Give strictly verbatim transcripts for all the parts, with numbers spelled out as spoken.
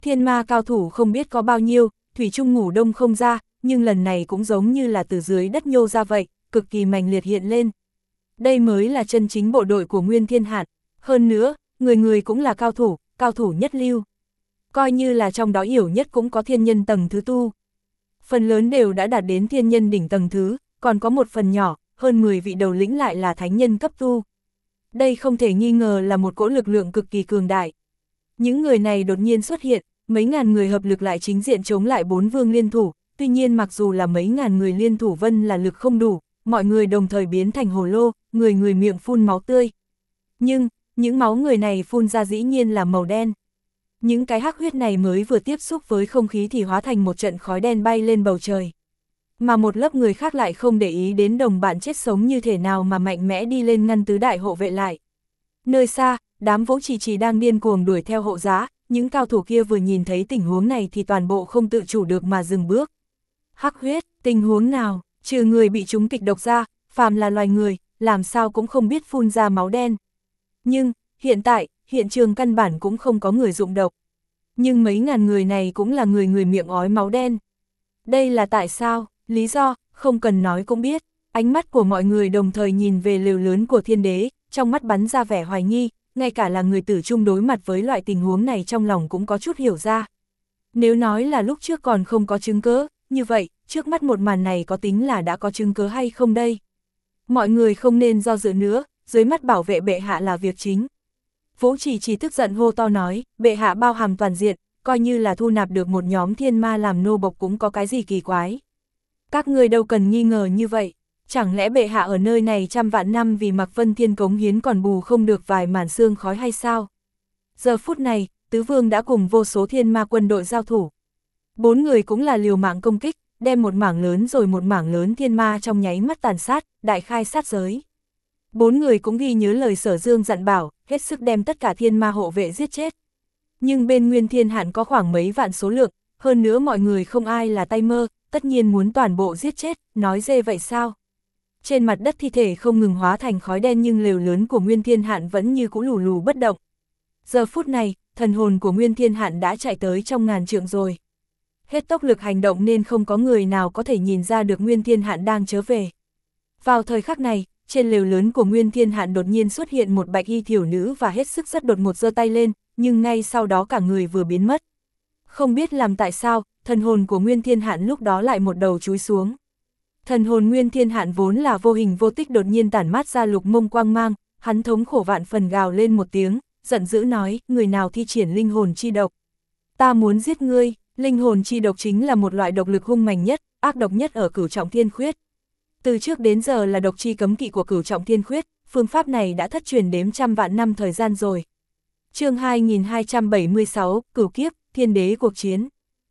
Thiên ma cao thủ không biết có bao nhiêu, thủy chung ngủ đông không ra, nhưng lần này cũng giống như là từ dưới đất nhô ra vậy, cực kỳ mạnh liệt hiện lên. Đây mới là chân chính bộ đội của Nguyên Thiên Hạn, hơn nữa, người người cũng là cao thủ, cao thủ nhất lưu. Coi như là trong đó hiểu nhất cũng có thiên nhân tầng thứ tu. Phần lớn đều đã đạt đến thiên nhân đỉnh tầng thứ, còn có một phần nhỏ, hơn mười vị đầu lĩnh lại là thánh nhân cấp tu. Đây không thể nghi ngờ là một cỗ lực lượng cực kỳ cường đại. Những người này đột nhiên xuất hiện, mấy ngàn người hợp lực lại chính diện chống lại bốn vương liên thủ, tuy nhiên mặc dù là mấy ngàn người liên thủ vân là lực không đủ, mọi người đồng thời biến thành hồ lô, người người miệng phun máu tươi. Nhưng, những máu người này phun ra dĩ nhiên là màu đen. Những cái hắc huyết này mới vừa tiếp xúc với không khí thì hóa thành một trận khói đen bay lên bầu trời. Mà một lớp người khác lại không để ý đến đồng bạn chết sống như thế nào mà mạnh mẽ đi lên ngăn tứ đại hộ vệ lại. Nơi xa, đám Vỗ Trì Trì đang điên cuồng đuổi theo Hộ Giá, những cao thủ kia vừa nhìn thấy tình huống này thì toàn bộ không tự chủ được mà dừng bước. Hắc huyết, tình huống nào, trừ người bị trúng kịch độc ra, phàm là loài người, làm sao cũng không biết phun ra máu đen. Nhưng, hiện tại, hiện trường căn bản cũng không có người dụng độc. Nhưng mấy ngàn người này cũng là người người miệng ói máu đen. Đây là tại sao, lý do, không cần nói cũng biết. Ánh mắt của mọi người đồng thời nhìn về lều lớn của thiên đế, trong mắt bắn ra vẻ hoài nghi, ngay cả là người tử chung đối mặt với loại tình huống này trong lòng cũng có chút hiểu ra. Nếu nói là lúc trước còn không có chứng cớ, như vậy, trước mắt một màn này có tính là đã có chứng cớ hay không đây? Mọi người không nên do dự nữa, dưới mắt bảo vệ bệ hạ là việc chính. Vỗ Trì Trì tức giận hô to nói, bệ hạ bao hàm toàn diện, coi như là thu nạp được một nhóm thiên ma làm nô bộc cũng có cái gì kỳ quái. Các người đâu cần nghi ngờ như vậy, chẳng lẽ bệ hạ ở nơi này trăm vạn năm vì Mạc Vân Thiên cống hiến còn bù không được vài màn sương khói hay sao? Giờ phút này, tứ vương đã cùng vô số thiên ma quân đội giao thủ. Bốn người cũng là liều mạng công kích, đem một mảng lớn rồi một mảng lớn thiên ma trong nháy mắt tàn sát, đại khai sát giới. Bốn người cũng ghi nhớ lời Sở Dương dặn bảo, hết sức đem tất cả thiên ma hộ vệ giết chết. Nhưng bên Nguyên Thiên Hạn có khoảng mấy vạn số lượng, hơn nữa mọi người không ai là tay mơ, tất nhiên muốn toàn bộ giết chết, nói dê vậy sao? Trên mặt đất thi thể không ngừng hóa thành khói đen nhưng lều lớn của Nguyên Thiên Hạn vẫn như cũ lù lù bất động. Giờ phút này, thần hồn của Nguyên Thiên Hạn đã chạy tới trong ngàn trượng rồi. Hết tốc lực hành động nên không có người nào có thể nhìn ra được Nguyên Thiên Hạn đang trở về. Vào thời khắc này, trên lều lớn của Nguyên Thiên Hạn đột nhiên xuất hiện một bạch y thiểu nữ và hết sức rất đột ngột giơ tay lên, nhưng ngay sau đó cả người vừa biến mất. Không biết làm tại sao, thần hồn của Nguyên Thiên Hạn lúc đó lại một đầu chúi xuống. Thần hồn Nguyên Thiên Hạn vốn là vô hình vô tích đột nhiên tản mát ra lục mông quang mang, hắn thống khổ vạn phần gào lên một tiếng, giận dữ nói, người nào thi triển linh hồn chi độc. Ta muốn giết ngươi, linh hồn chi độc chính là một loại độc lực hung mạnh nhất, ác độc nhất ở Cửu Trọng Thiên Khuyết. Từ trước đến giờ là độc chi cấm kỵ của Cửu Trọng Thiên Khuyết, phương pháp này đã thất truyền đếm trăm vạn năm thời gian rồi. Chương hai nghìn hai trăm bảy mươi sáu, Cửu Kiếp, Thiên Đế cuộc chiến.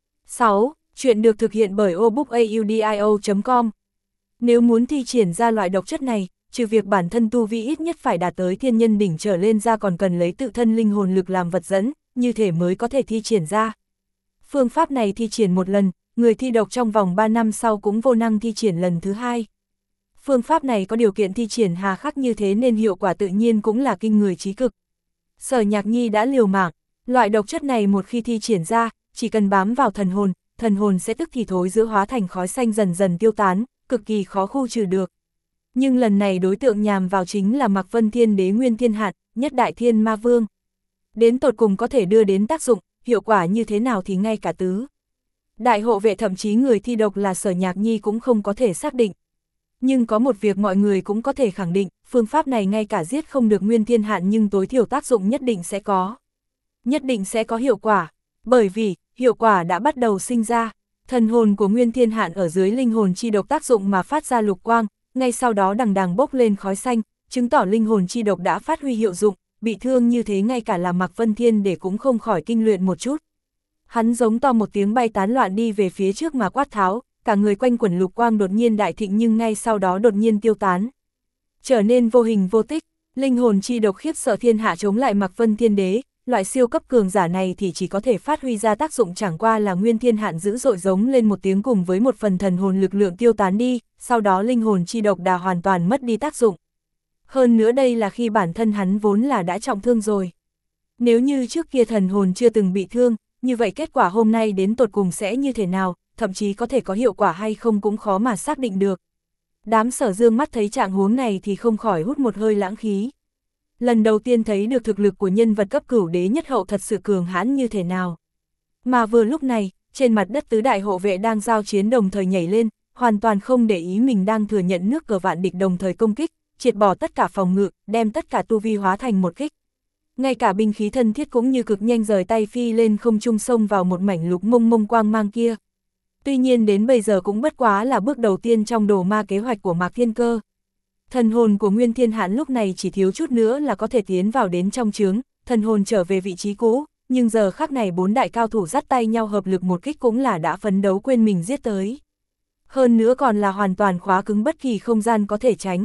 sáu. Chuyện được thực hiện bởi obookaudio chấm com. Nếu muốn thi triển ra loại độc chất này, trừ việc bản thân tu vi ít nhất phải đạt tới thiên nhân đỉnh trở lên ra còn cần lấy tự thân linh hồn lực làm vật dẫn, như thể mới có thể thi triển ra. Phương pháp này thi triển một lần, người thi độc trong vòng ba năm sau cũng vô năng thi triển lần thứ hai. Phương pháp này có điều kiện thi triển hà khắc như thế nên hiệu quả tự nhiên cũng là kinh người trí cực. Sở Nhạc Nhi đã liều mạng, loại độc chất này một khi thi triển ra, chỉ cần bám vào thần hồn, thần hồn sẽ tức thì thối giữa hóa thành khói xanh dần dần tiêu tán, cực kỳ khó khu trừ được. Nhưng lần này đối tượng nhằm vào chính là Mạc Vân Thiên Đế Nguyên Thiên Hạn, nhất đại thiên ma vương. Đến tột cùng có thể đưa đến tác dụng, hiệu quả như thế nào thì ngay cả tứ đại hộ vệ thậm chí người thi độc là Sở Nhạc Nhi cũng không có thể xác định. Nhưng có một việc mọi người cũng có thể khẳng định, phương pháp này ngay cả giết không được Nguyên Thiên Hạn nhưng tối thiểu tác dụng nhất định sẽ có. Nhất định sẽ có hiệu quả, bởi vì, hiệu quả đã bắt đầu sinh ra. Thần hồn của Nguyên Thiên Hạn ở dưới linh hồn chi độc tác dụng mà phát ra lục quang, ngay sau đó đằng đằng bốc lên khói xanh, chứng tỏ linh hồn chi độc đã phát huy hiệu dụng, bị thương như thế ngay cả là Mạc Vân Thiên để cũng không khỏi kinh luyện một chút. Hắn giống to một tiếng bay tán loạn đi về phía trước mà quát tháo, cả người quanh quẩn lục quang đột nhiên đại thịnh nhưng ngay sau đó đột nhiên tiêu tán. Trở nên vô hình vô tích, linh hồn chi độc khiếp sợ thiên hạ chống lại Mạc Vân Thiên Đế, loại siêu cấp cường giả này thì chỉ có thể phát huy ra tác dụng chẳng qua là Nguyên Thiên Hạn dữ dội giống lên một tiếng cùng với một phần thần hồn lực lượng tiêu tán đi, sau đó linh hồn chi độc đã hoàn toàn mất đi tác dụng. Hơn nữa đây là khi bản thân hắn vốn là đã trọng thương rồi. Nếu như trước kia thần hồn chưa từng bị thương, như vậy kết quả hôm nay đến tột cùng sẽ như thế nào, thậm chí có thể có hiệu quả hay không cũng khó mà xác định được. Đám Sở Dương mắt thấy trạng huống này thì không khỏi hút một hơi lãng khí. Lần đầu tiên thấy được thực lực của nhân vật cấp cửu đế nhất hậu thật sự cường hãn như thế nào. Mà vừa lúc này, trên mặt đất tứ đại hộ vệ đang giao chiến đồng thời nhảy lên, hoàn toàn không để ý mình đang thừa nhận nước cờ vạn địch đồng thời công kích, triệt bỏ tất cả phòng ngự, đem tất cả tu vi hóa thành một kích. Ngay cả binh khí thân thiết cũng như cực nhanh rời tay phi lên không trung xông vào một mảnh lục mông mông quang mang kia. Tuy nhiên đến bây giờ cũng bất quá là bước đầu tiên trong đồ ma kế hoạch của Mạc Thiên Cơ. Thần hồn của Nguyên Thiên Hãn lúc này chỉ thiếu chút nữa là có thể tiến vào đến trong trướng, thần hồn trở về vị trí cũ, nhưng giờ khắc này bốn đại cao thủ dắt tay nhau hợp lực một kích cũng là đã phấn đấu quên mình giết tới. Hơn nữa còn là hoàn toàn khóa cứng bất kỳ không gian có thể tránh.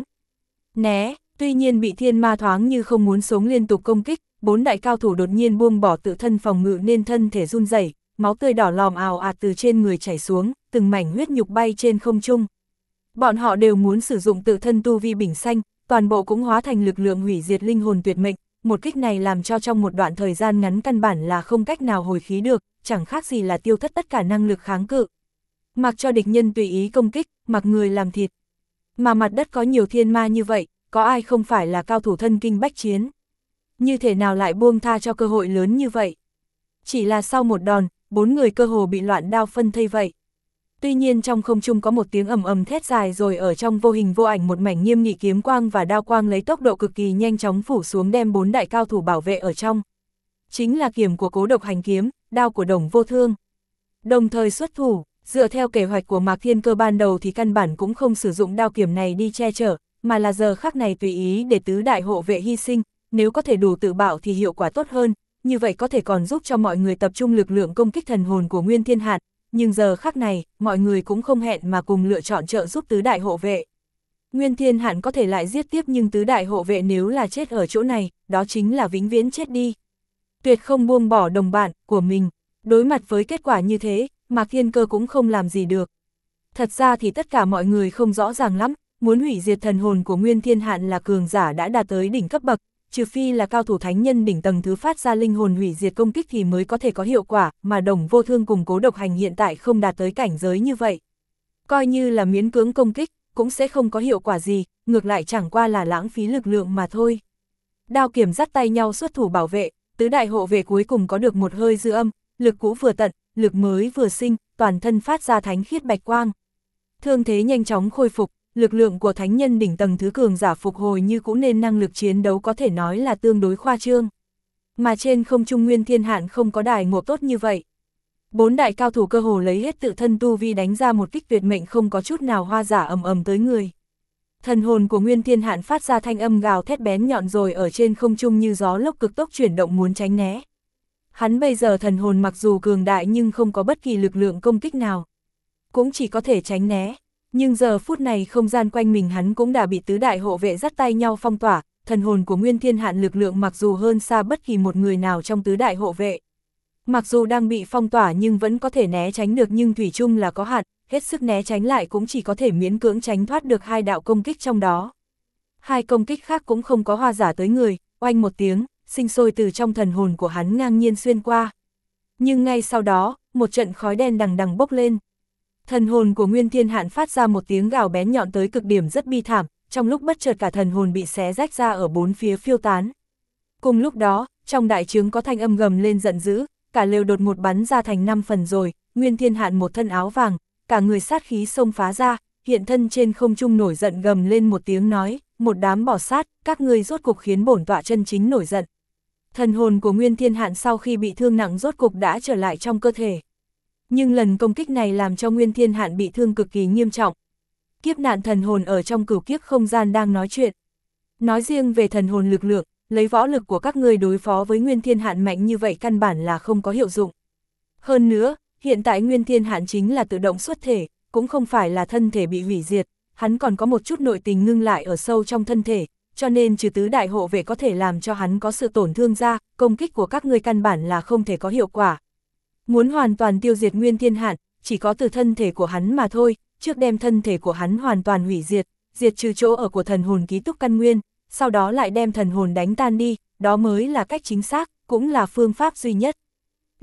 Né, tuy nhiên bị thiên ma thoáng như không muốn sống liên tục công kích, bốn đại cao thủ đột nhiên buông bỏ tự thân phòng ngự nên thân thể run rẩy, máu tươi đỏ lòm ào ạt từ trên người chảy xuống, từng mảnh huyết nhục bay trên không trung. Bọn họ đều muốn sử dụng tự thân tu vi bình xanh, toàn bộ cũng hóa thành lực lượng hủy diệt linh hồn tuyệt mệnh, một kích này làm cho trong một đoạn thời gian ngắn căn bản là không cách nào hồi khí được, chẳng khác gì là tiêu thất tất cả năng lực kháng cự. Mặc cho địch nhân tùy ý công kích, mặc người làm thịt. Mà mặt đất có nhiều thiên ma như vậy, có ai không phải là cao thủ thân kinh bách chiến? Như thế nào lại buông tha cho cơ hội lớn như vậy? Chỉ là sau một đòn, bốn người cơ hồ bị loạn đao phân thây vậy. Tuy nhiên trong không trung có một tiếng ầm ầm thét dài rồi ở trong vô hình vô ảnh một mảnh nghiêm nghị kiếm quang và đao quang lấy tốc độ cực kỳ nhanh chóng phủ xuống đem bốn đại cao thủ bảo vệ ở trong. Chính là kiếm của Cố Độc Hành kiếm, đao của Đồng Vô Thương. Đồng thời xuất thủ, dựa theo kế hoạch của Mạc Thiên Cơ ban đầu thì căn bản cũng không sử dụng đao kiếm này đi che chở, mà là giờ khắc này tùy ý để tứ đại hộ vệ hy sinh, nếu có thể đủ tự bảo thì hiệu quả tốt hơn, như vậy có thể còn giúp cho mọi người tập trung lực lượng công kích thần hồn của Nguyên Thiên Hãn. Nhưng giờ khắc này, mọi người cũng không hẹn mà cùng lựa chọn trợ giúp tứ đại hộ vệ. Nguyên Thiên Hãn có thể lại giết tiếp nhưng tứ đại hộ vệ nếu là chết ở chỗ này, đó chính là vĩnh viễn chết đi. Tuyệt không buông bỏ đồng bạn của mình. Đối mặt với kết quả như thế, Mạc Thiên Cơ cũng không làm gì được. Thật ra thì tất cả mọi người không rõ ràng lắm, muốn hủy diệt thần hồn của Nguyên Thiên Hãn là cường giả đã đạt tới đỉnh cấp bậc, trừ phi là cao thủ thánh nhân đỉnh tầng thứ phát ra linh hồn hủy diệt công kích thì mới có thể có hiệu quả, mà Đồng Vô Thương cùng Cố Độc Hành hiện tại không đạt tới cảnh giới như vậy. Coi như là miễn cưỡng công kích, cũng sẽ không có hiệu quả gì, ngược lại chẳng qua là lãng phí lực lượng mà thôi. Đao kiếm dắt tay nhau xuất thủ bảo vệ, tứ đại hộ vệ cuối cùng có được một hơi dư âm, lực cũ vừa tận, lực mới vừa sinh, toàn thân phát ra thánh khiết bạch quang. Thương thế nhanh chóng khôi phục, lực lượng của thánh nhân đỉnh tầng thứ cường giả phục hồi như cũ nên năng lực chiến đấu có thể nói là tương đối khoa trương. Mà trên không trung Nguyên Thiên Hãn không có đài ngộ tốt như vậy. Bốn đại cao thủ cơ hồ lấy hết tự thân tu vi đánh ra một kích tuyệt mệnh không có chút nào hoa giả ầm ầm tới người. Thần hồn của Nguyên Thiên Hãn phát ra thanh âm gào thét bén nhọn rồi ở trên không trung như gió lốc cực tốc chuyển động muốn tránh né. Hắn bây giờ thần hồn mặc dù cường đại nhưng không có bất kỳ lực lượng công kích nào. Cũng chỉ có thể tránh né. Nhưng giờ phút này không gian quanh mình hắn cũng đã bị tứ đại hộ vệ dắt tay nhau phong tỏa, thần hồn của Nguyên Thiên Hãn lực lượng mặc dù hơn xa bất kỳ một người nào trong tứ đại hộ vệ. Mặc dù đang bị phong tỏa nhưng vẫn có thể né tránh được nhưng thủy chung là có hạn, hết sức né tránh lại cũng chỉ có thể miễn cưỡng tránh thoát được hai đạo công kích trong đó. Hai công kích khác cũng không có hoa giả tới người, oanh một tiếng, sinh sôi từ trong thần hồn của hắn ngang nhiên xuyên qua. Nhưng ngay sau đó, một trận khói đen đằng đằng bốc lên. Thần hồn của Nguyên Thiên Hãn phát ra một tiếng gào bén nhọn tới cực điểm rất bi thảm, trong lúc bất chợt cả thần hồn bị xé rách ra ở bốn phía phiêu tán. Cùng lúc đó, trong đại trướng có thanh âm gầm lên giận dữ, cả lều đột một bắn ra thành năm phần rồi, Nguyên Thiên Hãn một thân áo vàng, cả người sát khí xông phá ra, hiện thân trên không trung nổi giận gầm lên một tiếng nói, một đám bò sát, các ngươi rốt cục khiến bổn tọa chân chính nổi giận. Thần hồn của Nguyên Thiên Hãn sau khi bị thương nặng rốt cục đã trở lại trong cơ thể. Nhưng lần công kích này làm cho Nguyên Thiên Hãn bị thương cực kỳ nghiêm trọng. Kiếp nạn thần hồn ở trong cửu kiếp không gian đang nói chuyện. Nói riêng về thần hồn lực lượng, lấy võ lực của các ngươi đối phó với Nguyên Thiên Hãn mạnh như vậy căn bản là không có hiệu dụng. Hơn nữa, hiện tại Nguyên Thiên Hãn chính là tự động xuất thể, cũng không phải là thân thể bị hủy diệt, hắn còn có một chút nội tình ngưng lại ở sâu trong thân thể, cho nên trừ tứ đại hộ vệ có thể làm cho hắn có sự tổn thương ra, công kích của các ngươi căn bản là không thể có hiệu quả. Muốn hoàn toàn tiêu diệt Nguyên Thiên Hãn, chỉ có từ thân thể của hắn mà thôi, trước đem thân thể của hắn hoàn toàn hủy diệt, diệt trừ chỗ ở của thần hồn ký túc căn nguyên, sau đó lại đem thần hồn đánh tan đi, đó mới là cách chính xác, cũng là phương pháp duy nhất.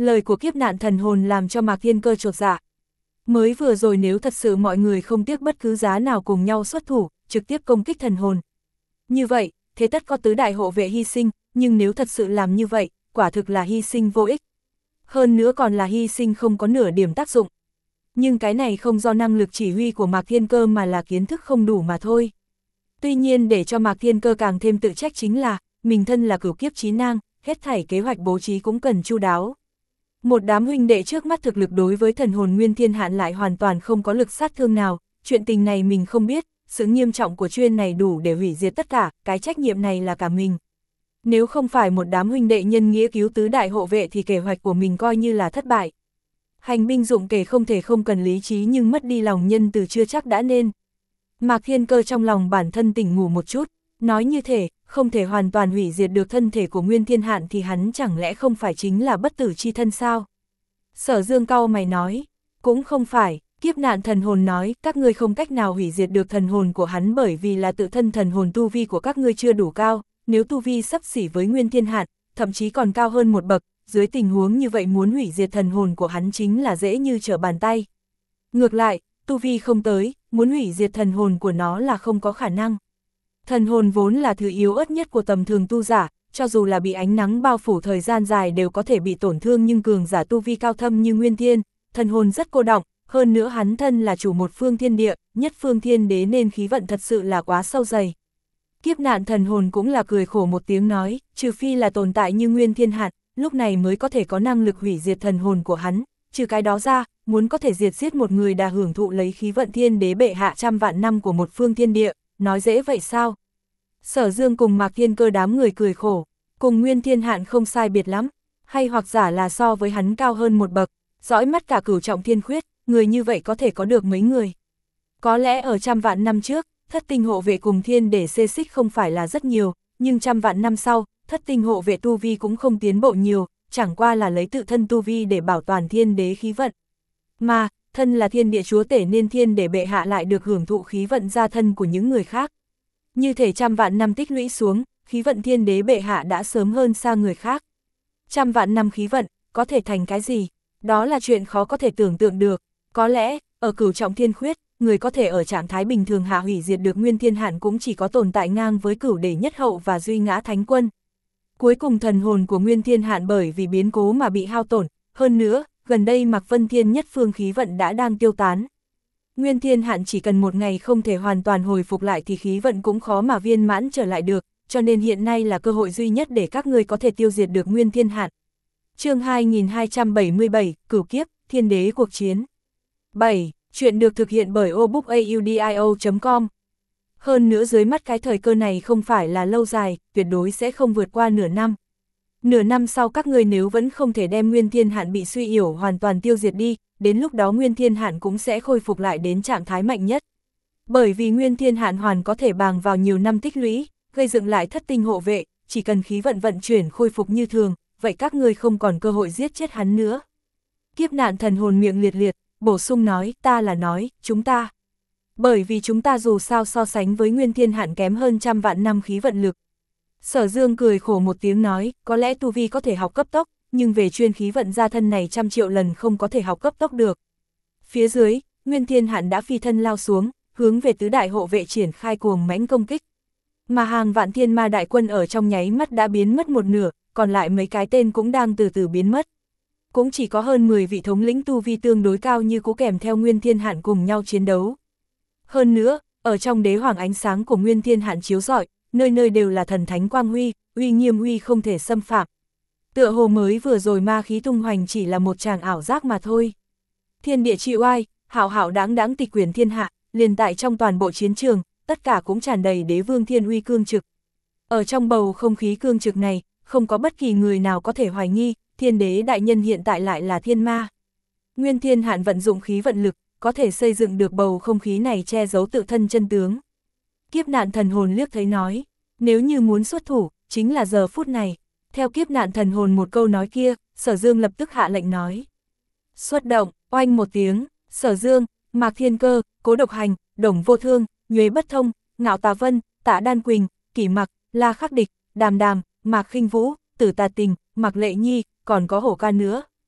Lời của kiếp nạn thần hồn làm cho Mạc Thiên Cơ chột dạ. Mới vừa rồi nếu thật sự mọi người không tiếc bất cứ giá nào cùng nhau xuất thủ, trực tiếp công kích thần hồn. Như vậy, thế tất có tứ đại hộ vệ hy sinh, nhưng nếu thật sự làm như vậy, quả thực là hy sinh vô ích. Hơn nữa còn là hy sinh không có nửa điểm tác dụng. Nhưng cái này không do năng lực chỉ huy của Mạc Thiên Cơ mà là kiến thức không đủ mà thôi. Tuy nhiên để cho Mạc Thiên Cơ càng thêm tự trách chính là, mình thân là cửu kiếp chí nang, hết thảy kế hoạch bố trí cũng cần chu đáo. Một đám huynh đệ trước mắt thực lực đối với thần hồn Nguyên Thiên Hạn lại hoàn toàn không có lực sát thương nào, chuyện tình này mình không biết, sự nghiêm trọng của chuyên này đủ để hủy diệt tất cả, cái trách nhiệm này là cả mình. Nếu không phải một đám huynh đệ nhân nghĩa cứu tứ đại hộ vệ thì kế hoạch của mình coi như là thất bại. Hành binh dụng kể không thể không cần lý trí nhưng mất đi lòng nhân từ chưa chắc đã nên. Mạc Thiên Cơ trong lòng bản thân tỉnh ngủ một chút, nói như thể, không thể hoàn toàn hủy diệt được thân thể của Nguyên Thiên Hạn thì hắn chẳng lẽ không phải chính là bất tử chi thân sao? Sở Dương cau mày nói, cũng không phải, kiếp nạn thần hồn nói, các ngươi không cách nào hủy diệt được thần hồn của hắn bởi vì là tự thân thần hồn tu vi của các ngươi chưa đủ cao, nếu tu vi xấp xỉ với Nguyên Thiên Hạn, thậm chí còn cao hơn một bậc, dưới tình huống như vậy muốn hủy diệt thần hồn của hắn chính là dễ như trở bàn tay. Ngược lại, tu vi không tới, muốn hủy diệt thần hồn của nó là không có khả năng. Thần hồn vốn là thứ yếu ớt nhất của tầm thường tu giả, cho dù là bị ánh nắng bao phủ thời gian dài đều có thể bị tổn thương nhưng cường giả tu vi cao thâm như Nguyên Thiên, thần hồn rất cô đọng, hơn nữa hắn thân là chủ một phương thiên địa, nhất phương thiên đế nên khí vận thật sự là quá sâu dày. Kiếp nạn thần hồn cũng là cười khổ một tiếng nói, trừ phi là tồn tại như Nguyên Thiên Hạn, lúc này mới có thể có năng lực hủy diệt thần hồn của hắn, trừ cái đó ra, muốn có thể diệt giết một người đã hưởng thụ lấy khí vận thiên đế bệ hạ trăm vạn năm của một phương thiên địa, nói dễ vậy sao? Sở Dương cùng Mạc Thiên Cơ đám người cười khổ, cùng Nguyên Thiên Hạn không sai biệt lắm, hay hoặc giả là so với hắn cao hơn một bậc, dõi mắt cả cửu trọng thiên khuyết, người như vậy có thể có được mấy người. Có lẽ ở trăm vạn năm trước, thất tinh hộ vệ cùng thiên để xê xích không phải là rất nhiều, nhưng trăm vạn năm sau, thất tinh hộ vệ tu vi cũng không tiến bộ nhiều, chẳng qua là lấy tự thân tu vi để bảo toàn thiên đế khí vận. Mà, thân là thiên địa chúa tể nên thiên để bệ hạ lại được hưởng thụ khí vận gia thân của những người khác. Như thể trăm vạn năm tích lũy xuống, khí vận thiên đế bệ hạ đã sớm hơn xa người khác. Trăm vạn năm khí vận, có thể thành cái gì? Đó là chuyện khó có thể tưởng tượng được. Có lẽ, ở cửu trọng thiên khuyết, người có thể ở trạng thái bình thường hạ hủy diệt được Nguyên Thiên Hạn cũng chỉ có tồn tại ngang với cửu đế nhất hậu và duy ngã thánh quân. Cuối cùng thần hồn của Nguyên Thiên Hạn bởi vì biến cố mà bị hao tổn, hơn nữa, gần đây Mạc Vân Thiên nhất phương khí vận đã đang tiêu tán. Nguyên Thiên Hạn chỉ cần một ngày không thể hoàn toàn hồi phục lại thì khí vận cũng khó mà viên mãn trở lại được, cho nên hiện nay là cơ hội duy nhất để các ngươi có thể tiêu diệt được Nguyên Thiên Hạn. Chương hai nghìn hai trăm bảy mươi bảy, Cửu Kiếp, Thiên Đế cuộc chiến. bảy. Chuyện được thực hiện bởi obookaudio chấm com. Hơn nữa dưới mắt cái thời cơ này không phải là lâu dài, tuyệt đối sẽ không vượt qua nửa năm. Nửa năm sau các ngươi nếu vẫn không thể đem Nguyên Thiên Hạn bị suy yếu hoàn toàn tiêu diệt đi, đến lúc đó Nguyên Thiên Hạn cũng sẽ khôi phục lại đến trạng thái mạnh nhất. Bởi vì Nguyên Thiên Hạn hoàn có thể bàng vào nhiều năm tích lũy, gây dựng lại thất tinh hộ vệ, chỉ cần khí vận vận chuyển khôi phục như thường, vậy các ngươi không còn cơ hội giết chết hắn nữa. Kiếp nạn thần hồn miệng liệt liệt, bổ sung nói, ta là nói, chúng ta. Bởi vì chúng ta dù sao so sánh với Nguyên Thiên Hạn kém hơn trăm vạn năm khí vận lực. Sở Dương cười khổ một tiếng nói, có lẽ tu vi có thể học cấp tốc, nhưng về chuyên khí vận gia thân này trăm triệu lần không có thể học cấp tốc được. Phía dưới, Nguyên Thiên Hạn đã phi thân lao xuống, hướng về tứ đại hộ vệ triển khai cuồng mãnh công kích. Mà hàng vạn thiên ma đại quân ở trong nháy mắt đã biến mất một nửa, còn lại mấy cái tên cũng đang từ từ biến mất. Cũng chỉ có hơn mười vị thống lĩnh tu vi tương đối cao như cũ kèm theo Nguyên Thiên Hạn cùng nhau chiến đấu. Hơn nữa, ở trong đế hoàng ánh sáng của Nguyên Thiên Hạn chiếu rọi, nơi nơi đều là thần thánh quang huy, uy nghiêm uy không thể xâm phạm. Tựa hồ mới vừa rồi ma khí tung hoành chỉ là một tràng ảo giác mà thôi. Thiên địa trị oai, hạo hạo đáng đáng tịch quyền thiên hạ, liền tại trong toàn bộ chiến trường, tất cả cũng tràn đầy đế vương thiên uy cương trực. Ở trong bầu không khí cương trực này, không có bất kỳ người nào có thể hoài nghi, thiên đế đại nhân hiện tại lại là thiên ma. Nguyên Thiên Hạn vận dụng khí vận lực, có thể xây dựng được bầu không khí này che giấu tự thân chân tướng. Kiếp nạn thần hồn liếc thấy nói, nếu như muốn xuất thủ, chính là giờ phút này. Theo kiếp nạn thần hồn một câu nói kia, Sở Dương lập tức hạ lệnh nói. Xuất động, oanh một tiếng, Sở Dương, Mạc Thiên Cơ, Cố Độc Hành, Đồng Vô Thương, Nhuế Bất Thông, Ngạo Tà Vân, Tạ Đan Quỳnh, Kỷ Mặc, La Khắc Địch, Đàm Đàm, Mạc Khinh Vũ, Tử Tà Tình, Mạc Lệ Nhi, còn có Hổ Ca nữa.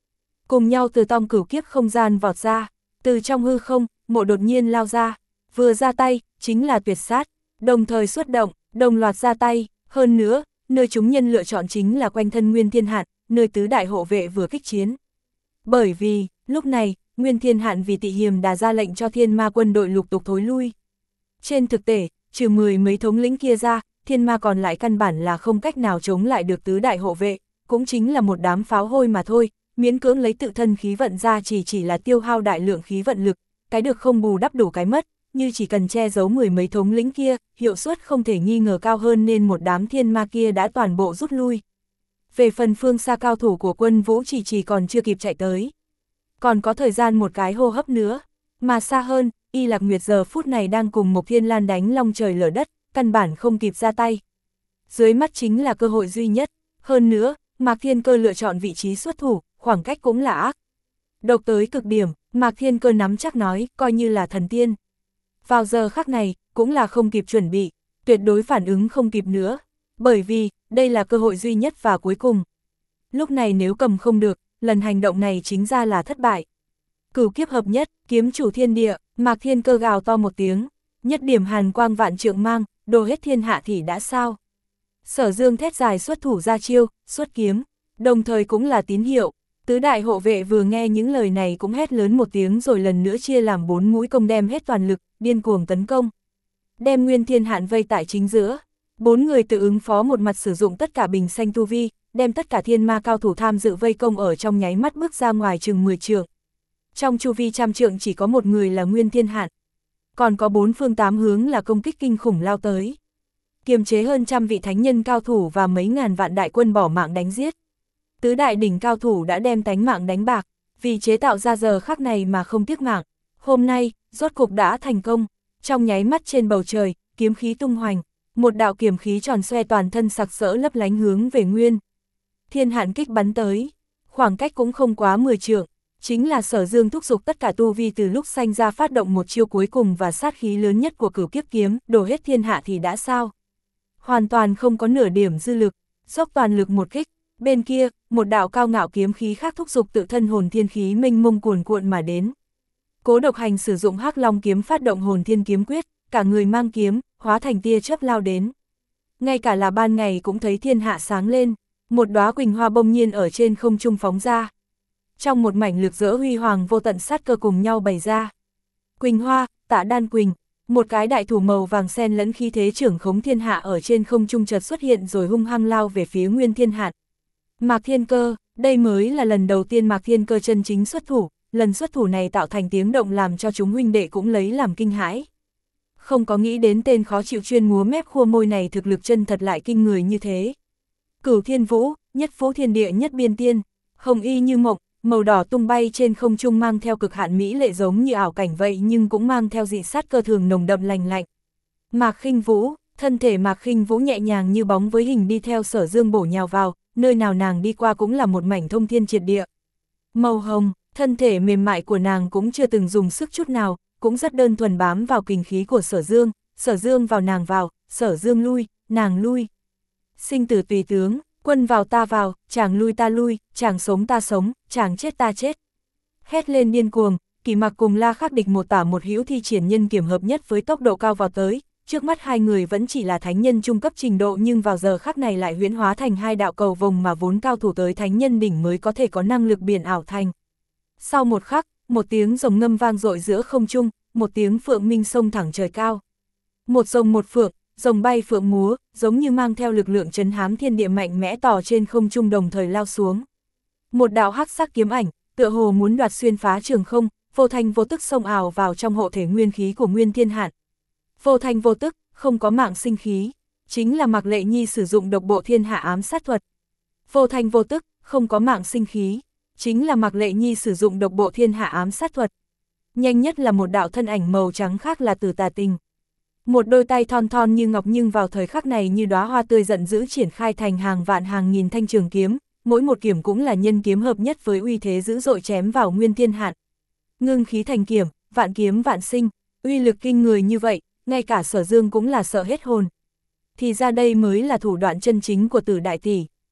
cùng nhau từ tông cửu kiếp không gian vọt ra, từ trong hư không, mộ đột nhiên lao ra, vừa ra tay, chính là tuyệt sát, đồng thời xuất động, đồng loạt ra tay, hơn nữa, nơi chúng nhân lựa chọn chính là quanh thân Nguyên Thiên Hạn, nơi tứ đại hộ vệ vừa kích chiến. Bởi vì, lúc này, Nguyên Thiên Hạn vì Tị Hiềm Đà ra lệnh cho Thiên Ma quân đội lục tục thối lui. Trên thực tế, trừ mười mấy thống lĩnh kia ra, Thiên Ma còn lại căn bản là không cách nào chống lại được tứ đại hộ vệ, cũng chính là một đám pháo hôi mà thôi, miễn cưỡng lấy tự thân khí vận ra chỉ chỉ là tiêu hao đại lượng khí vận lực, cái được không bù đắp đủ cái mất, như chỉ cần che giấu mười mấy thống lĩnh kia, hiệu suất không thể nghi ngờ cao hơn nên một đám thiên ma kia đã toàn bộ rút lui. Về phần phương xa cao thủ của quân Vũ chỉ chỉ còn chưa kịp chạy tới. Còn có thời gian một cái hô hấp nữa, mà xa hơn, Y Lạc Nguyệt giờ phút này đang cùng Mộc Thiên Lan đánh long trời lở đất, căn bản không kịp ra tay. Dưới mắt chính là cơ hội duy nhất, hơn nữa, Mạc Thiên Cơ lựa chọn vị trí xuất thủ, khoảng cách cũng là ác. Độc tới cực điểm, Mạc Thiên Cơ nắm chắc nói, coi như là thần tiên. Vào giờ khắc này, cũng là không kịp chuẩn bị, tuyệt đối phản ứng không kịp nữa, bởi vì, đây là cơ hội duy nhất và cuối cùng. Lúc này nếu cầm không được, lần hành động này chính ra là thất bại. Cửu kiếp hợp nhất, kiếm chủ thiên địa, Mạc Thiên Cơ gào to một tiếng, nhất điểm hàn quang vạn trượng mang, đồ hết thiên hạ thì đã sao. Sở Dương thét dài xuất thủ ra chiêu, xuất kiếm, đồng thời cũng là tín hiệu. Tứ đại hộ vệ vừa nghe những lời này cũng hét lớn một tiếng rồi lần nữa chia làm bốn mũi công đem hết toàn lực, điên cuồng tấn công. Đem Nguyên Thiên Hạn vây tại chính giữa. Bốn người tự ứng phó một mặt sử dụng tất cả bình xanh tu vi, đem tất cả thiên ma cao thủ tham dự vây công ở trong nháy mắt bước ra ngoài chừng mười trượng. Trong chu vi trăm trượng chỉ có một người là Nguyên Thiên Hạn. Còn có bốn phương tám hướng là công kích kinh khủng lao tới. Kiềm chế hơn trăm vị thánh nhân cao thủ và mấy ngàn vạn đại quân bỏ mạng đánh giết. Tứ đại đỉnh cao thủ đã đem tánh mạng đánh bạc, vì chế tạo ra giờ khắc này mà không tiếc mạng. Hôm nay, rốt cục đã thành công, trong nháy mắt trên bầu trời, kiếm khí tung hoành, một đạo kiếm khí tròn xoe toàn thân sặc sỡ lấp lánh hướng về Nguyên Thiên Hạn kích bắn tới, khoảng cách cũng không quá mười trượng, chính là Sở Dương thúc giục tất cả tu vi từ lúc sanh ra phát động một chiêu cuối cùng và sát khí lớn nhất của cửu kiếp kiếm, đổ hết thiên hạ thì đã sao. Hoàn toàn không có nửa điểm dư lực, dốc toàn lực một kích. Bên kia, một đạo cao ngạo kiếm khí khác thúc giục tự thân hồn thiên khí mênh mông cuồn cuộn mà đến. Cố Độc Hành sử dụng Hắc Long kiếm phát động hồn thiên kiếm quyết, cả người mang kiếm, hóa thành tia chớp lao đến. Ngay cả là ban ngày cũng thấy thiên hạ sáng lên, một đóa quỳnh hoa bỗng nhiên ở trên không trung phóng ra. Trong một mảnh lực rỡ huy hoàng vô tận sát cơ cùng nhau bày ra. Quỳnh hoa, Tạ Đan Quỳnh, một cái đại thủ màu vàng sen lẫn khí thế trưởng khống thiên hạ ở trên không trung chợt xuất hiện rồi hung hăng lao về phía Nguyên Thiên Hạn. Mạc Thiên Cơ, đây mới là lần đầu tiên Mạc Thiên Cơ chân chính xuất thủ, lần xuất thủ này tạo thành tiếng động làm cho chúng huynh đệ cũng lấy làm kinh hãi. Không có nghĩ đến tên khó chịu chuyên múa mép khua môi này thực lực chân thật lại kinh người như thế. Cửu Thiên Vũ, nhất Phú Thiên Địa nhất Biên Tiên, hồng y như mộng, màu đỏ tung bay trên không trung mang theo cực hạn mỹ lệ giống như ảo cảnh vậy nhưng cũng mang theo dị sát cơ thường nồng đậm lành lạnh. Mạc Khinh Vũ, thân thể Mạc Khinh Vũ nhẹ nhàng như bóng với hình đi theo Sở Dương bổ nhào vào, nơi nào nàng đi qua cũng là một mảnh thông thiên triệt địa. Màu hồng, thân thể mềm mại của nàng cũng chưa từng dùng sức chút nào, cũng rất đơn thuần bám vào kình khí của Sở Dương, Sở Dương vào nàng vào, Sở Dương lui, nàng lui. Sinh tử tùy tướng, quân vào ta vào, chàng lui ta lui, chàng sống ta sống, chàng chết ta chết. Hét lên điên cuồng, Kỳ Mặc cùng La Khắc Địch một tả một hữu thi triển nhân kiểm hợp nhất với tốc độ cao vào tới. Trước mắt hai người vẫn chỉ là thánh nhân trung cấp trình độ nhưng vào giờ khắc này lại huyễn hóa thành hai đạo cầu vồng mà vốn cao thủ tới thánh nhân đỉnh mới có thể có năng lực biển ảo thành. Sau một khắc, một tiếng rồng ngâm vang dội giữa không trung, một tiếng phượng minh sông thẳng trời cao. Một rồng một phượng, rồng bay phượng múa, giống như mang theo lực lượng trấn hám thiên địa mạnh mẽ tỏ trên không trung đồng thời lao xuống. Một đạo hắc sắc kiếm ảnh, tựa hồ muốn đoạt xuyên phá trường không, vô thanh vô tức xông ảo vào trong hộ thể nguyên khí của Nguyên Thiên Hạn. Vô thanh vô tức, không có mạng sinh khí, chính là Mạc Lệ Nhi sử dụng độc bộ thiên hạ ám sát thuật. Vô thanh vô tức, không có mạng sinh khí, chính là Mạc Lệ Nhi sử dụng độc bộ thiên hạ ám sát thuật. Nhanh nhất là một đạo thân ảnh màu trắng khác là Từ Tà Tình. Một đôi tay thon thon như ngọc nhưng vào thời khắc này như đóa hoa tươi giận dữ triển khai thành hàng vạn hàng nghìn thanh trường kiếm, mỗi một kiếm cũng là nhân kiếm hợp nhất với uy thế dữ dội chém vào Nguyên Thiên Hạn. Ngưng khí thành kiếm, vạn kiếm vạn sinh, uy lực kinh người như vậy, ngay cả Sở Dương cũng là sợ hết hồn. Thì ra đây mới là thủ đoạn chân chính của Tử đại tỷ.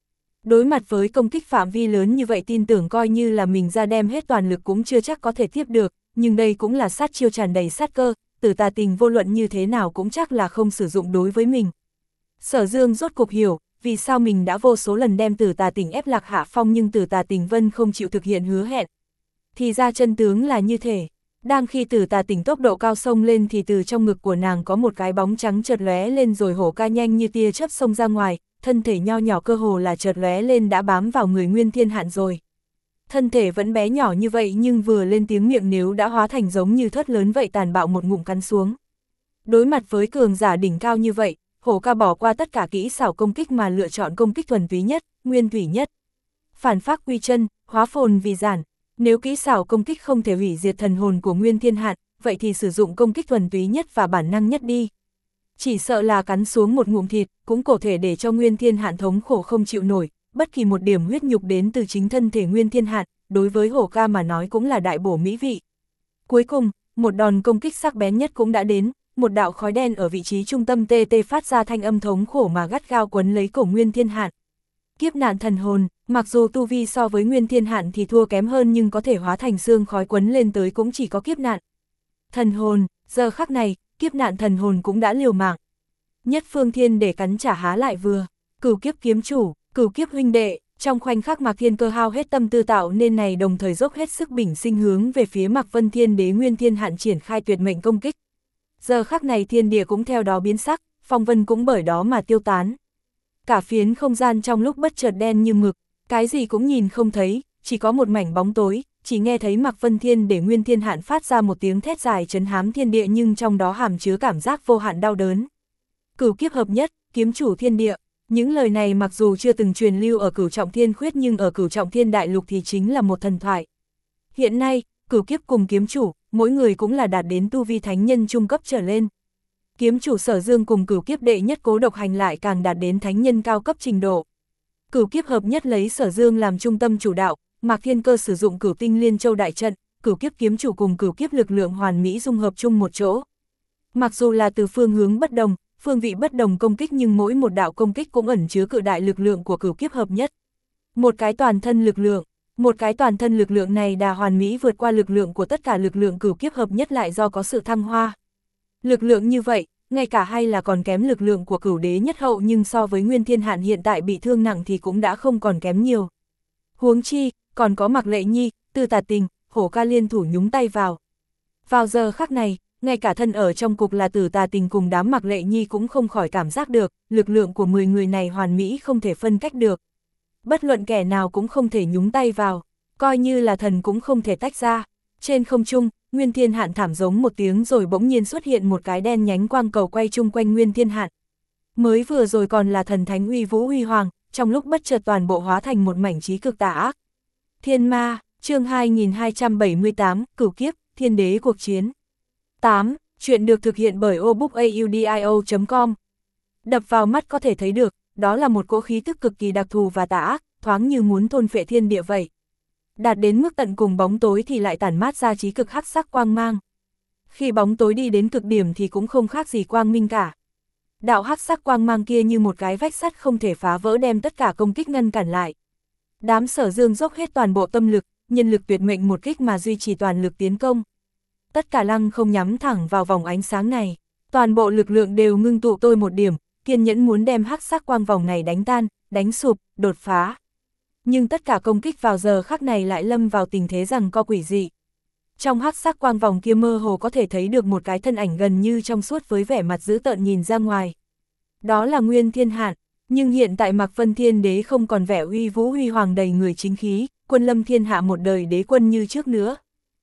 Đối mặt với công kích phạm vi lớn như vậy tin tưởng coi như là mình ra đem hết toàn lực cũng chưa chắc có thể tiếp được, nhưng đây cũng là sát chiêu tràn đầy sát cơ, Tử Tà Tình vô luận như thế nào cũng chắc là không sử dụng đối với mình. Sở Dương rốt cục hiểu, vì sao mình đã vô số lần đem Tử Tà Tình ép lạc hạ phong nhưng Tử Tà Tình Vân không chịu thực hiện hứa hẹn. Thì ra chân tướng là như thế. Đang khi Tử Tà Tình tốc độ cao xông lên thì từ trong ngực của nàng có một cái bóng trắng chợt lóe lên rồi hổ ca nhanh như tia chớp xông ra ngoài, thân thể nho nhỏ cơ hồ là chợt lóe lên đã bám vào người Nguyên Thiên Hạn rồi. Thân thể vẫn bé nhỏ như vậy nhưng vừa lên tiếng miệng nếu đã hóa thành giống như thớt lớn vậy tàn bạo một ngụm cắn xuống. Đối mặt với cường giả đỉnh cao như vậy, hổ ca bỏ qua tất cả kỹ xảo công kích mà lựa chọn công kích thuần túy nhất, nguyên thủy nhất. Phản phác quy chân, hóa phồn vì giản. Nếu kỹ xảo công kích không thể hủy diệt thần hồn của Nguyên Thiên Hạn, vậy thì sử dụng công kích thuần túy nhất và bản năng nhất đi. Chỉ sợ là cắn xuống một ngụm thịt, cũng có thể để cho Nguyên Thiên Hạn thống khổ không chịu nổi, bất kỳ một điểm huyết nhục đến từ chính thân thể Nguyên Thiên Hạn, đối với hổ ca mà nói cũng là đại bổ mỹ vị. Cuối cùng, một đòn công kích sắc bén nhất cũng đã đến, một đạo khói đen ở vị trí trung tâm tê tê phát ra thanh âm thống khổ mà gắt gao quấn lấy cổ Nguyên Thiên Hạn. Kiếp nạn thần hồn, mặc dù tu vi so với Nguyên Thiên Hạn thì thua kém hơn nhưng có thể hóa thành xương khói quấn lên tới cũng chỉ có kiếp nạn. Thần hồn, giờ khắc này, kiếp nạn thần hồn cũng đã liều mạng. Nhất phương thiên để cắn trả há lại vừa, cửu kiếp kiếm chủ, cửu kiếp huynh đệ, trong khoảnh khắc Mạc Thiên Cơ hao hết tâm tư tạo nên này đồng thời dốc hết sức bình sinh hướng về phía Mạc Vân Thiên Đế Nguyên Thiên Hạn triển khai tuyệt mệnh công kích. Giờ khắc này thiên địa cũng theo đó biến sắc, phong vân cũng bởi đó mà tiêu tán. Cả phiến không gian trong lúc bất chợt đen như mực, cái gì cũng nhìn không thấy, chỉ có một mảnh bóng tối, chỉ nghe thấy Mạc Vân Thiên để Nguyên Thiên Hạn phát ra một tiếng thét dài trấn hám thiên địa nhưng trong đó hàm chứa cảm giác vô hạn đau đớn. Cửu kiếp hợp nhất, kiếm chủ thiên địa, những lời này mặc dù chưa từng truyền lưu ở Cửu Trọng Thiên Khuyết nhưng ở Cửu Trọng Thiên Đại Lục thì chính là một thần thoại. Hiện nay, cửu kiếp cùng kiếm chủ, mỗi người cũng là đạt đến tu vi thánh nhân trung cấp trở lên. Kiếm chủ Sở Dương cùng cửu kiếp đệ nhất Cố Độc Hành lại càng đạt đến thánh nhân cao cấp trình độ. Cửu kiếp hợp nhất lấy Sở Dương làm trung tâm chủ đạo, Mạc Thiên Cơ sử dụng cửu tinh liên châu đại trận, cửu kiếp kiếm chủ cùng cửu kiếp lực lượng hoàn mỹ dung hợp chung một chỗ. Mặc dù là từ phương hướng bất đồng, phương vị bất đồng công kích nhưng mỗi một đạo công kích cũng ẩn chứa cự đại lực lượng của cửu kiếp hợp nhất. Một cái toàn thân lực lượng, một cái toàn thân lực lượng này đà hoàn mỹ vượt qua lực lượng của tất cả lực lượng cửu kiếp hợp nhất lại do có sự thăng hoa. Lực lượng như vậy, ngay cả hay là còn kém lực lượng của cửu đế nhất hậu nhưng so với Nguyên Thiên Hạn hiện tại bị thương nặng thì cũng đã không còn kém nhiều. Huống chi, còn có Mạc Lệ Nhi, Tử Tà Tình, hổ ca liên thủ nhúng tay vào. Vào giờ khắc này, ngay cả thân ở trong cục là Tử Tà Tình cùng đám Mạc Lệ Nhi cũng không khỏi cảm giác được, lực lượng của mười người này hoàn mỹ không thể phân cách được. Bất luận kẻ nào cũng không thể nhúng tay vào, coi như là thần cũng không thể tách ra. Trên không trung, Nguyên Thiên Hạn thảm giống một tiếng rồi bỗng nhiên xuất hiện một cái đen nhánh quang cầu quay chung quanh Nguyên Thiên Hạn. Mới vừa rồi còn là thần thánh uy vũ huy hoàng, trong lúc bất chợt toàn bộ hóa thành một mảnh trí cực tà ác. Thiên Ma, chương hai nghìn hai trăm bảy mươi tám, Cửu Kiếp, Thiên Đế cuộc chiến. tám. Chuyện được thực hiện bởi obookaudio chấm com. Đập vào mắt có thể thấy được, đó là một cỗ khí tức cực kỳ đặc thù và tà ác, thoáng như muốn thôn phệ thiên địa vậy. Đạt đến mức tận cùng bóng tối thì lại tản mát ra trí cực hắc sắc quang mang. Khi bóng tối đi đến cực điểm thì cũng không khác gì quang minh cả. Đạo hắc sắc quang mang kia như một cái vách sắt không thể phá vỡ đem tất cả công kích ngăn cản lại. Đám Sở Dương dốc hết toàn bộ tâm lực, nhân lực tuyệt mệnh một kích mà duy trì toàn lực tiến công. Tất cả lăng không nhắm thẳng vào vòng ánh sáng này, toàn bộ lực lượng đều ngưng tụ tôi một điểm, kiên nhẫn muốn đem hắc sắc quang vòng này đánh tan, đánh sụp, đột phá. Nhưng tất cả công kích vào giờ khắc này lại lâm vào tình thế rằng co quỷ dị. Trong hắc sắc quang vòng kia mơ hồ có thể thấy được một cái thân ảnh gần như trong suốt với vẻ mặt dữ tợn nhìn ra ngoài. Đó là Nguyên Thiên Hạn, nhưng hiện tại Mạc Vân Thiên Đế không còn vẻ uy vũ huy hoàng đầy người chính khí, quân lâm thiên hạ một đời đế quân như trước nữa.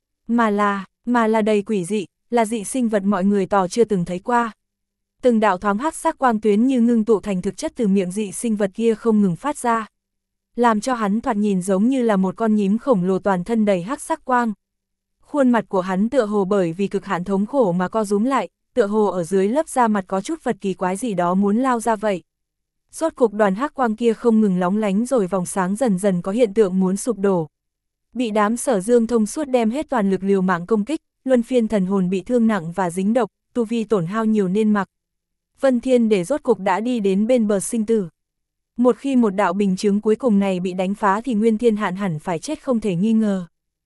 Mà là, mà là đầy quỷ dị, là dị sinh vật mọi người tỏ chưa từng thấy qua. Từng đạo thoáng hắc sắc quang tuyến như ngưng tụ thành thực chất từ miệng dị sinh vật kia không ngừng phát ra. Làm cho hắn thoạt nhìn giống như là một con nhím khổng lồ toàn thân đầy hắc sắc quang. Khuôn mặt của hắn tựa hồ bởi vì cực hạn thống khổ mà co rúm lại, tựa hồ ở dưới lớp da mặt có chút vật kỳ quái gì đó muốn lao ra vậy. Rốt cục đoàn hắc quang kia không ngừng lóng lánh rồi vòng sáng dần dần có hiện tượng muốn sụp đổ. Bị đám Sở Dương thông suốt đem hết toàn lực liều mạng công kích, luân phiên thần hồn bị thương nặng và dính độc, tu vi tổn hao nhiều nên mặc. Vân Thiên để rốt cục đã đi đến bên bờ sinh tử. Một khi một đạo bình chướng cuối cùng này bị đánh phá thì Nguyên Thiên Hạn hẳn phải chết không thể nghi ngờ.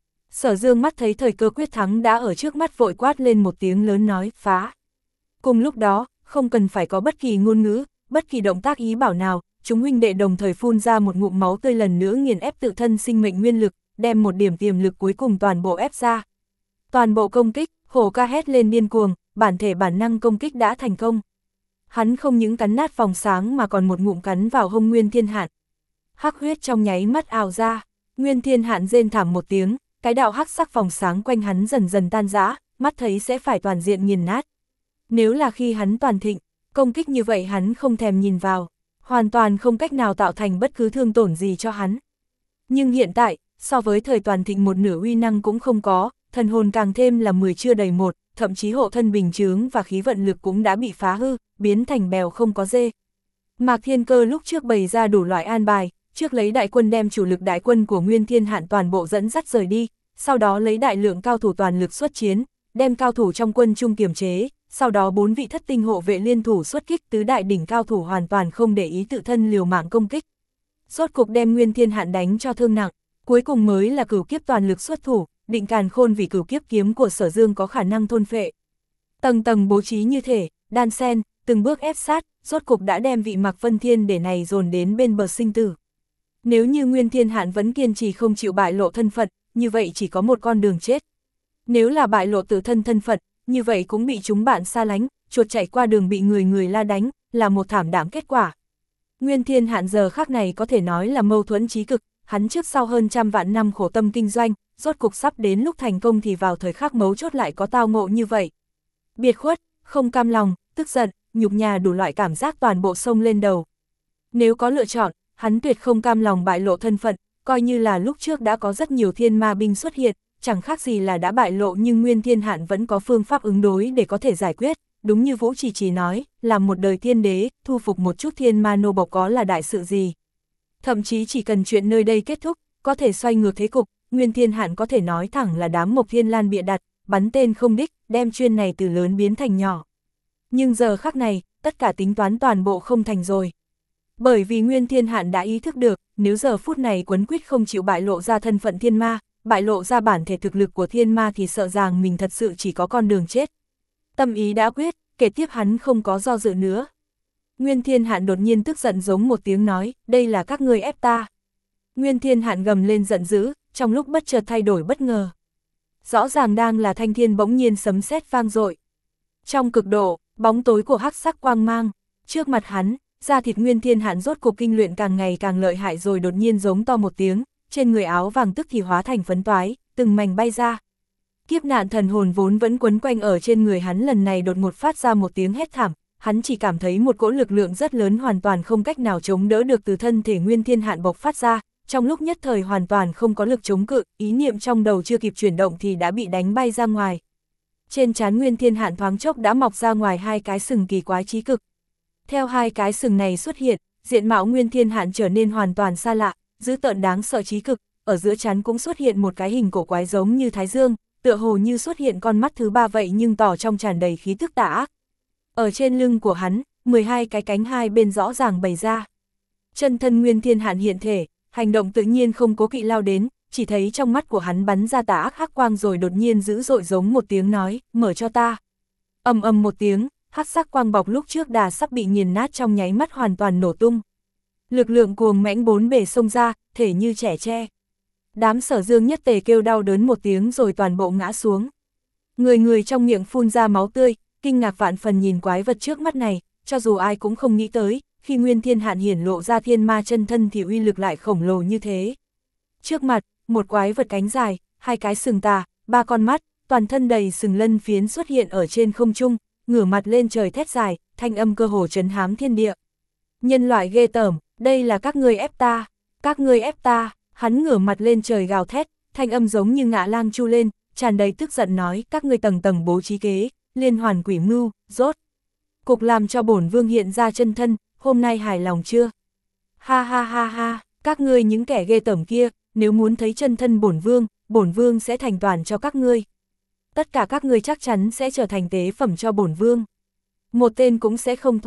Sở Dương mắt thấy thời cơ quyết thắng đã ở trước mắt vội quát lên một tiếng lớn nói, phá. Cùng lúc đó, không cần phải có bất kỳ ngôn ngữ, bất kỳ động tác ý bảo nào, chúng huynh đệ đồng thời phun ra một ngụm máu tươi lần nữa nghiền ép tự thân sinh mệnh nguyên lực, đem một điểm tiềm lực cuối cùng toàn bộ ép ra. Toàn bộ công kích, Hổ Ca hét lên điên cuồng, bản thể bản năng công kích đã thành công. Hắn không những cắn nát vòng sáng mà còn một ngụm cắn vào hông Nguyên Thiên Hạn. Hắc huyết trong nháy mắt ào ra, Nguyên Thiên Hạn rên thảm một tiếng, cái đạo hắc sắc vòng sáng quanh hắn dần dần tan rã, mắt thấy sẽ phải toàn diện nghiền nát. Nếu là khi hắn toàn thịnh, công kích như vậy hắn không thèm nhìn vào, hoàn toàn không cách nào tạo thành bất cứ thương tổn gì cho hắn. Nhưng hiện tại, so với thời toàn thịnh một nửa uy năng cũng không có, thần hồn càng thêm là mười chưa đầy một, thậm chí hộ thân bình chướng và khí vận lực cũng đã bị phá hư, biến thành bèo không có dê. Mạc Thiên Cơ lúc trước bày ra đủ loại an bài, trước lấy đại quân đem chủ lực đại quân của Nguyên Thiên Hạn toàn bộ dẫn dắt rời đi, sau đó lấy đại lượng cao thủ toàn lực xuất chiến, đem cao thủ trong quân chung kiềm chế, sau đó bốn vị thất tinh hộ vệ liên thủ xuất kích, tứ đại đỉnh cao thủ hoàn toàn không để ý tự thân liều mạng công kích. Rốt cục đem Nguyên Thiên Hạn đánh cho thương nặng, cuối cùng mới là Cửu Kiếp toàn lực xuất thủ, định càn khôn vì Cửu Kiếp kiếm của Sở Dương có khả năng thôn phệ. Tầng tầng bố trí như thể, đan sen, từng bước ép sát, rốt cục đã đem vị Mạc Vân Thiên để này dồn đến bên bờ sinh tử. Nếu như Nguyên Thiên Hạn vẫn kiên trì không chịu bại lộ thân phận, như vậy chỉ có một con đường chết. Nếu là bại lộ tự thân thân phận, như vậy cũng bị chúng bạn xa lánh, chuột chạy qua đường bị người người la đánh, là một thảm đạm kết quả. Nguyên Thiên Hạn giờ khắc này có thể nói là mâu thuẫn chí cực, hắn trước sau hơn trăm vạn năm khổ tâm kinh doanh, rốt cục sắp đến lúc thành công thì vào thời khắc mấu chốt lại có tao ngộ như vậy. Biệt khuất, không cam lòng, tức giận, nhục nhã đủ loại cảm giác toàn bộ xông lên đầu. Nếu có lựa chọn, hắn tuyệt không cam lòng bại lộ thân phận, coi như là lúc trước đã có rất nhiều thiên ma binh xuất hiện, chẳng khác gì là đã bại lộ nhưng Nguyên Thiên Hạn vẫn có phương pháp ứng đối để có thể giải quyết, đúng như Vũ Chỉ Chỉ nói, làm một đời thiên đế, thu phục một chút thiên ma nô bộc có là đại sự gì. Thậm chí chỉ cần chuyện nơi đây kết thúc, có thể xoay ngược thế cục, Nguyên Thiên Hạn có thể nói thẳng là đám Mộc Thiên Lan bịa đặt, bắn tên không đích, đem chuyên này từ lớn biến thành nhỏ. Nhưng giờ khắc này, tất cả tính toán toàn bộ không thành rồi. Bởi vì Nguyên Thiên Hạn đã ý thức được, nếu giờ phút này quấn quýt không chịu bại lộ ra thân phận thiên ma, bại lộ ra bản thể thực lực của thiên ma thì sợ rằng mình thật sự chỉ có con đường chết. Tâm ý đã quyết, kể tiếp hắn không có do dự nữa. Nguyên Thiên Hạn đột nhiên tức giận giống một tiếng nói, đây là các ngươi ép ta. Nguyên Thiên Hạn gầm lên giận dữ, trong lúc bất chợt thay đổi bất ngờ. Rõ ràng đang là thanh thiên bỗng nhiên sấm sét vang dội. Trong cực độ, bóng tối của hắc sắc quang mang, trước mặt hắn, da thịt Nguyên Thiên Hạn rốt cuộc kinh luyện càng ngày càng lợi hại rồi đột nhiên giống to một tiếng, trên người áo vàng tức thì hóa thành phấn toái, từng mảnh bay ra. Kiếp nạn thần hồn vốn vẫn quấn quanh ở trên người hắn lần này đột ngột phát ra một tiếng hét thảm, hắn chỉ cảm thấy một cỗ lực lượng rất lớn hoàn toàn không cách nào chống đỡ được từ thân thể Nguyên Thiên Hạn bộc phát ra, trong lúc nhất thời hoàn toàn không có lực chống cự, ý niệm trong đầu chưa kịp chuyển động thì đã bị đánh bay ra ngoài. Trên trán Nguyên Thiên Hạn thoáng chốc đã mọc ra ngoài hai cái sừng kỳ quái chí cực. Theo hai cái sừng này xuất hiện, diện mạo Nguyên Thiên Hạn trở nên hoàn toàn xa lạ, dữ tợn đáng sợ chí cực, ở giữa trán cũng xuất hiện một cái hình cổ quái giống như thái dương, tựa hồ như xuất hiện con mắt thứ ba vậy nhưng tỏ trong tràn đầy khí tức tà ác. Ở trên lưng của hắn, mười hai cái cánh hai bên rõ ràng bày ra. Chân thân Nguyên Thiên Hạn hiện thể, hành động tự nhiên không cố kỵ lao đến, chỉ thấy trong mắt của hắn bắn ra tà ác hắc quang rồi đột nhiên dữ dội giống một tiếng nói, mở cho ta. Ầm ầm một tiếng, hắc sắc quang bọc lúc trước đà sắp bị nghiền nát trong nháy mắt hoàn toàn nổ tung. Lực lượng cuồng mãnh bốn bề xông ra, thể như trẻ tre. Đám Sở Dương nhất tề kêu đau đớn một tiếng rồi toàn bộ ngã xuống. Người người trong miệng phun ra máu tươi, kinh ngạc vạn phần nhìn quái vật trước mắt này, cho dù ai cũng không nghĩ tới, khi Nguyên Thiên Hạn hiển lộ ra thiên ma chân thân thì uy lực lại khổng lồ như thế. Trước mặt, một quái vật cánh dài, hai cái sừng tà, ba con mắt, toàn thân đầy sừng lân phiến xuất hiện ở trên không trung, ngửa mặt lên trời thét dài, thanh âm cơ hồ trấn hám thiên địa. Nhân loại ghê tởm, đây là các ngươi ép ta, các ngươi ép ta, hắn ngửa mặt lên trời gào thét, thanh âm giống như ngạ lang chu lên, tràn đầy tức giận nói, các ngươi tầng tầng bố trí kế, liên hoàn quỷ mưu, rốt cục làm cho bổn vương hiện ra chân thân, hôm nay hài lòng chưa? Ha ha ha ha, các ngươi những kẻ ghê tởm kia, nếu muốn thấy chân thân bổn vương, bổn vương sẽ thành toàn cho các ngươi. Tất cả các ngươi chắc chắn sẽ trở thành tế phẩm cho bổn vương. Một tên cũng sẽ không thoát,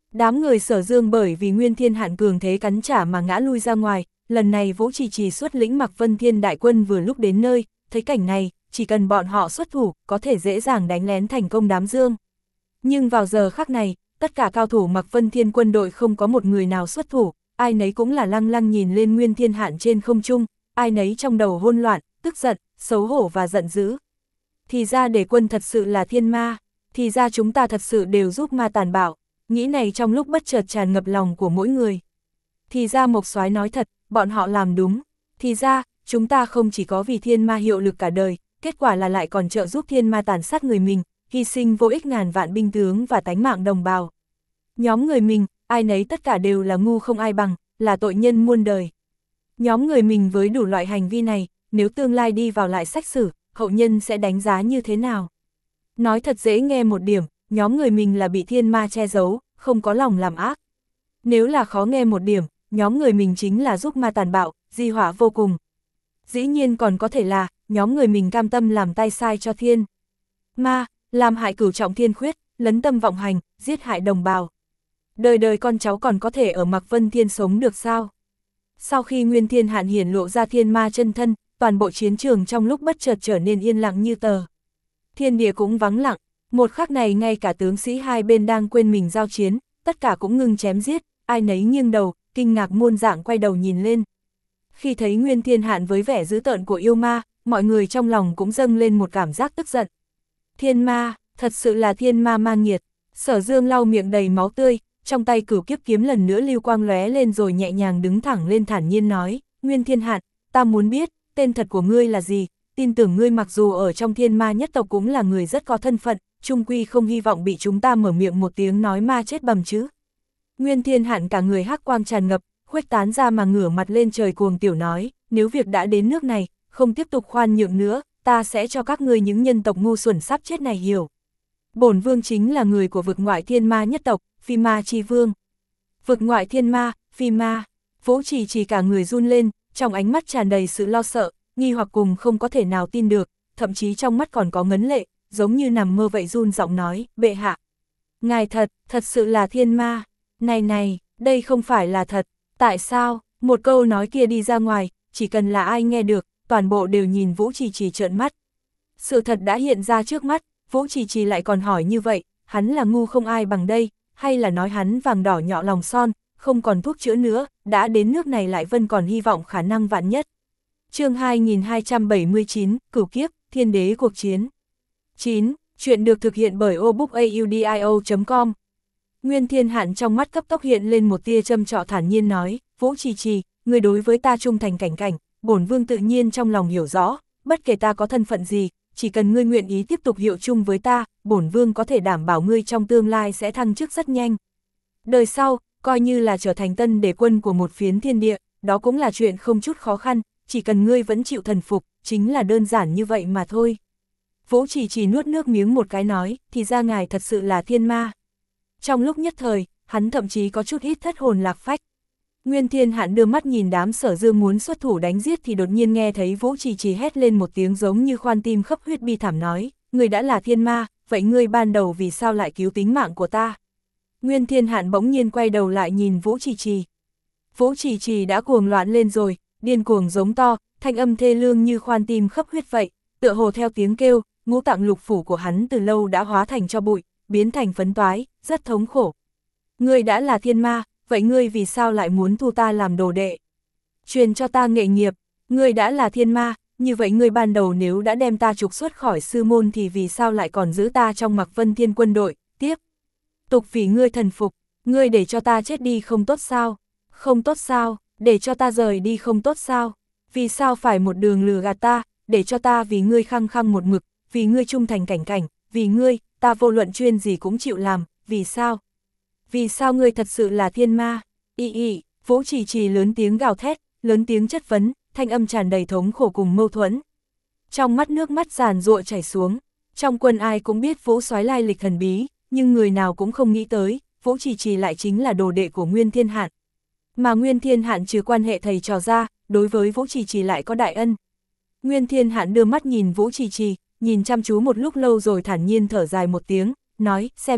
Đám người Sở Dương bởi vì Nguyên Thiên Hạn cường thế cắn trả mà ngã lui ra ngoài, lần này Vũ Trì Trì xuất lĩnh Mạc Vân Thiên đại quân vừa lúc đến nơi, thấy cảnh này, chỉ cần bọn họ xuất thủ, có thể dễ dàng đánh lén thành công đám Dương. Nhưng vào giờ khắc này, tất cả cao thủ Mạc Vân Thiên quân đội không có một người nào xuất thủ, ai nấy cũng là lăng lăng nhìn lên Nguyên Thiên Hạn trên không trung, ai nấy trong đầu hỗn loạn, tức giận, xấu hổ và giận dữ. Thì ra để quân thật sự là thiên ma, thì ra chúng ta thật sự đều giúp ma tàn bạo, nghĩ này trong lúc bất chợt tràn ngập lòng của mỗi người. Thì ra Mộc Soái nói thật, bọn họ làm đúng, thì ra, chúng ta không chỉ có vì thiên ma hiệu lực cả đời, kết quả là lại còn trợ giúp thiên ma tàn sát người mình, hy sinh vô ích ngàn vạn binh tướng và tánh mạng đồng bào. Nhóm người mình, ai nấy tất cả đều là ngu không ai bằng, là tội nhân muôn đời. Nhóm người mình với đủ loại hành vi này, nếu tương lai đi vào lại sách sử, hậu nhân sẽ đánh giá như thế nào? Nói thật dễ nghe một điểm, nhóm người mình là bị thiên ma che giấu, không có lòng làm ác. Nếu là khó nghe một điểm, nhóm người mình chính là giúp ma tàn bạo, di họa vô cùng. Dĩ nhiên còn có thể là, nhóm người mình cam tâm làm tay sai cho thiên ma, làm hại cửu trọng thiên khuyết, lấn tâm vọng hành, giết hại đồng bào. Đời đời con cháu còn có thể ở Mạc Vân Thiên sống được sao? Sau khi Nguyên Thiên Hạn hiển lộ ra thiên ma chân thân, toàn bộ chiến trường trong lúc bất chợt trở nên yên lặng như tờ. Thiên địa cũng vắng lặng, một khắc này ngay cả tướng sĩ hai bên đang quên mình giao chiến, tất cả cũng ngưng chém giết, ai nấy nghiêng đầu, kinh ngạc muôn dạng quay đầu nhìn lên. Khi thấy Nguyên Thiên Hạn với vẻ dữ tợn của yêu ma, mọi người trong lòng cũng dâng lên một cảm giác tức giận. Thiên ma, thật sự là thiên ma ma nghiệt. Sở Dương lau miệng đầy máu tươi, trong tay cửu kiếp kiếm lần nữa lưu quang lóe lên rồi nhẹ nhàng đứng thẳng lên thản nhiên nói, Nguyên Thiên Hạn, ta muốn biết, tên thật của ngươi là gì, tin tưởng ngươi mặc dù ở trong thiên ma nhất tộc cũng là người rất có thân phận, chung quy không hy vọng bị chúng ta mở miệng một tiếng nói ma chết bầm chứ. Nguyên Thiên Hạn cả người hắc quang tràn ngập, khuếch tán ra mà ngửa mặt lên trời cuồng tiểu nói, nếu việc đã đến nước này, không tiếp tục khoan nhượng nữa, ta sẽ cho các ngươi những nhân tộc ngu xuẩn sắp chết này hiểu. Bổn vương chính là người của vực ngoại thiên ma nhất tộc, Phi Ma Chi Vương. Vực ngoại thiên ma, Phi Ma, Vũ Trì Trì cả người run lên, trong ánh mắt tràn đầy sự lo sợ, nghi hoặc cùng không có thể nào tin được, thậm chí trong mắt còn có ngấn lệ, giống như nằm mơ vậy run giọng nói, bệ hạ. Ngài thật, thật sự là thiên ma, này này, đây không phải là thật, tại sao, một câu nói kia đi ra ngoài, chỉ cần là ai nghe được, toàn bộ đều nhìn Vũ Trì Trì trợn mắt. Sự thật đã hiện ra trước mắt, Vũ Trì Trì lại còn hỏi như vậy, hắn là ngu không ai bằng đây, hay là nói hắn vàng đỏ nhọ lòng son, không còn thuốc chữa nữa, đã đến nước này lại vẫn còn hy vọng khả năng vạn nhất. Chương hai nghìn hai trăm bảy mươi chín, Cửu Kiếp, Thiên Đế cuộc chiến. chín. Chuyện được thực hiện bởi obookaudio chấm com. Nguyên Thiên Hạn trong mắt cấp tốc hiện lên một tia châm trọ thản nhiên nói, Vũ Trì Trì, người đối với ta trung thành cảnh cảnh, bổn vương tự nhiên trong lòng hiểu rõ, bất kể ta có thân phận gì, chỉ cần ngươi nguyện ý tiếp tục hiệu chung với ta, bổn vương có thể đảm bảo ngươi trong tương lai sẽ thăng chức rất nhanh. Đời sau, coi như là trở thành tân đế quân của một phiến thiên địa, đó cũng là chuyện không chút khó khăn, chỉ cần ngươi vẫn chịu thần phục, chính là đơn giản như vậy mà thôi. Vũ Trì Trì nuốt nước miếng một cái nói, thì ra ngài thật sự là thiên ma. Trong lúc nhất thời, hắn thậm chí có chút ít thất hồn lạc phách. Nguyên Thiên Hạn đưa mắt nhìn đám Sở Dương muốn xuất thủ đánh giết thì đột nhiên nghe thấy Vũ Trì Trì hét lên một tiếng giống như khoan tim khấp huyết bi thảm nói, ngươi đã là thiên ma, vậy ngươi ban đầu vì sao lại cứu tính mạng của ta? Nguyên Thiên Hạn bỗng nhiên quay đầu lại nhìn Vũ Trì Trì. Vũ Trì Trì đã cuồng loạn lên rồi, điên cuồng giống to, thanh âm thê lương như khoan tim khấp huyết vậy, tựa hồ theo tiếng kêu, ngũ tạng lục phủ của hắn từ lâu đã hóa thành cho bụi, biến thành phấn toái, rất thống khổ. Ngươi đã là thiên ma, vậy ngươi vì sao lại muốn thu ta làm đồ đệ? Truyền cho ta nghệ nghiệp, ngươi đã là thiên ma, như vậy ngươi ban đầu nếu đã đem ta trục xuất khỏi sư môn thì vì sao lại còn giữ ta trong Mạc Vân Thiên quân đội, tiếp tục vì ngươi thần phục, ngươi để cho ta chết đi không tốt sao? Không tốt sao, để cho ta rời đi không tốt sao? Vì sao phải một đường lừa gạt ta, để cho ta vì ngươi khăng khăng một mực, vì ngươi trung thành cảnh cảnh, vì ngươi, ta vô luận chuyên gì cũng chịu làm, vì sao? Vì sao ngươi thật sự là thiên ma? Y y, Vũ Trì Trì lớn tiếng gào thét, lớn tiếng chất vấn, thanh âm tràn đầy thống khổ cùng mâu thuẫn. Trong mắt nước mắt giàn giụa chảy xuống, trong quân ai cũng biết Vũ Soái lai lịch thần bí, nhưng người nào cũng không nghĩ tới, Vũ Trì Trì lại chính là đồ đệ của Nguyên Thiên Hạn. Mà Nguyên Thiên Hạn trừ quan hệ thầy trò ra, đối với Vũ Trì Trì lại có đại ân. Nguyên Thiên Hạn đưa mắt nhìn Vũ Trì Trì, nhìn chăm chú một lúc lâu rồi thản nhiên thở dài một tiếng, nói, xem ra,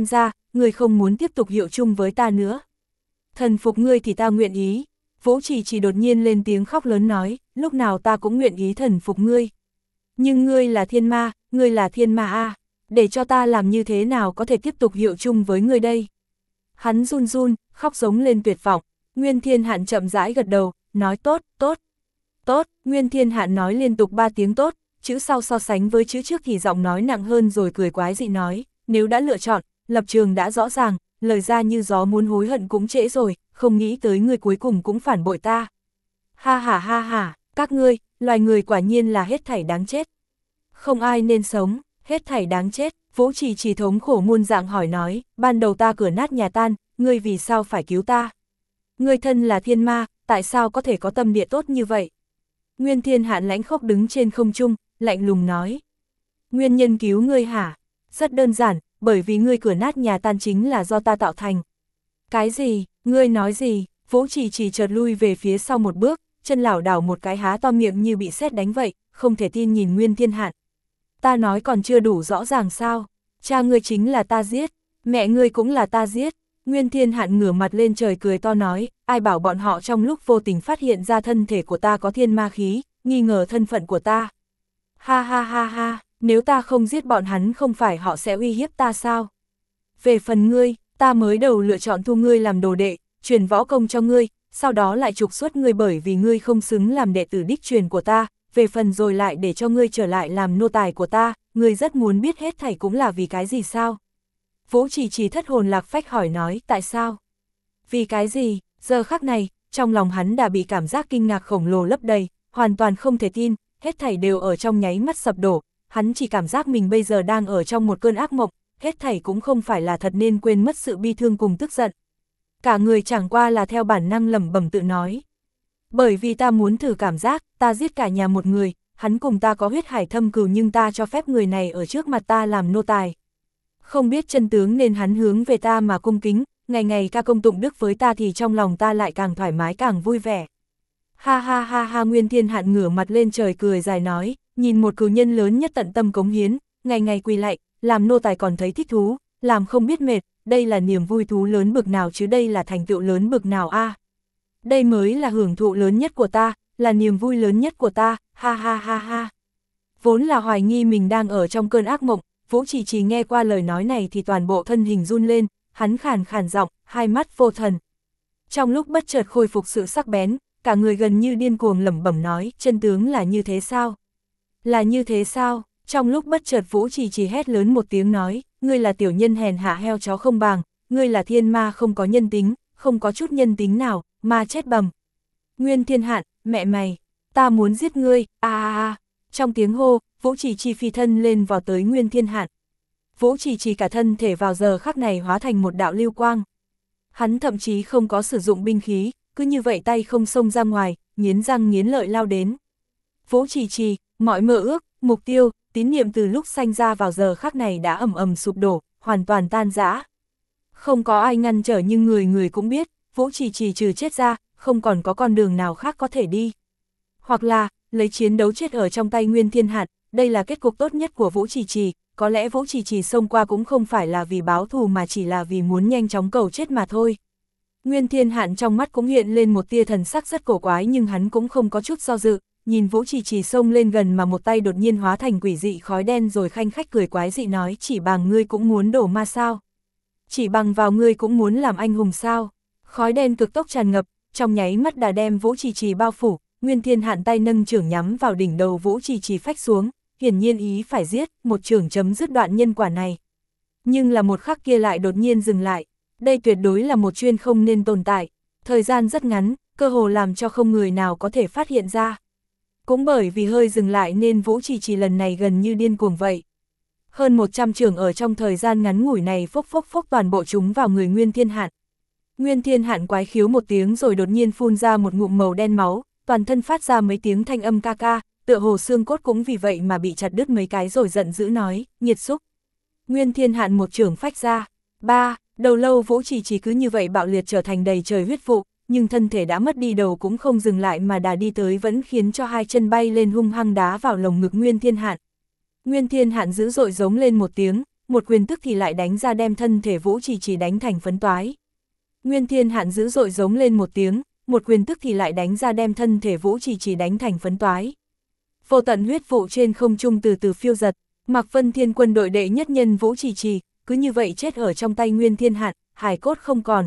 ngươi không muốn tiếp tục hiệu chung với ta nữa. Thần phục ngươi thì ta nguyện ý. Vũ Chỉ Chỉ đột nhiên lên tiếng khóc lớn nói, lúc nào ta cũng nguyện ý thần phục ngươi. Nhưng ngươi là thiên ma, ngươi là thiên ma a, để cho ta làm như thế nào có thể tiếp tục hiệu chung với ngươi đây. Hắn run run, khóc giống lên tuyệt vọng. Nguyên Thiên Hạn chậm rãi gật đầu, nói tốt, tốt, tốt. Nguyên Thiên Hạn nói liên tục ba tiếng tốt, chữ sau so sánh với chữ trước thì giọng nói nặng hơn rồi cười quái dị nói, nếu đã lựa chọn, lập trường đã rõ ràng, lời ra như gió muốn hối hận cũng trễ rồi, không nghĩ tới người cuối cùng cũng phản bội ta. Ha ha ha ha, các ngươi, loài người quả nhiên là hết thảy đáng chết. Không ai nên sống, hết thảy đáng chết. Vũ Chỉ Chỉ thống khổ muôn dạng hỏi nói, ban đầu ta cửa nát nhà tan, ngươi vì sao phải cứu ta? Ngươi thân là thiên ma, tại sao có thể có tâm địa tốt như vậy? Nguyên Thiên Hạn lãnh khốc đứng trên không trung, lạnh lùng nói. Nguyên nhân cứu ngươi hả? Rất đơn giản, bởi vì ngươi cửa nát nhà tan chính là do ta tạo thành. Cái gì? Ngươi nói gì? Vũ Chỉ Chỉ chợt lui về phía sau một bước, chân lảo đảo một cái há to miệng như bị sét đánh vậy, không thể tin nhìn Nguyên Thiên Hạn. Ta nói còn chưa đủ rõ ràng sao? Cha ngươi chính là ta giết, mẹ ngươi cũng là ta giết. Nguyên Thiên Hạn ngửa mặt lên trời cười to nói, ai bảo bọn họ trong lúc vô tình phát hiện ra thân thể của ta có thiên ma khí, nghi ngờ thân phận của ta. Ha ha ha ha, nếu ta không giết bọn hắn không phải họ sẽ uy hiếp ta sao? Về phần ngươi, ta mới đầu lựa chọn thu ngươi làm đồ đệ, truyền võ công cho ngươi, sau đó lại trục xuất ngươi bởi vì ngươi không xứng làm đệ tử đích truyền của ta, về phần rồi lại để cho ngươi trở lại làm nô tài của ta, ngươi rất muốn biết hết thảy cũng là vì cái gì sao? Vũ Chỉ Chỉ thất hồn lạc phách hỏi nói, tại sao? Vì cái gì? Giờ khắc này, trong lòng hắn đã bị cảm giác kinh ngạc khổng lồ lấp đầy, hoàn toàn không thể tin, hết thảy đều ở trong nháy mắt sập đổ, hắn chỉ cảm giác mình bây giờ đang ở trong một cơn ác mộng, hết thảy cũng không phải là thật nên quên mất sự bi thương cùng tức giận. Cả người chẳng qua là theo bản năng lẩm bẩm tự nói. Bởi vì ta muốn thử cảm giác, ta giết cả nhà một người, hắn cùng ta có huyết hải thâm cừu nhưng ta cho phép người này ở trước mặt ta làm nô tài. Không biết chân tướng nên hắn hướng về ta mà cung kính, ngày ngày ca công tụng đức với ta thì trong lòng ta lại càng thoải mái càng vui vẻ. Ha ha ha ha. Nguyên Thiên Hạn ngửa mặt lên trời cười dài nói, nhìn một cừu nhân lớn nhất tận tâm cống hiến, ngày ngày quỳ lạy, làm nô tài còn thấy thích thú, làm không biết mệt, đây là niềm vui thú lớn bực nào chứ đây là thành tựu lớn bực nào a? À? Đây mới là hưởng thụ lớn nhất của ta, là niềm vui lớn nhất của ta, ha ha ha ha. Vốn là hoài nghi mình đang ở trong cơn ác mộng, Vũ Chỉ Chỉ nghe qua lời nói này thì toàn bộ thân hình run lên, hắn khàn khàn giọng, hai mắt vô thần. Trong lúc bất chợt khôi phục sự sắc bén, cả người gần như điên cuồng lẩm bẩm nói, chân tướng là như thế sao? Là như thế sao? Trong lúc bất chợt Vũ Chỉ Chỉ hét lớn một tiếng nói, ngươi là tiểu nhân hèn hạ heo chó không bằng, ngươi là thiên ma không có nhân tính, không có chút nhân tính nào, ma chết bầm. Nguyên Thiên Hạn, mẹ mày, ta muốn giết ngươi, a a a. Trong tiếng hô, Vũ Chỉ Chỉ phi thân lên vào tới Nguyên Thiên Hạn. Vũ Chỉ Chỉ cả thân thể vào giờ khắc này hóa thành một đạo lưu quang. Hắn thậm chí không có sử dụng binh khí, cứ như vậy tay không xông ra ngoài, nghiến răng nghiến lợi lao đến. Vũ Chỉ Chỉ, mọi mơ ước, mục tiêu, tín niệm từ lúc sanh ra vào giờ khắc này đã ầm ầm sụp đổ, hoàn toàn tan rã. Không có ai ngăn trở nhưng người người cũng biết, Vũ Chỉ Chỉ trừ chết ra, không còn có con đường nào khác có thể đi. Hoặc là, lấy chiến đấu chết ở trong tay Nguyên Thiên Hạn, đây là kết cục tốt nhất của Vũ Chỉ Chỉ, có lẽ Vũ Chỉ Chỉ xông qua cũng không phải là vì báo thù mà chỉ là vì muốn nhanh chóng cầu chết mà thôi. Nguyên Thiên Hạn trong mắt cũng hiện lên một tia thần sắc rất cổ quái nhưng hắn cũng không có chút do dự, nhìn Vũ Chỉ Chỉ xông lên gần mà một tay đột nhiên hóa thành quỷ dị khói đen rồi khanh khách cười quái dị nói, chỉ bằng ngươi cũng muốn đổ ma sao? Chỉ bằng vào ngươi cũng muốn làm anh hùng sao? Khói đen cực tốc tràn ngập, trong nháy mắt đã đem Vũ Chỉ Chỉ bao phủ. Nguyên Thiên Hạn tay nâng chưởng nhắm vào đỉnh đầu Vũ Chỉ Chỉ phách xuống, hiển nhiên ý phải giết, một chưởng chấm dứt đoạn nhân quả này. Nhưng là một khắc kia lại đột nhiên dừng lại, đây tuyệt đối là một chuyên không nên tồn tại, thời gian rất ngắn, cơ hồ làm cho không người nào có thể phát hiện ra. Cũng bởi vì hơi dừng lại nên Vũ Chỉ Chỉ lần này gần như điên cuồng vậy. Hơn một trăm chưởng ở trong thời gian ngắn ngủi này phốc phốc phốc toàn bộ chúng vào người Nguyên Thiên Hạn. Nguyên Thiên Hạn quái khiếu một tiếng rồi đột nhiên phun ra một ngụm màu đen máu, toàn thân phát ra mấy tiếng thanh âm ca ca, tựa hồ xương cốt cũng vì vậy mà bị chặt đứt mấy cái rồi giận dữ nói, nghiệt xúc. Nguyên Thiên Hạn một chưởng phách ra, ba, đầu lâu Vũ Chỉ Chỉ cứ như vậy bạo liệt trở thành đầy trời huyết vụ, nhưng thân thể đã mất đi đầu cũng không dừng lại mà đà đi tới vẫn khiến cho hai chân bay lên hung hăng đá vào lồng ngực Nguyên Thiên Hạn. Nguyên Thiên Hạn dữ dội giống lên một tiếng, một quyền tức thì lại đánh ra đem thân thể Vũ Trì Trì đánh thành phấn toái. Nguyên Thiên Hạn dữ dội giống lên một tiếng, một quyền tức thì lại đánh ra đem thân thể Vũ Trì Trì đánh thành phấn toái. Vô tận huyết vụ trên không trung từ từ phiêu giật, Mạc Vân Thiên quân đội đệ nhất nhân Vũ Trì Trì, cứ như vậy chết ở trong tay Nguyên Thiên Hạn, hài cốt không còn.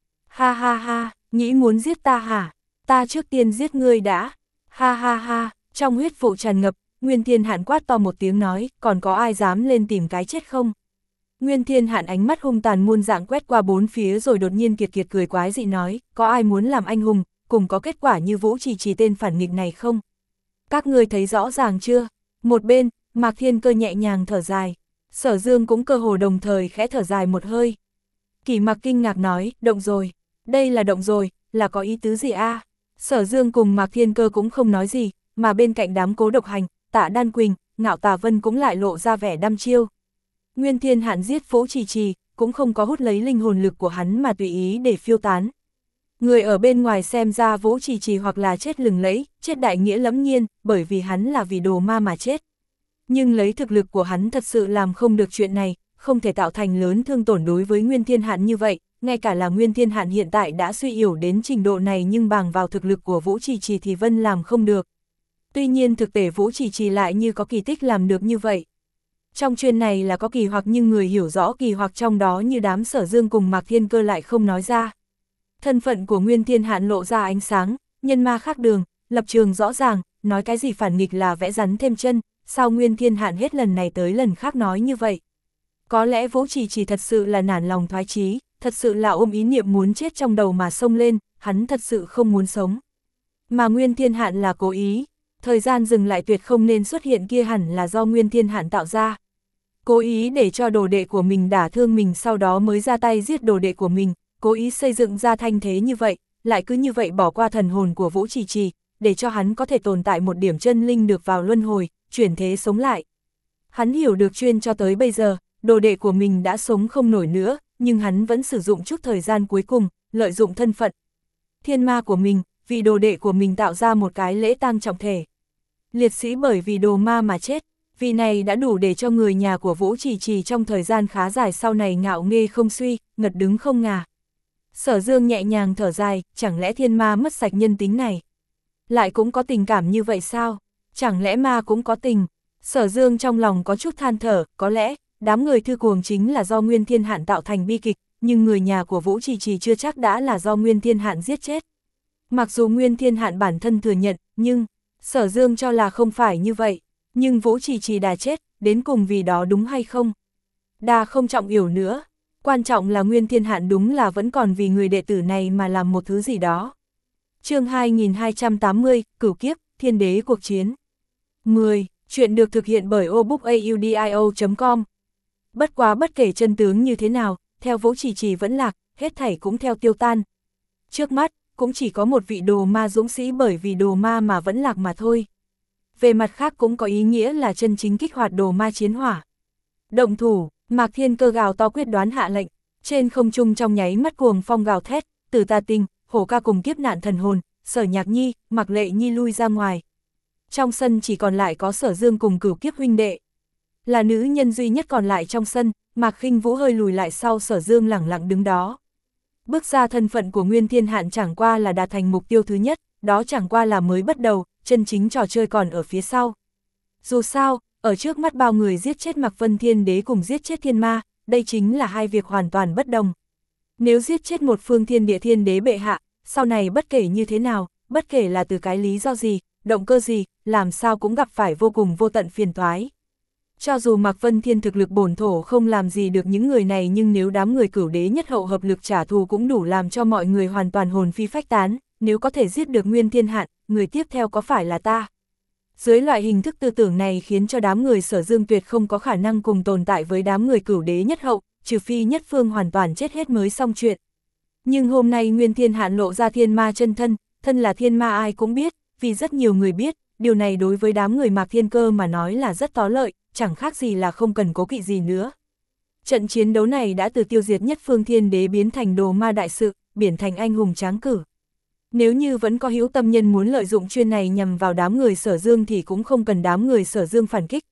Ha ha ha, nghĩ muốn giết ta hả? Ta trước tiên giết ngươi đã. Ha ha ha, trong huyết vụ tràn ngập, Nguyên Thiên Hạn quát to một tiếng nói, còn có ai dám lên tìm cái chết không? Nguyên Thiên Hạn ánh mắt hung tàn muôn dạng quét qua bốn phía rồi đột nhiên kiệt kiệt cười quái dị nói, có ai muốn làm anh hùng, cùng có kết quả như Vũ Trì Trì tên phản nghịch này không? Các ngươi thấy rõ ràng chưa? Một bên, Mạc Thiên Cơ nhẹ nhàng thở dài, Sở Dương cũng cơ hồ đồng thời khẽ thở dài một hơi. Kỷ Mặc kinh ngạc nói, động rồi, đây là động rồi, là có ý tứ gì a? À? Sở Dương cùng Mạc Thiên Cơ cũng không nói gì, mà bên cạnh đám Cố Độc Hành, Tạ Đan Quỳnh, Ngạo Tà Vân cũng lại lộ ra vẻ đăm chiêu. Nguyên Thiên Hạn giết Vũ Trì Trì, cũng không có hút lấy linh hồn lực của hắn mà tùy ý để phiêu tán. Người ở bên ngoài xem ra Vũ Trì Trì hoặc là chết lừng lẫy, chết đại nghĩa lẫm nhiên, bởi vì hắn là vì đồ ma mà chết. Nhưng lấy thực lực của hắn thật sự làm không được chuyện này, không thể tạo thành lớn thương tổn đối với Nguyên Thiên Hạn như vậy, ngay cả là Nguyên Thiên Hạn hiện tại đã suy yếu đến trình độ này nhưng bằng vào thực lực của Vũ Trì Trì thì Vân làm không được. Tuy nhiên thực tế Vũ Trì Trì lại như có kỳ tích làm được như vậy. Trong chuyện này là có kỳ hoặc nhưng người hiểu rõ kỳ hoặc trong đó như đám Sở Dương cùng Mạc Thiên Cơ lại không nói ra. Thân phận của Nguyên Thiên Hạn lộ ra ánh sáng, nhân ma khác đường, lập trường rõ ràng, nói cái gì phản nghịch là vẽ rắn thêm chân, sao Nguyên Thiên Hạn hết lần này tới lần khác nói như vậy. Có lẽ Vũ Trì Trì thật sự là nản lòng thoái chí, thật sự là ôm ý niệm muốn chết trong đầu mà xông lên, hắn thật sự không muốn sống. Mà Nguyên Thiên Hạn là cố ý, thời gian dừng lại tuyệt không nên xuất hiện kia hẳn là do Nguyên Thiên Hạn tạo ra. Cố ý để cho đồ đệ của mình đả thương mình sau đó mới ra tay giết đồ đệ của mình, cố ý xây dựng ra thanh thế như vậy, lại cứ như vậy bỏ qua thần hồn của Vũ Trì Trì, để cho hắn có thể tồn tại một điểm chân linh được vào luân hồi, chuyển thế sống lại. Hắn hiểu được chuyên cho tới bây giờ, đồ đệ của mình đã sống không nổi nữa, nhưng hắn vẫn sử dụng chút thời gian cuối cùng, lợi dụng thân phận thiên ma của mình, vì đồ đệ của mình tạo ra một cái lễ tang trọng thể. Liệt sĩ bởi vì đồ ma mà chết, vì này đã đủ để cho người nhà của Vũ Trì Trì trong thời gian khá dài sau này ngạo nghê không suy, ngật đứng không ngả. Sở Dương nhẹ nhàng thở dài, chẳng lẽ thiên ma mất sạch nhân tính này? Lại cũng có tình cảm như vậy sao? Chẳng lẽ ma cũng có tình? Sở Dương trong lòng có chút than thở, có lẽ, đám người thư cuồng chính là do Nguyên Thiên Hạn tạo thành bi kịch, nhưng người nhà của Vũ Trì Trì chưa chắc đã là do Nguyên Thiên Hạn giết chết. Mặc dù Nguyên Thiên Hạn bản thân thừa nhận, nhưng Sở Dương cho là không phải như vậy. Nhưng Vũ Trì Trì đã chết, đến cùng vì đó đúng hay không? Đa không trọng yếu nữa. Quan trọng là Nguyên Thiên Hạn đúng là vẫn còn vì người đệ tử này mà làm một thứ gì đó. Chương hai nghìn hai trăm tám mươi, Cửu Kiếp, Thiên Đế Cuộc Chiến. mười. Chuyện được thực hiện bởi obookaudio chấm com. Bất quá bất kể chân tướng như thế nào, theo Vũ Trì Trì vẫn lạc, hết thảy cũng theo tiêu tan. Trước mắt, cũng chỉ có một vị đồ ma dũng sĩ bởi vì đồ ma mà vẫn lạc mà thôi. Về mặt khác cũng có ý nghĩa là chân chính kích hoạt đồ ma chiến hỏa. Động thủ, Mạc Thiên Cơ gào to quyết đoán hạ lệnh, trên không trung trong nháy mắt cuồng phong gào thét, Tử Tà Tinh, Hổ Ca cùng Kiếp Nạn Thần Hồn, Sở Nhạc Nhi, Mạc Lệ Nhi lui ra ngoài. Trong sân chỉ còn lại có Sở Dương cùng Cửu Kiếp huynh đệ. Là nữ nhân duy nhất còn lại trong sân, Mạc Khinh Vũ hơi lùi lại sau Sở Dương lẳng lặng đứng đó. Bước ra thân phận của Nguyên Thiên Hạn chẳng qua là đạt thành mục tiêu thứ nhất, đó chẳng qua là mới bắt đầu, chân chính trò chơi còn ở phía sau. Dù sao, ở trước mắt bao người giết chết Mạc Vân Thiên Đế cùng giết chết thiên ma, đây chính là hai việc hoàn toàn bất đồng. Nếu giết chết một phương thiên địa thiên đế bệ hạ, sau này bất kể như thế nào, bất kể là từ cái lý do gì, động cơ gì, làm sao cũng gặp phải vô cùng vô tận phiền toái. Cho dù Mạc Vân Thiên thực lực bổn thổ không làm gì được những người này nhưng nếu đám người Cửu Đế nhất hậu hợp lực trả thù cũng đủ làm cho mọi người hoàn toàn hồn phi phách tán, nếu có thể giết được Nguyên Thiên Hạn, người tiếp theo có phải là ta? Dưới loại hình thức tư tưởng này khiến cho đám người Sở Dương tuyệt không có khả năng cùng tồn tại với đám người Cửu Đế nhất hậu, trừ phi nhất phương hoàn toàn chết hết mới xong chuyện. Nhưng hôm nay Nguyên Thiên Hạn lộ ra thiên ma chân thân, thân là thiên ma ai cũng biết, vì rất nhiều người biết, điều này đối với đám người Mạc Thiên Cơ mà nói là rất có lợi, chẳng khác gì là không cần cố kỵ gì nữa. Trận chiến đấu này đã từ tiêu diệt nhất phương thiên đế biến thành đồ ma đại sự, biến thành anh hùng tráng cử. Nếu như vẫn có hữu tâm nhân muốn lợi dụng chuyên này nhằm vào đám người Sở Dương thì cũng không cần đám người Sở Dương phản kích,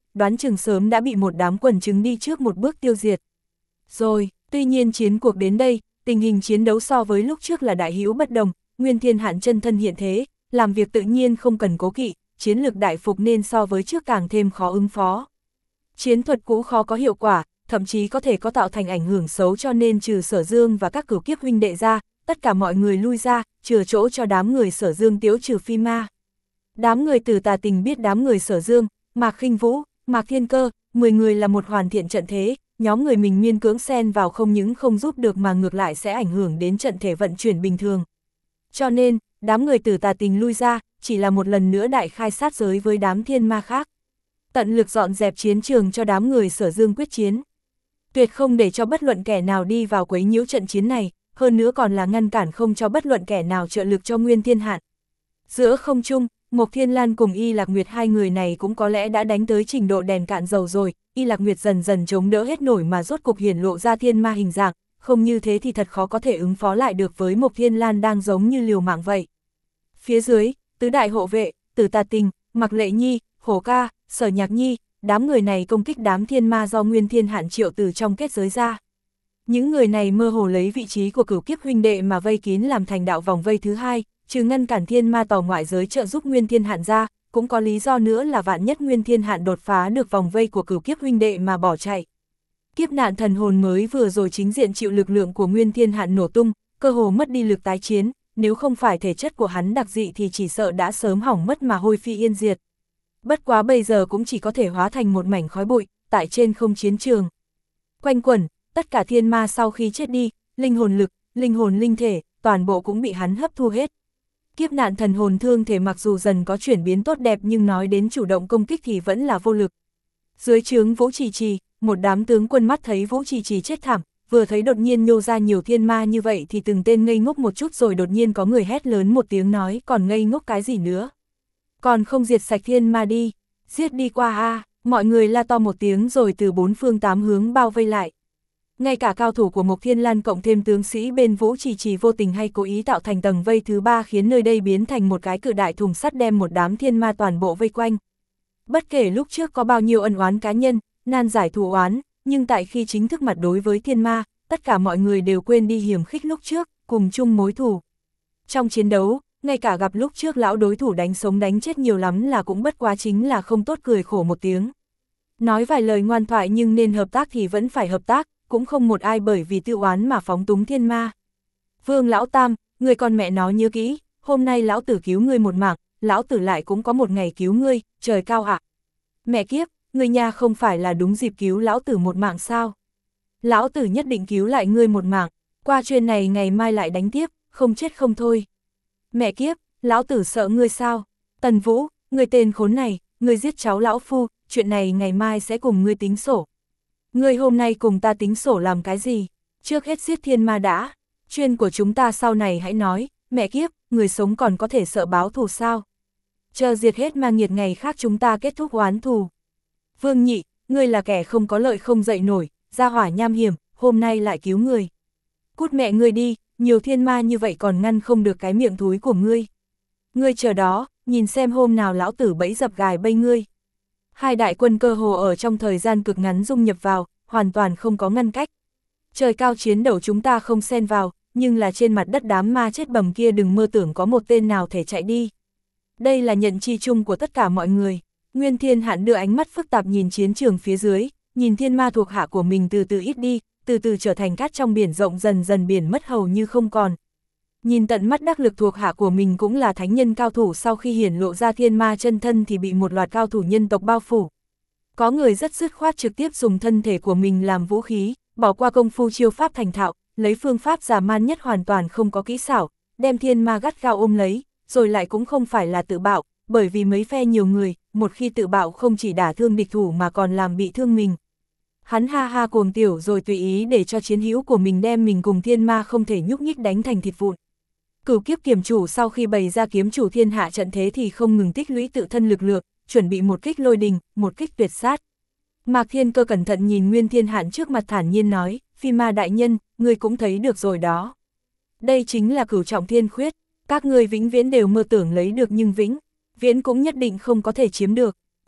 đoán chừng sớm đã bị một đám quần chúng đi trước một bước tiêu diệt. Rồi, tuy nhiên chiến cuộc đến đây, tình hình chiến đấu so với lúc trước là đại hữu bất đồng, Nguyên Thiên Hạn chân thân hiện thế, làm việc tự nhiên không cần cố kỵ, chiến lược đại phục nên so với trước càng thêm khó ứng phó. Chiến thuật cũ khó có hiệu quả, thậm chí có thể có tạo thành ảnh hưởng xấu, cho nên trừ Sở Dương và các cửu kiếp huynh đệ ra, tất cả mọi người lui ra, chừa chỗ cho đám người Sở Dương tiếu trừ phi ma. Đám người Tử Tà Tình biết đám người Sở Dương, Mạc Khinh Vũ, Mạc Thiên Cơ, mười người là một hoàn thiện trận thế, nhóm người mình miên cưỡng xen vào không những không giúp được mà ngược lại sẽ ảnh hưởng đến trận thể vận chuyển bình thường. Cho nên, đám người Tử Tà Tình lui ra, chỉ là một lần nữa đại khai sát giới với đám thiên ma khác. Tận lực dọn dẹp chiến trường cho đám người Sở Dương quyết chiến. Tuyệt không để cho bất luận kẻ nào đi vào quấy nhiễu trận chiến này, hơn nữa còn là ngăn cản không cho bất luận kẻ nào trợ lực cho Nguyên Thiên Hạn. Giữa không trung, Mộc Thiên Lan cùng Y Lạc Nguyệt hai người này cũng có lẽ đã đánh tới trình độ đèn cạn dầu rồi, Y Lạc Nguyệt dần dần chống đỡ hết nổi mà rốt cục hiển lộ ra thiên ma hình dạng, không như thế thì thật khó có thể ứng phó lại được với Mộc Thiên Lan đang giống như liều mạng vậy. Phía dưới, tứ đại hộ vệ, Tử Tà Tình, Mạc Lệ Nhi, Hổ Ca, Sở Nhạc Nhi, đám người này công kích đám thiên ma do Nguyên Thiên Hạn triệu từ trong kết giới ra. Những người này mơ hồ lấy vị trí của cửu kiếp huynh đệ mà vây kín làm thành đạo vòng vây thứ hai, trừ ngăn cản thiên ma tỏ ngoại giới trợ giúp Nguyên Thiên Hạn ra, cũng có lý do nữa là vạn nhất Nguyên Thiên Hạn đột phá được vòng vây của cửu kiếp huynh đệ mà bỏ chạy. Kiếp nạn thần hồn mới vừa rồi chính diện chịu lực lượng của Nguyên Thiên Hạn nổ tung, cơ hồ mất đi lực tái chiến, nếu không phải thể chất của hắn đặc dị thì chỉ sợ đã sớm hỏng mất mà hôi phi yên diệt. Bất quá bây giờ cũng chỉ có thể hóa thành một mảnh khói bụi, tại trên không chiến trường. Quanh quẩn, tất cả thiên ma sau khi chết đi, linh hồn lực, linh hồn linh thể, toàn bộ cũng bị hắn hấp thu hết. Kiếp nạn thần hồn thương thể mặc dù dần có chuyển biến tốt đẹp nhưng nói đến chủ động công kích thì vẫn là vô lực. Dưới trướng Vũ Trì Trì, một đám tướng quân mắt thấy Vũ Trì Trì chết thảm, vừa thấy đột nhiên nhô ra nhiều thiên ma như vậy thì từng tên ngây ngốc một chút, rồi đột nhiên có người hét lớn một tiếng nói còn ngây ngốc cái gì nữa. Còn không diệt sạch thiên ma đi, giết đi qua a, mọi người la to một tiếng rồi từ bốn phương tám hướng bao vây lại. Ngay cả cao thủ của Mộc Thiên Lan cộng thêm tướng sĩ bên Vũ Trì Trì vô tình hay cố ý tạo thành tầng vây thứ ba khiến nơi đây biến thành một cái cự đại thùng sắt đem một đám thiên ma toàn bộ vây quanh. Bất kể lúc trước có bao nhiêu ân oán cá nhân, nan giải thù oán, nhưng tại khi chính thức mặt đối với thiên ma, tất cả mọi người đều quên đi hiểm khích lúc trước, cùng chung mối thù. Trong chiến đấu, ngay cả gặp lúc trước lão đối thủ đánh sống đánh chết nhiều lắm là cũng bất quá chính là không tốt cười khổ một tiếng. Nói vài lời ngoan thoại nhưng nên hợp tác thì vẫn phải hợp tác, cũng không một ai bởi vì tự oán mà phóng túng thiên ma. Vương Lão Tam, người con mẹ nó nhớ kỹ, hôm nay lão tử cứu ngươi một mạng, lão tử lại cũng có một ngày cứu ngươi, trời cao ạ. À. Mẹ kiếp, người nhà không phải là đúng dịp cứu lão tử một mạng sao? Lão tử nhất định cứu lại ngươi một mạng, qua chuyện này ngày mai lại đánh tiếp, không chết không thôi. Mẹ kiếp, lão tử sợ ngươi sao? Tần Vũ, người tên khốn này, ngươi giết cháu lão phu, chuyện này ngày mai sẽ cùng ngươi tính sổ. Ngươi hôm nay cùng ta tính sổ làm cái gì? Trước hết giết thiên ma đã, chuyên của chúng ta sau này hãy nói, mẹ kiếp, người sống còn có thể sợ báo thù sao? Chờ diệt hết ma nghiệt ngày khác chúng ta kết thúc oán thù. Vương Nhị, ngươi là kẻ không có lợi không dậy nổi, ra hỏa nham hiểm, hôm nay lại cứu người. Cút mẹ ngươi đi, nhiều thiên ma như vậy còn ngăn không được cái miệng thúi của ngươi. Ngươi chờ đó, nhìn xem hôm nào lão tử bẫy dập gài bẫy ngươi. Hai đại quân cơ hồ ở trong thời gian cực ngắn dung nhập vào, hoàn toàn không có ngăn cách. Trời cao chiến đấu chúng ta không xen vào, nhưng là trên mặt đất đám ma chết bầm kia đừng mơ tưởng có một tên nào thể chạy đi. Đây là nhận chi chung của tất cả mọi người. Nguyên Thiên Hạn đưa ánh mắt phức tạp nhìn chiến trường phía dưới, nhìn thiên ma thuộc hạ của mình từ từ ít đi, từ từ trở thành cát trong biển rộng, dần dần biển mất hầu như không còn. Nhìn tận mắt đắc lực thuộc hạ của mình cũng là thánh nhân cao thủ, sau khi hiển lộ ra thiên ma chân thân thì bị một loạt cao thủ nhân tộc bao phủ. Có người rất dứt khoát trực tiếp dùng thân thể của mình làm vũ khí, bỏ qua công phu chiêu pháp thành thạo, lấy phương pháp giả man nhất hoàn toàn không có kỹ xảo, đem thiên ma gắt gao ôm lấy, rồi lại cũng không phải là tự bạo, bởi vì mấy phe nhiều người, một khi tự bạo không chỉ đả thương địch thủ mà còn làm bị thương mình. Hắn ha ha cuồng tiểu rồi tùy ý để cho chiến hữu của mình đem mình cùng thiên ma không thể nhúc nhích đánh thành thịt vụn. Cửu kiếp kiểm chủ sau khi bày ra kiếm chủ thiên hạ trận thế thì không ngừng tích lũy tự thân lực lượng, chuẩn bị một kích lôi đình, một kích tuyệt sát. Mạc Thiên Cơ cẩn thận nhìn Nguyên Thiên Hạn trước mặt thản nhiên nói, Phi Ma đại nhân, ngươi cũng thấy được rồi đó. Đây chính là cửu trọng thiên khuyết, các ngươi vĩnh viễn đều mơ tưởng lấy được nhưng vĩnh viễn cũng nhất định không có thể chiếm được.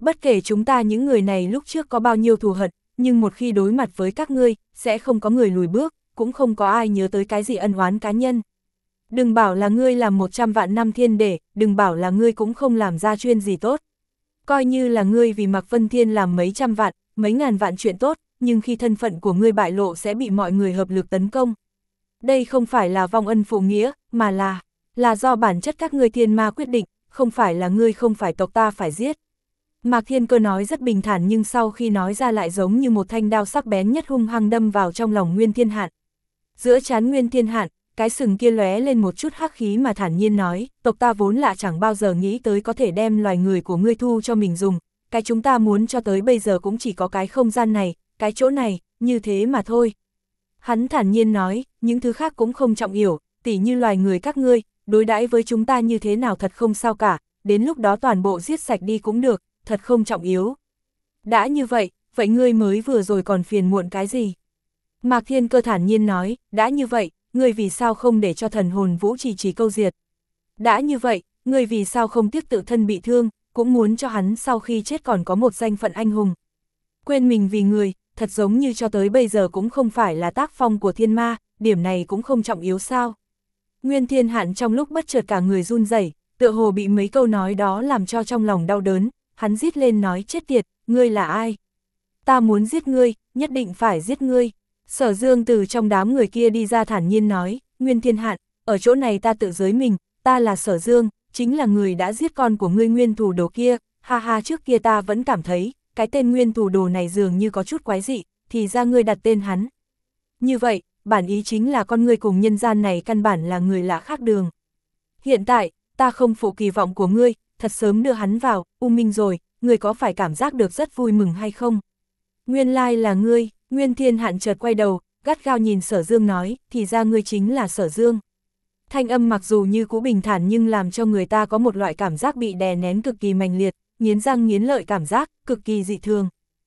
Bất kể chúng ta những người này lúc trước có bao nhiêu thù hận, nhưng một khi đối mặt với các ngươi, sẽ không có người lùi bước, cũng không có ai nhớ tới cái gì ân oán cá nhân. Đừng bảo là ngươi làm một trăm vạn năm thiên để, đừng bảo là ngươi cũng không làm ra chuyên gì tốt. Coi như là ngươi vì Mạc Vân Thiên làm mấy trăm vạn, mấy ngàn vạn chuyện tốt, nhưng khi thân phận của ngươi bại lộ sẽ bị mọi người hợp lực tấn công. Đây không phải là vong ân phụ nghĩa, mà là, là do bản chất các ngươi thiên ma quyết định, không phải là ngươi không phải tộc ta phải giết. Mạc Thiên Cơ nói rất bình thản nhưng sau khi nói ra lại giống như một thanh đao sắc bén nhất hung hăng đâm vào trong lòng Nguyên Thiên Hạn. Giữa trán Nguyên Thiên Hạn, cái sừng kia lóe lên một chút hắc khí mà thản nhiên nói, tộc ta vốn lạ chẳng bao giờ nghĩ tới có thể đem loài người của ngươi thu cho mình dùng, cái chúng ta muốn cho tới bây giờ cũng chỉ có cái không gian này, cái chỗ này, như thế mà thôi. Hắn thản nhiên nói, những thứ khác cũng không trọng yếu, tỉ như loài người các ngươi, đối đãi với chúng ta như thế nào thật không sao cả, đến lúc đó toàn bộ giết sạch đi cũng được, thật không trọng yếu. Đã như vậy, vậy ngươi mới vừa rồi còn phiền muộn cái gì? Mạc Thiên Cơ thản nhiên nói, đã như vậy, ngươi vì sao không để cho thần hồn vũ trì trì câu diệt? Đã như vậy, ngươi vì sao không tiếc tự thân bị thương, cũng muốn cho hắn sau khi chết còn có một danh phận anh hùng? Quên mình vì người, thật giống như cho tới bây giờ cũng không phải là tác phong của thiên ma, điểm này cũng không trọng yếu sao? Nguyên Thiên Hạn trong lúc bất chợt cả người run rẩy, tựa hồ bị mấy câu nói đó làm cho trong lòng đau đớn, hắn rít lên nói chết tiệt, ngươi là ai? Ta muốn giết ngươi, nhất định phải giết ngươi. Sở Dương từ trong đám người kia đi ra thản nhiên nói, Nguyên Thiên Hạn, ở chỗ này ta tự giới mình, ta là Sở Dương, chính là người đã giết con của ngươi Nguyên Thủ Đồ kia, ha ha trước kia ta vẫn cảm thấy, cái tên Nguyên Thủ Đồ này dường như có chút quái dị, thì ra ngươi đặt tên hắn. Như vậy, bản ý chính là con ngươi cùng nhân gian này căn bản là người lạ khác đường. Hiện tại, ta không phụ kỳ vọng của ngươi, thật sớm đưa hắn vào, U Minh rồi, ngươi có phải cảm giác được rất vui mừng hay không? Nguyên lai là ngươi. Nguyên Thiên Hạn chợt quay đầu, gắt gao nhìn Sở Dương nói, thì ra ngươi chính là Sở Dương. Thanh âm mặc dù như cũ bình thản nhưng làm cho người ta có một loại cảm giác bị đè nén cực kỳ mạnh liệt, nghiến răng nghiến lợi cảm giác, cực kỳ dị thường.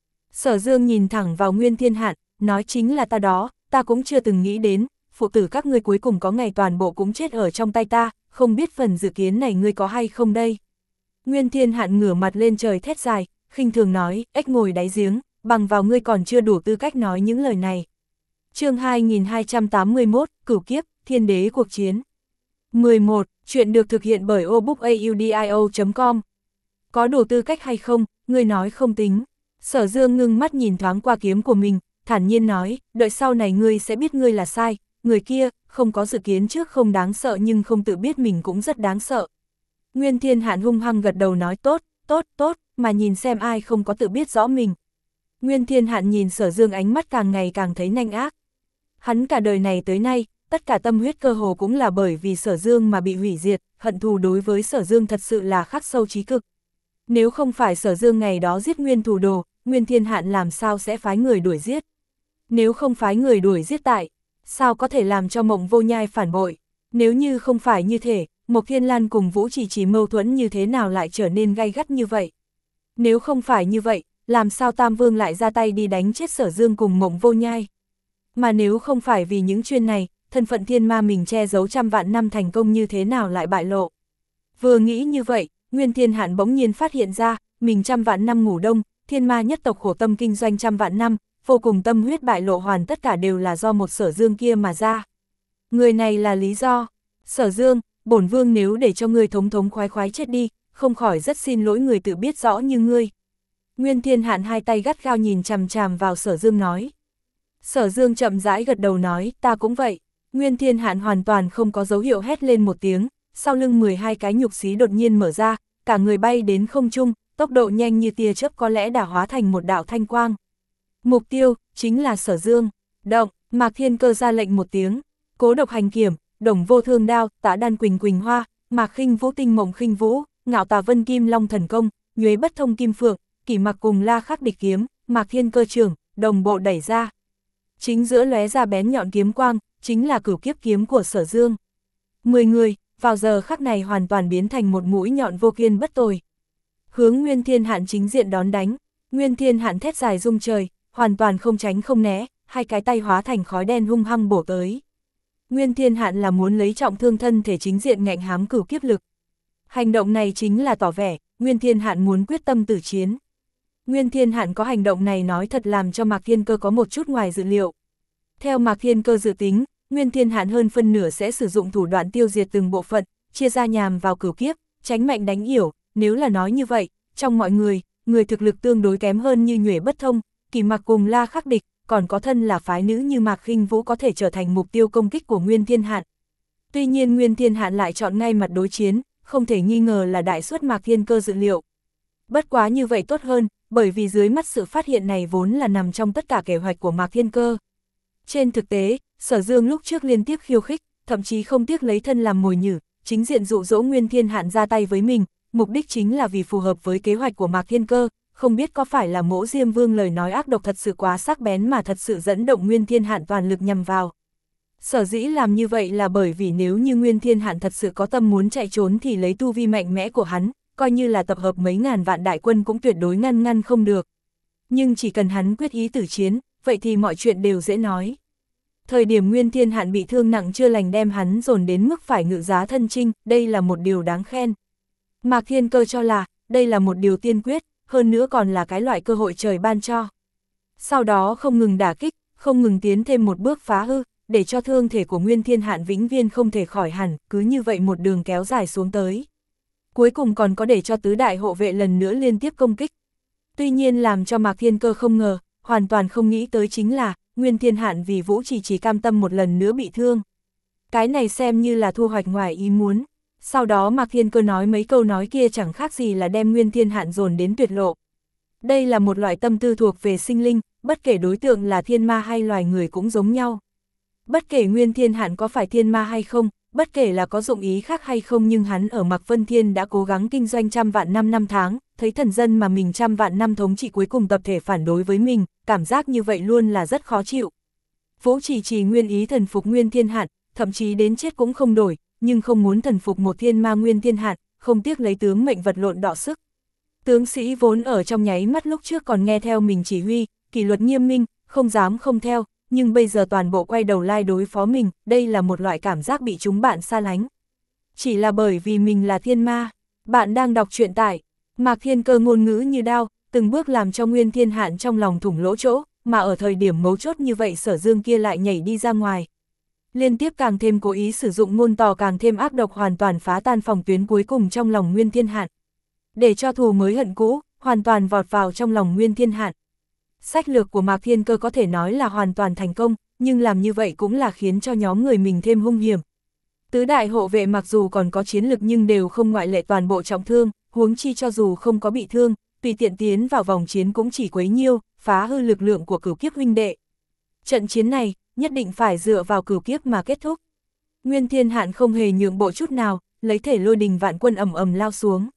Sở Dương nhìn thẳng vào Nguyên Thiên Hạn, nói chính là ta đó, ta cũng chưa từng nghĩ đến, phụ tử các ngươi cuối cùng có ngày toàn bộ cũng chết ở trong tay ta, không biết phần dự kiến này ngươi có hay không đây. Nguyên Thiên Hạn ngửa mặt lên trời thét dài, khinh thường nói, ếch ngồi đáy giếng, bằng vào ngươi còn chưa đủ tư cách nói những lời này. Chương hai nghìn hai trăm tám mươi mốt, Cửu Kiếp, Thiên Đế Cuộc Chiến. mười một. Chuyện được thực hiện bởi obookaudio chấm com. Có đủ tư cách hay không, ngươi nói không tính. Sở Dương ngưng mắt nhìn thoáng qua kiếm của mình, thản nhiên nói, đợi sau này ngươi sẽ biết ngươi là sai, người kia, không có dự kiến trước không đáng sợ nhưng không tự biết mình cũng rất đáng sợ. Nguyên Thiên Hạn hung hăng gật đầu nói tốt, tốt, tốt, mà nhìn xem ai không có tự biết rõ mình. Nguyên Thiên Hạn nhìn Sở Dương ánh mắt càng ngày càng thấy nanh ác. Hắn cả đời này tới nay, tất cả tâm huyết cơ hồ cũng là bởi vì Sở Dương mà bị hủy diệt, hận thù đối với Sở Dương thật sự là khắc sâu chí cực. Nếu không phải Sở Dương ngày đó giết Nguyên Thủ Đồ, Nguyên Thiên Hạn làm sao sẽ phái người đuổi giết? Nếu không phái người đuổi giết tại, sao có thể làm cho Mộng Vô Nhai phản bội? Nếu như không phải như thế, Mộc Thiên Lan cùng Vũ Chỉ Chỉ mâu thuẫn như thế nào lại trở nên gay gắt như vậy? Nếu không phải như vậy, làm sao Tam Vương lại ra tay đi đánh chết Sở Dương cùng Mộng Vô Nhai? Mà nếu không phải vì những chuyện này, thân phận thiên ma mình che giấu trăm vạn năm thành công như thế nào lại bại lộ? Vừa nghĩ như vậy, Nguyên Thiên Hạn bỗng nhiên phát hiện ra, mình trăm vạn năm ngủ đông, thiên ma nhất tộc khổ tâm kinh doanh trăm vạn năm, vô cùng tâm huyết bại lộ hoàn tất cả đều là do một Sở Dương kia mà ra. Người này là lý do. Sở Dương, bổn vương nếu để cho ngươi thống thống khoái khoái chết đi, không khỏi rất xin lỗi người tự biết rõ như ngươi. Nguyên Thiên Hạn hai tay gắt gao nhìn chằm chằm vào Sở Dương nói. Sở Dương chậm rãi gật đầu nói, ta cũng vậy. Nguyên Thiên Hạn hoàn toàn không có dấu hiệu hét lên một tiếng, sau lưng mười hai cái nhục xí đột nhiên mở ra, cả người bay đến không trung, tốc độ nhanh như tia chớp có lẽ đã hóa thành một đạo thanh quang. Mục tiêu, chính là Sở Dương. Động, Mạc Thiên Cơ ra lệnh một tiếng, Cố Độc Hành Kiểm, Đồng Vô Thương Đao, Tả Đan Quỳnh Quỳnh Hoa, Mạc Khinh Vũ Tinh Mộng Khinh Vũ, Ngạo Tà Vân Kim Long Thần Công, Nhuế Bất Thông Kim Phượng, Kỷ Mặc cùng La Khắc Địch Kiếm, Mạc Thiên Cơ trưởng, đồng bộ đẩy ra. Chính giữa lóe ra bén nhọn kiếm quang, chính là Cửu Kiếp kiếm của Sở Dương. Mười người, vào giờ khắc này hoàn toàn biến thành một mũi nhọn vô kiên bất tồi. Hướng Nguyên Thiên Hạn chính diện đón đánh, Nguyên Thiên Hạn thét dài rung trời, hoàn toàn không tránh không né, hai cái tay hóa thành khói đen hung hăng bổ tới. Nguyên Thiên Hạn là muốn lấy trọng thương thân thể chính diện ngạnh hám Cửu Kiếp lực. Hành động này chính là tỏ vẻ, Nguyên Thiên Hạn muốn quyết tâm tử chiến. Nguyên Thiên Hạn có hành động này nói thật làm cho Mạc Thiên Cơ có một chút ngoài dự liệu. Theo Mạc Thiên Cơ dự tính, Nguyên Thiên Hạn hơn phân nửa sẽ sử dụng thủ đoạn tiêu diệt từng bộ phận, chia ra nhàm vào cửu kiếp, tránh mạnh đánh yểu. Nếu là nói như vậy, trong mọi người, người thực lực tương đối kém hơn như Nhuệ Bất Thông, Kỳ Mặc cùng La Khắc Địch, còn có thân là phái nữ như Mạc Khinh Vũ có thể trở thành mục tiêu công kích của Nguyên Thiên Hạn. Tuy nhiên Nguyên Thiên Hạn lại chọn ngay mặt đối chiến, không thể nghi ngờ là đại suất Mạc Thiên Cơ dự liệu. Bất quá như vậy tốt hơn, bởi vì dưới mắt sự phát hiện này vốn là nằm trong tất cả kế hoạch của Mạc Thiên Cơ. Trên thực tế, Sở Dương lúc trước liên tiếp khiêu khích, thậm chí không tiếc lấy thân làm mồi nhử, chính diện dụ dỗ Nguyên Thiên Hạn ra tay với mình, mục đích chính là vì phù hợp với kế hoạch của Mạc Thiên Cơ, không biết có phải là Mỗ Diêm Vương lời nói ác độc thật sự quá sắc bén mà thật sự dẫn động Nguyên Thiên Hạn toàn lực nhằm vào. Sở dĩ làm như vậy là bởi vì nếu như Nguyên Thiên Hạn thật sự có tâm muốn chạy trốn thì lấy tu vi mạnh mẽ của hắn, coi như là tập hợp mấy ngàn vạn đại quân cũng tuyệt đối ngăn ngăn không được. Nhưng chỉ cần hắn quyết ý tử chiến, vậy thì mọi chuyện đều dễ nói. Thời điểm Nguyên Thiên Hạn bị thương nặng chưa lành đem hắn dồn đến mức phải ngự giá thân chinh, đây là một điều đáng khen. Mạc Thiên Cơ cho là, đây là một điều tiên quyết, hơn nữa còn là cái loại cơ hội trời ban cho. Sau đó không ngừng đả kích, không ngừng tiến thêm một bước phá hư, để cho thương thể của Nguyên Thiên Hạn vĩnh viễn không thể khỏi hẳn, cứ như vậy một đường kéo dài xuống tới. Cuối cùng còn có để cho tứ đại hộ vệ lần nữa liên tiếp công kích. Tuy nhiên làm cho Mạc Thiên Cơ không ngờ, hoàn toàn không nghĩ tới chính là, Nguyên Thiên Hạn vì Vũ Chỉ chỉ cam tâm một lần nữa bị thương. Cái này xem như là thu hoạch ngoài ý muốn. Sau đó Mạc Thiên Cơ nói mấy câu nói kia chẳng khác gì là đem Nguyên Thiên Hạn dồn đến tuyệt lộ. Đây là một loại tâm tư thuộc về sinh linh, bất kể đối tượng là thiên ma hay loài người cũng giống nhau. Bất kể Nguyên Thiên Hạn có phải thiên ma hay không, bất kể là có dụng ý khác hay không, nhưng hắn ở Mạc Vân Thiên đã cố gắng kinh doanh trăm vạn năm năm tháng, thấy thần dân mà mình trăm vạn năm thống trị cuối cùng tập thể phản đối với mình, cảm giác như vậy luôn là rất khó chịu. Vũ Chỉ Trì nguyên ý thần phục Nguyên Thiên Hạn, thậm chí đến chết cũng không đổi, nhưng không muốn thần phục một thiên ma Nguyên Thiên Hạn, không tiếc lấy tướng mệnh vật lộn đọ sức. Tướng sĩ vốn ở trong nháy mắt lúc trước còn nghe theo mình chỉ huy, kỷ luật nghiêm minh, không dám không theo, nhưng bây giờ toàn bộ quay đầu lai đối phó mình, đây là một loại cảm giác bị chúng bạn xa lánh. Chỉ là bởi vì mình là thiên ma. Bạn đang đọc truyện tại Mạc Thiên Cơ ngôn ngữ như đao, từng bước làm cho Nguyên Thiên Hạn trong lòng thủng lỗ chỗ, mà ở thời điểm mấu chốt như vậy Sở Dương kia lại nhảy đi ra ngoài. Liên tiếp càng thêm cố ý sử dụng ngôn tò càng thêm ác độc, hoàn toàn phá tan phòng tuyến cuối cùng trong lòng Nguyên Thiên Hạn. Để cho thù mới hận cũ, hoàn toàn vọt vào trong lòng Nguyên Thiên Hạn. Sách lược của Mạc Thiên Cơ có thể nói là hoàn toàn thành công, nhưng làm như vậy cũng là khiến cho nhóm người mình thêm hung hiểm. Tứ đại hộ vệ mặc dù còn có chiến lực nhưng đều không ngoại lệ toàn bộ trọng thương, huống chi cho dù không có bị thương, tùy tiện tiến vào vòng chiến cũng chỉ quấy nhiêu, phá hư lực lượng của cửu kiếp huynh đệ. Trận chiến này, nhất định phải dựa vào cửu kiếp mà kết thúc. Nguyên Thiên Hạn không hề nhượng bộ chút nào, lấy thể lôi đình vạn quân ầm ầm lao xuống.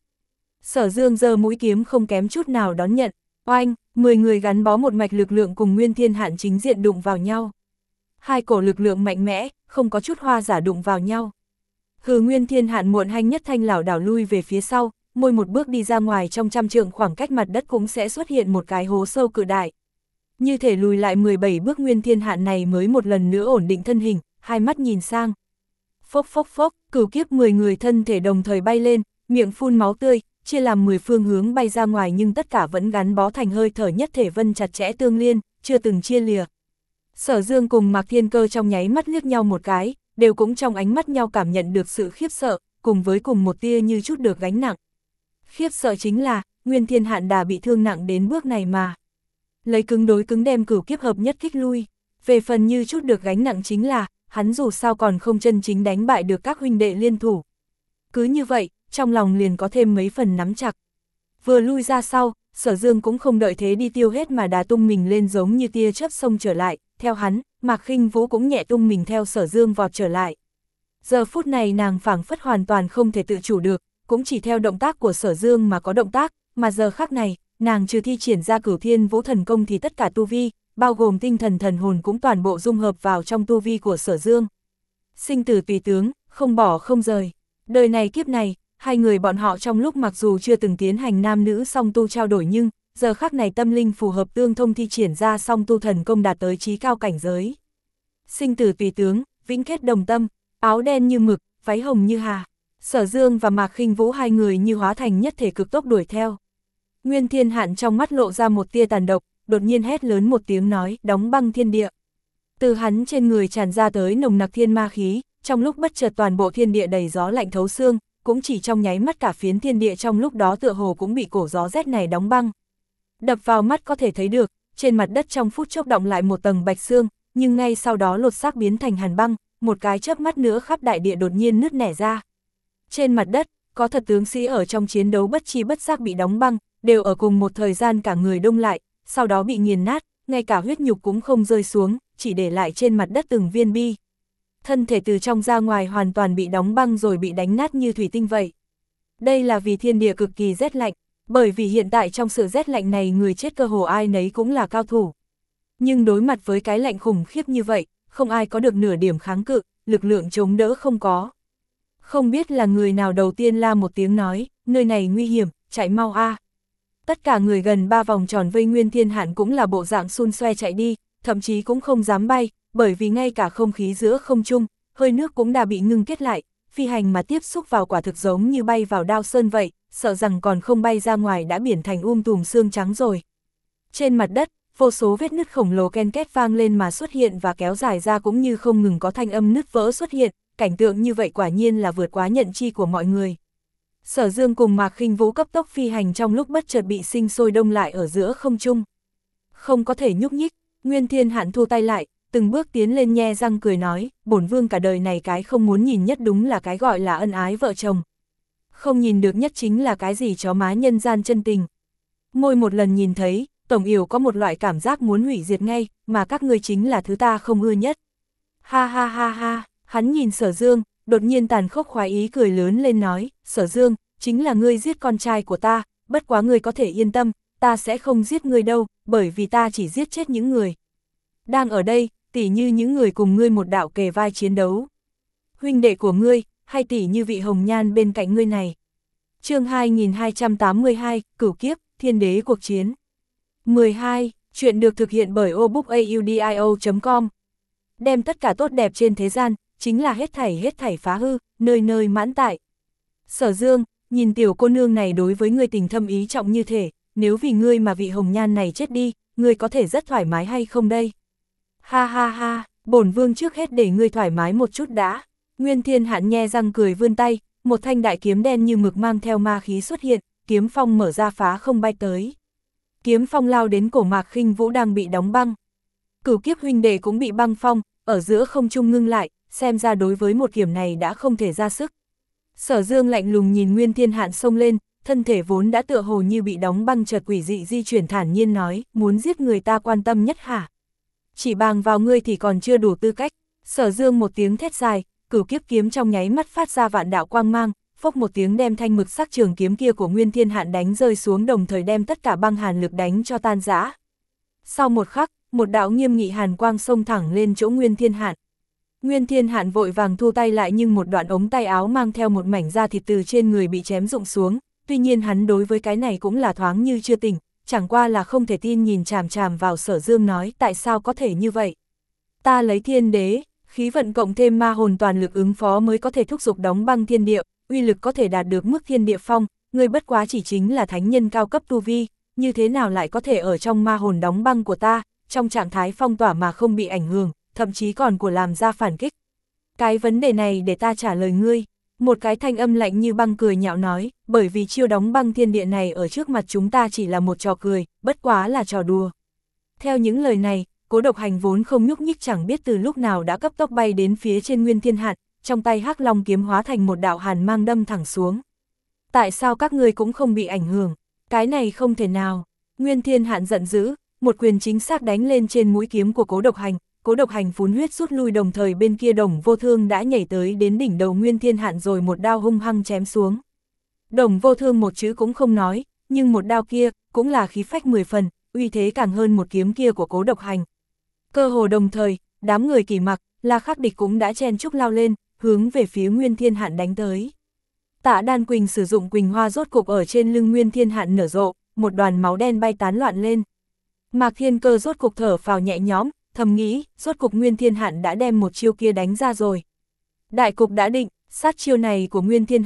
Sở Dương giơ mũi kiếm không kém chút nào đón nhận, oanh, mười người gắn bó một mạch lực lượng cùng Nguyên Thiên Hạn chính diện đụng vào nhau. Hai cổ lực lượng mạnh mẽ, không có chút hoa giả đụng vào nhau. Hừ, Nguyên Thiên Hạn muộn hanh nhất thanh lảo đảo lui về phía sau, môi một bước đi ra ngoài, trong trăm trượng khoảng cách mặt đất cũng sẽ xuất hiện một cái hố sâu cự đại. Như thể lùi lại mười bảy bước, Nguyên Thiên Hạn này mới một lần nữa ổn định thân hình, hai mắt nhìn sang. Phốc phốc phốc, cửu kiếp mười người thân thể đồng thời bay lên, miệng phun máu tươi, chia làm mười phương hướng bay ra ngoài, nhưng tất cả vẫn gắn bó thành hơi thở nhất thể vân chặt chẽ tương liên, chưa từng chia lìa. Sở Dương cùng Mạc Thiên Cơ trong nháy mắt liếc nhau một cái, đều cũng trong ánh mắt nhau cảm nhận được sự khiếp sợ, cùng với cùng một tia như chút được gánh nặng. Khiếp sợ chính là, Nguyên Thiên Hạn đã bị thương nặng đến bước này mà. Lấy cứng đối cứng đem cửu kiếp hợp nhất kích lui. Về phần như chút được gánh nặng chính là, hắn dù sao còn không chân chính đánh bại được các huynh đệ liên thủ. Cứ như vậy, trong lòng liền có thêm mấy phần nắm chặt. Vừa lui ra sau, Sở Dương cũng không đợi thế đi tiêu hết mà đá tung mình lên giống như tia chớp xông trở lại, theo hắn, Mạc Khinh Vũ cũng nhẹ tung mình theo Sở Dương vọt trở lại. Giờ phút này nàng phảng phất hoàn toàn không thể tự chủ được, cũng chỉ theo động tác của Sở Dương mà có động tác, mà giờ khắc này, nàng trừ thi triển ra Cửu Thiên Vũ Thần Công thì tất cả tu vi, bao gồm tinh thần thần hồn cũng toàn bộ dung hợp vào trong tu vi của Sở Dương. Sinh tử tùy tướng, không bỏ không rời. Đời này kiếp này, hai người bọn họ trong lúc mặc dù chưa từng tiến hành nam nữ song tu trao đổi nhưng, giờ khắc này tâm linh phù hợp tương thông thi triển ra song tu thần công đạt tới chí cao cảnh giới. Sinh tử tùy tướng, vĩnh kết đồng tâm, áo đen như mực, váy hồng như hà. Sở Dương và Mạc Khinh Vũ hai người như hóa thành nhất thể cực tốc đuổi theo. Nguyên Thiên Hạn trong mắt lộ ra một tia tàn độc, đột nhiên hét lớn một tiếng nói, đóng băng thiên địa. Từ hắn trên người tràn ra tới nồng nặc thiên ma khí, trong lúc bất chợt toàn bộ thiên địa đầy gió lạnh thấu xương, cũng chỉ trong nháy mắt cả phiến thiên địa trong lúc đó tựa hồ cũng bị cổ gió rét này đóng băng. Đập vào mắt có thể thấy được, trên mặt đất trong phút chốc động lại một tầng bạch xương, nhưng ngay sau đó lột xác biến thành hàn băng, một cái chớp mắt nữa khắp đại địa đột nhiên nứt nẻ ra. Trên mặt đất, có thật tướng sĩ ở trong chiến đấu bất chi bất giác bị đóng băng, đều ở cùng một thời gian cả người đông lại, sau đó bị nghiền nát, ngay cả huyết nhục cũng không rơi xuống, chỉ để lại trên mặt đất từng viên bi. Thân thể từ trong ra ngoài hoàn toàn bị đóng băng rồi bị đánh nát như thủy tinh vậy. Đây là vì thiên địa cực kỳ rét lạnh, bởi vì hiện tại trong sự rét lạnh này người chết cơ hồ ai nấy cũng là cao thủ. Nhưng đối mặt với cái lạnh khủng khiếp như vậy, không ai có được nửa điểm kháng cự, lực lượng chống đỡ không có. Không biết là người nào đầu tiên la một tiếng nói, nơi này nguy hiểm, chạy mau a. Tất cả người gần ba vòng tròn vây Nguyên Thiên Hạn cũng là bộ dạng xun xoe chạy đi, thậm chí cũng không dám bay, bởi vì ngay cả không khí giữa không trung, hơi nước cũng đã bị ngưng kết lại, phi hành mà tiếp xúc vào quả thực giống như bay vào đao sơn vậy, sợ rằng còn không bay ra ngoài đã biển thành um tùm xương trắng rồi. Trên mặt đất, vô số vết nứt khổng lồ ken két vang lên mà xuất hiện và kéo dài ra cũng như không ngừng có thanh âm nứt vỡ xuất hiện, cảnh tượng như vậy quả nhiên là vượt quá nhận chi của mọi người. Sở Dương cùng Mạc Khinh Vũ cấp tốc phi hành trong lúc bất chợt bị sinh sôi đông lại ở giữa không trung. Không có thể nhúc nhích, Nguyên Thiên Hạn thu tay lại, từng bước tiến lên nhe răng cười nói, bổn vương cả đời này cái không muốn nhìn nhất đúng là cái gọi là ân ái vợ chồng. Không nhìn được nhất chính là cái gì chó má nhân gian chân tình. Môi một lần nhìn thấy, tổng yểu có một loại cảm giác muốn hủy diệt ngay, mà các ngươi chính là thứ ta không ưa nhất. Ha ha ha ha, hắn nhìn Sở Dương, đột nhiên tàn khốc khoái ý cười lớn lên nói, Sở Dương, chính là ngươi giết con trai của ta, bất quá ngươi có thể yên tâm, ta sẽ không giết ngươi đâu, bởi vì ta chỉ giết chết những người đang ở đây, tỉ như những người cùng ngươi một đạo kề vai chiến đấu. Huynh đệ của ngươi, hay tỉ như vị hồng nhan bên cạnh ngươi này. Chương hai nghìn hai trăm tám mươi hai, Cửu Kiếp, Thiên Đế cuộc chiến. mười hai, chuyện được thực hiện bởi obookaudio chấm com. Đem tất cả tốt đẹp trên thế gian, chính là hết thảy hết thảy phá hư, nơi nơi mãn tại. Sở Dương, nhìn tiểu cô nương này đối với ngươi tình thâm ý trọng như thể, nếu vì ngươi mà vị hồng nhan này chết đi, ngươi có thể rất thoải mái hay không đây? Ha ha ha, bổn vương trước hết để ngươi thoải mái một chút đã. Nguyên Thiên Hạn nhe răng cười vươn tay, một thanh đại kiếm đen như mực mang theo ma khí xuất hiện, kiếm phong mở ra phá không bay tới. Kiếm phong lao đến cổ Mạc Khinh Vũ đang bị đóng băng. Cửu Kiếp huynh đệ cũng bị băng phong, ở giữa không trung ngưng lại, xem ra đối với một kiếm này đã không thể ra sức. Sở Dương lạnh lùng nhìn Nguyên Thiên Hạn xông lên, thân thể vốn đã tựa hồ như bị đóng băng chợt quỷ dị di chuyển thản nhiên nói, muốn giết người ta quan tâm nhất hả? Chỉ bằng vào ngươi thì còn chưa đủ tư cách. Sở Dương một tiếng thét dài, Cửu Kiếp kiếm trong nháy mắt phát ra vạn đạo quang mang, phốc một tiếng đem thanh mực sắc trường kiếm kia của Nguyên Thiên Hạn đánh rơi xuống, đồng thời đem tất cả băng hàn lực đánh cho tan rã. Sau một khắc, một đạo nghiêm nghị hàn quang xông thẳng lên chỗ Nguyên Thiên Hạn. Nguyên Thiên Hạn vội vàng thu tay lại, nhưng một đoạn ống tay áo mang theo một mảnh da thịt từ trên người bị chém rụng xuống, tuy nhiên hắn đối với cái này cũng là thoáng như chưa tỉnh, chẳng qua là không thể tin nhìn chằm chằm vào Sở Dương nói, tại sao có thể như vậy? Ta lấy thiên đế, khí vận cộng thêm ma hồn toàn lực ứng phó mới có thể thúc giục đóng băng thiên địa, uy lực có thể đạt được mức thiên địa phong, ngươi bất quá chỉ chính là thánh nhân cao cấp tu vi, như thế nào lại có thể ở trong ma hồn đóng băng của ta, trong trạng thái phong tỏa mà không bị ảnh hưởng, thậm chí còn của làm ra phản kích. Cái vấn đề này để ta trả lời ngươi. Một cái thanh âm lạnh như băng cười nhạo nói, bởi vì chiêu đóng băng thiên địa này ở trước mặt chúng ta chỉ là một trò cười, bất quá là trò đùa. Theo những lời này, Cố Độc Hành vốn không nhúc nhích chẳng biết từ lúc nào đã cấp tốc bay đến phía trên Nguyên Thiên Hạn, trong tay Hắc Long kiếm hóa thành một đạo hàn mang đâm thẳng xuống. Tại sao các ngươi cũng không bị ảnh hưởng? Cái này không thể nào. Nguyên Thiên Hạn giận dữ, một quyền chính xác đánh lên trên mũi kiếm của Cố Độc Hành. Cố Độc Hành phun huyết rút lui, đồng thời bên kia Đồng Vô Thương đã nhảy tới đến đỉnh đầu Nguyên Thiên Hạn rồi một đao hung hăng chém xuống. Đồng Vô Thương một chữ cũng không nói, nhưng một đao kia cũng là khí phách mười phần, uy thế càng hơn một kiếm kia của Cố Độc Hành. Cơ hồ đồng thời, đám người Kỷ Mặc, La Khắc Địch cũng đã chen chúc lao lên, hướng về phía Nguyên Thiên Hạn đánh tới. Tạ Đan Quỳnh sử dụng Quỳnh Hoa rốt cục ở trên lưng Nguyên Thiên Hạn nở rộ, một đoàn máu đen bay tán loạn lên. Mạc Thiên Cơ rốt cục thở phào nhẹ nhõm, thầm nghĩ, rốt cục Nguyên Thiên Hạn đã đem một chiêu kia đánh ra rồi. Đại cục đã định, sát chiêu này của Nguyên Thiên Hạn,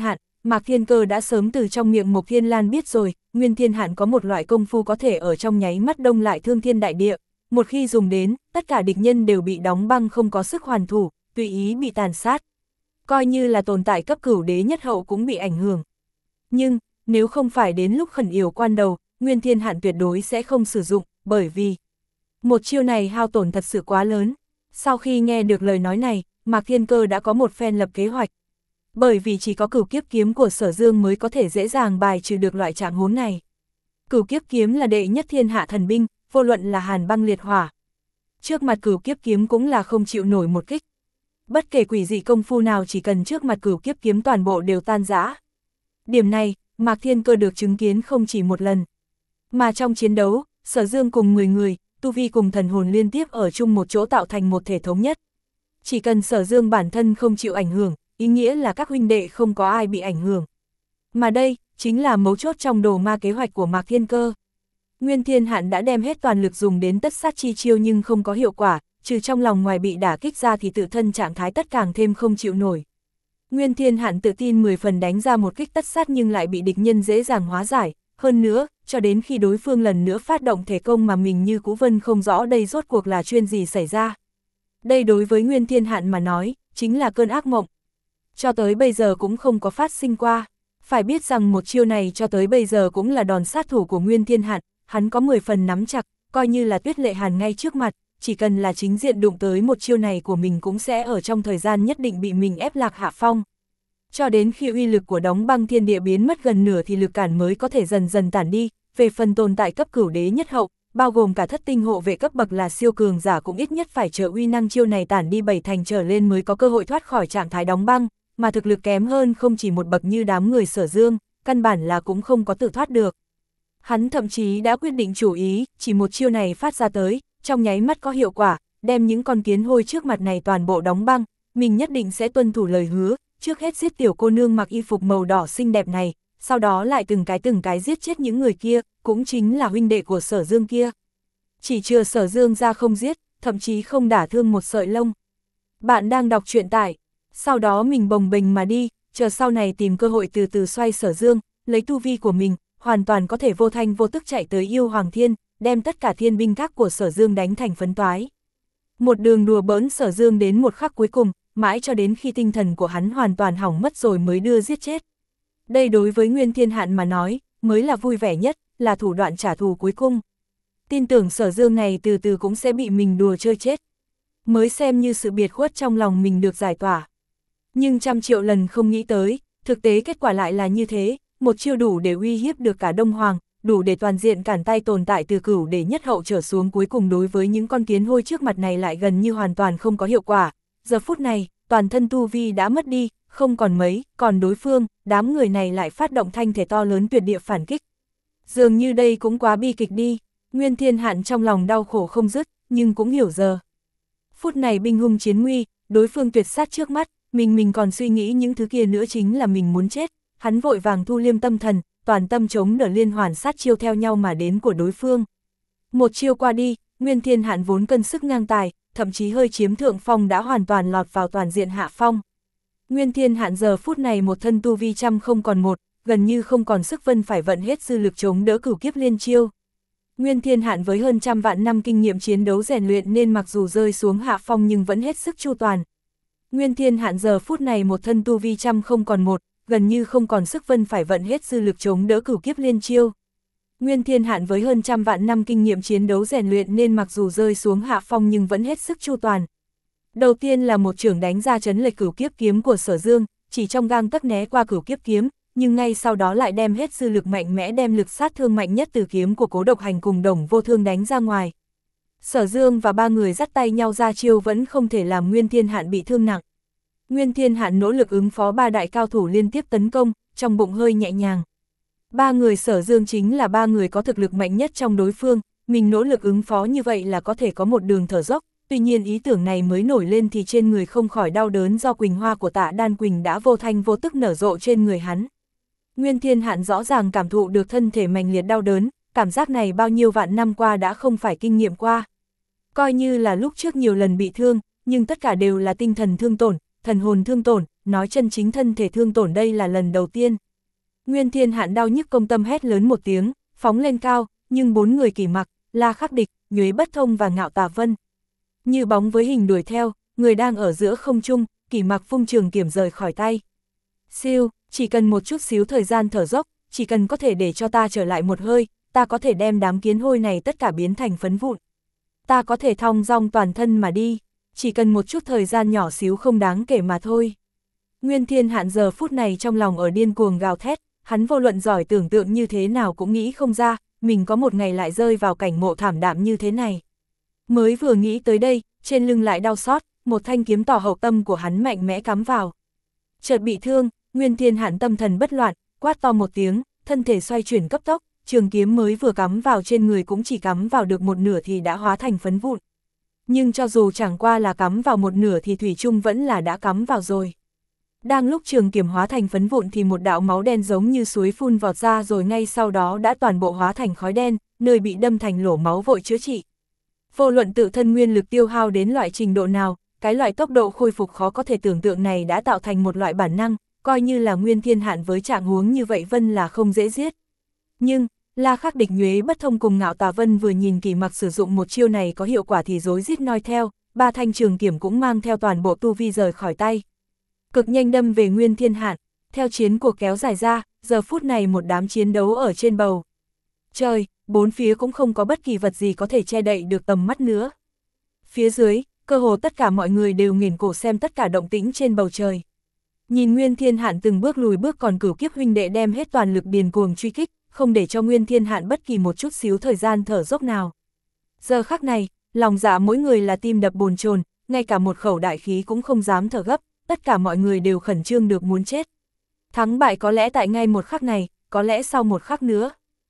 Mạc Thiên Cơ đã sớm từ trong miệng Mộc Thiên Lan biết rồi, Nguyên Thiên Hạn có một loại công phu có thể ở trong nháy mắt đông lại thương thiên đại địa, một khi dùng đến, tất cả địch nhân đều bị đóng băng không có sức hoàn thủ, tùy ý bị tàn sát. Coi như là tồn tại cấp cửu đế nhất hậu cũng bị ảnh hưởng. Nhưng, nếu không phải đến lúc khẩn yếu quan đầu, Nguyên Thiên Hạn tuyệt đối sẽ không sử dụng, bởi vì một chiêu này hao tổn thật sự quá lớn. Sau khi nghe được lời nói này, Mạc Thiên Cơ đã có một phen lập kế hoạch. Bởi vì chỉ có cửu kiếp kiếm của Sở Dương mới có thể dễ dàng bài trừ được loại trạng huống này. Cửu kiếp kiếm là đệ nhất thiên hạ thần binh, vô luận là hàn băng liệt hỏa. Trước mặt cửu kiếp kiếm cũng là không chịu nổi một kích. Bất kể quỷ dị công phu nào chỉ cần trước mặt cửu kiếp kiếm toàn bộ đều tan rã. Điểm này, Mạc Thiên Cơ được chứng kiến không chỉ một lần. Mà trong chiến đấu, Sở Dương cùng mười người, tu vi cùng thần hồn liên tiếp ở chung một chỗ tạo thành một thể thống nhất. Chỉ cần Sở Dương bản thân không chịu ảnh hưởng, ý nghĩa là các huynh đệ không có ai bị ảnh hưởng. Mà đây, chính là mấu chốt trong đồ ma kế hoạch của Mạc Thiên Cơ. Nguyên Thiên Hạn đã đem hết toàn lực dùng đến tất sát chi chiêu nhưng không có hiệu quả, trừ trong lòng ngoài bị đả kích ra thì tự thân trạng thái tất càng thêm không chịu nổi. Nguyên Thiên Hạn tự tin mười phần đánh ra một kích tất sát nhưng lại bị địch nhân dễ dàng hóa giải, hơn nữa, cho đến khi đối phương lần nữa phát động thể công mà mình như cũ vân không rõ đây rốt cuộc là chuyện gì xảy ra. Đây đối với Nguyên Thiên Hạn mà nói, chính là cơn ác mộng. Cho tới bây giờ cũng không có phát sinh qua. Phải biết rằng một chiêu này cho tới bây giờ cũng là đòn sát thủ của Nguyên Thiên Hạn, hắn có mười phần nắm chặt, coi như là Tuyết Lệ Hàn ngay trước mặt, chỉ cần là chính diện đụng tới một chiêu này của mình cũng sẽ ở trong thời gian nhất định bị mình ép lạc hạ phong. Cho đến khi uy lực của đóng băng thiên địa biến mất gần nửa thì lực cản mới có thể dần dần tản đi, về phần tồn tại cấp cửu đế nhất hậu, bao gồm cả thất tinh hộ vệ cấp bậc là siêu cường giả cũng ít nhất phải chờ uy năng chiêu này tản đi bảy thành trở lên mới có cơ hội thoát khỏi trạng thái đóng băng, mà thực lực kém hơn không chỉ một bậc như đám người Sở Dương, căn bản là cũng không có tự thoát được. Hắn thậm chí đã quyết định chủ ý, chỉ một chiêu này phát ra tới, trong nháy mắt có hiệu quả, đem những con kiến hôi trước mặt này toàn bộ đóng băng, mình nhất định sẽ tuân thủ lời hứa, trước hết giết tiểu cô nương mặc y phục màu đỏ xinh đẹp này, sau đó lại từng cái từng cái giết chết những người kia, cũng chính là huynh đệ của Sở Dương kia. Chỉ chừa Sở Dương ra không giết, thậm chí không đả thương một sợi lông. Bạn đang đọc truyện tại, sau đó mình bồng bềnh mà đi, chờ sau này tìm cơ hội từ từ xoay Sở Dương, lấy tu vi của mình, hoàn toàn có thể vô thanh vô tức chạy tới Yêu Hoàng Thiên, đem tất cả thiên binh các của Sở Dương đánh thành phấn toái. Một đường đùa bỡn Sở Dương đến một khắc cuối cùng, mãi cho đến khi tinh thần của hắn hoàn toàn hỏng mất rồi mới đưa giết chết. Đây đối với Nguyên Thiên Hạn mà nói, mới là vui vẻ nhất, là thủ đoạn trả thù cuối cùng. Tin tưởng Sở Dương này từ từ cũng sẽ bị mình đùa chơi chết. Mới xem như sự biệt khuất trong lòng mình được giải tỏa. Nhưng trăm triệu lần không nghĩ tới, thực tế kết quả lại là như thế, một chiêu đủ để uy hiếp được cả Đông Hoàng, đủ để toàn diện cản tay tồn tại từ cửu để nhất hậu trở xuống cuối cùng đối với những con kiến hôi trước mặt này lại gần như hoàn toàn không có hiệu quả. Giờ phút này, toàn thân tu vi đã mất đi, không còn mấy, còn đối phương, đám người này lại phát động thanh thể to lớn tuyệt địa phản kích. Dường như đây cũng quá bi kịch đi, Nguyên Thiên Hạn trong lòng đau khổ không dứt, nhưng cũng hiểu giờ. Phút này binh hung chiến nguy, đối phương tuyệt sát trước mắt, mình mình còn suy nghĩ những thứ kia nữa chính là mình muốn chết, hắn vội vàng thu liêm tâm thần, toàn tâm chống đỡ liên hoàn sát chiêu theo nhau mà đến của đối phương. Một chiêu qua đi, Nguyên Thiên Hạn vốn cân sức ngang tài, thậm chí hơi chiếm thượng phong đã hoàn toàn lọt vào toàn diện hạ phong. Nguyên Thiên Hạn giờ phút này một thân tu vi trăm không còn một, gần như không còn sức vân phải vận hết dư lực chống đỡ cửu kiếp liên chiêu. Nguyên Thiên Hạn với hơn trăm vạn năm kinh nghiệm chiến đấu rèn luyện nên mặc dù rơi xuống hạ phong nhưng vẫn hết sức chu toàn. Nguyên Thiên Hạn giờ phút này một thân tu vi trăm không còn một, gần như không còn sức vân phải vận hết dư lực chống đỡ cửu kiếp liên chiêu. Nguyên Thiên Hạn với hơn trăm vạn năm kinh nghiệm chiến đấu rèn luyện nên mặc dù rơi xuống hạ phong nhưng vẫn hết sức chu toàn. Đầu tiên là một chưởng đánh ra chấn lệch cửu kiếp kiếm của Sở Dương, chỉ trong gang tấc né qua cửu kiếp kiếm, nhưng ngay sau đó lại đem hết dư lực mạnh mẽ đem lực sát thương mạnh nhất từ kiếm của Cố Độc Hành cùng Đồng Vô Thương đánh ra ngoài. Sở Dương và ba người dắt tay nhau ra chiêu vẫn không thể làm Nguyên Thiên Hạn bị thương nặng. Nguyên Thiên Hạn nỗ lực ứng phó ba đại cao thủ liên tiếp tấn công, trong bụng hơi nhẹ nhàng. Ba người Sở Dương chính là ba người có thực lực mạnh nhất trong đối phương, mình nỗ lực ứng phó như vậy là có thể có một đường thở dốc, tuy nhiên ý tưởng này mới nổi lên thì trên người không khỏi đau đớn do quỳnh hoa của Tạ Đan Quỳnh đã vô thanh vô tức nở rộ trên người hắn. Nguyên Thiên Hạn rõ ràng cảm thụ được thân thể mạnh liệt đau đớn, cảm giác này bao nhiêu vạn năm qua đã không phải kinh nghiệm qua. Coi như là lúc trước nhiều lần bị thương, nhưng tất cả đều là tinh thần thương tổn, thần hồn thương tổn, nói chân chính thân thể thương tổn đây là lần đầu tiên. Nguyên Thiên Hạn đau nhức công tâm hét lớn một tiếng, phóng lên cao, nhưng bốn người Kỷ Mặc, La Khắc Địch, Nhuế Bất Thông và Ngạo Tà Vân như bóng với hình đuổi theo, người đang ở giữa không trung, Kỷ Mặc vung trường kiếm rời khỏi tay. Siêu, chỉ cần một chút xíu thời gian thở dốc, chỉ cần có thể để cho ta trở lại một hơi, ta có thể đem đám kiến hôi này tất cả biến thành phấn vụn. Ta có thể thong dong toàn thân mà đi, chỉ cần một chút thời gian nhỏ xíu không đáng kể mà thôi. Nguyên Thiên Hạn giờ phút này trong lòng ở điên cuồng gào thét, hắn vô luận giỏi tưởng tượng như thế nào cũng nghĩ không ra, mình có một ngày lại rơi vào cảnh ngộ thảm đạm như thế này. Mới vừa nghĩ tới đây, trên lưng lại đau xót, một thanh kiếm tỏ hậu tâm của hắn mạnh mẽ cắm vào. Chợt bị thương, Nguyên Thiên Hạn tâm thần bất loạn, quát to một tiếng, thân thể xoay chuyển cấp tốc, trường kiếm mới vừa cắm vào trên người cũng chỉ cắm vào được một nửa thì đã hóa thành phấn vụn. Nhưng cho dù chẳng qua là cắm vào một nửa thì thủy chung vẫn là đã cắm vào rồi. Đang lúc trường kiếm hóa thành phấn vụn thì một đạo máu đen giống như suối phun vọt ra rồi ngay sau đó đã toàn bộ hóa thành khói đen, nơi bị đâm thành lỗ máu vội chữa trị. Vô luận tự thân nguyên lực tiêu hao đến loại trình độ nào, cái loại tốc độ khôi phục khó có thể tưởng tượng này đã tạo thành một loại bản năng, coi như là Nguyên Thiên Hạn với trạng huống như vậy Vân là không dễ giết. Nhưng, La Khắc Địch, Nhuế Bất Thông cùng Ngạo Tà Vân vừa nhìn Kỷ Mặc sử dụng một chiêu này có hiệu quả thì rối rít noi theo, ba thanh trường kiếm cũng mang theo toàn bộ tu vi rời khỏi tay. Cực nhanh đâm về Nguyên Thiên Hạn, theo chiến cuộc kéo dài ra, giờ phút này một đám chiến đấu ở trên bầu trời, bốn phía cũng không có bất kỳ vật gì có thể che đậy được tầm mắt nữa. Phía dưới, cơ hồ tất cả mọi người đều nghiền cổ xem tất cả động tĩnh trên bầu trời. Nhìn Nguyên Thiên Hạn từng bước lùi bước còn Cửu Kiếp huynh đệ đem hết toàn lực điền cuồng truy kích, không để cho Nguyên Thiên Hạn bất kỳ một chút xíu thời gian thở dốc nào. Giờ khắc này, lòng dạ mỗi người là tim đập bồn chồn, ngay cả một khẩu đại khí cũng không dám thở gấp, tất cả mọi người đều khẩn trương được muốn chết. Thắng bại có lẽ tại ngay một khắc này, có lẽ sau một khắc nữa.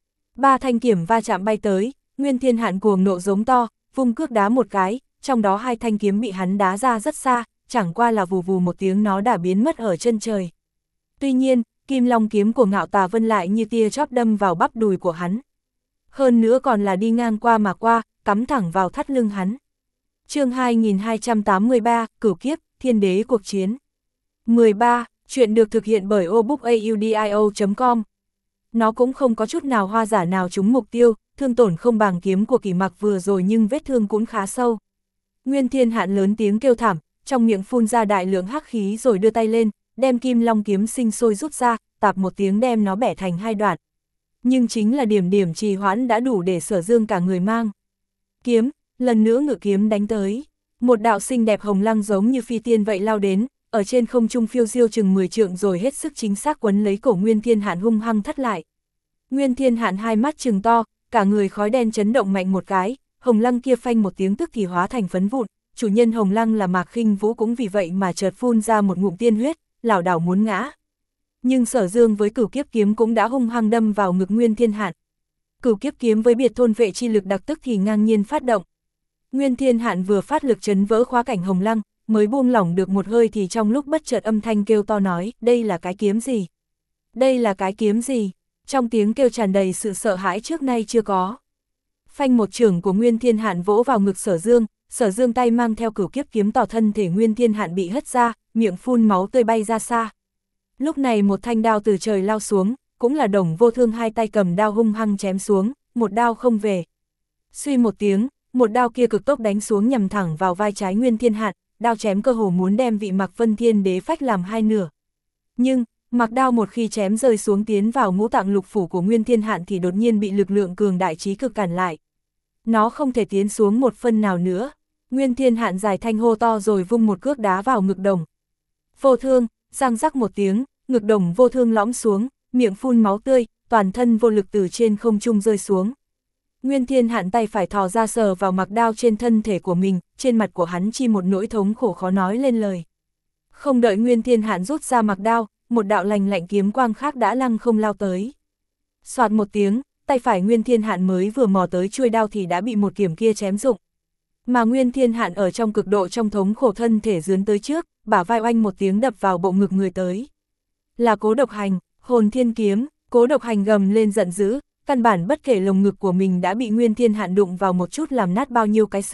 Ba thanh kiếm va chạm bay tới, Nguyên Thiên Hạn cuồng nộ giống to, vung cước đá một cái, trong đó hai thanh kiếm bị hắn đá ra rất xa, chẳng qua là vù vù một tiếng nó đã biến mất ở chân trời. Tuy nhiên, Kim Long kiếm của Ngạo Tà Vân lại như tia chóp đâm vào bắp đùi của hắn. Hơn nữa còn là đi ngang qua mà qua, cắm thẳng vào thắt lưng hắn. Chương hai nghìn hai trăm tám mươi ba, Cửu Kiếp, Thiên Đế cuộc chiến. mười ba, chuyện được thực hiện bởi obookaudio chấm com. Nó cũng không có chút nào hoa giả nào trúng mục tiêu, thương tổn không bằng kiếm của Kỷ Mặc vừa rồi nhưng vết thương cũng khá sâu. Nguyên Thiên Hạn lớn tiếng kêu thảm, trong miệng phun ra đại lượng hắc khí rồi đưa tay lên, đem Kim Long kiếm sinh sôi rút ra, tạp một tiếng đem nó bẻ thành hai đoạn. Nhưng chính là điểm điểm trì hoãn đã đủ để Sở Dương cả người mang. Kiếm, lần nữa ngự kiếm đánh tới. Một đạo xinh đẹp hồng lăng giống như phi tiên vậy lao đến, ở trên không trung phiêu diêu chừng mười trượng rồi hết sức chính xác quấn lấy cổ Nguyên Thiên Hạn hung hăng thắt lại. Nguyên Thiên Hạn hai mắt trừng to, cả người khói đen chấn động mạnh một cái, hồng lăng kia phanh một tiếng tức thì hóa thành phấn vụn, chủ nhân hồng lăng là Mạc Khinh Vũ cũng vì vậy mà chợt phun ra một ngụm tiên huyết, lảo đảo muốn ngã. Nhưng Sở Dương với Cửu Kiếp kiếm cũng đã hung hăng đâm vào ngực Nguyên Thiên Hạn. Cửu Kiếp kiếm với biệt thôn vệ chi lực đặc tức thì ngang nhiên phát động. Nguyên Thiên Hạn vừa phát lực chấn vỡ khóa cảnh hồng lăng, mới buông lỏng được một hơi thì trong lúc bất chợt âm thanh kêu to nói, đây là cái kiếm gì? Đây là cái kiếm gì? Trong tiếng kêu tràn đầy sự sợ hãi trước nay chưa có. Phanh một chưởng của Nguyên Thiên Hạn vỗ vào ngực Sở Dương, Sở Dương tay mang theo Cửu Kiếp kiếm tỏ thân thể Nguyên Thiên Hạn bị hất ra, miệng phun máu tươi bay ra xa. Lúc này một thanh đao từ trời lao xuống, cũng là Đồng Vô Thương hai tay cầm đao hung hăng chém xuống, một đao không về. Suy một tiếng, một đao kia cực tốc đánh xuống nhằm thẳng vào vai trái Nguyên Thiên Hạn, đao chém cơ hồ muốn đem vị Mạc Vân Thiên Đế phách làm hai nửa. Nhưng, mặc đao một khi chém rơi xuống tiến vào ngũ tạng lục phủ của Nguyên Thiên Hạn thì đột nhiên bị lực lượng cường đại trí cực cản lại. Nó không thể tiến xuống một phân nào nữa. Nguyên Thiên Hạn dài thanh hô to rồi vung một cước đá vào ngực Đồng Vô Thương, răng rắc một tiếng, ngực Đồng Vô Thương lõm xuống, miệng phun máu tươi, toàn thân vô lực từ trên không trung rơi xuống. Nguyên Thiên Hạn tay phải thò ra sờ vào mặc đao trên thân thể của mình, trên mặt của hắn chi một nỗi thống khổ khó nói lên lời. Không đợi Nguyên Thiên Hạn rút ra mặc đao, một đạo lành lạnh kiếm quang khác đã lăng không lao tới. Soạt một tiếng, tay phải Nguyên Thiên Hạn mới vừa mò tới chuôi đao thì đã bị một kiếm kia chém rụng. Mà Nguyên Thiên Hạn ở trong cực độ trong thống khổ thân thể dướn tới trước, bả vai oanh một tiếng đập vào bộ ngực người tới. Là Cố Độc Hành, Hồn Thiên kiếm, Cố Độc Hành gầm lên giận dữ, căn bản bất kể lồng ngực của mình đã bị Nguyên Thiên Hạn đụng vào một chút làm nát bao nhiêu cái xương,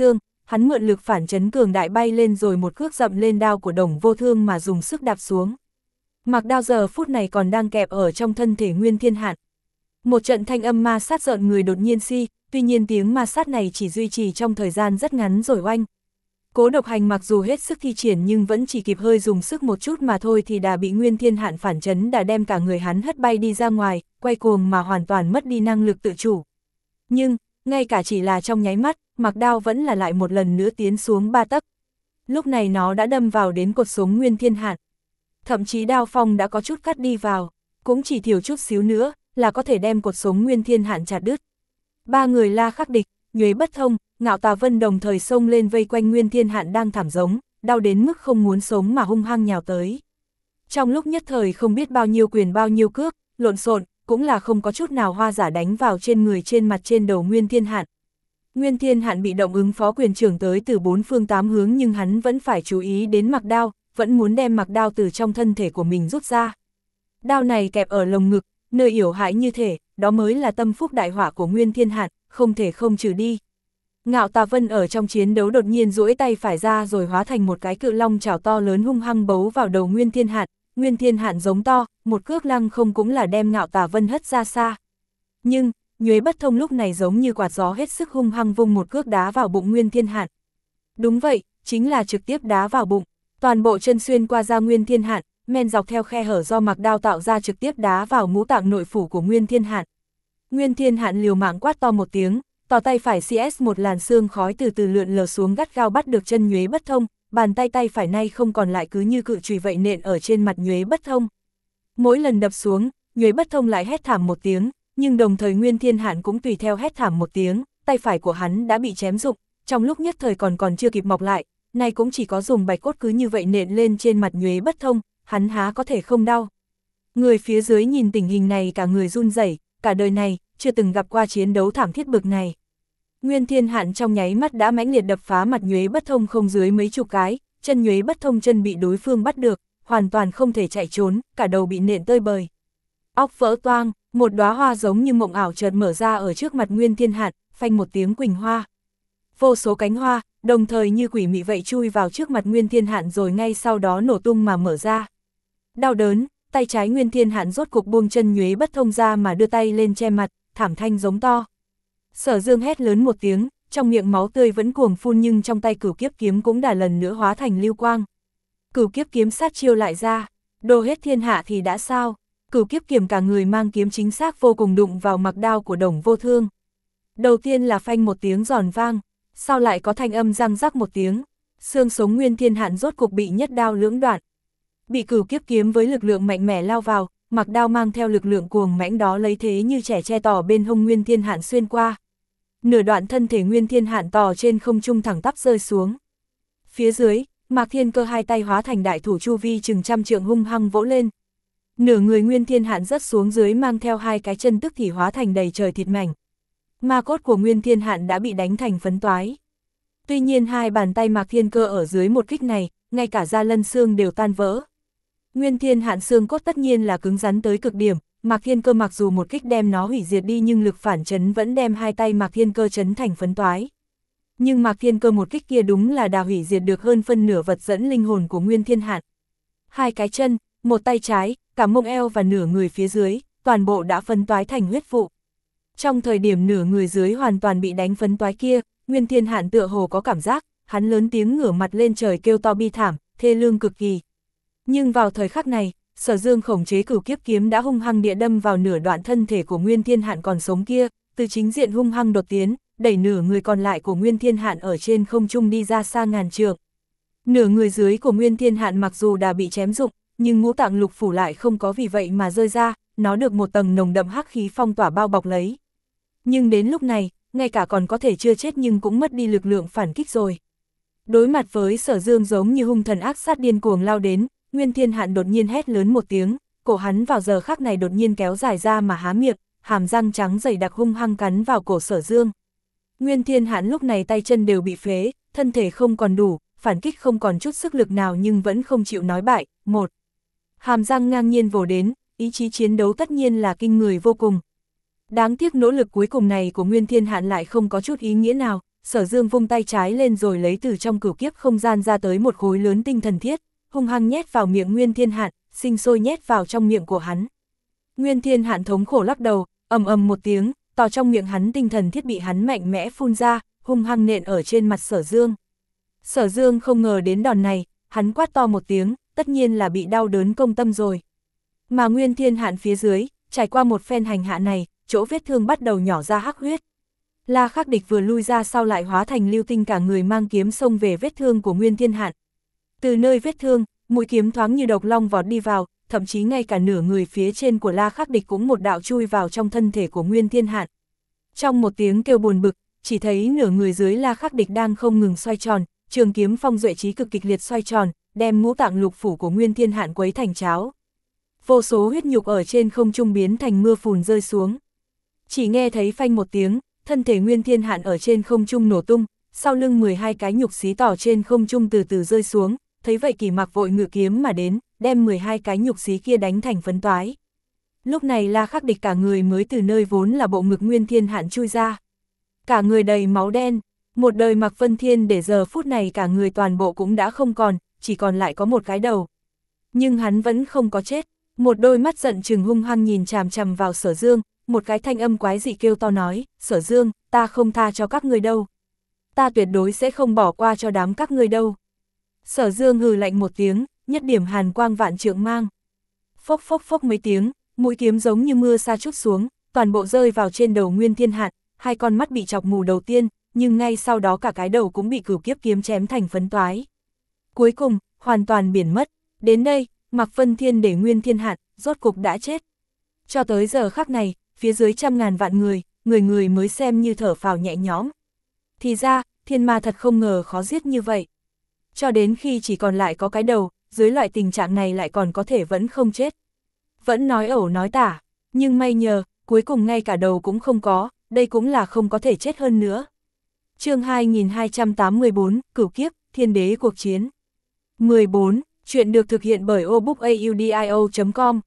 hắn mượn lực phản chấn cường đại bay lên rồi một cước dậm lên đao của Đồng Vô Thương mà dùng sức đạp xuống. Mặc đao giờ phút này còn đang kẹp ở trong thân thể Nguyên Thiên Hạn. Một trận thanh âm ma sát rợn người đột nhiên si, tuy nhiên tiếng ma sát này chỉ duy trì trong thời gian rất ngắn rồi oanh. Cố Độc Hành mặc dù hết sức thi triển nhưng vẫn chỉ kịp hơi dùng sức một chút mà thôi thì đã bị Nguyên Thiên Hạn phản chấn đã đem cả người hắn hất bay đi ra ngoài, quay cuồng mà hoàn toàn mất đi năng lực tự chủ. Nhưng, ngay cả chỉ là trong nháy mắt, Mặc đao vẫn là lại một lần nữa tiến xuống ba tấc. Lúc này nó đã đâm vào đến cột sống Nguyên Thiên Hạn. Thậm chí đao phong đã có chút cắt đi vào, cũng chỉ thiểu chút xíu nữa là có thể đem cột sống Nguyên Thiên Hạn chặt đứt. Ba người La Khắc Địch, Nhuế Bất Thông, Ngạo Tà Vân đồng thời xông lên vây quanh Nguyên Thiên Hạn đang thảm giống, đau đến mức không muốn sống mà hung hăng nhào tới. Trong lúc nhất thời không biết bao nhiêu quyền bao nhiêu cước, lộn xộn, cũng là không có chút nào hoa giả đánh vào trên người trên mặt trên đầu Nguyên Thiên Hạn. Nguyên Thiên Hạn bị động ứng phó quyền trưởng tới từ bốn phương tám hướng nhưng hắn vẫn phải chú ý đến Mặc đao, vẫn muốn đem Mặc đao từ trong thân thể của mình rút ra. Đao này kẹp ở lồng ngực, nơi yểu hại như thể, đó mới là tâm phúc đại họa của Nguyên Thiên Hạn, không thể không trừ đi. Ngạo Tà Vân ở trong chiến đấu đột nhiên duỗi tay phải ra rồi hóa thành một cái cự long chảo to lớn hung hăng bấu vào đầu Nguyên Thiên Hạn. Nguyên Thiên Hạn giống to, một cước lăng không cũng là đem Ngạo Tà Vân hất ra xa. Nhưng, Nhuế Bất Thông lúc này giống như quạt gió hết sức hung hăng vung một cước đá vào bụng Nguyên Thiên Hạn. Đúng vậy, chính là trực tiếp đá vào bụng, toàn bộ chân xuyên qua da Nguyên Thiên Hạn, men dọc theo khe hở do Mặc đao tạo ra trực tiếp đá vào ngũ tạng nội phủ của Nguyên Thiên Hạn. Nguyên Thiên Hạn liều mạng quát to một tiếng, tỏ tay phải xê ét một làn sương khói từ từ lượn lờ xuống gắt gao bắt được chân Nhuế Bất Thông, bàn tay tay phải nay không còn lại cứ như cự chùy vậy nện ở trên mặt Nhuế Bất Thông. Mỗi lần đập xuống, Nhuế Bất Thông lại hét thảm một tiếng, nhưng đồng thời Nguyên Thiên Hạn cũng tùy theo hét thảm một tiếng, tay phải của hắn đã bị chém rụng, trong lúc nhất thời còn còn chưa kịp mọc lại, nay cũng chỉ có dùng bạch cốt cứ như vậy nện lên trên mặt Nhuế Bất Thông, hắn há có thể không đau. Người phía dưới nhìn tình hình này cả người run rẩy, cả đời này chưa từng gặp qua chiến đấu thảm thiết bực này. Nguyên Thiên Hạn trong nháy mắt đã mãnh liệt đập phá mặt Nhuế Bất Thông không dưới mấy chục cái, chân Nhuế Bất Thông chân bị đối phương bắt được, hoàn toàn không thể chạy trốn, cả đầu bị nện tơi bời. Óc vỡ toang, một đóa hoa giống như mộng ảo chợt mở ra ở trước mặt Nguyên Thiên Hạn, phanh một tiếng quỳnh hoa. Vô số cánh hoa, đồng thời như quỷ mị vậy chui vào trước mặt Nguyên Thiên Hạn rồi ngay sau đó nổ tung mà mở ra. Đau đớn, tay trái Nguyên Thiên Hạn rốt cục buông chân Nhuế Bất Thông ra mà đưa tay lên che mặt, thảm thanh giống to. Sở Dương hét lớn một tiếng, trong miệng máu tươi vẫn cuồng phun nhưng trong tay Cửu Kiếp kiếm cũng đã lần nữa hóa thành lưu quang. Cửu Kiếp kiếm sát chiêu lại ra, đồ hết thiên hạ thì đã sao? Cửu Kiếp kiếm cả người mang kiếm chính xác vô cùng đụng vào Mặc đao của Đồng Vô Thương. Đầu tiên là phanh một tiếng giòn vang, sau lại có thanh âm răng rắc một tiếng, xương sống Nguyên Thiên Hạn rốt cục bị nhất đao lưỡng đoạn. Bị Cửu Kiếp kiếm với lực lượng mạnh mẽ lao vào, Mặc đao mang theo lực lượng cuồng mãnh đó lấy thế như trẻ che tỏ bên hông Nguyên Thiên Hạn xuyên qua. Nửa đoạn thân thể Nguyên Thiên Hạn tỏ trên không trung thẳng tắp rơi xuống. Phía dưới, Mạc Thiên Cơ hai tay hóa thành đại thủ chu vi chừng trăm trượng hung hăng vỗ lên. Nửa người Nguyên Thiên Hạn rớt xuống dưới mang theo hai cái chân tức thì hóa thành đầy trời thịt mảnh. Ma cốt của Nguyên Thiên Hạn đã bị đánh thành phấn toái. Tuy nhiên hai bàn tay Mạc Thiên Cơ ở dưới một kích này, ngay cả da lân xương đều tan vỡ. Nguyên Thiên Hạn xương cốt tất nhiên là cứng rắn tới cực điểm, Mạc Thiên Cơ mặc dù một kích đem nó hủy diệt đi nhưng lực phản chấn vẫn đem hai tay Mạc Thiên Cơ chấn thành phấn toái. Nhưng Mạc Thiên Cơ một kích kia đúng là đã hủy diệt được hơn phân nửa vật dẫn linh hồn của Nguyên Thiên Hạn. Hai cái chân, một tay trái, cả mông eo và nửa người phía dưới, toàn bộ đã phấn toái thành huyết vụ. Trong thời điểm nửa người dưới hoàn toàn bị đánh phấn toái kia, Nguyên Thiên Hạn tựa hồ có cảm giác, hắn lớn tiếng ngửa mặt lên trời kêu to bi thảm, thê lương cực kỳ. Nhưng vào thời khắc này, Sở Dương khống chế Cửu Kiếp kiếm đã hung hăng địa đâm vào nửa đoạn thân thể của Nguyên Thiên Hạn còn sống kia, từ chính diện hung hăng đột tiến, đẩy nửa người còn lại của Nguyên Thiên Hạn ở trên không trung đi ra xa ngàn trượng. Nửa người dưới của Nguyên Thiên Hạn mặc dù đã bị chém rụng, nhưng ngũ tạng lục phủ lại không có vì vậy mà rơi ra, nó được một tầng nồng đậm hắc khí phong tỏa bao bọc lấy. Nhưng đến lúc này, ngay cả còn có thể chưa chết nhưng cũng mất đi lực lượng phản kích rồi. Đối mặt với Sở Dương giống như hung thần ác sát điên cuồng lao đến, Nguyên Thiên Hạn đột nhiên hét lớn một tiếng, cổ hắn vào giờ khắc này đột nhiên kéo dài ra mà há miệng, hàm răng trắng dày đặc hung hăng cắn vào cổ Sở Dương. Nguyên Thiên Hạn lúc này tay chân đều bị phế, thân thể không còn đủ, phản kích không còn chút sức lực nào nhưng vẫn không chịu nói bại. Một, hàm răng ngang nhiên vồ đến, ý chí chiến đấu tất nhiên là kinh người vô cùng. Đáng tiếc nỗ lực cuối cùng này của Nguyên Thiên Hạn lại không có chút ý nghĩa nào, Sở Dương vung tay trái lên rồi lấy từ trong cửu kiếp không gian ra tới một khối lớn tinh thần thiết, hung hăng nhét vào miệng Nguyên Thiên Hạn, sinh sôi nhét vào trong miệng của hắn. Nguyên Thiên Hạn thống khổ lắc đầu, ầm ầm một tiếng, to trong miệng hắn tinh thần thiết bị hắn mạnh mẽ phun ra, hung hăng nện ở trên mặt Sở Dương. Sở Dương không ngờ đến đòn này, hắn quát to một tiếng, tất nhiên là bị đau đớn công tâm rồi. Mà Nguyên Thiên Hạn phía dưới, trải qua một phen hành hạ này, chỗ vết thương bắt đầu nhỏ ra hắc huyết. La Khắc Địch vừa lui ra sau lại hóa thành lưu tinh, cả người mang kiếm xông về vết thương của Nguyên Thiên Hạn. Từ nơi vết thương, mũi kiếm thoáng như độc long vọt đi vào, thậm chí ngay cả nửa người phía trên của La Khắc Địch cũng một đạo chui vào trong thân thể của Nguyên Thiên Hạn. Trong một tiếng kêu buồn bực, chỉ thấy nửa người dưới La Khắc Địch đang không ngừng xoay tròn, trường kiếm phong duệ chí cực kịch liệt xoay tròn, đem ngũ tạng lục phủ của Nguyên Thiên Hạn quấy thành cháo. Vô số huyết nhục ở trên không trung biến thành mưa phùn rơi xuống. Chỉ nghe thấy phanh một tiếng, thân thể Nguyên Thiên Hạn ở trên không trung nổ tung, sau lưng mười hai cái nhục xí tỏ trên không trung từ từ rơi xuống, thấy vậy Kỷ Mặc vội ngự kiếm mà đến, đem mười hai cái nhục xí kia đánh thành phấn toái. Lúc này La Khắc Địch cả người mới từ nơi vốn là bộ ngực Nguyên Thiên Hạn chui ra. Cả người đầy máu đen, một đời Mạc Vân Thiên để giờ phút này cả người toàn bộ cũng đã không còn, chỉ còn lại có một cái đầu. Nhưng hắn vẫn không có chết, một đôi mắt giận chừng hung hăng nhìn chằm chằm vào Sở Dương, một cái thanh âm quái dị kêu to nói, Sở Dương, ta không tha cho các ngươi đâu. Ta tuyệt đối sẽ không bỏ qua cho đám các ngươi đâu. Sở Dương hừ lạnh một tiếng, nhất điểm hàn quang vạn trượng mang. Phốc phốc phốc mấy tiếng, mũi kiếm giống như mưa sa trút xuống, toàn bộ rơi vào trên đầu Nguyên Thiên Hạn, hai con mắt bị chọc mù đầu tiên, nhưng ngay sau đó cả cái đầu cũng bị cửu kiếp kiếm chém thành phấn toái. Cuối cùng, hoàn toàn biển mất, đến đây, Mạc Vân Thiên để Nguyên Thiên Hạn, rốt cục đã chết. Cho tới giờ khắc này, phía dưới trăm ngàn vạn người, người người mới xem như thở phào nhẹ nhõm. Thì ra, thiên ma thật không ngờ khó giết như vậy. Cho đến khi chỉ còn lại có cái đầu, dưới loại tình trạng này lại còn có thể vẫn không chết. Vẫn nói ẩu nói tả, nhưng may nhờ, cuối cùng ngay cả đầu cũng không có, đây cũng là không có thể chết hơn nữa. Chương hai nghìn hai trăm tám mươi tư, Cửu Kiếp, Thiên Đế cuộc chiến. mười bốn. Chuyện được thực hiện bởi obookaudio chấm com.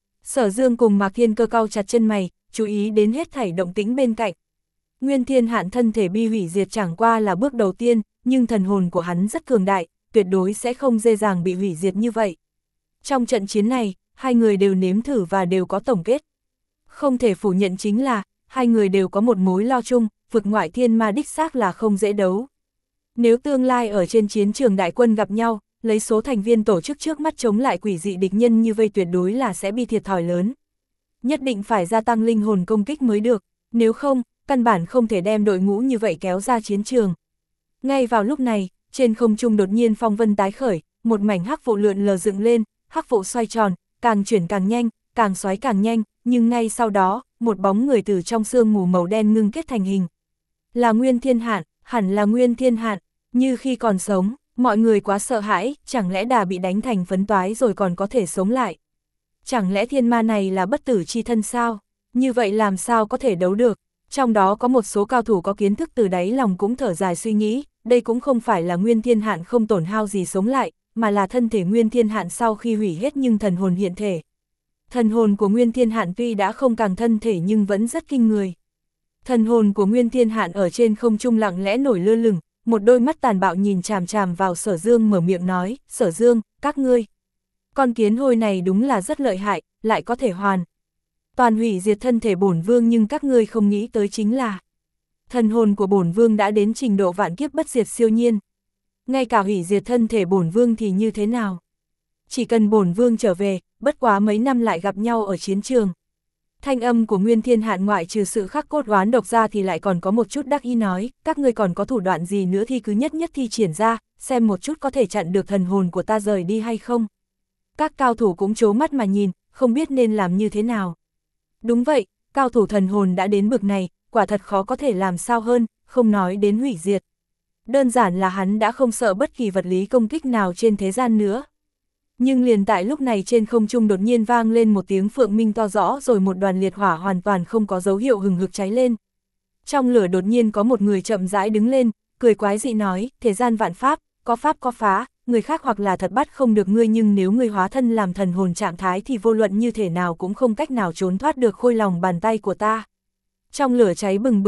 Sở Dương cùng Mạc Thiên Cơ cau chặt chân mày, chú ý đến hết thảy động tĩnh bên cạnh. Nguyên Thiên Hạn thân thể bi hủy diệt chẳng qua là bước đầu tiên, nhưng thần hồn của hắn rất cường đại, tuyệt đối sẽ không dễ dàng bị hủy diệt như vậy. Trong trận chiến này, hai người đều nếm thử và đều có tổng kết. Không thể phủ nhận chính là, hai người đều có một mối lo chung, vực ngoại thiên ma đích xác là không dễ đấu. Nếu tương lai ở trên chiến trường đại quân gặp nhau, lấy số thành viên tổ chức trước mắt chống lại quỷ dị địch nhân như vây tuyệt đối là sẽ bị thiệt thòi lớn. Nhất định phải gia tăng linh hồn công kích mới được, nếu không, căn bản không thể đem đội ngũ như vậy kéo ra chiến trường. Ngay vào lúc này, trên không trung đột nhiên phong vân tái khởi, một mảnh hắc vụ lượn lờ dựng lên, hắc vụ xoay tròn, càng chuyển càng nhanh, càng xoáy càng nhanh, nhưng ngay sau đó, một bóng người từ trong sương mù màu đen ngưng kết thành hình. Là Nguyên Thiên Hạn, hẳn là Nguyên Thiên Hạn, như khi còn sống, mọi người quá sợ hãi, chẳng lẽ đã bị đánh thành phấn toái rồi còn có thể sống lại. Chẳng lẽ thiên ma này là bất tử chi thân sao? Như vậy làm sao có thể đấu được? Trong đó có một số cao thủ có kiến thức từ đáy lòng cũng thở dài suy nghĩ, đây cũng không phải là Nguyên Thiên Hạn không tổn hao gì sống lại, mà là thân thể Nguyên Thiên Hạn sau khi hủy hết nhưng thần hồn hiện thể. Thần hồn của Nguyên Thiên Hạn tuy đã không càng thân thể nhưng vẫn rất kinh người. Thần hồn của Nguyên Thiên Hạn ở trên không trung lặng lẽ nổi lơ lửng, một đôi mắt tàn bạo nhìn chằm chằm vào Sở Dương mở miệng nói, Sở Dương, các ngươi. Con kiến hôi này đúng là rất lợi hại, lại có thể hoàn toàn hủy diệt thân thể bổn vương, nhưng các ngươi không nghĩ tới chính là thần hồn của bổn vương đã đến trình độ vạn kiếp bất diệt siêu nhiên. Ngay cả hủy diệt thân thể bổn vương thì như thế nào? Chỉ cần bổn vương trở về, bất quá mấy năm lại gặp nhau ở chiến trường. Thanh âm của Nguyên Thiên Hạn ngoại trừ sự khắc cốt oán độc ra thì lại còn có một chút đắc ý nói, các ngươi còn có thủ đoạn gì nữa thì cứ nhất nhất thi triển ra, xem một chút có thể chặn được thần hồn của ta rời đi hay không. Các cao thủ cũng trố mắt mà nhìn, không biết nên làm như thế nào. Đúng vậy, cao thủ thần hồn đã đến bực này, quả thật khó có thể làm sao hơn, không nói đến hủy diệt. Đơn giản là hắn đã không sợ bất kỳ vật lý công kích nào trên thế gian nữa. Nhưng liền tại lúc này trên không trung đột nhiên vang lên một tiếng phượng minh to rõ, rồi một đoàn liệt hỏa hoàn toàn không có dấu hiệu hừng hực cháy lên. Trong lửa đột nhiên có một người chậm rãi đứng lên, cười quái dị nói, thế gian vạn pháp, có pháp có phá, người khác hoặc là thật bắt không được ngươi, nhưng nếu ngươi hóa thân làm thần hồn trạng thái thì vô luận như thể nào cũng không cách nào trốn thoát được khôi lòng bàn tay của ta. Trong lửa cháy bừng bừng,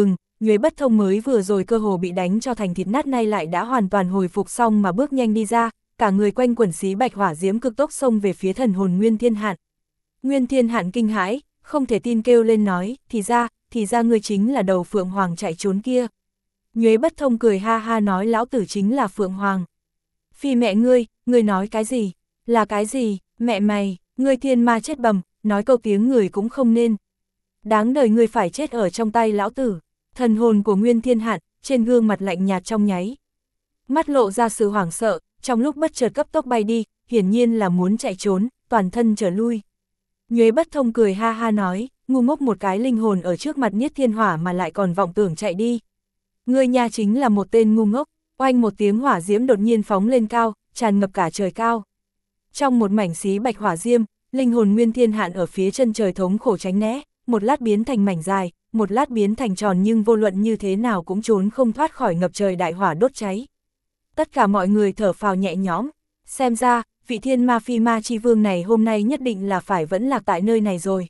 Nhuế Bất Thông mới vừa rồi cơ hồ bị đánh cho thành thịt nát nay lại đã hoàn toàn hồi phục xong mà bước nhanh đi ra, cả người quanh quẩn xí bạch hỏa diễm cực tốc xông về phía thần hồn Nguyên Thiên Hạn. Nguyên Thiên Hạn kinh hãi, không thể tin kêu lên nói, thì ra, thì ra ngươi chính là đầu Phượng Hoàng chạy trốn kia. Nhuế Bất Thông cười ha ha nói lão tử chính là Phượng Hoàng. Phi mẹ ngươi, ngươi nói cái gì? Là cái gì? Mẹ mày, ngươi thiên ma chết bầm, nói câu tiếng người cũng không nên. Đáng đời ngươi phải chết ở trong tay lão tử. Thần hồn của Nguyên Thiên Hạn, trên gương mặt lạnh nhạt trong nháy. Mắt lộ ra sự hoảng sợ, trong lúc bất chợt cấp tốc bay đi, hiển nhiên là muốn chạy trốn, toàn thân trở lui. Nhuế Bất Thông cười ha ha nói, ngu ngốc một cái linh hồn ở trước mặt Niết Thiên Hỏa mà lại còn vọng tưởng chạy đi. Ngươi nha chính là một tên ngu ngốc, oanh một tiếng hỏa diễm đột nhiên phóng lên cao, tràn ngập cả trời cao. Trong một mảnh xí bạch hỏa diêm, linh hồn Nguyên Thiên Hạn ở phía chân trời thống khổ tránh né, một lát biến thành mảnh dài, một lát biến thành tròn nhưng vô luận như thế nào cũng trốn không thoát khỏi ngập trời đại hỏa đốt cháy. Tất cả mọi người thở phào nhẹ nhõm, xem ra, vị thiên ma phi ma chi vương này hôm nay nhất định là phải vẫn lạc tại nơi này rồi.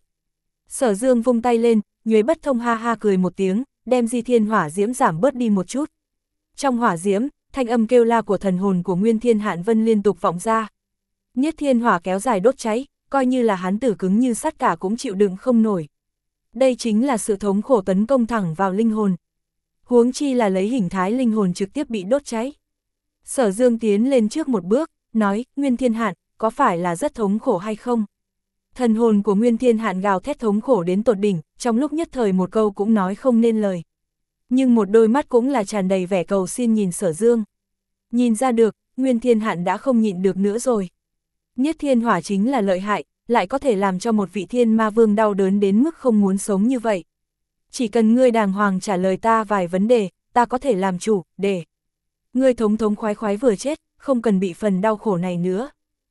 Sở Dương vung tay lên, Nhuế Bất Thông ha ha cười một tiếng, đem di thiên hỏa diễm giảm bớt đi một chút. Trong hỏa diễm, thanh âm kêu la của thần hồn của Nguyên Thiên Hạn Vân liên tục vọng ra. Niết thiên hỏa kéo dài đốt cháy, coi như là hắn tử cứng như sắt cả cũng chịu đựng không nổi. Đây chính là sự thống khổ tấn công thẳng vào linh hồn. Huống chi là lấy hình thái linh hồn trực tiếp bị đốt cháy. Sở Dương tiến lên trước một bước, nói, Nguyên Thiên Hạn, có phải là rất thống khổ hay không? Thần hồn của Nguyên Thiên Hạn gào thét thống khổ đến tột đỉnh, trong lúc nhất thời một câu cũng nói không nên lời. Nhưng một đôi mắt cũng là tràn đầy vẻ cầu xin nhìn Sở Dương. Nhìn ra được, Nguyên Thiên Hạn đã không nhịn được nữa rồi. Niết thiên hỏa chính là lợi hại, lại có thể làm cho một vị thiên ma vương đau đớn đến mức không muốn sống như vậy. Chỉ cần ngươi đàng hoàng trả lời ta vài vấn đề, ta có thể làm chủ, để ngươi thống thống khoái khoái vừa chết, không cần bị phần đau khổ này nữa.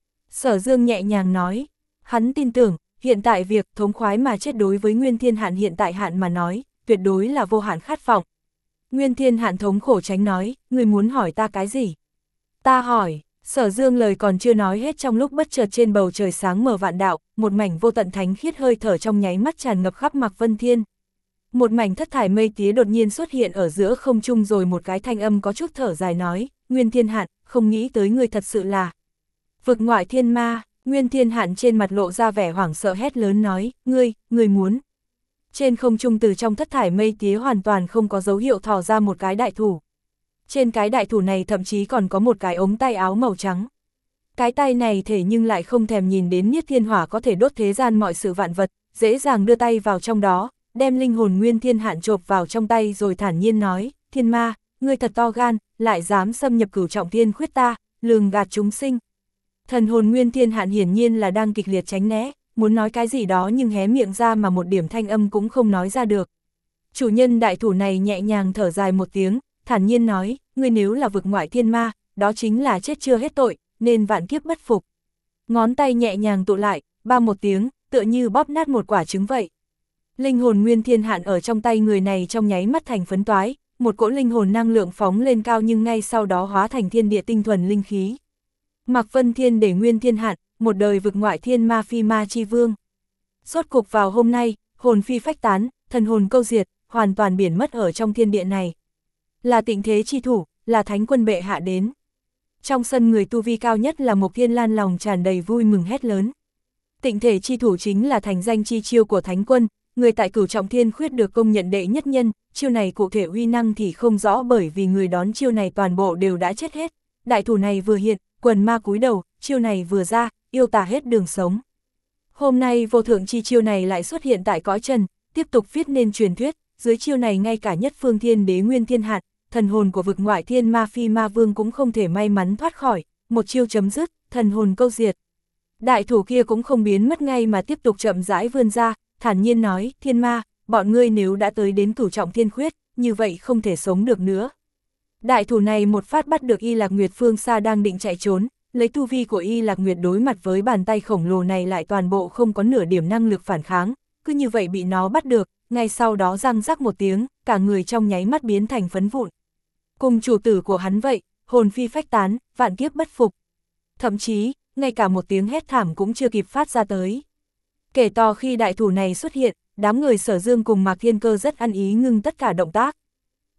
Sở Dương nhẹ nhàng nói, hắn tin tưởng, hiện tại việc thống khoái mà chết đối với Nguyên Thiên Hạn hiện tại hạn mà nói, tuyệt đối là vô hạn khát vọng. Nguyên Thiên Hạn thống khổ tránh nói, ngươi muốn hỏi ta cái gì? Ta hỏi. Sở Dương lời còn chưa nói hết trong lúc bất chợt trên bầu trời sáng mở vạn đạo, một mảnh vô tận thánh khiết hơi thở trong nháy mắt tràn ngập khắp Mạc Vân Thiên. Một mảnh thất thải mây tía đột nhiên xuất hiện ở giữa không trung rồi một cái thanh âm có chút thở dài nói, Nguyên Thiên Hạn, không nghĩ tới ngươi thật sự là vực ngoại thiên ma. Nguyên Thiên Hạn trên mặt lộ ra vẻ hoảng sợ hét lớn nói, ngươi, ngươi muốn. Trên không trung từ trong thất thải mây tía hoàn toàn không có dấu hiệu thò ra một cái đại thủ. Trên cái đại thủ này thậm chí còn có một cái ống tay áo màu trắng. Cái tay này thể nhưng lại không thèm nhìn đến Niết thiên hỏa có thể đốt thế gian mọi sự vạn vật, dễ dàng đưa tay vào trong đó, đem linh hồn Nguyên Thiên Hạn chộp vào trong tay rồi thản nhiên nói, thiên ma, ngươi thật to gan, lại dám xâm nhập cửu trọng thiên khuyết ta, lường gạt chúng sinh. Thần hồn Nguyên Thiên Hạn hiển nhiên là đang kịch liệt tránh né, muốn nói cái gì đó nhưng hé miệng ra mà một điểm thanh âm cũng không nói ra được. Chủ nhân đại thủ này nhẹ nhàng thở dài một tiếng, thản nhiên nói, ngươi nếu là vực ngoại thiên ma, đó chính là chết chưa hết tội, nên vạn kiếp bất phục. Ngón tay nhẹ nhàng tụ lại, ba một tiếng, tựa như bóp nát một quả trứng vậy. Linh hồn Nguyên Thiên Hạn ở trong tay người này trong nháy mắt thành phấn toái, một cỗ linh hồn năng lượng phóng lên cao nhưng ngay sau đó hóa thành thiên địa tinh thuần linh khí. Mạc Vân Thiên để Nguyên Thiên Hạn, một đời vực ngoại thiên ma phi ma chi vương. Rốt cục vào hôm nay, hồn phi phách tán, thần hồn câu diệt, hoàn toàn biển mất ở trong thiên địa này. Là tịnh thế chi thủ, là thánh quân bệ hạ đến. Trong sân người tu vi cao nhất là Mộc Thiên Lan lòng tràn đầy vui mừng hét lớn. Tịnh thể chi thủ chính là thành danh chi chiêu của thánh quân, người tại cửu trọng thiên khuyết được công nhận đệ nhất nhân, chiêu này cụ thể uy năng thì không rõ bởi vì người đón chiêu này toàn bộ đều đã chết hết. Đại thủ này vừa hiện, quần ma cúi đầu, chiêu này vừa ra, yêu tả hết đường sống. Hôm nay vô thượng chi chiêu này lại xuất hiện tại cõi trần, tiếp tục viết nên truyền thuyết, dưới chiêu này ngay cả nhất phương thiên đế Nguyên Thiên Hạn, thần hồn của vực ngoại thiên ma phi ma vương cũng không thể may mắn thoát khỏi, một chiêu chấm dứt, thần hồn câu diệt. Đại thủ kia cũng không biến mất ngay mà tiếp tục chậm rãi vươn ra, thản nhiên nói, thiên ma, bọn ngươi nếu đã tới đến cửu trọng thiên khuyết, như vậy không thể sống được nữa. Đại thủ này một phát bắt được Y Lạc Nguyệt phương xa đang định chạy trốn, lấy tu vi của Y Lạc Nguyệt đối mặt với bàn tay khổng lồ này lại toàn bộ không có nửa điểm năng lực phản kháng, cứ như vậy bị nó bắt được, ngay sau đó răng rắc một tiếng, cả người trong nháy mắt biến thành phấn vụn. Cùng chủ tử của hắn vậy, hồn phi phách tán, vạn kiếp bất phục. Thậm chí, ngay cả một tiếng hét thảm cũng chưa kịp phát ra tới. Kể to khi đại thủ này xuất hiện, đám người Sở Dương cùng Mạc Thiên Cơ rất ăn ý ngưng tất cả động tác.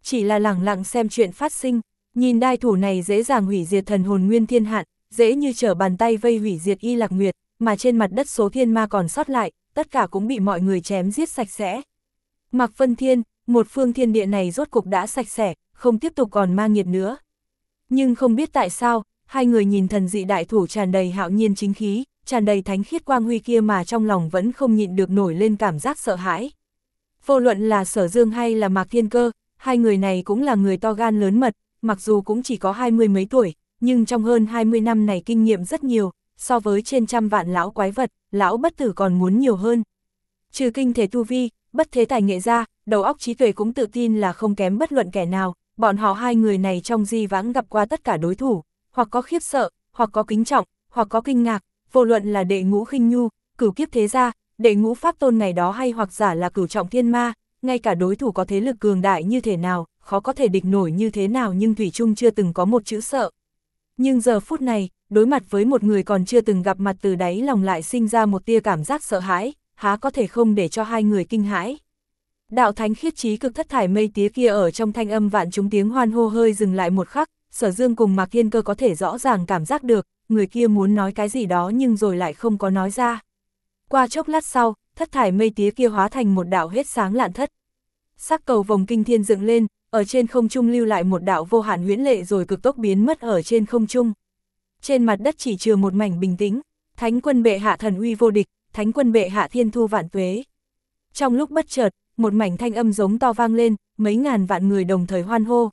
chỉ là lẳng lặng xem chuyện phát sinh, nhìn đai thủ này dễ dàng hủy diệt thần hồn Nguyên Thiên Hạn, dễ như trở bàn tay vây hủy diệt Y Lạc Nguyệt, mà trên mặt đất số thiên ma còn sót lại, tất cả cũng bị mọi người chém giết sạch sẽ. Mạc Vân Thiên, một phương thiên địa này rốt cục đã sạch sẽ, không tiếp tục còn ma nghiệt nữa. Nhưng không biết tại sao, hai người nhìn thần dị đại thủ tràn đầy hạo nhiên chính khí, tràn đầy thánh khiết quang huy kia mà trong lòng vẫn không nhịn được nổi lên cảm giác sợ hãi. Vô luận là Sở Dương hay là Mạc Thiên Cơ, hai người này cũng là người to gan lớn mật, mặc dù cũng chỉ có hai mươi mấy tuổi, nhưng trong hơn hai mươi năm này kinh nghiệm rất nhiều, so với trên trăm vạn lão quái vật, lão bất tử còn muốn nhiều hơn. Trừ kinh thể tu vi, bất thế tài nghệ ra, đầu óc trí tuệ cũng tự tin là không kém bất luận kẻ nào, bọn họ hai người này trong di vãng gặp qua tất cả đối thủ, hoặc có khiếp sợ, hoặc có kính trọng, hoặc có kinh ngạc, vô luận là đệ ngũ khinh nhu, cửu kiếp thế gia, đệ ngũ pháp tôn ngày đó hay hoặc giả là cửu trọng thiên ma, ngay cả đối thủ có thế lực cường đại như thế nào, khó có thể địch nổi như thế nào nhưng thủy chung chưa từng có một chữ sợ. Nhưng giờ phút này, đối mặt với một người còn chưa từng gặp mặt từ đáy lòng lại sinh ra một tia cảm giác sợ hãi, há có thể không để cho hai người kinh hãi. Đạo thánh khiết trí cực thất thải mây tía kia ở trong thanh âm vạn chúng tiếng hoan hô hơi dừng lại một khắc, Sở Dương cùng Mạc Thiên Cơ có thể rõ ràng cảm giác được, người kia muốn nói cái gì đó nhưng rồi lại không có nói ra. Qua chốc lát sau, thất thải mây tía kia hóa thành một đạo hết sáng lạn thất. Sắc cầu vòng kinh thiên dựng lên, ở trên không trung lưu lại một đạo vô hạn huyễn lệ rồi cực tốc biến mất ở trên không trung. Trên mặt đất chỉ chừa một mảnh bình tĩnh, Thánh quân bệ hạ thần uy vô địch, Thánh quân bệ hạ thiên thu vạn tuế. Trong lúc bất chợt, một mảnh thanh âm giống to vang lên, mấy ngàn vạn người đồng thời hoan hô.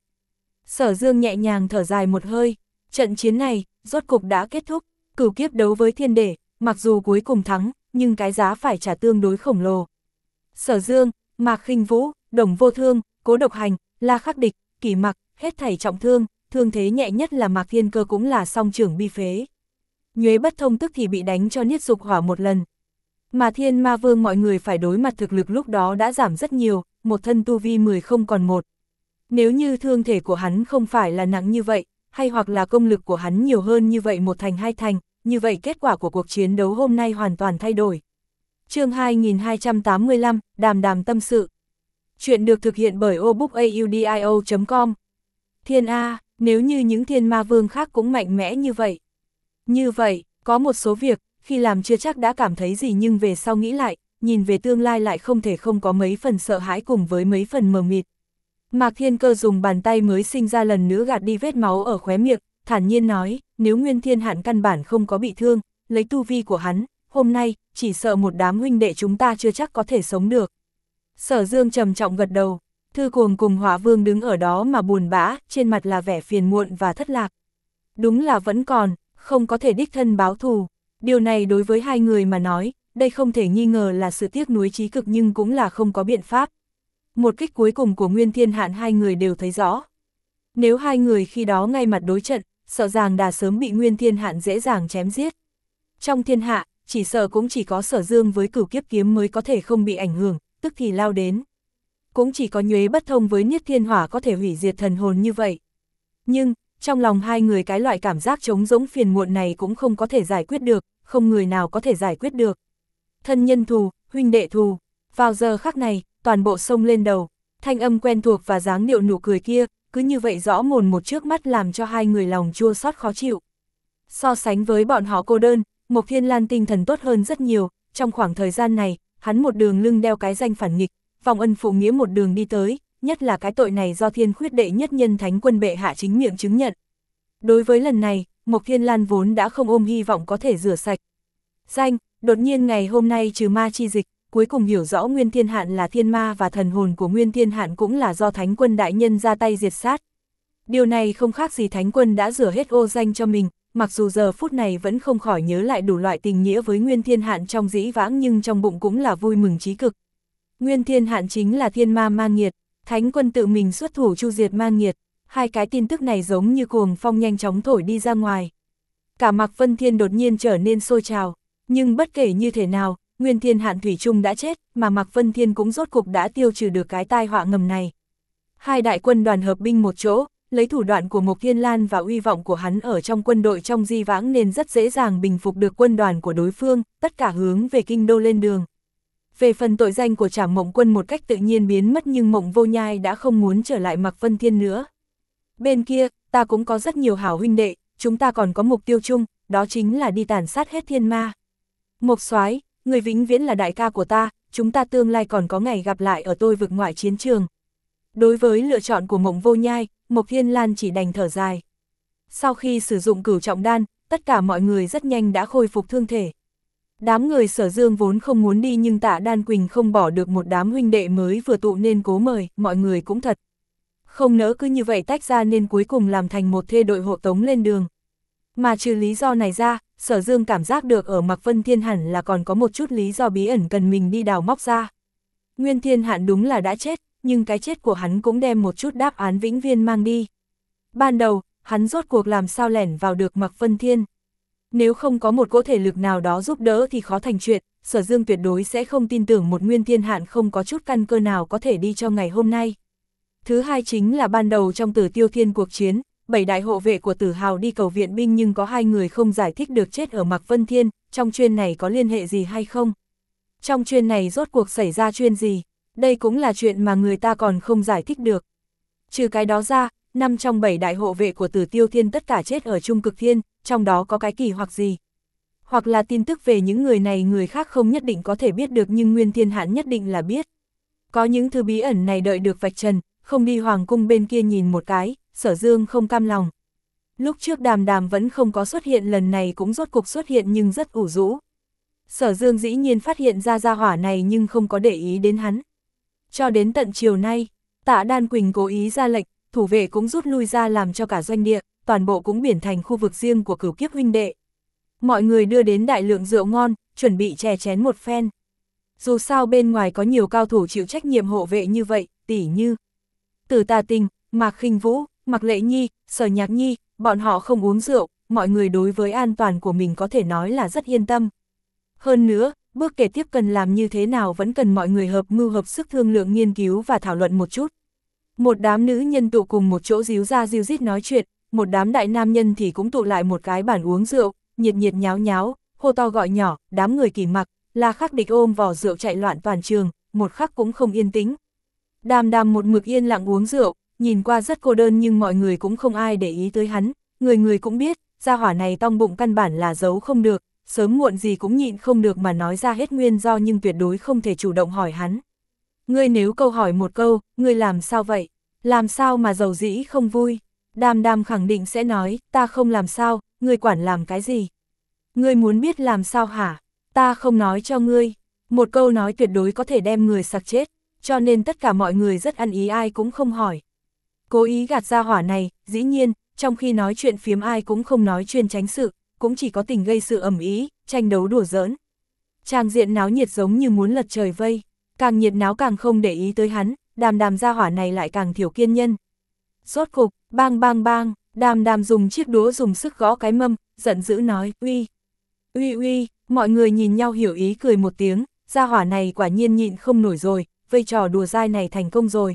Sở Dương nhẹ nhàng thở dài một hơi, trận chiến này, rốt cục đã kết thúc, cửu kiếp đấu với thiên đế, mặc dù cuối cùng thắng, nhưng cái giá phải trả tương đối khổng lồ. Sở Dương, Mạc Khinh Vũ, Đồng Vô Thương, Cố Độc Hành, La Khắc Địch, Kỷ Mặc, hết thảy trọng thương, thương thế nhẹ nhất là Mạc Thiên Cơ cũng là song trưởng bi phế. Nhuế Bất Thông tức thì bị đánh cho niết dục hỏa một lần. Mà Thiên Ma Vương mọi người phải đối mặt thực lực lúc đó đã giảm rất nhiều, một thân tu vi mười không còn một. Nếu như thương thể của hắn không phải là nặng như vậy, hay hoặc là công lực của hắn nhiều hơn như vậy một thành hai thành, như vậy kết quả của cuộc chiến đấu hôm nay hoàn toàn thay đổi. Chương hai nghìn hai trăm tám mươi lăm, Đàm Đàm tâm sự. Chuyện được thực hiện bởi obookaudio chấm com. Thiên A, nếu như những thiên ma vương khác cũng mạnh mẽ như vậy. Như vậy, có một số việc, khi làm chưa chắc đã cảm thấy gì nhưng về sau nghĩ lại, nhìn về tương lai lại không thể không có mấy phần sợ hãi cùng với mấy phần mờ mịt. Mạc Thiên Cơ dùng bàn tay mới sinh ra lần nữa gạt đi vết máu ở khóe miệng, thản nhiên nói, nếu Nguyên Thiên Hạn căn bản không có bị thương, lấy tu vi của hắn, hôm nay, chỉ sợ một đám huynh đệ chúng ta chưa chắc có thể sống được. Sở Dương trầm trọng gật đầu, Thư Cuồng cùng Hỏa Vương đứng ở đó mà buồn bã, trên mặt là vẻ phiền muộn và thất lạc. Đúng là vẫn còn, không có thể đích thân báo thù, điều này đối với hai người mà nói, đây không thể nghi ngờ là sự tiếc nuối chí cực nhưng cũng là không có biện pháp. Một kích cuối cùng của Nguyên Thiên Hạn hai người đều thấy rõ. Nếu hai người khi đó ngay mặt đối trận, sợ rằng đã sớm bị Nguyên Thiên Hạn dễ dàng chém giết. Trong thiên hạ, chỉ sợ cũng chỉ có Sở Dương với Cửu Kiếp Kiếm mới có thể không bị ảnh hưởng, tức thì lao đến. Cũng chỉ có Nhuế Bất Thông với Niết Thiên Hỏa có thể hủy diệt thần hồn như vậy. Nhưng, trong lòng hai người cái loại cảm giác trống rỗng phiền muộn này cũng không có thể giải quyết được, không người nào có thể giải quyết được. Thân nhân thù, huynh đệ thù, vào giờ khắc này, toàn bộ sông lên đầu, thanh âm quen thuộc và dáng điệu nụ cười kia, cứ như vậy rõ mồn một trước mắt làm cho hai người lòng chua xót khó chịu. So sánh với bọn họ cô đơn, Mộc Thiên Lan tinh thần tốt hơn rất nhiều, trong khoảng thời gian này, hắn một đường lưng đeo cái danh phản nghịch, vòng ân phụ nghĩa một đường đi tới, nhất là cái tội này do Thiên Khuyết đệ nhất nhân Thánh quân bệ hạ chính miệng chứng nhận. Đối với lần này, Mộc Thiên Lan vốn đã không ôm hy vọng có thể rửa sạch danh, đột nhiên ngày hôm nay trừ ma chi dịch, cuối cùng hiểu rõ Nguyên Thiên Hạn là thiên ma và thần hồn của Nguyên Thiên Hạn cũng là do Thánh quân đại nhân ra tay diệt sát. Điều này không khác gì Thánh quân đã rửa hết ô danh cho mình, mặc dù giờ phút này vẫn không khỏi nhớ lại đủ loại tình nghĩa với Nguyên Thiên Hạn trong dĩ vãng nhưng trong bụng cũng là vui mừng chí cực. Nguyên Thiên Hạn chính là thiên ma ma nghiệt, Thánh quân tự mình xuất thủ chu diệt ma nghiệt, hai cái tin tức này giống như cuồng phong nhanh chóng thổi đi ra ngoài. Cả Mạc Vân Thiên đột nhiên trở nên sôi trào, nhưng bất kể như thế nào, Nguyên Thiên Hạn thủy chung đã chết, mà Mạc Vân Thiên cũng rốt cục đã tiêu trừ được cái tai họa ngầm này. Hai đại quân đoàn hợp binh một chỗ, lấy thủ đoạn của Mộc Thiên Lan và uy vọng của hắn ở trong quân đội trong di vãng nên rất dễ dàng bình phục được quân đoàn của đối phương, tất cả hướng về kinh đô lên đường. Về phần tội danh của Trảm Mộng Quân một cách tự nhiên biến mất, nhưng Mộng Vô Nhai đã không muốn trở lại Mạc Vân Thiên nữa. Bên kia, ta cũng có rất nhiều hảo huynh đệ, chúng ta còn có mục tiêu chung, đó chính là đi tàn sát hết thiên ma. Mộc Soái, người vĩnh viễn là đại ca của ta, chúng ta tương lai còn có ngày gặp lại ở tôi vực ngoại chiến trường. Đối với lựa chọn của Mộng Vô Nhai, Mộc Thiên Lan chỉ đành thở dài. Sau khi sử dụng cửu trọng đan, tất cả mọi người rất nhanh đã khôi phục thương thể. Đám người Sở Dương vốn không muốn đi, nhưng Tạ Đan Quỳnh không bỏ được một đám huynh đệ mới vừa tụ nên cố mời, mọi người cũng thật không nỡ cứ như vậy tách ra, nên cuối cùng làm thành một thê đội hộ tống lên đường. Mà trừ lý do này ra, Sở Dương cảm giác được ở Mạc Vân Thiên hẳn là còn có một chút lý do bí ẩn cần mình đi đào móc ra. Nguyên Thiên Hạn đúng là đã chết, nhưng cái chết của hắn cũng đem một chút đáp án vĩnh viễn mang đi. Ban đầu, hắn rốt cuộc làm sao lẻn vào được Mạc Vân Thiên. Nếu không có một cỗ thể lực nào đó giúp đỡ thì khó thành chuyện, Sở Dương tuyệt đối sẽ không tin tưởng một Nguyên Thiên Hạn không có chút căn cơ nào có thể đi cho ngày hôm nay. Thứ hai chính là ban đầu trong Tử Tiêu Thiên cuộc chiến, bảy đại hộ vệ của Tử Hào đi cầu viện binh, nhưng có hai người không giải thích được chết ở Mạc Vân Thiên, trong chuyện này có liên hệ gì hay không? Trong chuyện này rốt cuộc xảy ra chuyện gì? Đây cũng là chuyện mà người ta còn không giải thích được. Trừ cái đó ra, năm trong bảy đại hộ vệ của Tử Tiêu Thiên tất cả chết ở Trung Cực Thiên, trong đó có cái kỳ hoặc gì? Hoặc là tin tức về những người này người khác không nhất định có thể biết được, nhưng Nguyên Thiên Hạn nhất định là biết. Có những thứ bí ẩn này đợi được vạch trần, không đi hoàng cung bên kia nhìn một cái, Sở Dương không cam lòng. Lúc trước Đàm Đàm vẫn không có xuất hiện, lần này cũng rốt cục xuất hiện nhưng rất ủ rũ. Sở Dương dĩ nhiên phát hiện ra gia hỏa này nhưng không có để ý đến hắn. Cho đến tận chiều nay, Tạ Đan Quỳnh cố ý ra lệnh, thủ vệ cũng rút lui ra, làm cho cả doanh địa, toàn bộ cũng biển thành khu vực riêng của Cửu Kiếp huynh đệ. Mọi người đưa đến đại lượng rượu ngon, chuẩn bị chè chén một phen. Dù sao bên ngoài có nhiều cao thủ chịu trách nhiệm hộ vệ như vậy, tỉ như Tử Tà Tình, Mạc Khinh Vũ, Mạc Lệ Nhi, Sở Nhạc Nhi, bọn họ không uống rượu, mọi người đối với an toàn của mình có thể nói là rất yên tâm. Hơn nữa, bước kế tiếp cần làm như thế nào vẫn cần mọi người hợp mưu hợp sức thương lượng nghiên cứu và thảo luận một chút. Một đám nữ nhân tụ cùng một chỗ díu ra díu dít nói chuyện, một đám đại nam nhân thì cũng tụ lại một cái bàn uống rượu, nhiệt nhiệt nháo nháo, hô to gọi nhỏ, đám người Kỳ Mặc, La Khắc Địch ôm vỏ rượu chạy loạn toàn trường, một khắc cũng không yên tĩnh. Đàm Đàm một mực yên lặng uống rượu, nhìn qua rất cô đơn, nhưng mọi người cũng không ai để ý tới hắn, người người cũng biết, gia hỏa này tong bụng căn bản là giấu không được, sớm muộn gì cũng nhịn không được mà nói ra hết nguyên do, nhưng tuyệt đối không thể chủ động hỏi hắn. Ngươi nếu câu hỏi một câu, ngươi làm sao vậy? Làm sao mà giàu dĩ không vui? Đàm Đàm khẳng định sẽ nói, ta không làm sao, ngươi quản làm cái gì? Ngươi muốn biết làm sao hả? Ta không nói cho ngươi. Một câu nói tuyệt đối có thể đem người sặc chết, cho nên tất cả mọi người rất ăn ý, ai cũng không hỏi. Cố ý gạt ra hỏa này, dĩ nhiên, trong khi nói chuyện phiếm ai cũng không nói chuyên tránh sự, cũng chỉ có tình gây sự ầm ĩ, tranh đấu đùa giỡn. Trang diện náo nhiệt giống như muốn lật trời vây, càng nhiệt náo càng không để ý tới hắn, Đàm Đàm gia hỏa này lại càng thiểu kiên nhân. Rốt cục, bang bang bang, Đàm Đàm dùng chiếc đũa dùng sức gõ cái mâm, giận dữ nói, uy, uy uy, mọi người nhìn nhau hiểu ý cười một tiếng, gia hỏa này quả nhiên nhịn không nổi rồi, vây trò đùa dai này thành công rồi.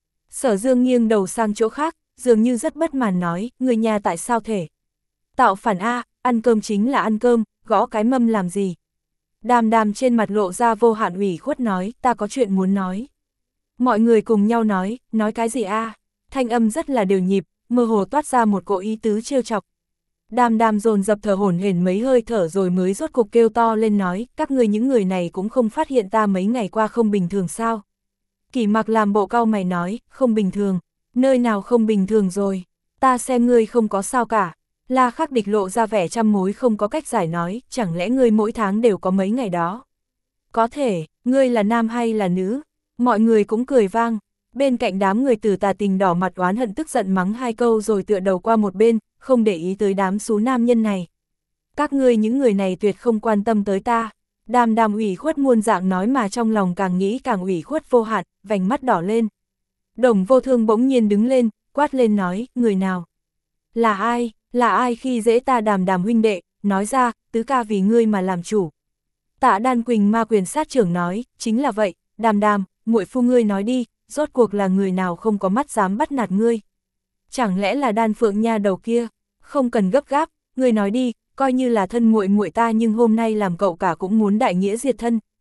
Sở Dương nghiêng đầu sang chỗ khác, dường như rất bất mãn nói, người nhà tại sao thể tạo phản a, ăn cơm chính là ăn cơm, gõ cái mâm làm gì? Đàm Đàm trên mặt lộ ra vô hạn ủy khuất nói, ta có chuyện muốn nói. Mọi người cùng nhau nói, nói cái gì a? Thanh âm rất là đều nhịp, mơ hồ toát ra một cỗ ý tứ trêu chọc. Đàm Đàm dồn dập thở hổn hển mấy hơi thở rồi mới rốt cục kêu to lên nói, các ngươi những người này cũng không phát hiện ta mấy ngày qua không bình thường sao? Kỳ Mặc làm bộ cau mày nói, không bình thường, nơi nào không bình thường rồi, ta xem ngươi không có sao cả. La Khắc Địch lộ ra vẻ trăm mối không có cách giải nói, chẳng lẽ ngươi mỗi tháng đều có mấy ngày đó? Có thể, ngươi là nam hay là nữ? Mọi người cũng cười vang, bên cạnh đám người Tử Tà Tình đỏ mặt oán hận tức giận mắng hai câu rồi tựa đầu qua một bên, không để ý tới đám xú nam nhân này. Các ngươi những người này tuyệt không quan tâm tới ta. Đàm Đàm ủy khuất muôn dạng nói mà trong lòng càng nghĩ càng ủy khuất vô hạn, vành mắt đỏ lên. Đồng Vô Thương bỗng nhiên đứng lên, quát lên nói, người nào? Là ai? Là ai khi dễ ta Đàm Đàm huynh đệ, nói ra, tứ ca vì ngươi mà làm chủ. Tạ Đan Quỳnh ma quyền sát trưởng nói, chính là vậy, Đàm Đàm, muội phu ngươi nói đi, rốt cuộc là người nào không có mắt dám bắt nạt ngươi? Chẳng lẽ là Đan Phượng nha đầu kia? Không cần gấp gáp, ngươi nói đi, coi như là thân muội muội ta, nhưng hôm nay làm cậu cả cũng muốn đại nghĩa diệt thân,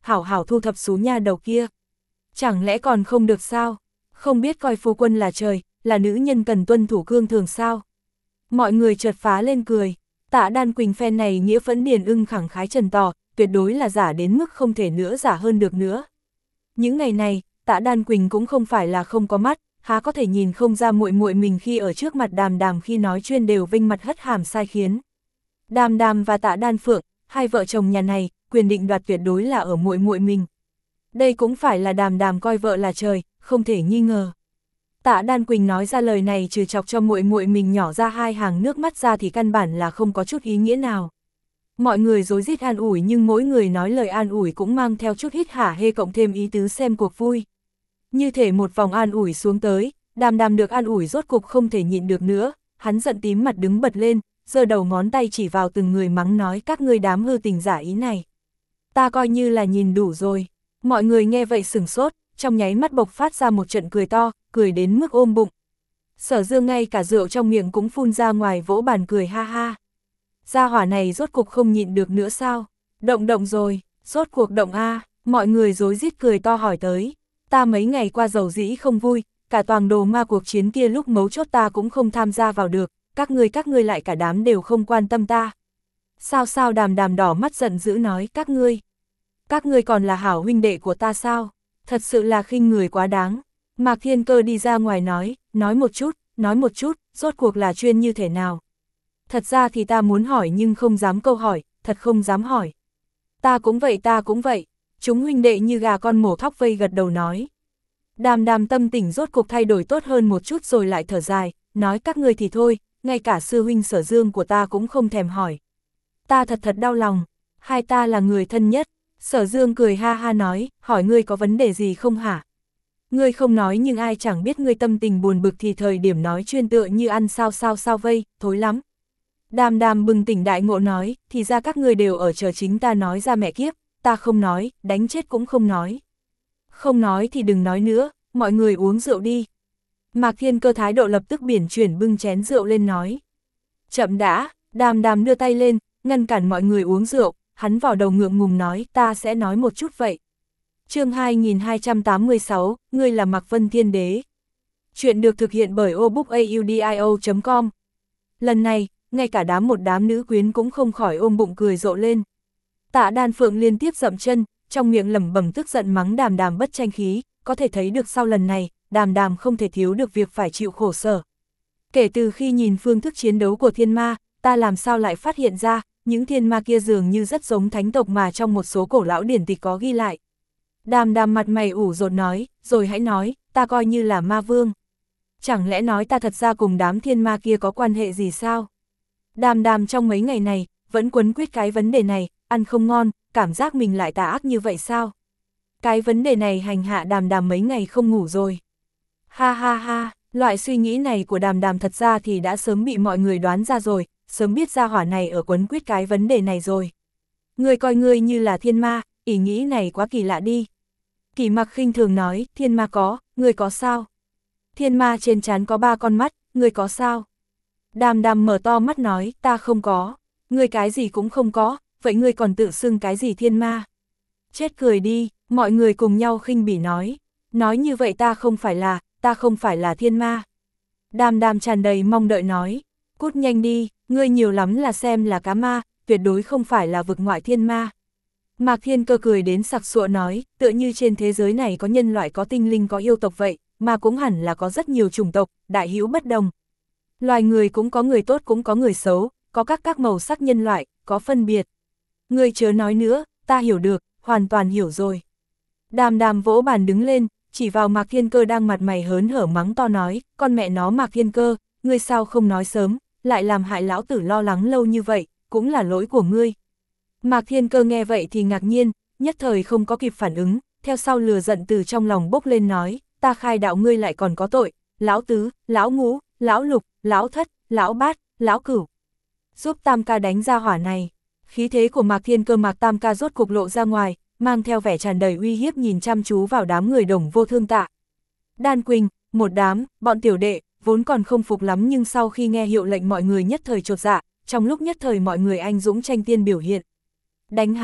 hảo hảo thu thập số nha đầu kia. Chẳng lẽ còn không được sao? Không biết coi phu quân là trời, là nữ nhân cần tuân thủ cương thường sao? Mọi người chợt phá lên cười. Tạ Đan Quỳnh phen này nghĩa phẫn điền ưng khẳng khái trần tỏ, tuyệt đối là giả đến mức không thể nữa giả hơn được nữa. Những ngày này, Tạ Đan Quỳnh cũng không phải là không có mắt, há có thể nhìn không ra muội muội mình khi ở trước mặt Đàm Đàm khi nói chuyên đều vinh mặt hất hàm sai khiến. Đàm Đàm và Tạ Đan Phượng, hai vợ chồng nhà này, quyền định đoạt tuyệt đối là ở muội muội mình. Đây cũng phải là Đàm Đàm coi vợ là trời, không thể nghi ngờ. Tạ Đan Quỳnh nói ra lời này trừ chọc cho muội muội mình nhỏ ra hai hàng nước mắt ra thì căn bản là không có chút ý nghĩa nào. Mọi người rối rít an ủi nhưng mỗi người nói lời an ủi cũng mang theo chút hít hả hê cộng thêm ý tứ xem cuộc vui. Như thể một vòng an ủi xuống tới, Đàm Đàm được an ủi rốt cục không thể nhịn được nữa, hắn giận tím mặt đứng bật lên, giơ đầu ngón tay chỉ vào từng người mắng nói các ngươi đám hư tình giả ý này. Ta coi như là nhìn đủ rồi. Mọi người nghe vậy sửng sốt, trong nháy mắt bộc phát ra một trận cười to, cười đến mức ôm bụng. Sở Dương ngay cả rượu trong miệng cũng phun ra ngoài vỗ bàn cười ha ha. Gia hỏa này rốt cuộc không nhịn được nữa sao? Động động rồi, rốt cuộc động a, mọi người rối rít cười to hỏi tới. Ta mấy ngày qua dầu dĩ không vui, cả toàn đồ ma cuộc chiến kia lúc mấu chốt ta cũng không tham gia vào được, các ngươi các ngươi lại cả đám đều không quan tâm ta. Sao sao Đàm Đàm đỏ mắt giận dữ nói các ngươi. Các ngươi còn là hảo huynh đệ của ta sao? Thật sự là khinh người quá đáng. Mạc Thiên Cơ đi ra ngoài nói, nói một chút, nói một chút, rốt cuộc là chuyên như thế nào? Thật ra thì ta muốn hỏi nhưng không dám câu hỏi, thật không dám hỏi. Ta cũng vậy ta cũng vậy, chúng huynh đệ như gà con mổ thóc vây gật đầu nói. Đàm Đàm tâm tình rốt cuộc thay đổi tốt hơn một chút rồi lại thở dài, nói các ngươi thì thôi, ngay cả sư huynh Sở Dương của ta cũng không thèm hỏi. Ta thật thật đau lòng, hai ta là người thân nhất. Sở Dương cười ha ha nói, hỏi ngươi có vấn đề gì không hả? Ngươi không nói nhưng ai chẳng biết ngươi tâm tình buồn bực thì thời điểm nói chuyên tựa như ăn sao sao sao vây, thối lắm. Đàm Đàm bừng tỉnh đại ngộ nói, thì ra các ngươi đều ở chờ chính ta nói ra mẹ kiếp, ta không nói, đánh chết cũng không nói. Không nói thì đừng nói nữa, mọi người uống rượu đi. Mạc Thiên Cơ thái độ lập tức biển chuyển bưng chén rượu lên nói. Chậm đã, Đàm Đàm đưa tay lên, ngăn cản mọi người uống rượu, hắn vào đầu ngượng ngùng nói ta sẽ nói một chút vậy. Chương hai nghìn hai trăm tám mươi sáu, ngươi là Mạc Vân Thiên Đế. Chuyện được thực hiện bởi obookaudio chấm com. Lần này, ngay cả đám một đám nữ quyến cũng không khỏi ôm bụng cười rộ lên. Tạ Đan Phượng liên tiếp dậm chân, trong miệng lẩm bẩm tức giận mắng Đàm Đàm bất tranh khí, có thể thấy được sau lần này, Đàm Đàm không thể thiếu được việc phải chịu khổ sở. Kể từ khi nhìn phương thức chiến đấu của thiên ma, ta làm sao lại phát hiện ra, những thiên ma kia dường như rất giống thánh tộc mà trong một số cổ lão điển tịch có ghi lại. Đàm Đàm mặt mày ủ rột nói, rồi hãy nói, ta coi như là ma vương. Chẳng lẽ nói ta thật ra cùng đám thiên ma kia có quan hệ gì sao? Đàm Đàm trong mấy ngày này, vẫn quấn quýt cái vấn đề này, ăn không ngon, cảm giác mình lại tà ác như vậy sao? Cái vấn đề này hành hạ Đàm Đàm mấy ngày không ngủ rồi. Ha ha ha, loại suy nghĩ này của Đàm Đàm thật ra thì đã sớm bị mọi người đoán ra rồi, sớm biết ra hỏa này ở quấn quýt cái vấn đề này rồi. Ngươi coi ngươi như là thiên ma, ý nghĩ này quá kỳ lạ đi. Kỳ Mặc khinh thường nói, thiên ma có, ngươi có sao? Thiên ma trên trán có ba con mắt, ngươi có sao? Đàm Đàm mở to mắt nói, ta không có. Ngươi cái gì cũng không có, vậy ngươi còn tự xưng cái gì thiên ma? Chết cười đi, mọi người cùng nhau khinh bỉ nói. Nói như vậy ta không phải là, ta không phải là thiên ma. Đàm Đàm tràn đầy mong đợi nói, cút nhanh đi, ngươi nhiều lắm là xem là cá ma, tuyệt đối không phải là vực ngoại thiên ma. Mạc Thiên Cơ cười đến sặc sụa nói, tựa như trên thế giới này có nhân loại có tinh linh có yêu tộc vậy, mà cũng hẳn là có rất nhiều chủng tộc, đại hữu bất đồng. Loài người cũng có người tốt cũng có người xấu, có các các màu sắc nhân loại, có phân biệt. Ngươi chớ nói nữa, ta hiểu được, hoàn toàn hiểu rồi. Đàm Đàm vỗ bàn đứng lên, chỉ vào Mạc Thiên Cơ đang mặt mày hớn hở mắng to nói, con mẹ nó Mạc Thiên Cơ, ngươi sao không nói sớm, lại làm hại lão tử lo lắng lâu như vậy, cũng là lỗi của ngươi. Mạc Thiên Cơ nghe vậy thì ngạc nhiên, nhất thời không có kịp phản ứng, theo sau lừa giận từ trong lòng bốc lên nói, ta khai đạo ngươi lại còn có tội, lão tứ, lão ngũ, lão lục, lão thất, lão bát, lão cửu. Giúp Tam ca đánh ra hỏa này. Khí thế của Mạc Thiên Cơ Mạc Tam ca rốt cục lộ ra ngoài, mang theo vẻ tràn đầy uy hiếp nhìn chăm chú vào đám người Đồng Vô Thương Tạ. Đan Quỳnh, một đám, bọn tiểu đệ, vốn còn không phục lắm nhưng sau khi nghe hiệu lệnh mọi người nhất thời chột dạ, trong lúc nhất thời mọi người anh dũng tranh tiên biểu hiện. Đánh hắn,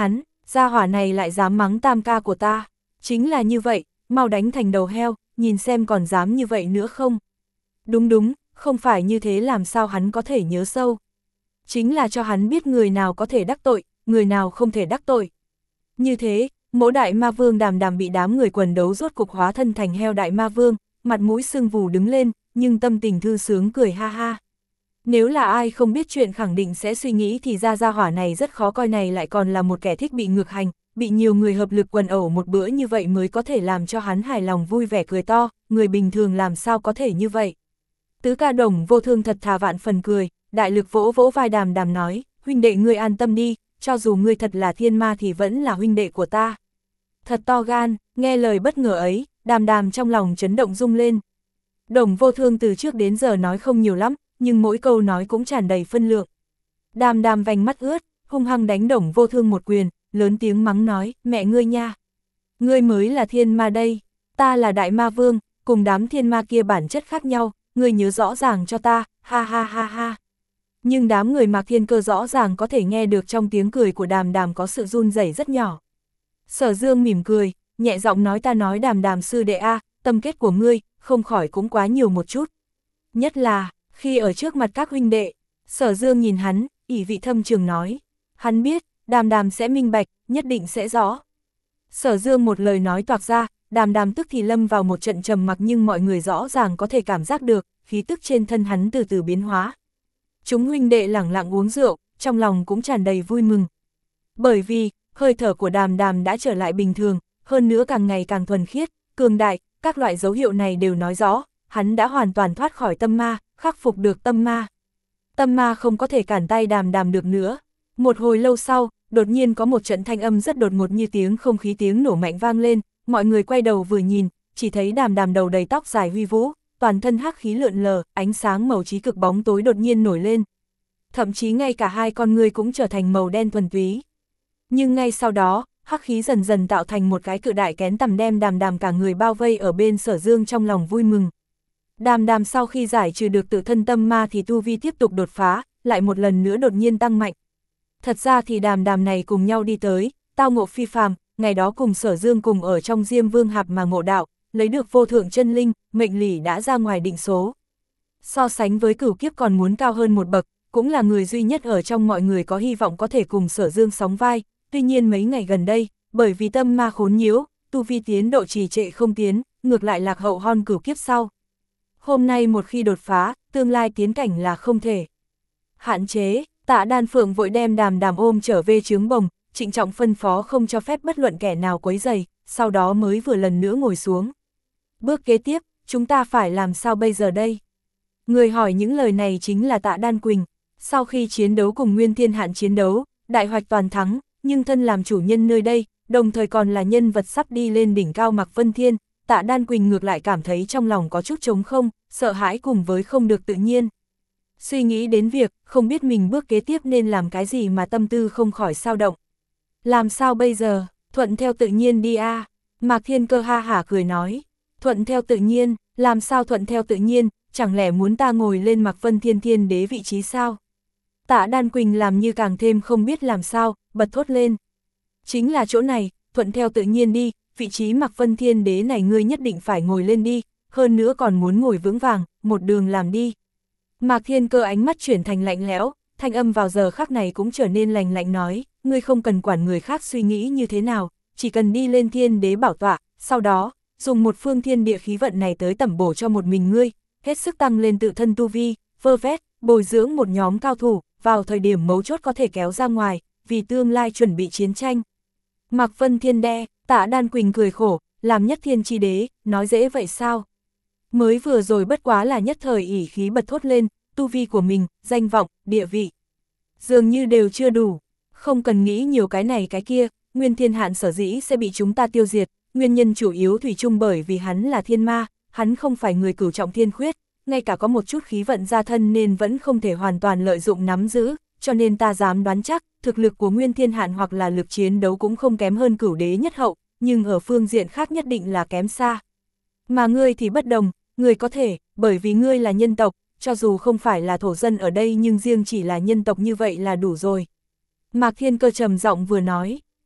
gia hỏa này lại dám mắng tam ca của ta, chính là như vậy, mau đánh thành đầu heo, nhìn xem còn dám như vậy nữa không. Đúng đúng, không phải như thế làm sao hắn có thể nhớ sâu. Chính là cho hắn biết người nào có thể đắc tội, người nào không thể đắc tội. Như thế, Mỗ đại ma vương Đàm Đàm bị đám người quần đấu rốt cục hóa thân thành heo đại ma vương, mặt mũi sưng vù đứng lên, nhưng tâm tình thư sướng cười ha ha. Nếu là ai không biết chuyện khẳng định sẽ suy nghĩ thì ra gia hỏa này rất khó coi, này lại còn là một kẻ thích bị ngược hành, bị nhiều người hợp lực quần ẩu một bữa như vậy mới có thể làm cho hắn hài lòng vui vẻ cười to, người bình thường làm sao có thể như vậy. Tứ ca Đồng Vô Thương thật thà vạn phần cười, đại lực vỗ vỗ vai Đàm Đàm nói, huynh đệ ngươi an tâm đi, cho dù ngươi thật là thiên ma thì vẫn là huynh đệ của ta. Thật to gan, nghe lời bất ngờ ấy, Đàm Đàm trong lòng chấn động rung lên. Đồng Vô Thương từ trước đến giờ nói không nhiều lắm, nhưng mỗi câu nói cũng tràn đầy phân lượng. Đàm Đàm vành mắt ướt, hung hăng đánh Đồng Vô Thương một quyền, lớn tiếng mắng nói, mẹ ngươi nha. Ngươi mới là thiên ma đây, ta là đại ma vương, cùng đám thiên ma kia bản chất khác nhau, ngươi nhớ rõ ràng cho ta, ha ha ha ha. Nhưng đám người Mạc Thiên Cơ rõ ràng có thể nghe được trong tiếng cười của Đàm Đàm có sự run rẩy rất nhỏ. Sở Dương mỉm cười, nhẹ giọng nói, ta nói Đàm Đàm sư đệ a, tâm kết của ngươi, không khỏi cũng quá nhiều một chút. Nhất là, khi ở trước mặt các huynh đệ, Sở Dương nhìn hắn, ỷ vị thâm trường nói. Hắn biết, Đàm Đàm sẽ minh bạch, nhất định sẽ rõ. Sở Dương một lời nói toạc ra, Đàm Đàm tức thì lâm vào một trận trầm mặc, nhưng mọi người rõ ràng có thể cảm giác được, khí tức trên thân hắn từ từ biến hóa. Chúng huynh đệ lẳng lặng uống rượu, trong lòng cũng tràn đầy vui mừng. Bởi vì, hơi thở của Đàm Đàm đã trở lại bình thường, hơn nữa càng ngày càng thuần khiết, cường đại, các loại dấu hiệu này đều nói rõ, hắn đã hoàn toàn thoát khỏi tâm ma, khắc phục được tâm ma. Tâm ma không có thể cản tay Đàm Đàm được nữa. Một hồi lâu sau, đột nhiên có một trận thanh âm rất đột ngột như tiếng không khí tiếng nổ mạnh vang lên, mọi người quay đầu vừa nhìn, chỉ thấy Đàm Đàm đầu đầy tóc dài huy vũ, toàn thân hắc khí lượn lờ, ánh sáng màu trí cực bóng tối đột nhiên nổi lên. Thậm chí ngay cả hai con ngươi cũng trở thành màu đen thuần túy. Nhưng ngay sau đó, hắc khí dần dần tạo thành một cái cự đại kén tằm đem Đàm Đàm cả người bao vây ở bên. Sở Dương trong lòng vui mừng. Đàm Đàm sau khi giải trừ được tự thân tâm ma thì tu vi tiếp tục đột phá, lại một lần nữa đột nhiên tăng mạnh. Thật ra thì Đàm Đàm này cùng nhau đi tới, tao ngộ phi phàm, ngày đó cùng Sở Dương cùng ở trong Diêm Vương Hạp mà ngộ đạo, lấy được vô thượng chân linh, mệnh lỷ đã ra ngoài định số. So sánh với cửu kiếp còn muốn cao hơn một bậc, cũng là người duy nhất ở trong mọi người có hy vọng có thể cùng Sở Dương sóng vai. Tuy nhiên mấy ngày gần đây, bởi vì tâm ma khốn nhiễu, tu vi tiến độ trì trệ không tiến, ngược lại lạc hậu hơn cửu kiếp sau. Hôm nay một khi đột phá, tương lai tiến cảnh là không thể hạn chế. Tạ Đan Phượng vội đem Đàm Đàm ôm trở về trướng bồng, trịnh trọng phân phó không cho phép bất luận kẻ nào quấy rầy, sau đó mới vừa lần nữa ngồi xuống. Bước kế tiếp, chúng ta phải làm sao bây giờ đây? Người hỏi những lời này chính là Tạ Đan Quỳnh. Sau khi chiến đấu cùng Nguyên Thiên Hạn chiến đấu, đại hoạch toàn thắng, nhưng thân làm chủ nhân nơi đây, đồng thời còn là nhân vật sắp đi lên đỉnh cao Mạc Vân Thiên, Tạ Đan Quỳnh ngược lại cảm thấy trong lòng có chút trống không, sợ hãi cùng với không được tự nhiên. Suy nghĩ đến việc, không biết mình bước kế tiếp nên làm cái gì mà tâm tư không khỏi sao động. Làm sao bây giờ, thuận theo tự nhiên đi a. Mạc Thiên Cơ ha hả cười nói, thuận theo tự nhiên, làm sao thuận theo tự nhiên, chẳng lẽ muốn ta ngồi lên Mạc Vân Thiên Thiên đế vị trí sao? Tạ Đan Quỳnh làm như càng thêm không biết làm sao, bật thốt lên. Chính là chỗ này, thuận theo tự nhiên đi, vị trí Mạc Vân Thiên đế này ngươi nhất định phải ngồi lên đi, hơn nữa còn muốn ngồi vững vàng, một đường làm đi. Mạc Thiên Cơ ánh mắt chuyển thành lạnh lẽo, thanh âm vào giờ khắc này cũng trở nên lạnh lạnh nói, ngươi không cần quản người khác suy nghĩ như thế nào, chỉ cần đi lên thiên đế bảo tọa, sau đó, dùng một phương thiên địa khí vận này tới tẩm bổ cho một mình ngươi, hết sức tăng lên tự thân tu vi, vơ vét, bồi dưỡng một nhóm cao thủ, vào thời điểm mấu chốt có thể kéo ra ngoài, vì tương lai chuẩn bị chiến tranh. Mạc Vân Thiên đe, Tạ Đan Quỳnh cười khổ, làm nhất thiên chi đế, nói dễ vậy sao? Mới vừa rồi bất quá là nhất thời ỷ khí bật thốt lên, tu vi của mình, danh vọng, địa vị. Dường như đều chưa đủ, không cần nghĩ nhiều cái này cái kia, Nguyên Thiên Hạn sở dĩ sẽ bị chúng ta tiêu diệt, nguyên nhân chủ yếu thủy chung bởi vì hắn là thiên ma, hắn không phải người cửu trọng thiên khuyết, ngay cả có một chút khí vận ra thân nên vẫn không thể hoàn toàn lợi dụng nắm giữ, cho nên ta dám đoán chắc, thực lực của Nguyên Thiên Hạn hoặc là lực chiến đấu cũng không kém hơn cửu đế nhất hậu, nhưng ở phương diện khác nhất định là kém xa. Mà ngươi thì bất đồng, ngươi có thể, bởi vì ngươi là nhân tộc, cho dù không phải là thổ dân ở đây nhưng riêng chỉ là nhân tộc như vậy là đủ rồi. Mạc Thiên Cơ trầm giọng vừa nói,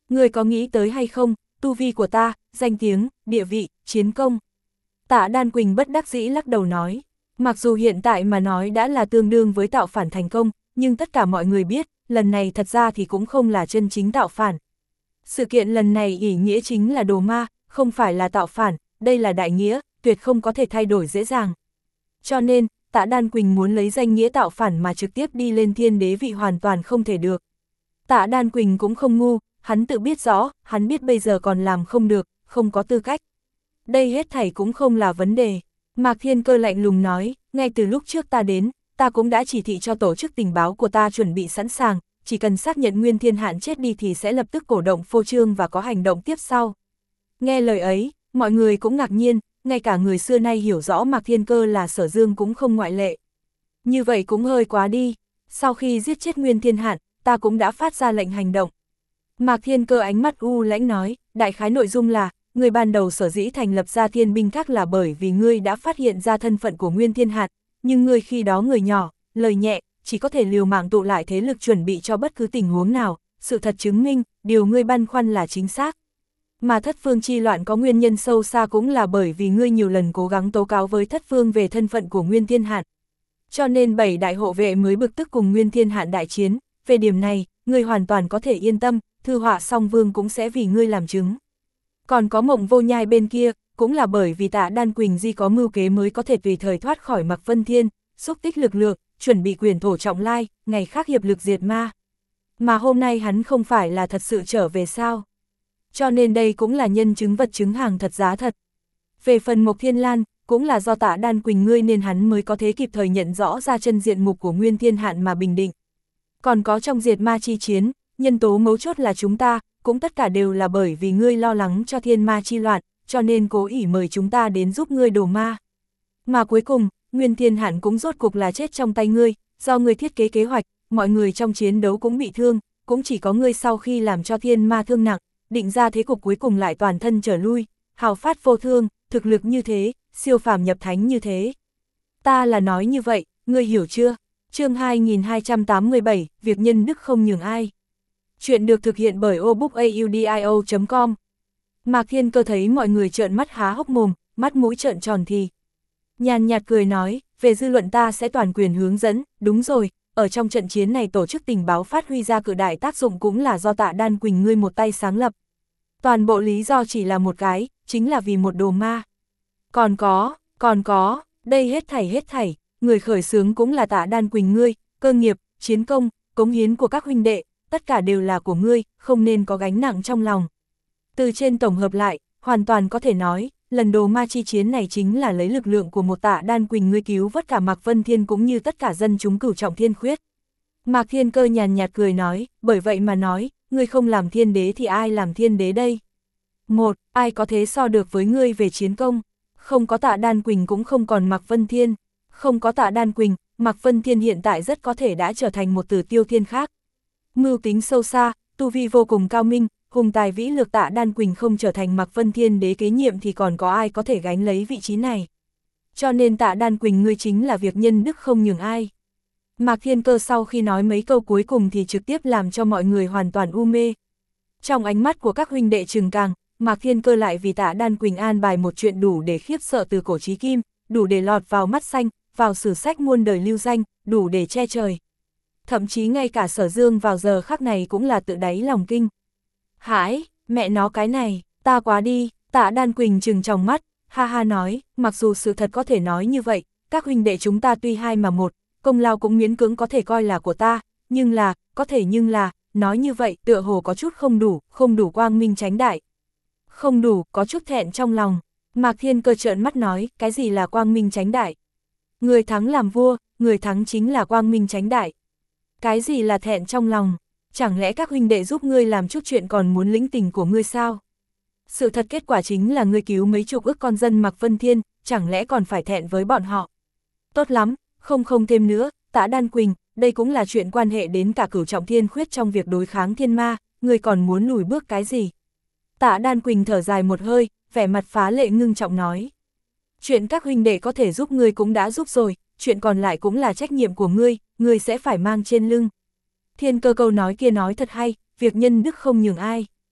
Ngươi có nghĩ tới hay không, tu vi của ta, danh tiếng, địa vị, chiến công. Tạ Đan Quỳnh bất đắc dĩ lắc đầu nói, mặc dù hiện tại mà nói đã là tương đương với tạo phản thành công, nhưng tất cả mọi người biết, lần này thật ra thì cũng không là chân chính tạo phản. Sự kiện lần này ý nghĩa chính là đồ ma, không phải là tạo phản, đây là đại nghĩa, tuyệt không có thể thay đổi dễ dàng. Cho nên, Tạ Đan Quỳnh muốn lấy danh nghĩa tạo phản mà trực tiếp đi lên thiên đế vị hoàn toàn không thể được. Tạ Đan Quỳnh cũng không ngu, hắn tự biết rõ, hắn biết bây giờ còn làm không được, không có tư cách. Đây hết thảy cũng không là vấn đề. Mạc Thiên Cơ lạnh lùng nói, ngay từ lúc trước ta đến, ta cũng đã chỉ thị cho tổ chức tình báo của ta chuẩn bị sẵn sàng, chỉ cần xác nhận Nguyên Thiên Hạn chết đi thì sẽ lập tức cổ động phô trương và có hành động tiếp sau. Nghe lời ấy, mọi người cũng ngạc nhiên, ngay cả người xưa nay hiểu rõ Mạc Thiên Cơ là Sở Dương cũng không ngoại lệ. Như vậy cũng hơi quá đi, sau khi giết chết Nguyên Thiên Hạn, ta cũng đã phát ra lệnh hành động. Mạc Thiên Cơ ánh mắt u lãnh nói, đại khái nội dung là, người ban đầu sở dĩ thành lập ra thiên binh các là bởi vì ngươi đã phát hiện ra thân phận của Nguyên Thiên Hạn, nhưng ngươi khi đó người nhỏ, lời nhẹ, chỉ có thể liều mạng tụ lại thế lực chuẩn bị cho bất cứ tình huống nào, sự thật chứng minh, điều ngươi băn khoăn là chính xác. Mà thất phương chi loạn có nguyên nhân sâu xa cũng là bởi vì ngươi nhiều lần cố gắng tố cáo với thất phương về thân phận của Nguyên Thiên Hạn. Cho nên bảy đại hộ vệ mới bực tức cùng Nguyên Thiên Hạn đại chiến, về điểm này, ngươi hoàn toàn có thể yên tâm, Thư Họa Song Vương cũng sẽ vì ngươi làm chứng. Còn có Mộng Vô Nhai bên kia, cũng là bởi vì Tạ Đan Quỳnh Di có mưu kế mới có thể tùy thời thoát khỏi Mạc Vân Thiên, xúc tích lực lượng, chuẩn bị quyền thổ trọng lai, ngày khác hiệp lực diệt ma. Mà hôm nay hắn không phải là thật sự trở về sao? Cho nên đây cũng là nhân chứng vật chứng hàng thật giá thật. Về phần Mộc Thiên Lan, cũng là do Tạ Đan Quỳnh ngươi nên hắn mới có thể kịp thời nhận rõ ra chân diện mục của Nguyên Thiên Hạn mà bình định. Còn có trong diệt ma chi chiến, nhân tố mấu chốt là chúng ta, cũng tất cả đều là bởi vì ngươi lo lắng cho thiên ma chi loạn, cho nên cố ý mời chúng ta đến giúp ngươi đổ ma. Mà cuối cùng, Nguyên Thiên Hạn cũng rốt cục là chết trong tay ngươi, do ngươi thiết kế kế hoạch, mọi người trong chiến đấu cũng bị thương, cũng chỉ có ngươi sau khi làm cho thiên ma thương nặng, định ra thế cục cuối cùng lại toàn thân trở lui, hào phát vô thương, thực lực như thế, siêu phàm nhập thánh như thế. Ta là nói như vậy, ngươi hiểu chưa? Chương hai nghìn hai trăm tám mươi bảy, việc nhân đức không nhường ai. Chuyện được thực hiện bởi obookaudio chấm com. Mạc Thiên Cơ thấy mọi người trợn mắt há hốc mồm, mắt mũi trợn tròn thì nhàn nhạt cười nói, về dư luận ta sẽ toàn quyền hướng dẫn, đúng rồi, ở trong trận chiến này tổ chức tình báo phát huy ra cự đại tác dụng cũng là do Tạ Đan Quỳnh ngươi một tay sáng lập. Toàn bộ lý do chỉ là một cái, chính là vì một đồ ma. Còn có, còn có, đây hết thảy hết thảy, người khởi xướng cũng là Tạ Đan Quỳnh ngươi, cơ nghiệp, chiến công, cống hiến của các huynh đệ, tất cả đều là của ngươi, không nên có gánh nặng trong lòng. Từ trên tổng hợp lại, hoàn toàn có thể nói, lần đồ ma chi chiến này chính là lấy lực lượng của một Tạ Đan Quỳnh ngươi cứu vớt cả Mạc Vân Thiên cũng như tất cả dân chúng Cửu Trọng Thiên Khuyết. Mạc Thiên Cơ nhàn nhạt cười nói, bởi vậy mà nói, ngươi không làm thiên đế thì ai làm thiên đế đây? Một, ai có thế so được với ngươi về chiến công? Không có Tạ Đan Quỳnh cũng không còn Mạc Vân Thiên. Không có Tạ Đan Quỳnh, Mạc Vân Thiên hiện tại rất có thể đã trở thành một Tử Tiêu Thiên khác. Mưu tính sâu xa, tu vi vô cùng cao minh, hùng tài vĩ lược Tạ Đan Quỳnh không trở thành Mạc Vân Thiên đế kế nhiệm thì còn có ai có thể gánh lấy vị trí này. Cho nên Tạ Đan Quỳnh ngươi chính là việc nhân đức không nhường ai. Mạc Thiên Cơ sau khi nói mấy câu cuối cùng thì trực tiếp làm cho mọi người hoàn toàn u mê. Trong ánh mắt của các huynh đệ trừng càng, Mạc Thiên Cơ lại vì Tạ Đan Quỳnh an bài một chuyện đủ để khiếp sợ từ cổ chí kim, đủ để lọt vào mắt xanh, vào sử sách muôn đời lưu danh, đủ để che trời. Thậm chí ngay cả Sở Dương vào giờ khắc này cũng là tự đáy lòng kinh. Hãi, mẹ nó cái này, ta quá đi, Tạ Đan Quỳnh trừng trong mắt, ha ha nói, mặc dù sự thật có thể nói như vậy, các huynh đệ chúng ta tuy hai mà một, công lao cũng miễn cưỡng có thể coi là của ta, nhưng là, có thể nhưng là, nói như vậy tựa hồ có chút không đủ, không đủ quang minh chánh đại. Không đủ, có chút thẹn trong lòng. Mạc Thiên Cơ trợn mắt nói, cái gì là quang minh chánh đại? Người thắng làm vua, người thắng chính là quang minh chánh đại. Cái gì là thẹn trong lòng? Chẳng lẽ các huynh đệ giúp ngươi làm chút chuyện còn muốn lĩnh tình của ngươi sao? Sự thật kết quả chính là ngươi cứu mấy chục ức con dân Mạc Vân Thiên, chẳng lẽ còn phải thẹn với bọn họ? Tốt lắm, không không thêm nữa, Tạ Đan Quỳnh, đây cũng là chuyện quan hệ đến cả Cửu Trọng Thiên Khuyết trong việc đối kháng thiên ma, ngươi còn muốn lùi bước cái gì? Tạ Đan Quỳnh thở dài một hơi, vẻ mặt phá lệ ngưng trọng nói. Chuyện các huynh đệ có thể giúp ngươi cũng đã giúp rồi, chuyện còn lại cũng là trách nhiệm của ngươi, ngươi sẽ phải mang trên lưng. Thiên Cơ câu nói kia nói thật hay, việc nhân đức không nhường ai.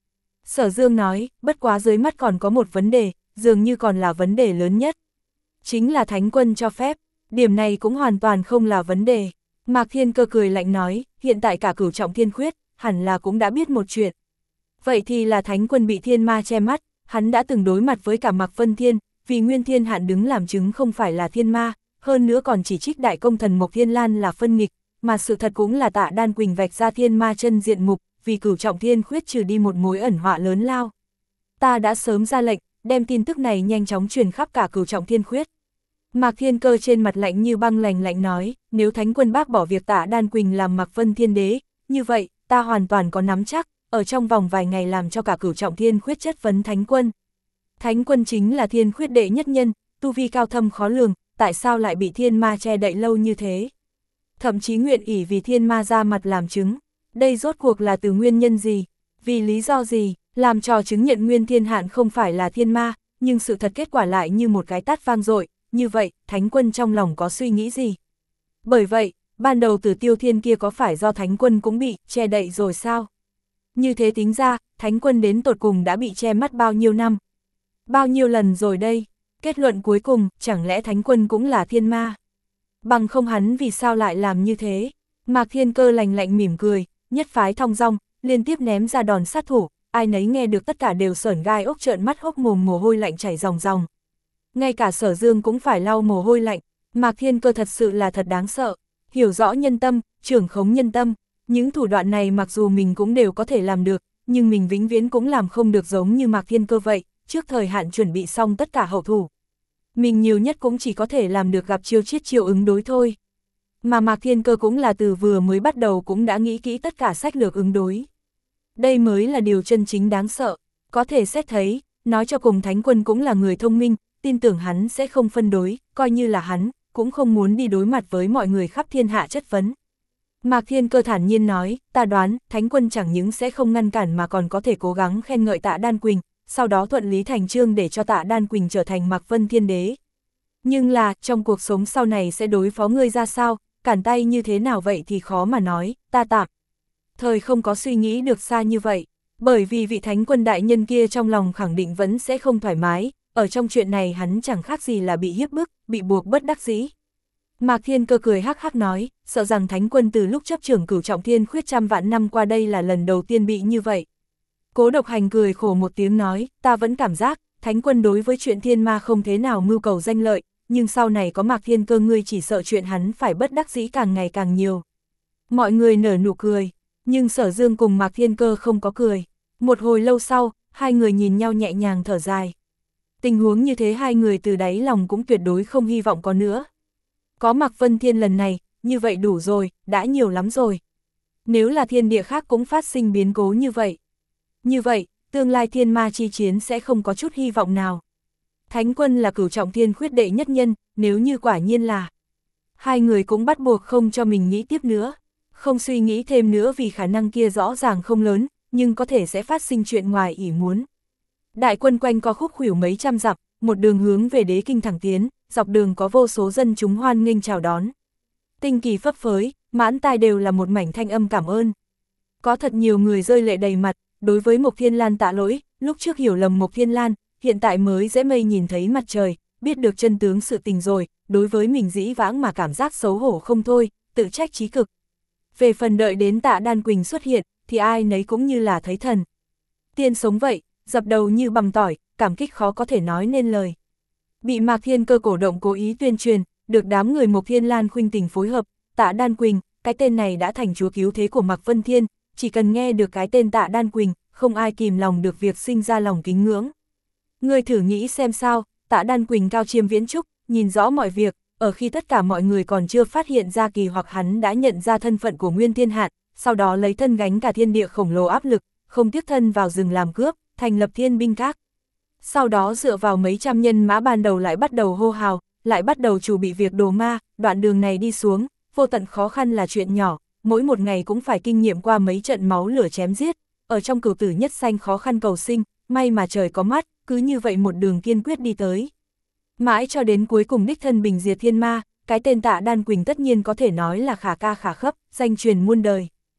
Sở Dương nói, bất quá dưới mắt còn có một vấn đề, dường như còn là vấn đề lớn nhất. Chính là Thánh Quân cho phép, điểm này cũng hoàn toàn không là vấn đề. Mạc Thiên Cơ cười lạnh nói, hiện tại cả Cửu Trọng Thiên Khuyết, hẳn là cũng đã biết một chuyện. Vậy thì là Thánh Quân bị thiên ma che mắt, hắn đã từng đối mặt với cả Mạc Vân Thiên, vì Nguyên Thiên Hạn đứng làm chứng không phải là thiên ma, hơn nữa còn chỉ trích đại công thần Mộc Thiên Lan là phân nghịch, mà sự thật cũng là Tạ Đan Quỳnh vạch ra thiên ma chân diện mục, vì Cửu Trọng Thiên Khuyết trừ đi một mối ẩn họa lớn lao. Ta đã sớm ra lệnh, đem tin tức này nhanh chóng truyền khắp cả Cửu Trọng Thiên Khuyết. Mạc Thiên Cơ trên mặt lạnh như băng lạnh lạnh nói, nếu Thánh Quân bác bỏ việc Tạ Đan Quỳnh làm Mạc Vân Thiên Đế, như vậy, ta hoàn toàn có nắm chắc, ở trong vòng vài ngày làm cho cả Cửu Trọng Thiên Khuyết chất vấn Thánh Quân. Thánh Quân chính là thiên khuyết đệ nhất nhân, tu vi cao thâm khó lường, tại sao lại bị thiên ma che đậy lâu như thế? Thậm chí nguyện ỷ vì thiên ma ra mặt làm chứng, đây rốt cuộc là từ nguyên nhân gì? Vì lý do gì? Làm trò chứng nhận Nguyên Thiên Hạn không phải là thiên ma, nhưng sự thật kết quả lại như một cái tát vang dội, như vậy, Thánh Quân trong lòng có suy nghĩ gì? Bởi vậy, ban đầu Tử Tiêu Thiên kia có phải do Thánh Quân cũng bị che đậy rồi sao? Như thế tính ra, Thánh Quân đến tột cùng đã bị che mắt bao nhiêu năm? Bao nhiêu lần rồi đây? Kết luận cuối cùng, chẳng lẽ Thánh Quân cũng là thiên ma? Bằng không hắn vì sao lại làm như thế? Mạc Thiên Cơ lạnh lạnh mỉm cười, nhất phái thong dong, liên tiếp ném ra đòn sát thủ, ai nấy nghe được tất cả đều sởn gai ốc trợn mắt hốc mồm mồ hôi lạnh chảy ròng ròng. Ngay cả Sở Dương cũng phải lau mồ hôi lạnh, Mạc Thiên Cơ thật sự là thật đáng sợ, hiểu rõ nhân tâm, trưởng khống nhân tâm, những thủ đoạn này mặc dù mình cũng đều có thể làm được, nhưng mình vĩnh viễn cũng làm không được giống như Mạc Thiên Cơ vậy, trước thời hạn chuẩn bị xong tất cả hậu thủ. Mình nhiều nhất cũng chỉ có thể làm được gặp chiêu chiết chiêu ứng đối thôi. Mà Mạc Thiên Cơ cũng là từ vừa mới bắt đầu cũng đã nghĩ kỹ tất cả sách lược ứng đối. Đây mới là điều chân chính đáng sợ, có thể xét thấy, nói cho cùng Thánh Quân cũng là người thông minh, tin tưởng hắn sẽ không phân đối, coi như là hắn, cũng không muốn đi đối mặt với mọi người khắp thiên hạ chất vấn. Mạc Thiên Cơ thản nhiên nói, ta đoán, Thánh Quân chẳng những sẽ không ngăn cản mà còn có thể cố gắng khen ngợi Tạ Đan Quỳnh, sau đó thuận lý thành chương để cho Tạ Đan Quỳnh trở thành Mạc Vân Thiên Đế. Nhưng là, trong cuộc sống sau này sẽ đối phó ngươi ra sao, cản tay như thế nào vậy thì khó mà nói, ta tạm thời không có suy nghĩ được xa như vậy, bởi vì vị Thánh Quân đại nhân kia trong lòng khẳng định vẫn sẽ không thoải mái, ở trong chuyện này hắn chẳng khác gì là bị hiếp bức, bị buộc bất đắc dĩ. Mạc Thiên Cơ cười hắc hắc nói, sợ rằng Thánh Quân từ lúc chấp trưởng Cửu Trọng Thiên Khuyết trăm vạn năm qua đây là lần đầu tiên bị như vậy. Cố Độc Hành cười khổ một tiếng nói, ta vẫn cảm giác, Thánh Quân đối với chuyện thiên ma không thế nào mưu cầu danh lợi, nhưng sau này có Mạc Thiên Cơ ngươi chỉ sợ chuyện hắn phải bất đắc dĩ càng ngày càng nhiều. Mọi người nở nụ cười, nhưng Sở Dương cùng Mạc Thiên Cơ không có cười. Một hồi lâu sau, hai người nhìn nhau nhẹ nhàng thở dài. Tình huống như thế hai người từ đáy lòng cũng tuyệt đối không hy vọng có nữa. Có Mạc Vân Thiên lần này, như vậy đủ rồi, đã nhiều lắm rồi. Nếu là thiên địa khác cũng phát sinh biến cố như vậy. Như vậy, tương lai thiên ma chi chiến sẽ không có chút hy vọng nào. Thánh Quân là Cửu Trọng Thiên Khuyết đệ nhất nhân, nếu như quả nhiên là. Hai người cũng bắt buộc không cho mình nghĩ tiếp nữa. Không suy nghĩ thêm nữa vì khả năng kia rõ ràng không lớn, nhưng có thể sẽ phát sinh chuyện ngoài ý muốn. Đại quân quanh co khúc khuỷu mấy trăm dặm, một đường hướng về Đế Kinh thẳng tiến, dọc đường có vô số dân chúng hoan nghênh chào đón. Tinh kỳ phấp phới, mãn tai đều là một mảnh thanh âm cảm ơn. Có thật nhiều người rơi lệ đầy mặt, đối với Mộc Thiên Lan tạ lỗi, lúc trước hiểu lầm Mộc Thiên Lan, hiện tại mới dễ mây nhìn thấy mặt trời, biết được chân tướng sự tình rồi, đối với mình dĩ vãng mà cảm giác xấu hổ không thôi, tự trách chí cực. Về phần đợi đến Tạ Đan Quỳnh xuất hiện, thì ai nấy cũng như là thấy thần. Tiên sống vậy, dập đầu như bằm tỏi, cảm kích khó có thể nói nên lời. Bị Mạc Thiên Cơ cổ động cố ý tuyên truyền, được đám người Mộc Thiên Lan khuynh tình phối hợp, Tạ Đan Quỳnh, cái tên này đã thành chúa cứu thế của Mạc Vân Thiên, chỉ cần nghe được cái tên Tạ Đan Quỳnh, không ai kìm lòng được việc sinh ra lòng kính ngưỡng. Ngươi thử nghĩ xem sao, Tạ Đan Quỳnh cao chiêm viễn trúc, nhìn rõ mọi việc, ở khi tất cả mọi người còn chưa phát hiện ra kỳ hoặc hắn đã nhận ra thân phận của Nguyên Thiên Hạn, sau đó lấy thân gánh cả thiên địa khổng lồ áp lực, không tiếc thân vào rừng làm cướp, thành lập thiên binh các. Sau đó dựa vào mấy trăm nhân mã ban đầu lại bắt đầu hô hào, lại bắt đầu chủ bị việc đồ ma, đoạn đường này đi xuống, vô tận khó khăn là chuyện nhỏ, mỗi một ngày cũng phải kinh nghiệm qua mấy trận máu lửa chém giết, ở trong cửu tử nhất sanh khó khăn cầu sinh, may mà trời có mắt, cứ như vậy một đường kiên quyết đi tới. Mãi cho đến cuối cùng đích thân bình diệt thiên ma, cái tên Tạ Đan Quỳnh tất nhiên có thể nói là khả ca khả khấp, danh truyền muôn đời.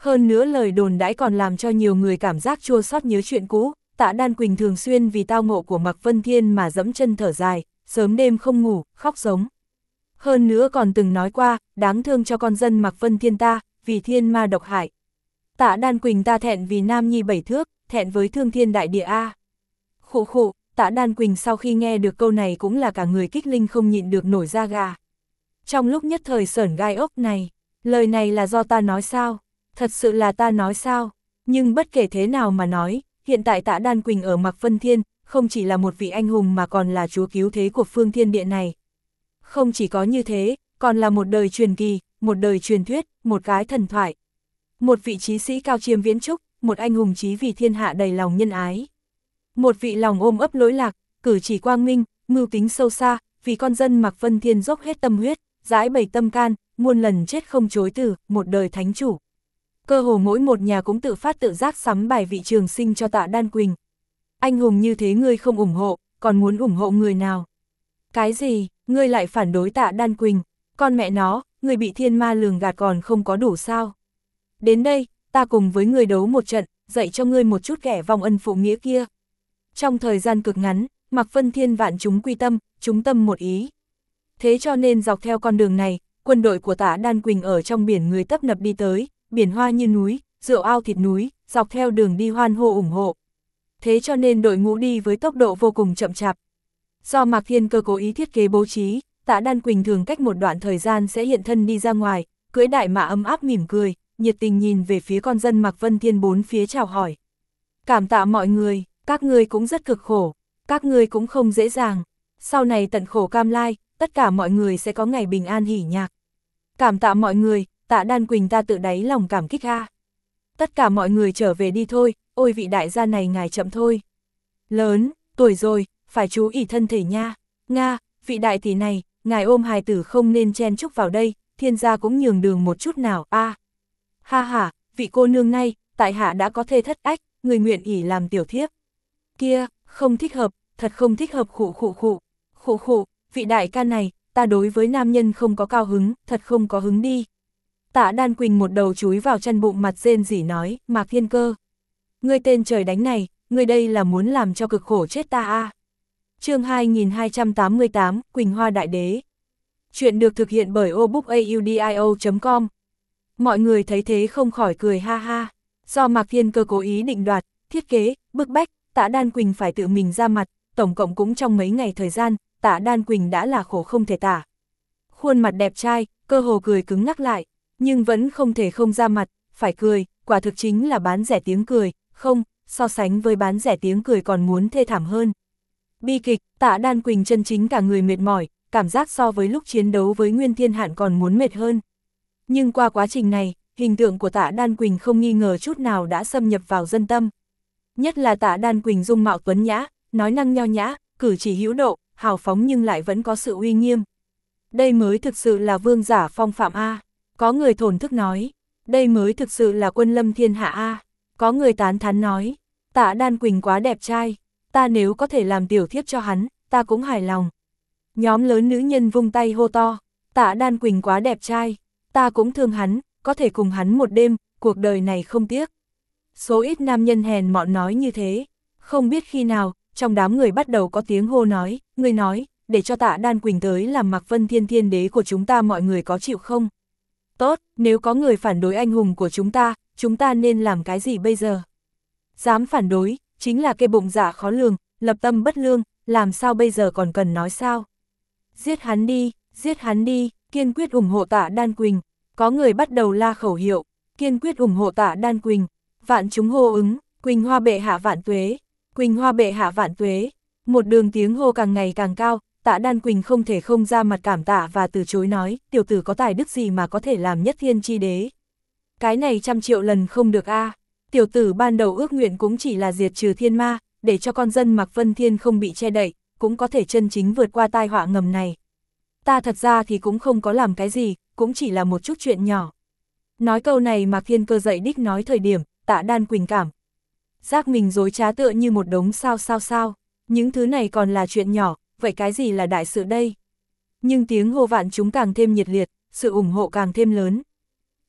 Hơn nữa lời đồn đãi còn làm cho nhiều người cảm giác chua xót nhớ chuyện cũ, Tạ Đan Quỳnh thường xuyên vì tao ngộ của Mạc Vân Thiên mà dẫm chân thở dài, sớm đêm không ngủ, khóc giống. Hơn nữa còn từng nói qua, đáng thương cho con dân Mạc Vân Thiên ta, vì thiên ma độc hại. Tạ Đan Quỳnh ta thẹn vì nam nhi bảy thước, thẹn với thương thiên đại địa a. Khụ khụ, Tạ Đan Quỳnh sau khi nghe được câu này cũng là cả người kích linh không nhịn được nổi da gà. Trong lúc nhất thời sởn gai ốc này, lời này là do ta nói sao? Thật sự là ta nói sao? Nhưng bất kể thế nào mà nói, hiện tại Tạ Đan Quỳnh ở Mạc Vân Thiên, không chỉ là một vị anh hùng mà còn là chúa cứu thế của phương thiên địa này. Không chỉ có như thế, còn là một đời truyền kỳ, một đời truyền thuyết, một cái thần thoại. Một vị chí sĩ cao chiêm viễn trúc, một anh hùng chí vì thiên hạ đầy lòng nhân ái. Một vị lòng ôm ấp lỗi lạc, cử chỉ quang minh, mưu tính sâu xa, vì con dân Mạc Vân Thiên dốc hết tâm huyết, dãi bày tâm can, muôn lần chết không chối từ, một đời thánh chủ. Cơ hồ mỗi một nhà cũng tự phát tự giác sắm bài vị trường sinh cho Tạ Đan Quỳnh. Anh hùng như thế ngươi không ủng hộ, còn muốn ủng hộ người nào? Cái gì, ngươi lại phản đối Tạ Đan Quỳnh? Con mẹ nó, ngươi bị thiên ma lường gạt còn không có đủ sao? Đến đây, ta cùng với ngươi đấu một trận, dạy cho ngươi một chút kẻ vong ân phụ nghĩa kia. Trong thời gian cực ngắn, Mạc Vân Thiên vạn chúng quy tâm, chúng tâm một ý. Thế cho nên dọc theo con đường này, quân đội của Tạ Đan Quỳnh ở trong biển người tấp nập đi tới, biển hoa như núi, rượu ao thịt núi, dọc theo đường đi hoan hô ủng hộ. Thế cho nên đội ngũ đi với tốc độ vô cùng chậm chạp. Do Mạc Thiên Cơ cố ý thiết kế bố trí, Tạ Đan Quỳnh thường cách một đoạn thời gian sẽ hiện thân đi ra ngoài, cưỡi đại mã ấm áp mỉm cười, nhiệt tình nhìn về phía con dân Mạc Vân Thiên bốn phía chào hỏi. Cảm tạ mọi người, các ngươi cũng rất cực khổ, các ngươi cũng không dễ dàng. Sau này tận khổ cam lai, tất cả mọi người sẽ có ngày bình an hỉ nhạc. Cảm tạ mọi người, Tạ Đan Quỳnh ta tự đáy lòng cảm kích ha. Tất cả mọi người trở về đi thôi, ôi vị đại gia này ngài chậm thôi. Lớn, tuổi rồi, phải chú ý thân thể nha. Nga, vị đại tỷ này, ngài ôm hài tử không nên chen chúc vào đây, thiên gia cũng nhường đường một chút nào, a. À. Ha ha, vị cô nương này, tại hạ đã có thê thất ách, người nguyện ỷ làm tiểu thiếp. Kia, không thích hợp, thật không thích hợp khụ khụ khụ. Khụ khụ, vị đại ca này, ta đối với nam nhân không có cao hứng, thật không có hứng đi. Tạ Đan Quỳnh một đầu chúi vào chân bụng mặt rên rỉ nói, Mạc Thiên Cơ. Ngươi tên trời đánh này, ngươi đây là muốn làm cho cực khổ chết ta a. À. Chương hai nghìn hai trăm tám mươi tám, Quỳnh Hoa Đại Đế. Chuyện được thực hiện bởi obookaudio chấm com. Mọi người thấy thế không khỏi cười ha ha. Do Mạc Thiên Cơ cố ý định đoạt, thiết kế, bức bách, Tạ Đan Quỳnh phải tự mình ra mặt, tổng cộng cũng trong mấy ngày thời gian, Tạ Đan Quỳnh đã là khổ không thể tả. Khuôn mặt đẹp trai, cơ hồ cười cứng ngắc lại, nhưng vẫn không thể không ra mặt, phải cười, quả thực chính là bán rẻ tiếng cười, không, so sánh với bán rẻ tiếng cười còn muốn thê thảm hơn. Bi kịch, Tạ Đan Quỳnh chân chính cả người mệt mỏi, cảm giác so với lúc chiến đấu với Nguyên Thiên Hạn còn muốn mệt hơn. Nhưng qua quá trình này, hình tượng của Tạ Đan Quỳnh không nghi ngờ chút nào đã xâm nhập vào dân tâm. Nhất là Tạ Đan Quỳnh dung mạo tuấn nhã, nói năng nho nhã, cử chỉ hữu độ, hào phóng nhưng lại vẫn có sự uy nghiêm. Đây mới thực sự là vương giả phong phạm a. Có người thổn thức nói, đây mới thực sự là quân lâm thiên hạ a. Có người tán thán nói, Tạ Đan Quỳnh quá đẹp trai, ta nếu có thể làm tiểu thiếp cho hắn, ta cũng hài lòng. Nhóm lớn nữ nhân vung tay hô to, Tạ Đan Quỳnh quá đẹp trai, ta cũng thương hắn, có thể cùng hắn một đêm, cuộc đời này không tiếc. Số ít nam nhân hèn mọn nói như thế, không biết khi nào, trong đám người bắt đầu có tiếng hô nói, người nói, để cho Tạ Đan Quỳnh tới làm Mạc Vân Thiên thiên đế của chúng ta mọi người có chịu không? Tốt, nếu có người phản đối anh hùng của chúng ta, chúng ta nên làm cái gì bây giờ? Dám phản đối, chính là cái bụng dạ khó lường, lập tâm bất lương, làm sao bây giờ còn cần nói sao? Giết hắn đi, giết hắn đi, kiên quyết ủng hộ Tạ Đan Quỳnh. Có người bắt đầu la khẩu hiệu, kiên quyết ủng hộ Tạ Đan Quỳnh. Vạn chúng hô ứng, Quỳnh Hoa bệ hạ vạn tuế, Quỳnh Hoa bệ hạ vạn tuế. Một đường tiếng hô càng ngày càng cao, Tạ Đan Quỳnh không thể không ra mặt cảm tạ và từ chối nói, tiểu tử có tài đức gì mà có thể làm nhất thiên chi đế. Cái này trăm triệu lần không được a. À. Tiểu tử ban đầu ước nguyện cũng chỉ là diệt trừ thiên ma, để cho con dân Mạc Vân Thiên không bị che đậy, cũng có thể chân chính vượt qua tai họa ngầm này. Ta thật ra thì cũng không có làm cái gì, cũng chỉ là một chút chuyện nhỏ. Nói câu này Mạc Thiên Cơ dậy đích nói thời điểm, Tạ Đan Quỳnh cảm giác mình dối trá tựa như một đống sao sao sao, những thứ này còn là chuyện nhỏ, vậy cái gì là đại sự đây? Nhưng tiếng hô vạn chúng càng thêm nhiệt liệt, sự ủng hộ càng thêm lớn.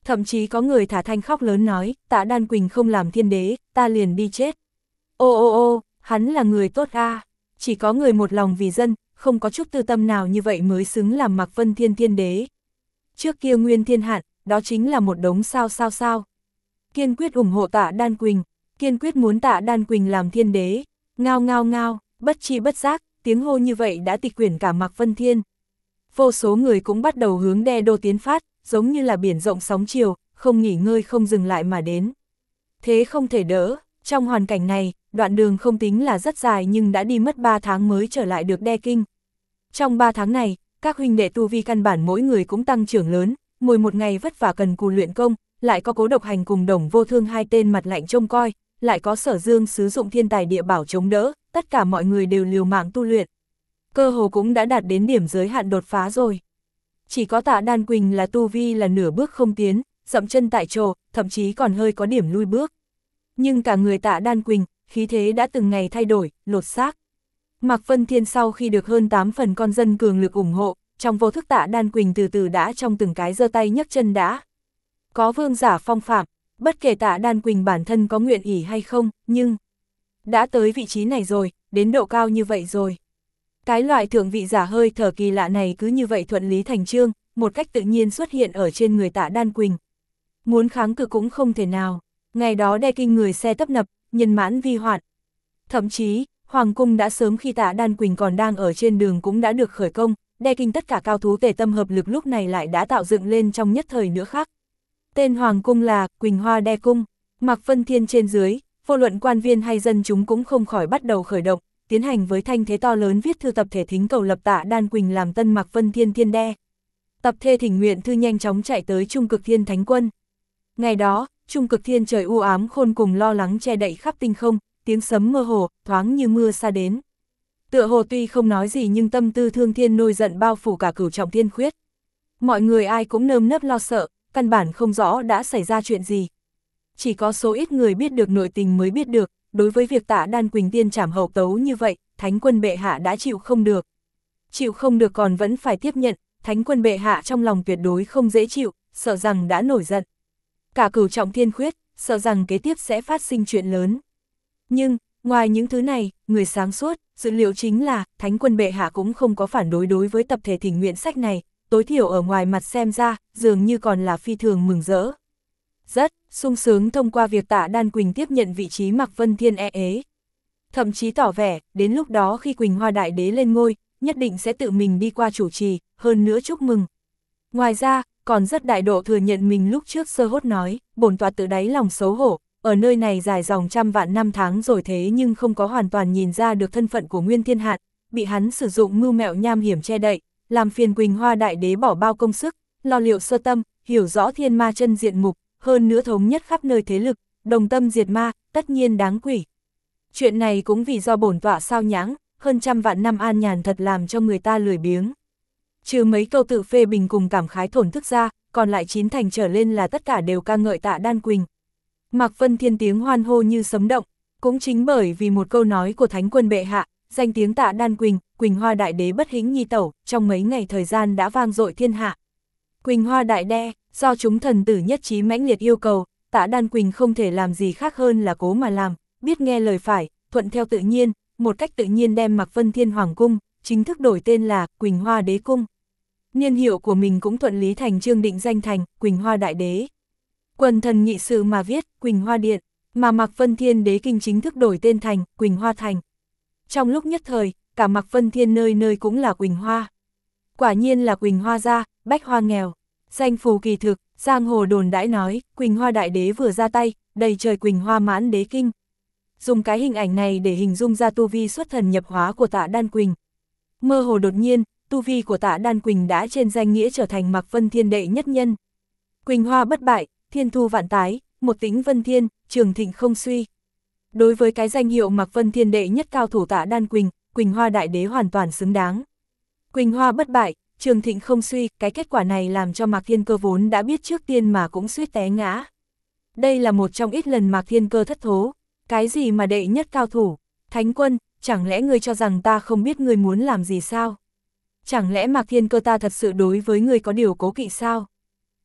Thậm chí có người thả thanh khóc lớn nói, Tạ Đan Quỳnh không làm thiên đế, ta liền đi chết. Ô ô ô, hắn là người tốt a, à. Chỉ có người một lòng vì dân, không có chút tư tâm nào như vậy mới xứng làm Mạc Vân Thiên thiên đế. Trước kia Nguyên Thiên Hạn, đó chính là một đống sao sao sao. Kiên quyết ủng hộ Tạ Đan Quỳnh, kiên quyết muốn Tạ Đan Quỳnh làm thiên đế. Ngao ngao ngao, bất chi bất giác, tiếng hô như vậy đã tịch quyển cả Mạc Vân Thiên. Vô số người cũng bắt đầu hướng Đe Đô tiến phát, giống như là biển rộng sóng chiều, không nghỉ ngơi không dừng lại mà đến. Thế không thể đỡ, trong hoàn cảnh này, đoạn đường không tính là rất dài nhưng đã đi mất ba tháng mới trở lại được Đe Kinh. Trong ba tháng này, các huynh đệ tu vi căn bản mỗi người cũng tăng trưởng lớn, mỗi một ngày vất vả cần cù luyện công, lại có Cố Độc Hành cùng Đồng Vô Thương hai tên mặt lạnh trông coi, lại có Sở Dương sử dụng thiên tài địa bảo chống đỡ, tất cả mọi người đều liều mạng tu luyện. Cơ hồ cũng đã đạt đến điểm giới hạn đột phá rồi. Chỉ có Tạ Đan Quỳnh là tu vi là nửa bước không tiến, dậm chân tại chỗ, thậm chí còn hơi có điểm lui bước. Nhưng cả người Tạ Đan Quỳnh, khí thế đã từng ngày thay đổi, lột xác. Mạc Vân Thiên sau khi được hơn tám phần con dân cường lực ủng hộ, trong vô thức Tạ Đan Quỳnh từ từ đã trong từng cái giơ tay nhấc chân đã. Có vương giả phong phạm, bất kể Tạ Đan Quỳnh bản thân có nguyện ỷ hay không, nhưng đã tới vị trí này rồi, đến độ cao như vậy rồi. Cái loại thượng vị giả hơi thở kỳ lạ này cứ như vậy thuận lý thành chương, một cách tự nhiên xuất hiện ở trên người Tạ Đan Quỳnh. Muốn kháng cự cũng không thể nào, ngày đó Đe Kinh người xe tấp nập, nhân mãn vi hoạn. Thậm chí, Hoàng cung đã sớm khi Tạ Đan Quỳnh còn đang ở trên đường cũng đã được khởi công, Đe Kinh tất cả cao thú tề tâm hợp lực lúc này lại đã tạo dựng lên trong nhất thời nữa khác. Tên Hoàng cung là Quỳnh Hoa Đe Cung, Mạc Vân Thiên trên dưới, vô luận quan viên hay dân chúng cũng không khỏi bắt đầu khởi động, tiến hành với thanh thế to lớn viết thư tập thể thính cầu lập Tạ Đan Quỳnh làm tân Mạc Vân Thiên thiên đe. Tập thê thỉnh nguyện thư nhanh chóng chạy tới Trung Cực Thiên Thánh Quân. Ngày đó, Trung Cực Thiên trời u ám khôn cùng lo lắng che đậy khắp tinh không, tiếng sấm mơ hồ, thoáng như mưa xa đến. Tựa hồ tuy không nói gì nhưng tâm tư thương thiên nổi giận bao phủ cả Cửu Trọng Thiên Khuyết. Mọi người ai cũng nơm nớp lo sợ, căn bản không rõ đã xảy ra chuyện gì. Chỉ có số ít người biết được nội tình mới biết được, đối với việc Tạ Đan Quỳnh tiên trảm hậu tấu như vậy, Thánh Quân bệ hạ đã chịu không được. Chịu không được còn vẫn phải tiếp nhận, Thánh Quân bệ hạ trong lòng tuyệt đối không dễ chịu, sợ rằng đã nổi giận. Cả Cửu Trọng Thiên Khuyết, sợ rằng kế tiếp sẽ phát sinh chuyện lớn. Nhưng, ngoài những thứ này, người sáng suốt, dữ liệu chính là, Thánh Quân bệ hạ cũng không có phản đối đối với tập thể thỉnh nguyện sách này, tối thiểu ở ngoài mặt xem ra, dường như còn là phi thường mừng rỡ. Rất sung sướng thông qua việc Tạ Đan Quỳnh tiếp nhận vị trí Mạc Vân Thiên e ế. Thậm chí tỏ vẻ, đến lúc đó khi Quỳnh Hoa Đại Đế lên ngôi, nhất định sẽ tự mình đi qua chủ trì, hơn nữa chúc mừng. Ngoài ra, còn rất đại độ thừa nhận mình lúc trước sơ hốt nói, bổn tọa tự đáy lòng xấu hổ, ở nơi này dài dòng trăm vạn năm tháng rồi thế nhưng không có hoàn toàn nhìn ra được thân phận của Nguyên Thiên Hạn, bị hắn sử dụng mưu mẹo nham hiểm che đậy, làm phiền Quỳnh Hoa Đại Đế bỏ bao công sức, lo liệu sơ tâm, hiểu rõ thiên ma chân diện mục, hơn nữa thống nhất khắp nơi thế lực, đồng tâm diệt ma, tất nhiên đáng quỷ. Chuyện này cũng vì do bổn tọa sao nhãng, hơn trăm vạn năm an nhàn thật làm cho người ta lười biếng. Trừ mấy câu tự phê bình cùng cảm khái thổn thức ra, còn lại chín thành trở lên là tất cả đều ca ngợi Tạ Đan Quỳnh. Mạc Vân Thiên tiếng hoan hô như sấm động, cũng chính bởi vì một câu nói của Thánh Quân bệ hạ, danh tiếng Tạ Đan Quỳnh, Quỳnh Hoa Đại Đế bất hĩnh nhi tẩu, trong mấy ngày thời gian đã vang dội thiên hạ. Quỳnh Hoa Đại Đe, do chúng thần tử nhất trí mãnh liệt yêu cầu, Tạ Đan Quỳnh không thể làm gì khác hơn là cố mà làm, biết nghe lời phải, thuận theo tự nhiên, một cách tự nhiên đem Mạc Vân Thiên Hoàng Cung, chính thức đổi tên là Quỳnh Hoa Đế Cung. Niên hiệu của mình cũng thuận lý thành chương định danh thành Quỳnh Hoa Đại Đế. Quần thần nghị sự mà viết Quỳnh Hoa Điện, mà Mạc Vân Thiên Đế Kinh chính thức đổi tên thành Quỳnh Hoa Thành. Trong lúc nhất thời, cả Mạc Vân Thiên nơi nơi cũng là Quỳnh Hoa. Quả nhiên là Quỳnh Hoa gia, bách hoa nghèo. Danh phù kỳ thực, giang hồ đồn đãi nói, Quỳnh Hoa Đại Đế vừa ra tay, đầy trời Quỳnh Hoa mãn đế kinh. Dùng cái hình ảnh này để hình dung ra tu vi xuất thần nhập hóa của Tạ Đan Quỳnh. Mơ hồ đột nhiên, tu vi của Tạ Đan Quỳnh đã trên danh nghĩa trở thành Mạc Vân Thiên đệ nhất nhân. Quỳnh Hoa bất bại, thiên thu vạn tái, một tĩnh vân thiên, trường thịnh không suy. Đối với cái danh hiệu Mạc Vân Thiên đệ nhất cao thủ Tạ Đan Quỳnh, Quỳnh Hoa Đại Đế hoàn toàn xứng đáng. Quỳnh Hoa bất bại, trường thịnh không suy, cái kết quả này làm cho Mạc Thiên Cơ vốn đã biết trước tiên mà cũng suýt té ngã. Đây là một trong ít lần Mạc Thiên Cơ thất thố, cái gì mà đệ nhất cao thủ, Thánh Quân, chẳng lẽ ngươi cho rằng ta không biết ngươi muốn làm gì sao? Chẳng lẽ Mạc Thiên Cơ ta thật sự đối với ngươi có điều cố kỵ sao?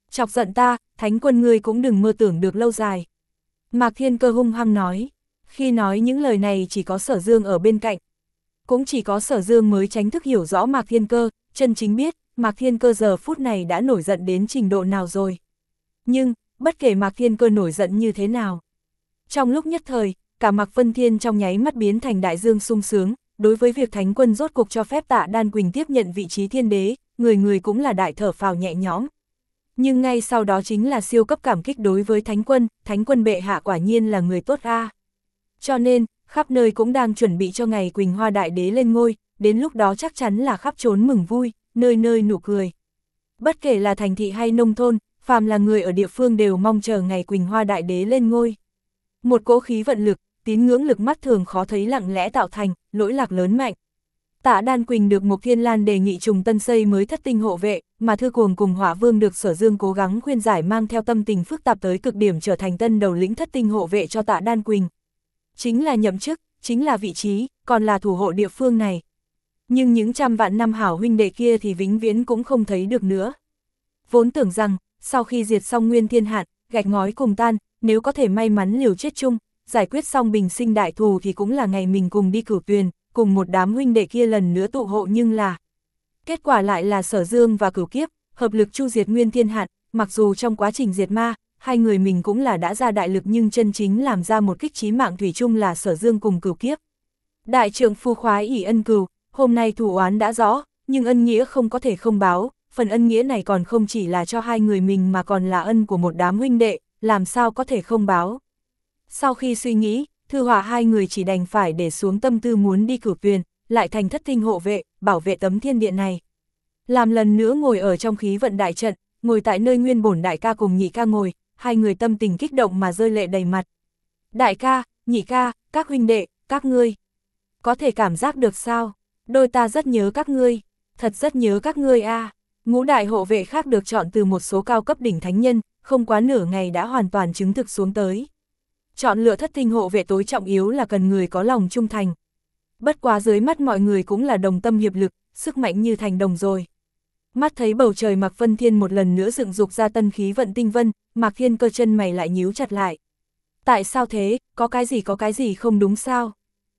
Chọc giận ta, thánh quân ngươi cũng đừng mơ tưởng được lâu dài. Mạc Thiên Cơ hung hăng nói. Khi nói những lời này chỉ có Sở Dương ở bên cạnh. Cũng chỉ có Sở Dương mới tránh thức hiểu rõ Mạc Thiên Cơ, chân chính biết, Mạc Thiên Cơ giờ phút này đã nổi giận đến trình độ nào rồi. Nhưng, bất kể Mạc Thiên Cơ nổi giận như thế nào. Trong lúc nhất thời, cả Mạc Vân Thiên trong nháy mắt biến thành đại dương sung sướng, đối với việc thánh quân rốt cuộc cho phép Tạ Đan Quỳnh tiếp nhận vị trí thiên đế, người người cũng là đại thở phào nhẹ nhõm. Nhưng ngay sau đó chính là siêu cấp cảm kích đối với thánh quân, thánh quân bệ hạ quả nhiên là người tốt a. Cho nên, khắp nơi cũng đang chuẩn bị cho ngày Quỳnh Hoa đại đế lên ngôi, đến lúc đó chắc chắn là khắp trốn mừng vui, nơi nơi nụ cười. Bất kể là thành thị hay nông thôn, phàm là người ở địa phương đều mong chờ ngày Quỳnh Hoa đại đế lên ngôi. Một cỗ khí vận lực, tín ngưỡng lực mắt thường khó thấy lặng lẽ tạo thành, lỗi lạc lớn mạnh. Tạ Đan Quỳnh được Mục Thiên Lan đề nghị trùng tân xây mới thất tinh hộ vệ, mà Thư Cuồng cùng Hỏa Vương được Sở Dương cố gắng khuyên giải mang theo tâm tình phức tạp tới cực điểm trở thành tân đầu lĩnh thất tinh hộ vệ cho Tạ Đan Quỳnh. Chính là nhậm chức, chính là vị trí, còn là thủ hộ địa phương này. Nhưng những trăm vạn năm hảo huynh đệ kia thì vĩnh viễn cũng không thấy được nữa. Vốn tưởng rằng, sau khi diệt xong Nguyên Thiên Hạn, gạch ngói cùng tan, nếu có thể may mắn liều chết chung, giải quyết xong bình sinh đại thù thì cũng là ngày mình cùng đi Cửu Tuyền, cùng một đám huynh đệ kia lần nữa tụ hộ, nhưng là kết quả lại là Sở Dương và Cửu Kiếp, hợp lực chu diệt Nguyên Thiên Hạn, mặc dù trong quá trình diệt ma, hai người mình cũng là đã ra đại lực nhưng chân chính làm ra một kích chí mạng thủy chung là Sở Dương cùng Cửu Kiếp. Đại trượng phu khoái ỷ ân cừu, hôm nay thù oán đã rõ, nhưng ân nghĩa không có thể không báo, phần ân nghĩa này còn không chỉ là cho hai người mình mà còn là ân của một đám huynh đệ, làm sao có thể không báo. Sau khi suy nghĩ, Thư Hỏa hai người chỉ đành phải để xuống tâm tư muốn đi Cửu Tuyền, lại thành thất tinh hộ vệ, bảo vệ tấm thiên địa này. Làm lần nữa ngồi ở trong khí vận đại trận, ngồi tại nơi nguyên bổn đại ca cùng nhị ca ngồi, hai người tâm tình kích động mà rơi lệ đầy mặt. Đại ca, nhị ca, các huynh đệ, các ngươi. Có thể cảm giác được sao? Đôi ta rất nhớ các ngươi, thật rất nhớ các ngươi a. À. Ngũ đại hộ vệ khác được chọn từ một số cao cấp đỉnh thánh nhân, không quá nửa ngày đã hoàn toàn chứng thực xuống tới. Chọn lựa thất tinh hộ vệ tối trọng yếu là cần người có lòng trung thành. Bất quá dưới mắt mọi người cũng là đồng tâm hiệp lực, sức mạnh như thành đồng rồi. Mắt thấy bầu trời Mạc Vân Thiên một lần nữa dựng dục ra tân khí vận tinh vân, Mạc Thiên Cơ chân mày lại nhíu chặt lại. Tại sao thế, có cái gì có cái gì không đúng sao?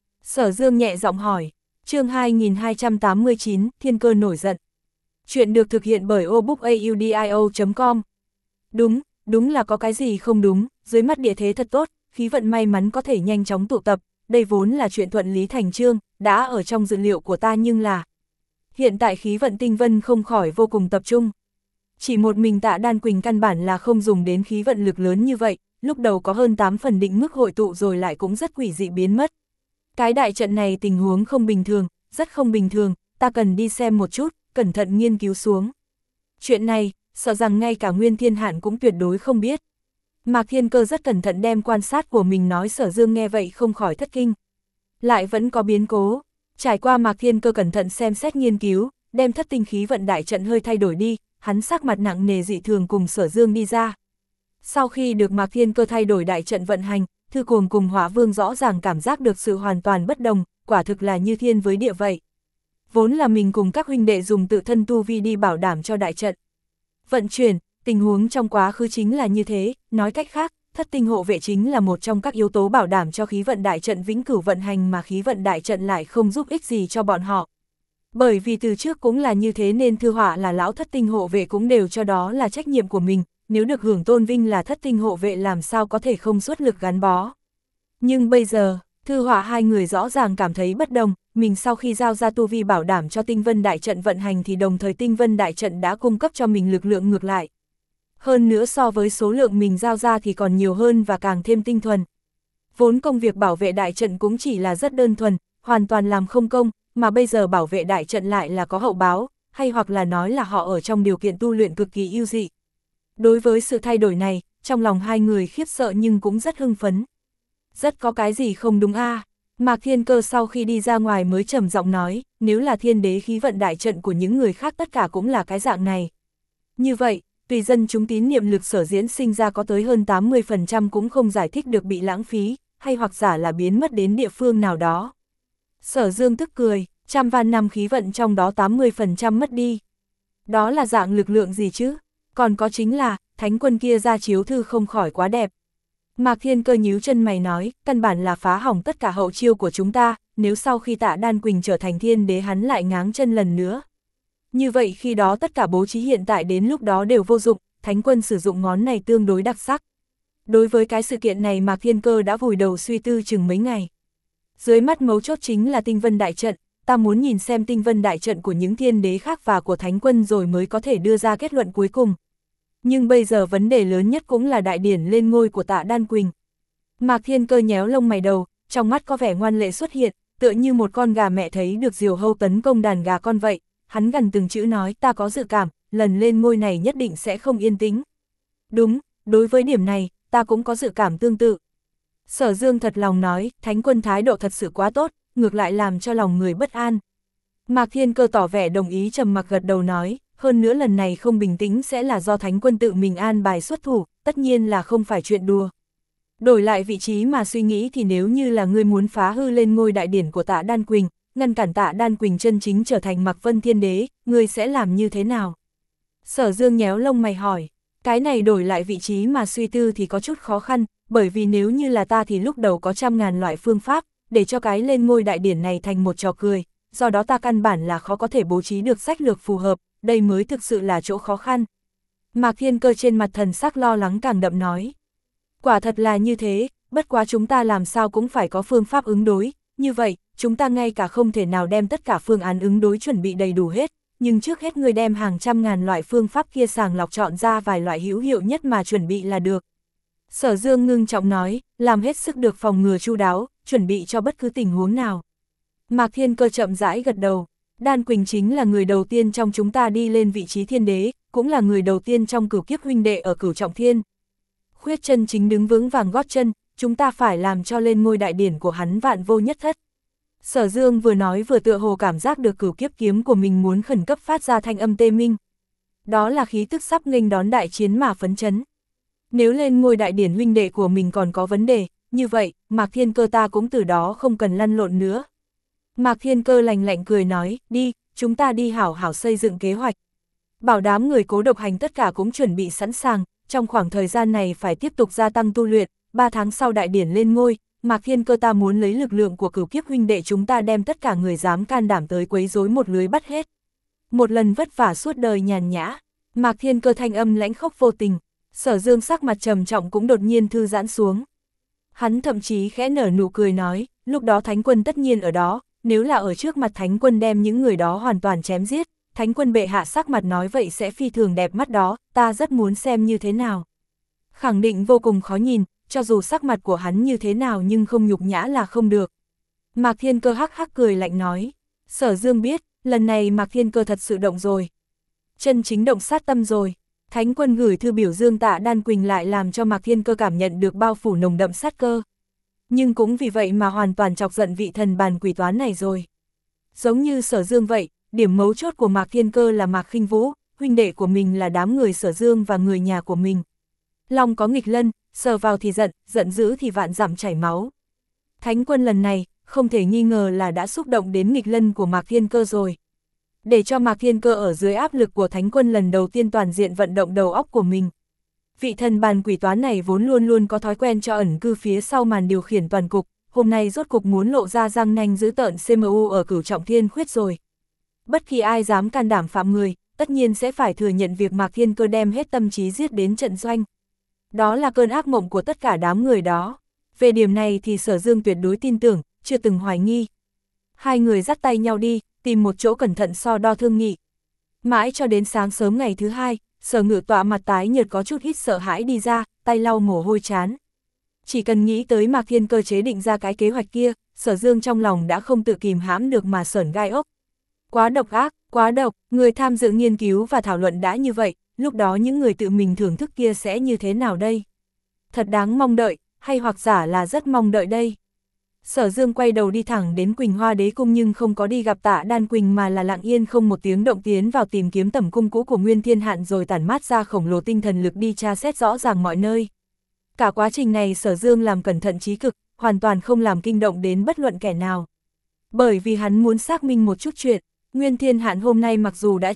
Sở Dương nhẹ giọng hỏi. Chương hai nghìn hai trăm tám mươi chín, Thiên Cơ nổi giận. Chuyện được thực hiện bởi obookaudio chấm com. Đúng, đúng là có cái gì không đúng, dưới mắt địa thế thật tốt, khí vận may mắn có thể nhanh chóng tụ tập, đây vốn là chuyện thuận lý thành chương, đã ở trong dự liệu của ta, nhưng là hiện tại khí vận tinh vân không khỏi vô cùng tập trung. Chỉ một mình Tạ Đan Quỳnh căn bản là không dùng đến khí vận lực lớn như vậy, lúc đầu có hơn tám phần định mức hội tụ rồi lại cũng rất quỷ dị biến mất. Cái đại trận này tình huống không bình thường, rất không bình thường, ta cần đi xem một chút, cẩn thận nghiên cứu xuống. Chuyện này, sợ rằng ngay cả Nguyên Thiên Hạn cũng tuyệt đối không biết. Mạc Thiên Cơ rất cẩn thận đem quan sát của mình nói. Sở Dương nghe vậy không khỏi thất kinh. Lại vẫn có biến cố. Trải qua Mạc Thiên Cơ cẩn thận xem xét nghiên cứu, đem thất tinh khí vận đại trận hơi thay đổi đi, hắn sắc mặt nặng nề dị thường cùng Sở Dương đi ra. Sau khi được Mạc Thiên Cơ thay đổi đại trận vận hành, Thư Cuồng cùng Hỏa Vương rõ ràng cảm giác được sự hoàn toàn bất đồng, quả thực là như thiên với địa vậy. Vốn là mình cùng các huynh đệ dùng tự thân tu vi đi bảo đảm cho đại trận vận chuyển, tình huống trong quá khứ chính là như thế, nói cách khác, thất tinh hộ vệ chính là một trong các yếu tố bảo đảm cho khí vận đại trận vĩnh cửu vận hành, mà khí vận đại trận lại không giúp ích gì cho bọn họ. Bởi vì từ trước cũng là như thế nên Thư Hỏa là lão thất tinh hộ vệ cũng đều cho đó là trách nhiệm của mình, nếu được hưởng tôn vinh là thất tinh hộ vệ làm sao có thể không xuất lực gắn bó. Nhưng bây giờ, Thư Hỏa hai người rõ ràng cảm thấy bất đồng, mình sau khi giao ra tu vi bảo đảm cho tinh vân đại trận vận hành thì đồng thời tinh vân đại trận đã cung cấp cho mình lực lượng ngược lại. Hơn nữa so với số lượng mình giao ra thì còn nhiều hơn và càng thêm tinh thuần. Vốn công việc bảo vệ đại trận cũng chỉ là rất đơn thuần, hoàn toàn làm không công, mà bây giờ bảo vệ đại trận lại là có hậu báo, hay hoặc là nói là họ ở trong điều kiện tu luyện cực kỳ ưu dị. Đối với sự thay đổi này, trong lòng hai người khiếp sợ nhưng cũng rất hưng phấn. Rất có cái gì không đúng a? À? Mạc Thiên Cơ sau khi đi ra ngoài mới trầm giọng nói, nếu là thiên đế khí vận đại trận của những người khác tất cả cũng là cái dạng này. Như vậy, tùy dân chúng tín niệm lực sở diễn sinh ra có tới hơn tám mươi phần trăm cũng không giải thích được bị lãng phí, hay hoặc giả là biến mất đến địa phương nào đó. Sở Dương tức cười, trăm vạn năm khí vận trong đó tám mươi phần trăm mất đi. Đó là dạng lực lượng gì chứ? Còn có chính là, thánh quân kia ra chiếu thư không khỏi quá đẹp. Mạc Thiên Cơ nhíu chân mày nói, căn bản là phá hỏng tất cả hậu chiêu của chúng ta, nếu sau khi Tạ Đan Quỳnh trở thành thiên đế hắn lại ngáng chân lần nữa. Như vậy khi đó tất cả bố trí hiện tại đến lúc đó đều vô dụng, thánh quân sử dụng ngón này tương đối đặc sắc. Đối với cái sự kiện này Mạc Thiên Cơ đã vùi đầu suy tư chừng mấy ngày. Dưới mắt mấu chốt chính là tinh vân đại trận, ta muốn nhìn xem tinh vân đại trận của những thiên đế khác và của thánh quân rồi mới có thể đưa ra kết luận cuối cùng. Nhưng bây giờ vấn đề lớn nhất cũng là đại điển lên ngôi của Tạ Đan Quỳnh. Mạc Thiên Cơ nhéo lông mày đầu, trong mắt có vẻ ngoan lệ xuất hiện, tựa như một con gà mẹ thấy được diều hâu tấn công đàn gà con vậy. Hắn gần từng chữ nói, ta có dự cảm, lần lên ngôi này nhất định sẽ không yên tĩnh. Đúng, đối với điểm này, ta cũng có dự cảm tương tự. Sở Dương thật lòng nói, thánh quân thái độ thật sự quá tốt, ngược lại làm cho lòng người bất an. Mạc Thiên Cơ tỏ vẻ đồng ý trầm mặc gật đầu nói, hơn nữa lần này không bình tĩnh sẽ là do thánh quân tự mình an bài xuất thủ, tất nhiên là không phải chuyện đùa. Đổi lại vị trí mà suy nghĩ thì nếu như là ngươi muốn phá hư lên ngôi đại điển của Tạ Đan Quỳnh, ngăn cản Tạ Đan Quỳnh chân chính trở thành Mạc Vân Thiên Đế, ngươi sẽ làm như thế nào? Sở Dương nhéo lông mày hỏi, cái này đổi lại vị trí mà suy tư thì có chút khó khăn, bởi vì nếu như là ta thì lúc đầu có trăm ngàn loại phương pháp, để cho cái lên ngôi đại điển này thành một trò cười, do đó ta căn bản là khó có thể bố trí được sách lược phù hợp, đây mới thực sự là chỗ khó khăn. Mạc Thiên Cơ trên mặt thần sắc lo lắng càng đậm nói. Quả thật là như thế, bất quá chúng ta làm sao cũng phải có phương pháp ứng đối, như vậy, chúng ta ngay cả không thể nào đem tất cả phương án ứng đối chuẩn bị đầy đủ hết, nhưng trước hết người đem hàng trăm ngàn loại phương pháp kia sàng lọc chọn ra vài loại hữu hiệu nhất mà chuẩn bị là được. Sở Dương ngưng trọng nói, làm hết sức được phòng ngừa chu đáo, chuẩn bị cho bất cứ tình huống nào. Mạc Thiên Cơ chậm rãi gật đầu, Đan Quỳnh chính là người đầu tiên trong chúng ta đi lên vị trí thiên đế, cũng là người đầu tiên trong cửu kiếp huynh đệ ở cửu trọng thiên. Khuyết chân chính đứng vững vàng gót chân, chúng ta phải làm cho lên ngôi đại điển của hắn vạn vô nhất thất. Sở Dương vừa nói vừa tựa hồ cảm giác được cửu kiếp kiếm của mình muốn khẩn cấp phát ra thanh âm tê minh. Đó là khí tức sắp nghênh đón đại chiến mà phấn chấn. Nếu lên ngôi đại điển huynh đệ của mình còn có vấn đề, như vậy, Mạc Thiên Cơ ta cũng từ đó không cần lăn lộn nữa. Mạc Thiên Cơ lạnh lạnh cười nói, đi, chúng ta đi hảo hảo xây dựng kế hoạch. Bảo đảm người cố độc hành tất cả cũng chuẩn bị sẵn sàng, trong khoảng thời gian này phải tiếp tục gia tăng tu luyện, ba tháng sau đại điển lên ngôi, Mạc Thiên Cơ ta muốn lấy lực lượng của cửu kiếp huynh đệ chúng ta đem tất cả người dám can đảm tới quấy rối một lưới bắt hết. Một lần vất vả suốt đời nhàn nhã, Mạc Thiên Cơ thanh âm lãnh khốc vô tình, Sở Dương sắc mặt trầm trọng cũng đột nhiên thư giãn xuống. Hắn thậm chí khẽ nở nụ cười nói, lúc đó thánh quân tất nhiên ở đó, nếu là ở trước mặt thánh quân đem những người đó hoàn toàn chém giết, thánh quân bệ hạ sắc mặt nói vậy sẽ phi thường đẹp mắt đó, ta rất muốn xem như thế nào. Khẳng định vô cùng khó nhìn, cho dù sắc mặt của hắn như thế nào nhưng không nhục nhã là không được. Mạc Thiên Cơ hắc hắc cười lạnh nói, Sở Dương biết, lần này Mạc Thiên Cơ thật sự động rồi. Chân chính động sát tâm rồi. Thánh quân gửi thư biểu dương Tạ Đan Quỳnh lại làm cho Mạc Thiên Cơ cảm nhận được bao phủ nồng đậm sát cơ. Nhưng cũng vì vậy mà hoàn toàn chọc giận vị thần bàn quỷ toán này rồi. Giống như Sở Dương vậy, điểm mấu chốt của Mạc Thiên Cơ là Mạc Khinh Vũ, huynh đệ của mình là đám người Sở Dương và người nhà của mình. Long có nghịch lân, sờ vào thì giận, giận dữ thì vạn dặm chảy máu. Thánh quân lần này, không thể nghi ngờ là đã xúc động đến nghịch lân của Mạc Thiên Cơ rồi. Để cho Mạc Thiên Cơ ở dưới áp lực của thánh quân lần đầu tiên toàn diện vận động đầu óc của mình. Vị thần bàn quỷ toán này vốn luôn luôn có thói quen cho ẩn cư phía sau màn điều khiển toàn cục, hôm nay rốt cục muốn lộ ra răng nanh giữ tợn xê em u ở cửu trọng thiên khuyết rồi. Bất kỳ ai dám can đảm phạm người, tất nhiên sẽ phải thừa nhận việc Mạc Thiên Cơ đem hết tâm trí giết đến trận doanh. Đó là cơn ác mộng của tất cả đám người đó. Về điểm này thì Sở Dương tuyệt đối tin tưởng, chưa từng hoài nghi. Hai người dắt tay nhau đi, tìm một chỗ cẩn thận so đo thương nghị. Mãi cho đến sáng sớm ngày thứ hai, Sở Ngự Tọa mặt tái nhợt có chút hít sợ hãi đi ra, tay lau mồ hôi chán. Chỉ cần nghĩ tới Mạc Thiên Cơ chế định ra cái kế hoạch kia, Sở Dương trong lòng đã không tự kìm hãm được mà sởn gai ốc. Quá độc ác, quá độc, người tham dự nghiên cứu và thảo luận đã như vậy, lúc đó những người tự mình thưởng thức kia sẽ như thế nào đây? Thật đáng mong đợi, hay hoặc giả là rất mong đợi đây. Sở Dương quay đầu đi thẳng đến Quỳnh Hoa Đế Cung nhưng không có đi gặp Tạ Đan Quỳnh mà là lặng yên không một tiếng động tiến vào tìm kiếm tẩm cung cũ của Nguyên Thiên Hạn rồi tản mát ra khổng lồ tinh thần lực đi tra xét rõ ràng mọi nơi. Cả quá trình này Sở Dương làm cẩn thận trí cực, hoàn toàn không làm kinh động đến bất luận kẻ nào. Bởi vì hắn muốn xác minh một chút chuyện, Nguyên Thiên Hạn hôm nay mặc dù đã chết,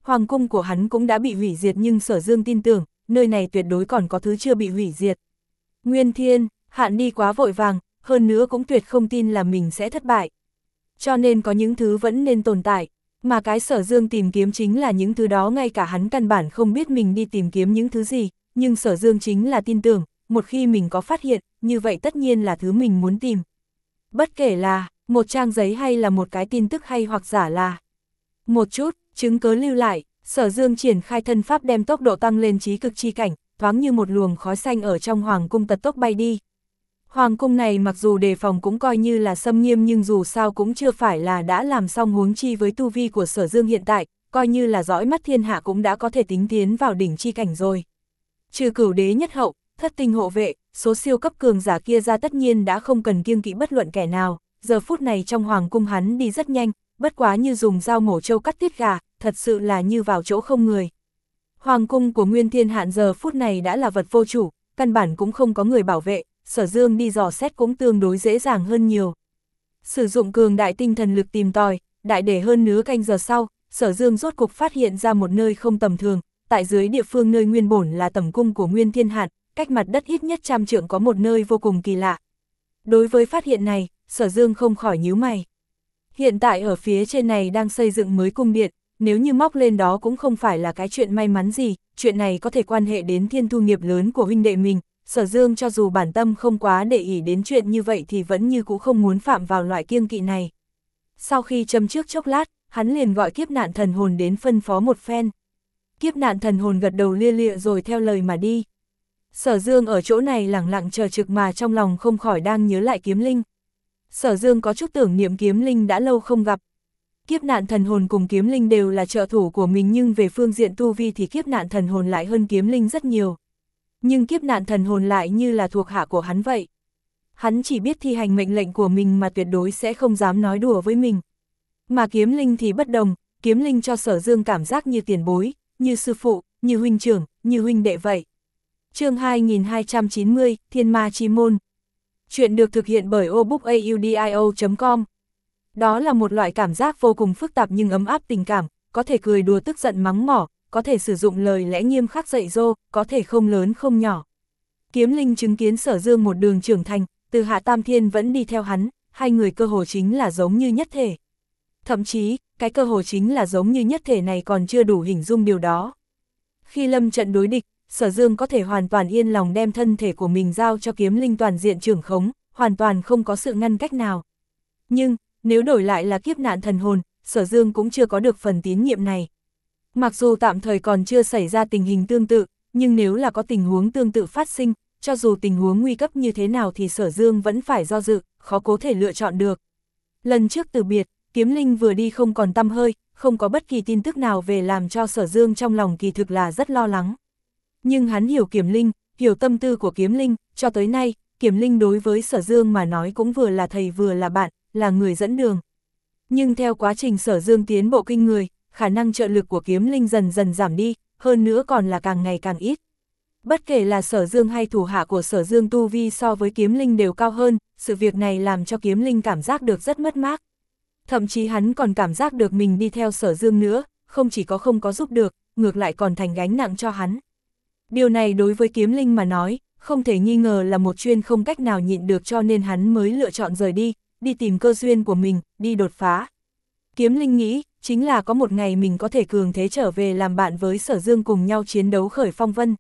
hoàng cung của hắn cũng đã bị hủy diệt nhưng Sở Dương tin tưởng, nơi này tuyệt đối còn có thứ chưa bị hủy diệt. Nguyên Thiên Hạn đi quá vội vàng, hơn nữa cũng tuyệt không tin là mình sẽ thất bại. Cho nên có những thứ vẫn nên tồn tại, mà cái Sở Dương tìm kiếm chính là những thứ đó, ngay cả hắn căn bản không biết mình đi tìm kiếm những thứ gì, nhưng Sở Dương chính là tin tưởng, một khi mình có phát hiện, như vậy tất nhiên là thứ mình muốn tìm. Bất kể là một trang giấy hay là một cái tin tức hay hoặc giả là một chút chứng cớ lưu lại, Sở Dương triển khai thân pháp đem tốc độ tăng lên trí cực chi cảnh, thoáng như một luồng khói xanh ở trong hoàng cung tật tốc bay đi. Hoàng cung này mặc dù đề phòng cũng coi như là xâm nghiêm nhưng dù sao cũng chưa phải là đã làm xong, huống chi với tu vi của Sở Dương hiện tại, coi như là dõi mắt thiên hạ cũng đã có thể tính tiến vào đỉnh chi cảnh rồi. Trừ Cửu Đế nhất hậu, Thất tinh hộ vệ, số siêu cấp cường giả kia ra tất nhiên đã không cần kiêng kỵ bất luận kẻ nào, giờ phút này trong hoàng cung hắn đi rất nhanh, bất quá như dùng dao mổ trâu cắt tiết gà, thật sự là như vào chỗ không người. Hoàng cung của Nguyên Thiên Hạn giờ phút này đã là vật vô chủ, căn bản cũng không có người bảo vệ, Sở Dương đi dò xét cũng tương đối dễ dàng hơn nhiều. Sử dụng cường đại tinh thần lực tìm tòi, đại để hơn nửa canh giờ sau, Sở Dương rốt cục phát hiện ra một nơi không tầm thường, tại dưới địa phương nơi nguyên bổn là tẩm cung của Nguyên Thiên Hạn, cách mặt đất ít nhất trăm trượng có một nơi vô cùng kỳ lạ. Đối với phát hiện này, Sở Dương không khỏi nhíu mày. Hiện tại ở phía trên này đang xây dựng mới cung điện, nếu như móc lên đó cũng không phải là cái chuyện may mắn gì, chuyện này có thể quan hệ đến thiên thu nghiệp lớn của huynh đệ mình. Sở Dương cho dù bản tâm không quá để ý đến chuyện như vậy thì vẫn như cũ không muốn phạm vào loại kiêng kỵ này. Sau khi châm trước chốc lát, hắn liền gọi kiếp nạn thần hồn đến phân phó một phen. Kiếp nạn thần hồn gật đầu lia lịa rồi theo lời mà đi. Sở Dương ở chỗ này lẳng lặng chờ trực mà trong lòng không khỏi đang nhớ lại Kiếm Linh. Sở Dương có chút tưởng niệm Kiếm Linh đã lâu không gặp. Kiếp nạn thần hồn cùng Kiếm Linh đều là trợ thủ của mình nhưng về phương diện tu vi thì kiếp nạn thần hồn lại hơn Kiếm Linh rất nhiều. Nhưng kiếp nạn thần hồn lại như là thuộc hạ của hắn vậy. Hắn chỉ biết thi hành mệnh lệnh của mình mà tuyệt đối sẽ không dám nói đùa với mình. Mà Kiếm Linh thì bất đồng, Kiếm Linh cho Sở Dương cảm giác như tiền bối, như sư phụ, như huynh trưởng, như huynh đệ vậy. Chương hai nghìn hai trăm chín mươi, Thiên Ma Chi Môn. Chuyện được thực hiện bởi obookaudio chấm com. Đó là một loại cảm giác vô cùng phức tạp nhưng ấm áp tình cảm, có thể cười đùa tức giận mắng mỏ, có thể sử dụng lời lẽ nghiêm khắc dạy dỗ, có thể không lớn không nhỏ. Kiếm Linh chứng kiến Sở Dương một đường trưởng thành, từ Hạ Tam Thiên vẫn đi theo hắn, hai người cơ hồ chính là giống như nhất thể. Thậm chí, cái cơ hồ chính là giống như nhất thể này còn chưa đủ hình dung điều đó. Khi lâm trận đối địch, Sở Dương có thể hoàn toàn yên lòng đem thân thể của mình giao cho Kiếm Linh toàn diện trưởng khống, hoàn toàn không có sự ngăn cách nào. Nhưng, nếu đổi lại là kiếp nạn thần hồn, Sở Dương cũng chưa có được phần tín nhiệm này. Mặc dù tạm thời còn chưa xảy ra tình hình tương tự, nhưng nếu là có tình huống tương tự phát sinh, cho dù tình huống nguy cấp như thế nào thì Sở Dương vẫn phải do dự, khó có thể lựa chọn được. Lần trước từ biệt, Kiếm Linh vừa đi không còn tăm hơi, không có bất kỳ tin tức nào về làm cho Sở Dương trong lòng kỳ thực là rất lo lắng. Nhưng hắn hiểu Kiếm Linh, hiểu tâm tư của Kiếm Linh, cho tới nay, Kiếm Linh đối với Sở Dương mà nói cũng vừa là thầy vừa là bạn, là người dẫn đường. Nhưng theo quá trình Sở Dương tiến bộ kinh người, khả năng trợ lực của Kiếm Linh dần dần giảm đi, hơn nữa còn là càng ngày càng ít. Bất kể là Sở Dương hay thủ hạ của Sở Dương tu vi so với Kiếm Linh đều cao hơn, sự việc này làm cho Kiếm Linh cảm giác được rất mất mát. Thậm chí hắn còn cảm giác được mình đi theo Sở Dương nữa, không chỉ có không có giúp được, ngược lại còn thành gánh nặng cho hắn. Điều này đối với Kiếm Linh mà nói, không thể nghi ngờ là một chuyên không cách nào nhịn được, cho nên hắn mới lựa chọn rời đi, đi tìm cơ duyên của mình, đi đột phá. Kiếm Linh nghĩ, chính là có một ngày mình có thể cường thế trở về làm bạn với Sở Dương cùng nhau chiến đấu khởi phong vân.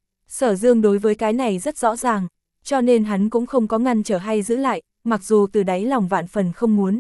Sở Dương đối với cái này rất rõ ràng, cho nên hắn cũng không có ngăn trở hay giữ lại, mặc dù từ đáy lòng vạn phần không muốn.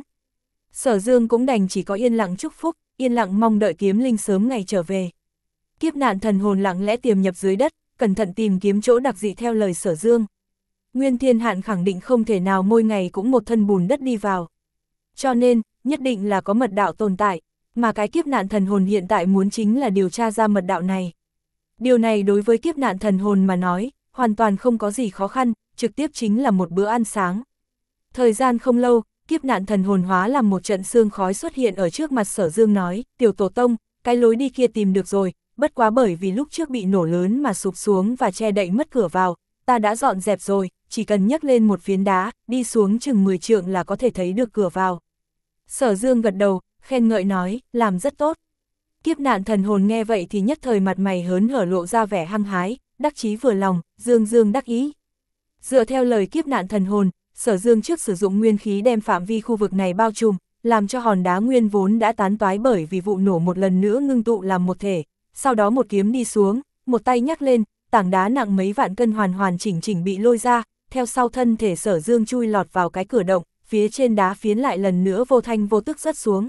Sở Dương cũng đành chỉ có yên lặng chúc phúc, yên lặng mong đợi Kiếm Linh sớm ngày trở về. Kiếp nạn thần hồn lặng lẽ tiềm nhập dưới đất, cẩn thận tìm kiếm chỗ đặc dị theo lời Sở Dương. Nguyên Thiên Hạn khẳng định không thể nào mỗi ngày cũng một thân bùn đất đi vào. Cho nên, nhất định là có mật đạo tồn tại, mà cái kiếp nạn thần hồn hiện tại muốn chính là điều tra ra mật đạo này. Điều này đối với kiếp nạn thần hồn mà nói, hoàn toàn không có gì khó khăn, trực tiếp chính là một bữa ăn sáng. Thời gian không lâu, kiếp nạn thần hồn hóa làm một trận sương khói xuất hiện ở trước mặt Sở Dương nói, tiểu tổ tông, cái lối đi kia tìm được rồi, bất quá bởi vì lúc trước bị nổ lớn mà sụp xuống và che đậy mất cửa vào, ta đã dọn dẹp rồi, chỉ cần nhấc lên một phiến đá, đi xuống chừng mười trượng là có thể thấy được cửa vào. Sở Dương gật đầu, khen ngợi nói, làm rất tốt. Kiếp nạn thần hồn nghe vậy thì nhất thời mặt mày hớn hở lộ ra vẻ hăng hái, đắc chí vừa lòng, dương dương đắc ý. Dựa theo lời kiếp nạn thần hồn, Sở Dương trước sử dụng nguyên khí đem phạm vi khu vực này bao trùm, làm cho hòn đá nguyên vốn đã tán toái bởi vì vụ nổ một lần nữa ngưng tụ làm một thể, sau đó một kiếm đi xuống, một tay nhắc lên, tảng đá nặng mấy vạn cân hoàn hoàn chỉnh chỉnh bị lôi ra, theo sau thân thể Sở Dương chui lọt vào cái cửa động, phía trên đá phiến lại lần nữa vô thanh vô tức rớt xuống.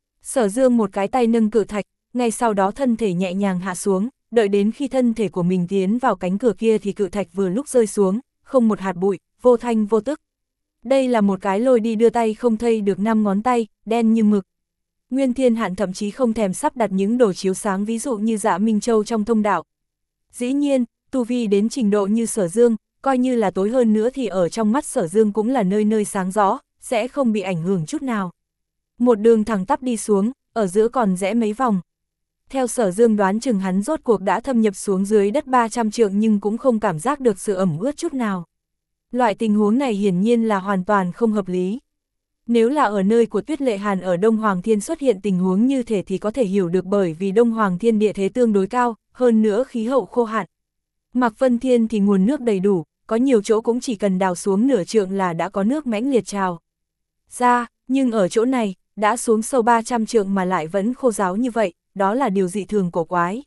Sở Dương một cái tay nâng cự thạch, ngay sau đó thân thể nhẹ nhàng hạ xuống, đợi đến khi thân thể của mình tiến vào cánh cửa kia thì cự thạch vừa lúc rơi xuống, không một hạt bụi, vô thanh vô tức. Đây là một cái lôi đi đưa tay không thây được năm ngón tay, đen như mực. Nguyên Thiên Hạn thậm chí không thèm sắp đặt những đồ chiếu sáng ví dụ như Dạ Minh Châu trong thông đạo. Dĩ nhiên, tu vi đến trình độ như Sở Dương, coi như là tối hơn nữa thì ở trong mắt Sở Dương cũng là nơi nơi sáng rõ, sẽ không bị ảnh hưởng chút nào. Một đường thẳng tắp đi xuống, ở giữa còn rẽ mấy vòng. Theo Sở Dương đoán chừng hắn rốt cuộc đã thâm nhập xuống dưới đất ba trăm trượng nhưng cũng không cảm giác được sự ẩm ướt chút nào. Loại tình huống này hiển nhiên là hoàn toàn không hợp lý. Nếu là ở nơi của Tuyết Lệ Hàn ở Đông Hoàng Thiên xuất hiện tình huống như thế thì có thể hiểu được bởi vì Đông Hoàng Thiên địa thế tương đối cao, hơn nữa khí hậu khô hạn. Mạc Vân Thiên thì nguồn nước đầy đủ, có nhiều chỗ cũng chỉ cần đào xuống nửa trượng là đã có nước mãnh liệt trào ra, nhưng ở chỗ này, đã xuống sâu ba trăm trượng mà lại vẫn khô ráo như vậy, đó là điều dị thường cổ quái.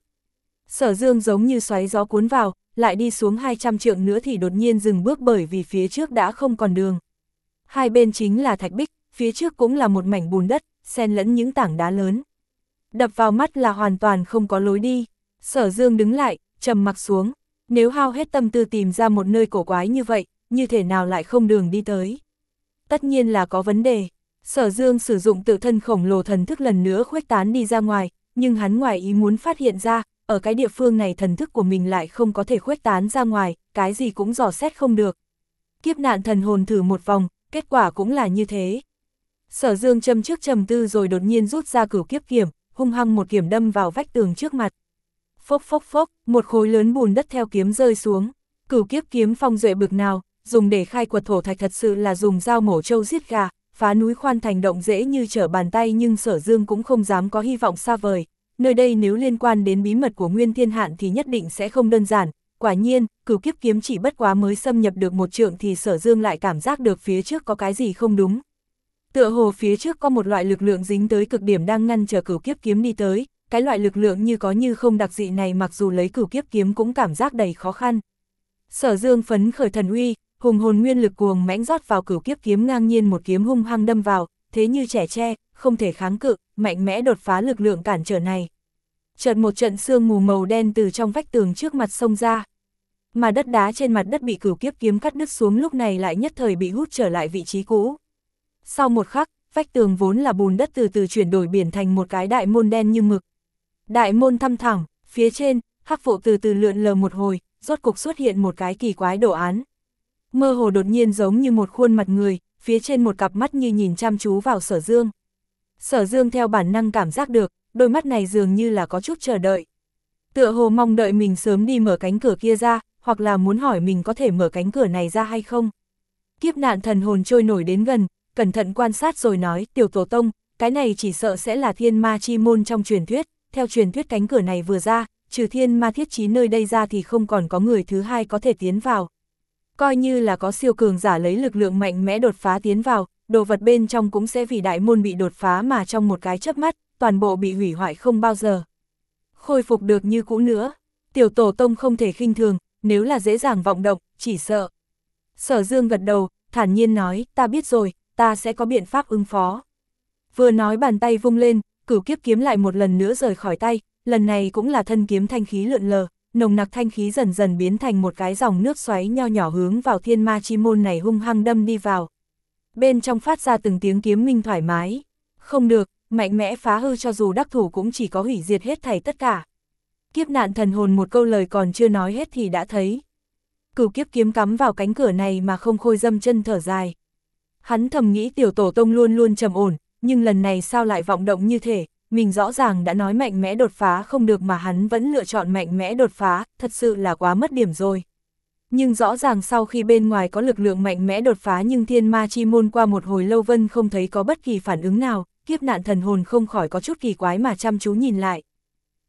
Sở Dương giống như xoáy gió cuốn vào, lại đi xuống hai trăm trượng nữa thì đột nhiên dừng bước bởi vì phía trước đã không còn đường. Hai bên chính là thạch bích, phía trước cũng là một mảnh bùn đất, xen lẫn những tảng đá lớn. Đập vào mắt là hoàn toàn không có lối đi. Sở Dương đứng lại, trầm mặc xuống. Nếu hao hết tâm tư tìm ra một nơi cổ quái như vậy, như thế nào lại không đường đi tới? Tất nhiên là có vấn đề. Sở Dương sử dụng tự thân khổng lồ thần thức lần nữa khuếch tán đi ra ngoài, nhưng hắn ngoài ý muốn phát hiện ra, ở cái địa phương này thần thức của mình lại không có thể khuếch tán ra ngoài, cái gì cũng dò xét không được. Kiếp nạn thần hồn thử một vòng, kết quả cũng là như thế. Sở Dương châm trước trầm tư rồi đột nhiên rút ra cửu kiếp kiếm, hung hăng một kiếm đâm vào vách tường trước mặt. Phốc phốc phốc, một khối lớn bùn đất theo kiếm rơi xuống. Cửu kiếp kiếm phong duệ bực nào, dùng để khai quật thổ thạch thật sự là dùng dao mổ trâu giết gà, phá núi khoan thành động dễ như trở bàn tay, nhưng Sở Dương cũng không dám có hy vọng xa vời. Nơi đây nếu liên quan đến bí mật của Nguyên Thiên Hạn thì nhất định sẽ không đơn giản. Quả nhiên, cửu kiếp kiếm chỉ bất quá mới xâm nhập được một trượng thì Sở Dương lại cảm giác được phía trước có cái gì không đúng. Tựa hồ phía trước có một loại lực lượng dính tới cực điểm đang ngăn trở cửu kiếp kiếm đi tới, cái loại lực lượng như có như không đặc dị này mặc dù lấy cửu kiếp kiếm cũng cảm giác đầy khó khăn. Sở Dương phấn khởi thần uy, hùng hồn nguyên lực cuồng mãnh rót vào cửu kiếp kiếm, ngang nhiên một kiếm hung hăng đâm vào, thế như trẻ tre, không thể kháng cự, mạnh mẽ đột phá lực lượng cản trở này. Chợt một trận sương mù màu đen từ trong vách tường trước mặt xông ra. Mà đất đá trên mặt đất bị cửu kiếp kiếm cắt đứt xuống lúc này lại nhất thời bị hút trở lại vị trí cũ. Sau một khắc, vách tường vốn là bùn đất từ từ chuyển đổi biển thành một cái đại môn đen như mực. Đại môn thăm thẳng, phía trên, hắc vụ từ từ lượn lờ một hồi, rốt cục xuất hiện một cái kỳ quái đồ án. Mơ hồ đột nhiên giống như một khuôn mặt người, phía trên một cặp mắt như nhìn chăm chú vào Sở Dương. Sở Dương theo bản năng cảm giác được, đôi mắt này dường như là có chút chờ đợi. Tựa hồ mong đợi mình sớm đi mở cánh cửa kia ra, hoặc là muốn hỏi mình có thể mở cánh cửa này ra hay không. Kiếp nạn thần hồn trôi nổi đến gần, cẩn thận quan sát rồi nói, Tiểu Tổ Tông, cái này chỉ sợ sẽ là thiên ma chi môn trong truyền thuyết, theo truyền thuyết cánh cửa này vừa ra, trừ thiên ma thiết chí nơi đây ra thì không còn có người thứ hai có thể tiến vào. Coi như là có siêu cường giả lấy lực lượng mạnh mẽ đột phá tiến vào, đồ vật bên trong cũng sẽ vì đại môn bị đột phá mà trong một cái chớp mắt, toàn bộ bị hủy hoại không bao giờ khôi phục được như cũ nữa. Tiểu Tổ Tông không thể khinh thường, nếu là dễ dàng vọng động, chỉ sợ. Sở Dương gật đầu, thản nhiên nói, ta biết rồi, ta sẽ có biện pháp ứng phó. Vừa nói bàn tay vung lên, cửu kiếp kiếm lại một lần nữa rời khỏi tay, lần này cũng là thân kiếm thanh khí lượn lờ, nồng nặc thanh khí dần dần biến thành một cái dòng nước xoáy nho nhỏ hướng vào thiên ma chi môn này hung hăng đâm đi vào. Bên trong phát ra từng tiếng kiếm minh thoải mái. Không được, mạnh mẽ phá hư cho dù đắc thủ cũng chỉ có hủy diệt hết thảy tất cả. Kiếp nạn thần hồn một câu lời còn chưa nói hết thì đã thấy cửu kiếp kiếm cắm vào cánh cửa này mà không khôi dâm chân thở dài. Hắn thầm nghĩ Tiểu Tổ Tông luôn luôn trầm ổn, nhưng lần này sao lại vọng động như thế, mình rõ ràng đã nói mạnh mẽ đột phá không được mà hắn vẫn lựa chọn mạnh mẽ đột phá, thật sự là quá mất điểm rồi. Nhưng rõ ràng sau khi bên ngoài có lực lượng mạnh mẽ đột phá nhưng thiên ma chi môn qua một hồi lâu vẫn không thấy có bất kỳ phản ứng nào, kiếp nạn thần hồn không khỏi có chút kỳ quái mà chăm chú nhìn lại.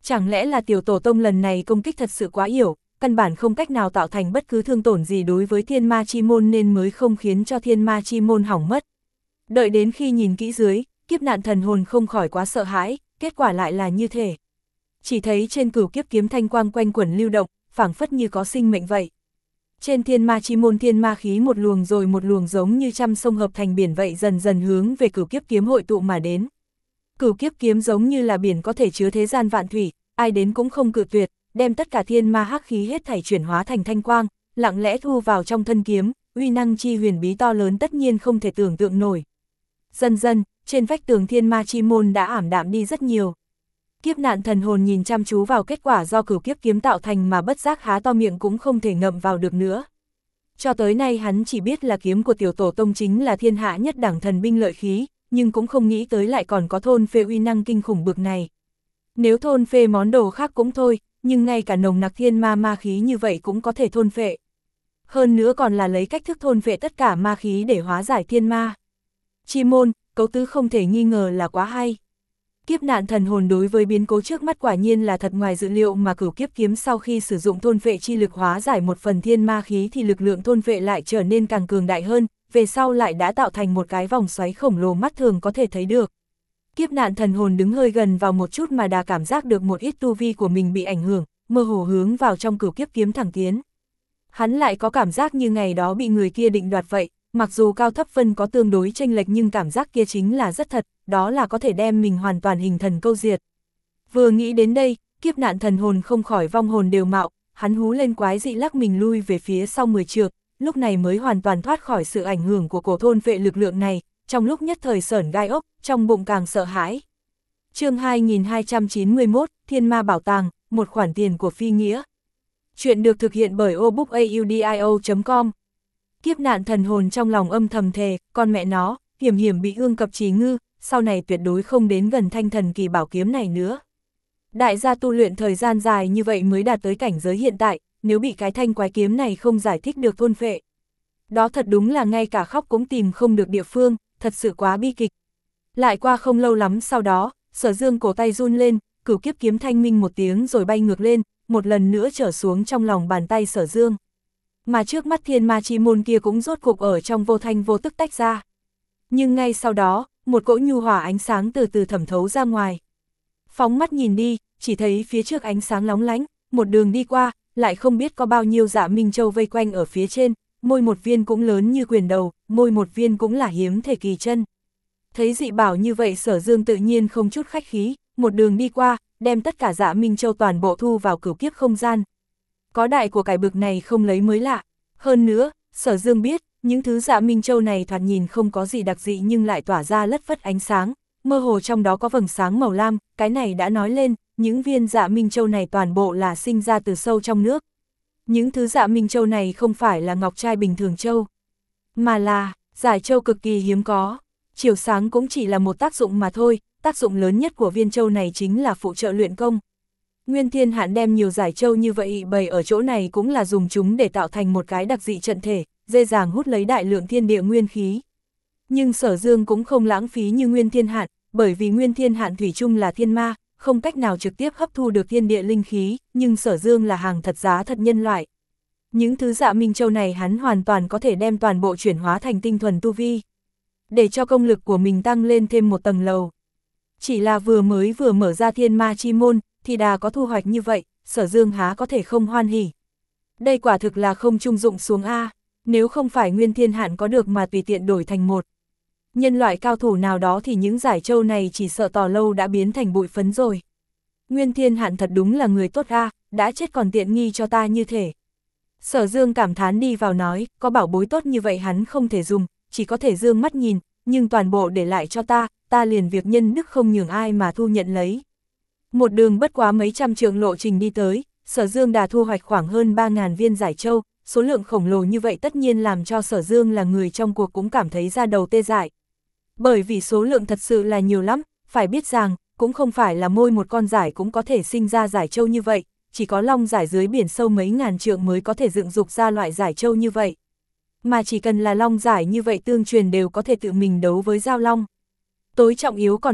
Chẳng lẽ là tiểu tổ tông lần này công kích thật sự quá yếu, căn bản không cách nào tạo thành bất cứ thương tổn gì đối với thiên ma chi môn nên mới không khiến cho thiên ma chi môn hỏng mất. Đợi đến khi nhìn kỹ dưới, kiếp nạn thần hồn không khỏi quá sợ hãi, kết quả lại là như thế. Chỉ thấy trên cửu kiếp kiếm thanh quang quanh quẩn lưu động, phảng phất như có sinh mệnh vậy. Trên thiên ma chi môn thiên ma khí một luồng rồi một luồng giống như trăm sông hợp thành biển vậy dần dần hướng về cửu kiếp kiếm hội tụ mà đến. Cửu kiếp kiếm giống như là biển có thể chứa thế gian vạn thủy, ai đến cũng không cự tuyệt, đem tất cả thiên ma hắc khí hết thảy chuyển hóa thành thanh quang, lặng lẽ thu vào trong thân kiếm, uy năng chi huyền bí to lớn tất nhiên không thể tưởng tượng nổi. Dần dần, trên vách tường thiên ma chi môn đã ảm đạm đi rất nhiều. Kiếp nạn thần hồn nhìn chăm chú vào kết quả do cửu kiếp kiếm tạo thành mà bất giác há to miệng cũng không thể ngậm vào được nữa. Cho tới nay hắn chỉ biết là kiếm của tiểu tổ tông chính là thiên hạ nhất đẳng thần binh lợi khí, nhưng cũng không nghĩ tới lại còn có thôn phệ uy năng kinh khủng bực này. Nếu thôn phệ món đồ khác cũng thôi, nhưng ngay cả nồng nặc thiên ma ma khí như vậy cũng có thể thôn phệ. Hơn nữa còn là lấy cách thức thôn phệ tất cả ma khí để hóa giải thiên ma. Chi môn, cấu tứ không thể nghi ngờ là quá hay. Kiếp nạn thần hồn đối với biến cố trước mắt quả nhiên là thật ngoài dự liệu mà cửu kiếp kiếm sau khi sử dụng thôn phệ chi lực hóa giải một phần thiên ma khí thì lực lượng thôn phệ lại trở nên càng cường đại hơn, về sau lại đã tạo thành một cái vòng xoáy khổng lồ mắt thường có thể thấy được. Kiếp nạn thần hồn đứng hơi gần vào một chút mà đã cảm giác được một ít tu vi của mình bị ảnh hưởng, mơ hồ hướng vào trong cửu kiếp kiếm thẳng tiến. Hắn lại có cảm giác như ngày đó bị người kia định đoạt vậy, mặc dù cao thấp phân có tương đối chênh lệch nhưng cảm giác kia chính là rất thật, đó là có thể đem mình hoàn toàn hình thần câu diệt. Vừa nghĩ đến đây, kiếp nạn thần hồn không khỏi vong hồn đều mạo, hắn hú lên quái dị lắc mình lui về phía sau mười trượng, lúc này mới hoàn toàn thoát khỏi sự ảnh hưởng của cổ thôn phệ lực lượng này, trong lúc nhất thời sởn gai ốc, trong bụng càng sợ hãi. Chương hai nghìn hai trăm chín mươi mốt, Thiên Ma Bảo Tàng, một khoản tiền của phi nghĩa. Chuyện được thực hiện bởi obookaudio chấm com. Kiếp nạn thần hồn trong lòng âm thầm thề, con mẹ nó, hiểm hiểm bị ương cập trì ngư, sau này tuyệt đối không đến gần thanh thần kỳ bảo kiếm này nữa. Đại gia tu luyện thời gian dài như vậy mới đạt tới cảnh giới hiện tại, nếu bị cái thanh quái kiếm này không giải thích được thôn phệ. Đó thật đúng là ngay cả khóc cũng tìm không được địa phương, thật sự quá bi kịch. Lại qua không lâu lắm sau đó, Sở Dương cổ tay run lên, cửu kiếp kiếm thanh minh một tiếng rồi bay ngược lên, một lần nữa trở xuống trong lòng bàn tay Sở Dương. Mà trước mắt thiên ma chi môn kia cũng rốt cục ở trong vô thanh vô tức tách ra. Nhưng ngay sau đó, một cỗ nhu hòa ánh sáng từ từ thẩm thấu ra ngoài. Phóng mắt nhìn đi, chỉ thấy phía trước ánh sáng lóng lánh, một đường đi qua, lại không biết có bao nhiêu Dạ Minh Châu vây quanh ở phía trên, môi một viên cũng lớn như quyền đầu, môi một viên cũng là hiếm thể kỳ chân. Thấy dị bảo như vậy Sở Dương tự nhiên không chút khách khí, một đường đi qua, đem tất cả Dạ Minh Châu toàn bộ thu vào cửu kiếp không gian. Có đại của cải bực này không lấy mới lạ. Hơn nữa, Sở Dương biết, những thứ Dạ Minh Châu này thoạt nhìn không có gì đặc dị nhưng lại tỏa ra lất phất ánh sáng, mơ hồ trong đó có vầng sáng màu lam, cái này đã nói lên, những viên Dạ Minh Châu này toàn bộ là sinh ra từ sâu trong nước. Những thứ Dạ Minh Châu này không phải là ngọc trai bình thường châu, mà là giải châu cực kỳ hiếm có. Chiều sáng cũng chỉ là một tác dụng mà thôi, tác dụng lớn nhất của viên châu này chính là phụ trợ luyện công. Nguyên Thiên Hạn đem nhiều giải châu như vậy bày ở chỗ này cũng là dùng chúng để tạo thành một cái đặc dị trận thể, dễ dàng hút lấy đại lượng thiên địa nguyên khí. Nhưng Sở Dương cũng không lãng phí như Nguyên Thiên Hạn, bởi vì Nguyên Thiên Hạn thủy chung là thiên ma, không cách nào trực tiếp hấp thu được thiên địa linh khí, nhưng Sở Dương là hàng thật giá thật nhân loại. Những thứ Dạ Minh Châu này hắn hoàn toàn có thể đem toàn bộ chuyển hóa thành tinh thuần tu vi, để cho công lực của mình tăng lên thêm một tầng lầu. Chỉ là vừa mới vừa mở ra thiên ma chi môn, thì đã có thu hoạch như vậy, Sở Dương há có thể không hoan hỉ. Đây quả thực là không trung dụng xuống A, nếu không phải Nguyên Thiên Hạn có được mà tùy tiện đổi thành một nhân loại cao thủ nào đó thì những giải châu này chỉ sợ tỏ lâu đã biến thành bụi phấn rồi. Nguyên Thiên Hạn thật đúng là người tốt A, đã chết còn tiện nghi cho ta như thế. Sở Dương cảm thán đi vào nói, có bảo bối tốt như vậy hắn không thể dùng, chỉ có thể dương mắt nhìn, nhưng toàn bộ để lại cho ta, ta liền việc nhân đức không nhường ai mà thu nhận lấy. Một đường bất quá mấy trăm trượng lộ trình đi tới, Sở Dương đã thu hoạch khoảng hơn ba nghìn viên giải châu, số lượng khổng lồ như vậy tất nhiên làm cho Sở Dương là người trong cuộc cũng cảm thấy da đầu tê dại. Bởi vì số lượng thật sự là nhiều lắm, phải biết rằng, cũng không phải là môi một con giải cũng có thể sinh ra giải châu như vậy, chỉ có long giải dưới biển sâu mấy ngàn trượng mới có thể dựng dục ra loại giải châu như vậy. Mà chỉ cần là long giải như vậy tương truyền đều có thể tự mình đấu với giao long. Tối trọng yếu còn là,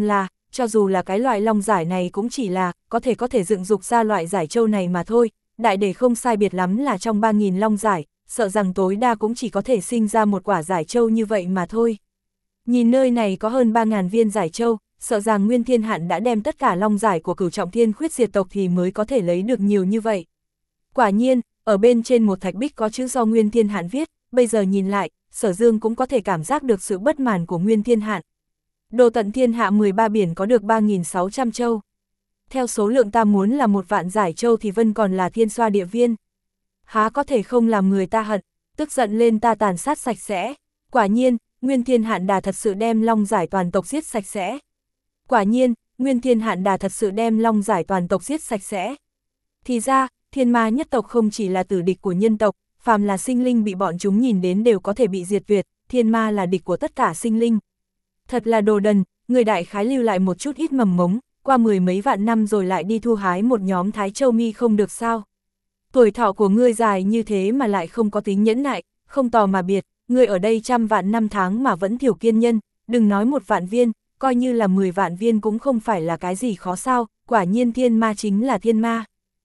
cho dù là cái loại long giải này cũng chỉ là, có thể có thể dựng dục ra loại giải châu này mà thôi, đại để không sai biệt lắm là trong ba nghìn long giải, sợ rằng tối đa cũng chỉ có thể sinh ra một quả giải châu như vậy mà thôi. Nhìn nơi này có hơn ba nghìn viên giải châu, sợ rằng Nguyên Thiên Hạn đã đem tất cả long giải của Cửu Trọng Thiên Khuyết diệt tộc thì mới có thể lấy được nhiều như vậy. Quả nhiên, ở bên trên một thạch bích có chữ do Nguyên Thiên Hạn viết, bây giờ nhìn lại, Sở Dương cũng có thể cảm giác được sự bất mãn của Nguyên Thiên Hạn. Đồ tận thiên hạ mười ba biển có được ba nghìn sáu trăm châu. Theo số lượng ta muốn là một vạn giải châu thì vân còn là thiên xoa địa viên. Há có thể không làm người ta hận, tức giận lên ta tàn sát sạch sẽ. Quả nhiên, Nguyên Thiên Hạn Đà thật sự đem long giải toàn tộc giết sạch sẽ. Quả nhiên, Nguyên Thiên Hạn Đà thật sự đem long giải toàn tộc giết sạch sẽ. Thì ra, thiên ma nhất tộc không chỉ là tử địch của nhân tộc, phàm là sinh linh bị bọn chúng nhìn đến đều có thể bị diệt tuyệt, thiên ma là địch của tất cả sinh linh. Thật là đồ đần, người đại khái lưu lại một chút ít mầm mống, qua mười mấy vạn năm rồi lại đi thu hái một nhóm Thái Châu Mi không được sao. Tuổi thọ của ngươi dài như thế mà lại không có tính nhẫn nại, không tò mà biệt, ngươi ở đây trăm vạn năm tháng mà vẫn thiểu kiên nhân, đừng nói một vạn viên, coi như là mười vạn viên cũng không phải là cái gì khó sao, quả nhiên thiên ma chính là thiên ma.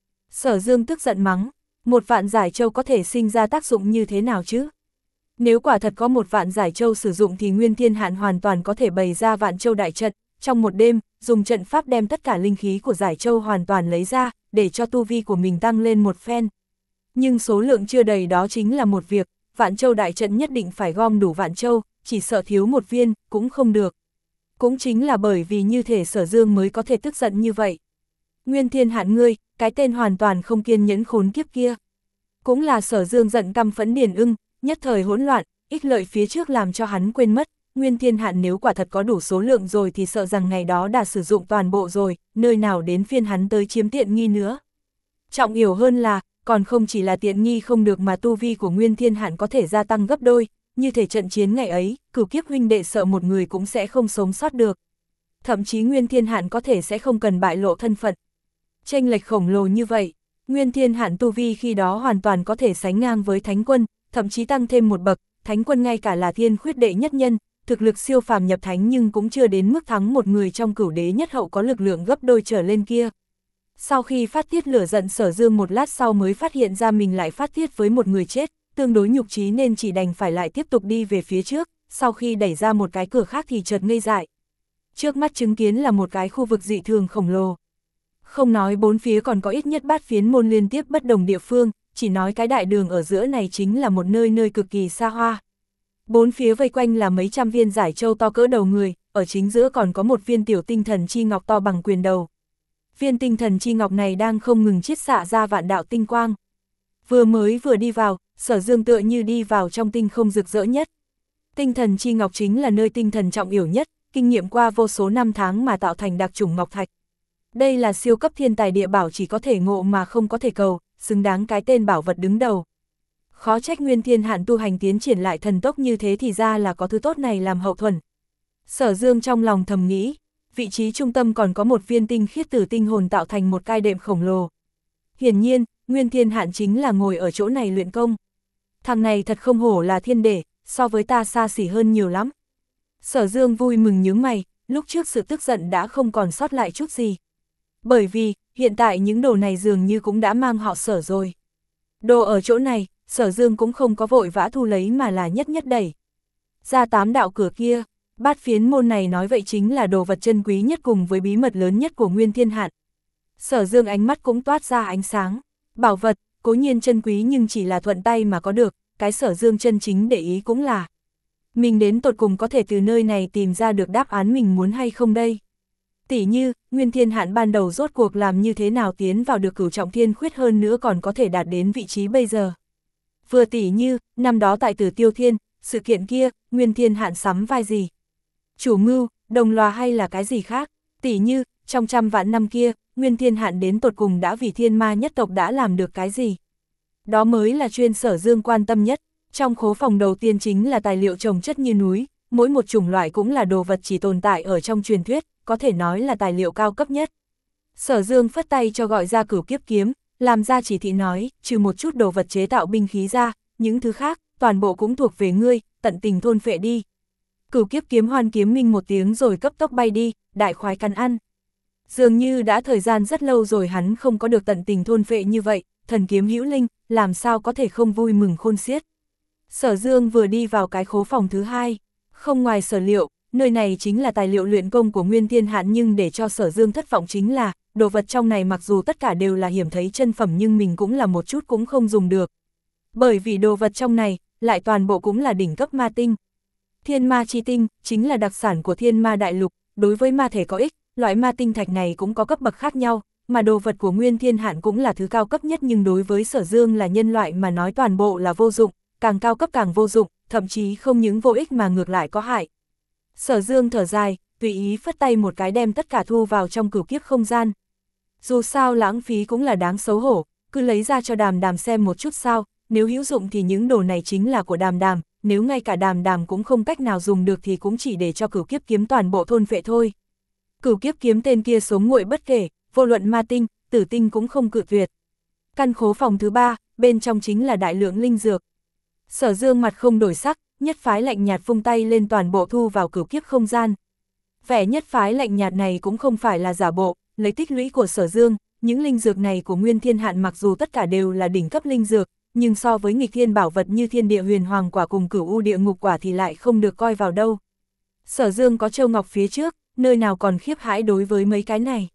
Sở Dương tức giận mắng, một vạn giải châu có thể sinh ra tác dụng như thế nào chứ? Nếu quả thật có một vạn giải châu sử dụng thì Nguyên Thiên Hạn hoàn toàn có thể bày ra vạn châu đại trận, trong một đêm, dùng trận pháp đem tất cả linh khí của giải châu hoàn toàn lấy ra, để cho tu vi của mình tăng lên một phen. Nhưng số lượng chưa đầy đó chính là một việc, vạn châu đại trận nhất định phải gom đủ vạn châu, chỉ sợ thiếu một viên, cũng không được. Cũng chính là bởi vì như thể Sở Dương mới có thể tức giận như vậy. Nguyên Thiên Hạn ngươi, cái tên hoàn toàn không kiên nhẫn khốn kiếp kia. Cũng là Sở Dương giận căm phẫn Điền Ưng, nhất thời hỗn loạn, ích lợi phía trước làm cho hắn quên mất, Nguyên Thiên Hạn nếu quả thật có đủ số lượng rồi thì sợ rằng ngày đó đã sử dụng toàn bộ rồi, nơi nào đến phiên hắn tới chiếm tiện nghi nữa. Trọng yếu hơn là, còn không chỉ là tiện nghi không được mà tu vi của Nguyên Thiên Hạn có thể gia tăng gấp đôi, như thể trận chiến ngày ấy, cửu kiếp huynh đệ sợ một người cũng sẽ không sống sót được. Thậm chí Nguyên Thiên Hạn có thể sẽ không cần bại lộ thân phận. Chênh lệch khổng lồ như vậy, Nguyên Thiên Hạn tu vi khi đó hoàn toàn có thể sánh ngang với Thánh Quân, thậm chí tăng thêm một bậc, Thánh Quân ngay cả là thiên khuyết đệ nhất nhân, thực lực siêu phàm nhập thánh nhưng cũng chưa đến mức thắng một người trong cửu đế nhất hậu có lực lượng gấp đôi trở lên kia. Sau khi phát tiết lửa giận Sở Dương một lát sau mới phát hiện ra mình lại phát tiết với một người chết, tương đối nhục trí nên chỉ đành phải lại tiếp tục đi về phía trước, sau khi đẩy ra một cái cửa khác thì chợt ngây dại. Trước mắt chứng kiến là một cái khu vực dị thường khổng lồ. Không nói bốn phía còn có ít nhất bát phiến môn liên tiếp bất đồng địa phương, chỉ nói cái đại đường ở giữa này chính là một nơi nơi cực kỳ xa hoa. Bốn phía vây quanh là mấy trăm viên giải châu to cỡ đầu người, ở chính giữa còn có một viên tiểu tinh thần chi ngọc to bằng quyền đầu. Viên tinh thần chi ngọc này đang không ngừng chiết xạ ra vạn đạo tinh quang. Vừa mới vừa đi vào, Sở Dương tựa như đi vào trong tinh không rực rỡ nhất. Tinh thần chi ngọc chính là nơi tinh thần trọng yếu nhất, kinh nghiệm qua vô số năm tháng mà tạo thành đặc chủng ngọc thạch. Đây là siêu cấp thiên tài địa bảo chỉ có thể ngộ mà không có thể cầu, xứng đáng cái tên bảo vật đứng đầu. Khó trách Nguyên Thiên Hạn tu hành tiến triển lại thần tốc như thế thì ra là có thứ tốt này làm hậu thuẫn. Sở Dương trong lòng thầm nghĩ, vị trí trung tâm còn có một viên tinh khiết tử tinh hồn tạo thành một cái đệm khổng lồ. Hiển nhiên, Nguyên Thiên Hạn chính là ngồi ở chỗ này luyện công. Thằng này thật không hổ là thiên đệ, so với ta xa xỉ hơn nhiều lắm. Sở Dương vui mừng nhướng mày, lúc trước sự tức giận đã không còn sót lại chút gì. Bởi vì, hiện tại những đồ này dường như cũng đã mang họ Sở rồi. Đồ ở chỗ này, Sở Dương cũng không có vội vã thu lấy mà là nhất nhất đẩy ra tám đạo cửa kia. Bát phiến môn này nói vậy chính là đồ vật chân quý nhất cùng với bí mật lớn nhất của Nguyên Thiên Hạn. Sở Dương ánh mắt cũng toát ra ánh sáng. Bảo vật, cố nhiên chân quý nhưng chỉ là thuận tay mà có được, cái Sở Dương chân chính để ý cũng là mình đến tột cùng có thể từ nơi này tìm ra được đáp án mình muốn hay không đây. Tỉ như, Nguyên Thiên Hạn ban đầu rốt cuộc làm như thế nào tiến vào được Cửu Trọng Thiên Khuyết hơn nữa còn có thể đạt đến vị trí bây giờ. Vừa tỉ như, năm đó tại Tử Tiêu Thiên, sự kiện kia, Nguyên Thiên Hạn sắm vai gì? Chủ mưu, đồng loa hay là cái gì khác? Tỉ như, trong trăm vạn năm kia, Nguyên Thiên Hạn đến tột cùng đã vì thiên ma nhất tộc đã làm được cái gì? Đó mới là chuyên Sở Dương quan tâm nhất. Trong khố phòng đầu tiên chính là tài liệu trồng chất như núi, mỗi một chủng loại cũng là đồ vật chỉ tồn tại ở trong truyền thuyết, có thể nói là tài liệu cao cấp nhất. Sở Dương phất tay cho gọi ra Cửu Kiếp Kiếm, làm ra chỉ thị nói, trừ một chút đồ vật chế tạo binh khí ra, những thứ khác, toàn bộ cũng thuộc về ngươi, tận tình thôn phệ đi. Cửu kiếp kiếm hoan kiếm minh một tiếng rồi cấp tốc bay đi, đại khoái cắn ăn. Dường như đã thời gian rất lâu rồi hắn không có được tận tình thôn phệ như vậy, thần kiếm hữu linh, làm sao có thể không vui mừng khôn xiết. Sở Dương vừa đi vào cái khố phòng thứ hai, không ngoài sở liệu, nơi này chính là tài liệu luyện công của Nguyên Thiên Hạn, nhưng để cho Sở Dương thất vọng chính là, đồ vật trong này mặc dù tất cả đều là hiểm thấy chân phẩm nhưng mình cũng là một chút cũng không dùng được. Bởi vì đồ vật trong này, lại toàn bộ cũng là đỉnh cấp ma tinh. Thiên ma chi tinh, chính là đặc sản của thiên ma đại lục, đối với ma thể có ích, loại ma tinh thạch này cũng có cấp bậc khác nhau, mà đồ vật của Nguyên Thiên Hạn cũng là thứ cao cấp nhất, nhưng đối với Sở Dương là nhân loại mà nói toàn bộ là vô dụng, càng cao cấp càng vô dụng, thậm chí không những vô ích mà ngược lại có hại. Sở Dương thở dài, tùy ý phất tay một cái đem tất cả thu vào trong cửu kiếp không gian. Dù sao lãng phí cũng là đáng xấu hổ, cứ lấy ra cho Đàm Đàm xem một chút sao, nếu hữu dụng thì những đồ này chính là của Đàm Đàm, nếu ngay cả Đàm Đàm cũng không cách nào dùng được thì cũng chỉ để cho cửu kiếp kiếm toàn bộ thôn phệ thôi. Cửu kiếp kiếm tên kia sống nguội bất kể, vô luận ma tinh, tử tinh cũng không cự tuyệt. Căn khố phòng thứ ba, bên trong chính là đại lượng linh dược. Sở Dương mặt không đổi sắc, nhất phái lạnh nhạt vung tay lên toàn bộ thu vào cửu kiếp không gian. Vẻ nhất phái lạnh nhạt này cũng không phải là giả bộ, lấy tích lũy của Sở Dương, những linh dược này của Nguyên Thiên Hạn mặc dù tất cả đều là đỉnh cấp linh dược, nhưng so với nghịch thiên bảo vật như thiên địa huyền hoàng quả cùng cửu u địa ngục quả thì lại không được coi vào đâu. Sở Dương có châu ngọc phía trước, nơi nào còn khiếp hãi đối với mấy cái này.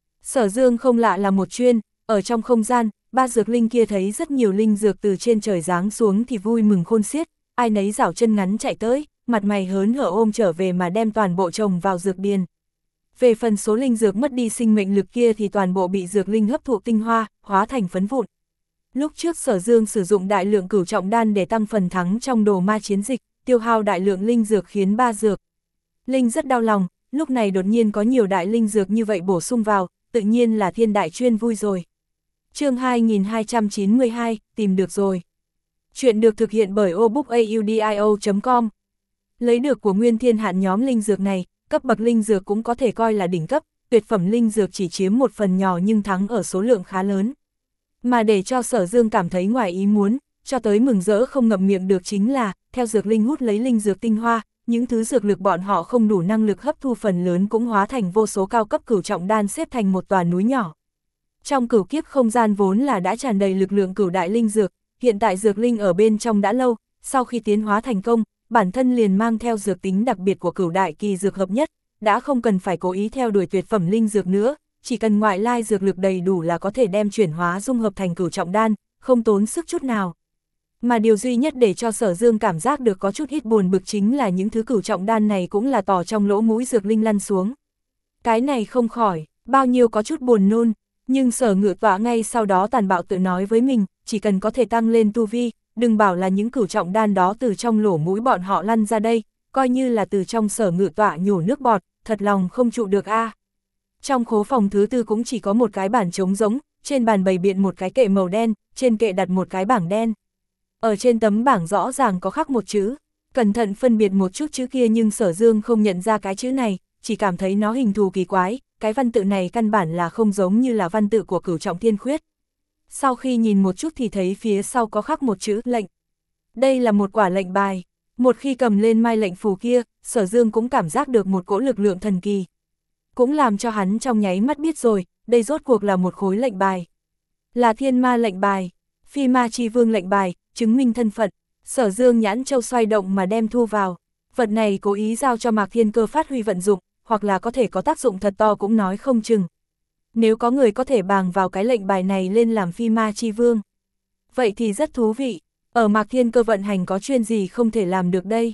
Sở Dương không lạ là một chuyên, ở trong không gian, ba dược linh kia thấy rất nhiều linh dược từ trên trời giáng xuống thì vui mừng khôn xiết, ai nấy rảo chân ngắn chạy tới, mặt mày hớn hở ôm trở về mà đem toàn bộ trồng vào dược điền. Về phần số linh dược mất đi sinh mệnh lực kia thì toàn bộ bị dược linh hấp thụ tinh hoa, hóa thành phấn vụn. Lúc trước Sở Dương sử dụng đại lượng cửu trọng đan để tăng phần thắng trong đồ ma chiến dịch, tiêu hao đại lượng linh dược khiến ba dược linh rất đau lòng, lúc này đột nhiên có nhiều đại linh dược như vậy bổ sung vào, tự nhiên là thiên đại chuyên vui rồi. Chương hai nghìn hai trăm chín mươi hai, tìm được rồi. Chuyện được thực hiện bởi obookaudio chấm com. Lấy được của Nguyên Thiên Hạn nhóm linh dược này, cấp bậc linh dược cũng có thể coi là đỉnh cấp, tuyệt phẩm linh dược chỉ chiếm một phần nhỏ nhưng thắng ở số lượng khá lớn. Mà để cho Sở Dương cảm thấy ngoài ý muốn, cho tới mừng rỡ không ngậm miệng được chính là, theo dược linh hút lấy linh dược tinh hoa, những thứ dược lực bọn họ không đủ năng lực hấp thu phần lớn cũng hóa thành vô số cao cấp cửu trọng đan xếp thành một tòa núi nhỏ. Trong cửu kiếp không gian vốn là đã tràn đầy lực lượng cửu đại linh dược, hiện tại dược linh ở bên trong đã lâu, sau khi tiến hóa thành công, bản thân liền mang theo dược tính đặc biệt của cửu đại kỳ dược hợp nhất, đã không cần phải cố ý theo đuổi tuyệt phẩm linh dược nữa, chỉ cần ngoại lai dược lực đầy đủ là có thể đem chuyển hóa dung hợp thành cửu trọng đan, không tốn sức chút nào. Mà điều duy nhất để cho Sở Dương cảm giác được có chút ít buồn bực chính là những thứ cửu trọng đan này cũng là tỏ trong lỗ mũi dược linh lăn xuống. Cái này không khỏi, bao nhiêu có chút buồn nôn, nhưng Sở Ngự Tọa ngay sau đó tàn bạo tự nói với mình, chỉ cần có thể tăng lên tu vi, đừng bảo là những cửu trọng đan đó từ trong lỗ mũi bọn họ lăn ra đây, coi như là từ trong Sở Ngự Tọa nhổ nước bọt, thật lòng không trụ được a. À. Trong khố phòng thứ tư cũng chỉ có một cái bàn trống rỗng, trên bàn bày biện một cái kệ màu đen, trên kệ đặt một cái bảng đen. Ở trên tấm bảng rõ ràng có khắc một chữ, cẩn thận phân biệt một chút chữ kia nhưng Sở Dương không nhận ra cái chữ này, chỉ cảm thấy nó hình thù kỳ quái, cái văn tự này căn bản là không giống như là văn tự của Cửu Trọng Thiên Khuyết. Sau khi nhìn một chút thì thấy phía sau có khắc một chữ lệnh. Đây là một quả lệnh bài, một khi cầm lên mai lệnh phù kia, Sở Dương cũng cảm giác được một cỗ lực lượng thần kỳ. Cũng làm cho hắn trong nháy mắt biết rồi, đây rốt cuộc là một khối lệnh bài. Là thiên ma lệnh bài, phi ma chi vương lệnh bài, chứng minh thân phận. Sở Dương nhãn châu xoay động mà đem thu vào. Vật này cố ý giao cho Mạc Thiên Cơ phát huy vận dụng, hoặc là có thể có tác dụng thật to cũng nói không chừng. Nếu có người có thể bàng vào cái lệnh bài này lên làm phi ma chi vương, vậy thì rất thú vị. Ở Mạc Thiên Cơ vận hành có chuyên gì không thể làm được đây?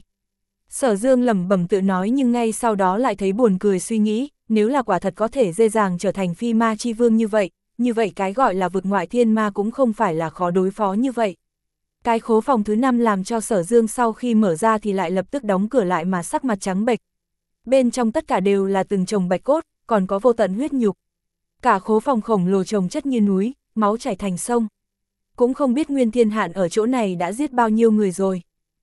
Sở Dương lẩm bẩm tự nói nhưng ngay sau đó lại thấy buồn cười suy nghĩ, nếu là quả thật có thể dễ dàng trở thành phi ma chi vương như vậy, như vậy cái gọi là vực ngoại thiên ma cũng không phải là khó đối phó như vậy. Cái khố phòng thứ năm làm cho Sở Dương sau khi mở ra thì lại lập tức đóng cửa lại mà sắc mặt trắng bệch. Bên trong tất cả đều là từng chồng bạch cốt, còn có vô tận huyết nhục. Cả khố phòng khổng lồ chồng chất như núi, máu chảy thành sông. Cũng không biết Nguyên Thiên Hạn ở chỗ này đã giết bao nhiêu người rồi.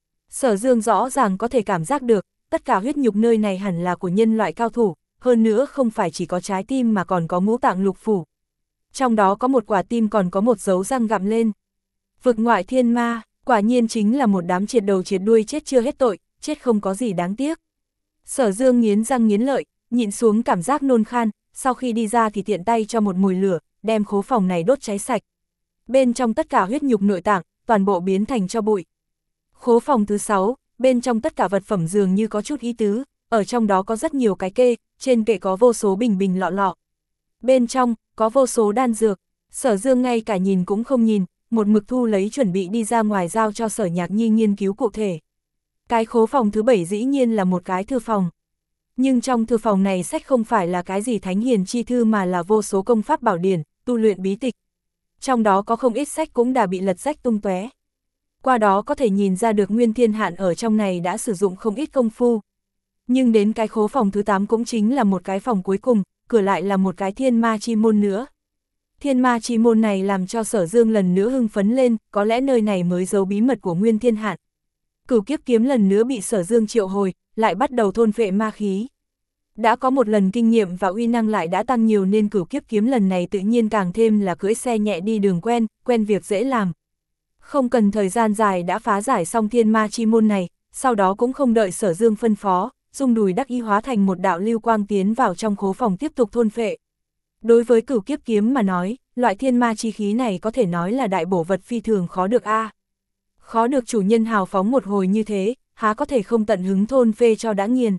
Sở Dương rõ ràng có thể cảm giác được, tất cả huyết nhục nơi này hẳn là của nhân loại cao thủ, hơn nữa không phải chỉ có trái tim mà còn có ngũ tạng lục phủ. Trong đó có một quả tim còn có một dấu răng gặm lên. Vực ngoại thiên ma, quả nhiên chính là một đám triệt đầu triệt đuôi chết chưa hết tội, chết không có gì đáng tiếc. Sở Dương nghiến răng nghiến lợi, nhịn xuống cảm giác nôn khan, sau khi đi ra thì tiện tay cho một mùi lửa, đem khố phòng này đốt cháy sạch. Bên trong tất cả huyết nhục nội tạng, toàn bộ biến thành tro bụi. Khố phòng thứ sáu, bên trong tất cả vật phẩm dường như có chút ý tứ, ở trong đó có rất nhiều cái kê, trên kệ có vô số bình bình lọ lọ. Bên trong, có vô số đan dược, Sở Dương ngay cả nhìn cũng không nhìn, một mực thu lấy chuẩn bị đi ra ngoài giao cho Sở Nhạc Nhi nghiên cứu cụ thể. Cái khố phòng thứ bảy dĩ nhiên là một cái thư phòng. Nhưng trong thư phòng này sách không phải là cái gì thánh hiền chi thư mà là vô số công pháp bảo điển, tu luyện bí tịch. Trong đó có không ít sách cũng đã bị lật rách tung tóe. Qua đó có thể nhìn ra được Nguyên Thiên Hạn ở trong này đã sử dụng không ít công phu. Nhưng đến cái khố phòng thứ tám cũng chính là một cái phòng cuối cùng, cửa lại là một cái thiên ma chi môn nữa. Thiên ma chi môn này làm cho Sở Dương lần nữa hưng phấn lên, có lẽ nơi này mới giấu bí mật của Nguyên Thiên Hạn. Cửu kiếp kiếm lần nữa bị Sở Dương triệu hồi, lại bắt đầu thôn phệ ma khí. Đã có một lần kinh nghiệm và uy năng lại đã tăng nhiều nên cửu kiếp kiếm lần này tự nhiên càng thêm là cưỡi xe nhẹ đi đường quen, quen việc dễ làm. Không cần thời gian dài đã phá giải xong thiên ma chi môn này, sau đó cũng không đợi Sở Dương phân phó, dung đùi đắc ý hóa thành một đạo lưu quang tiến vào trong khố phòng tiếp tục thôn phệ. Đối với cửu kiếp kiếm mà nói, loại thiên ma chi khí này có thể nói là đại bổ vật phi thường khó được a. À. Khó được chủ nhân hào phóng một hồi như thế, há có thể không tận hứng thôn phê cho đã nghiền.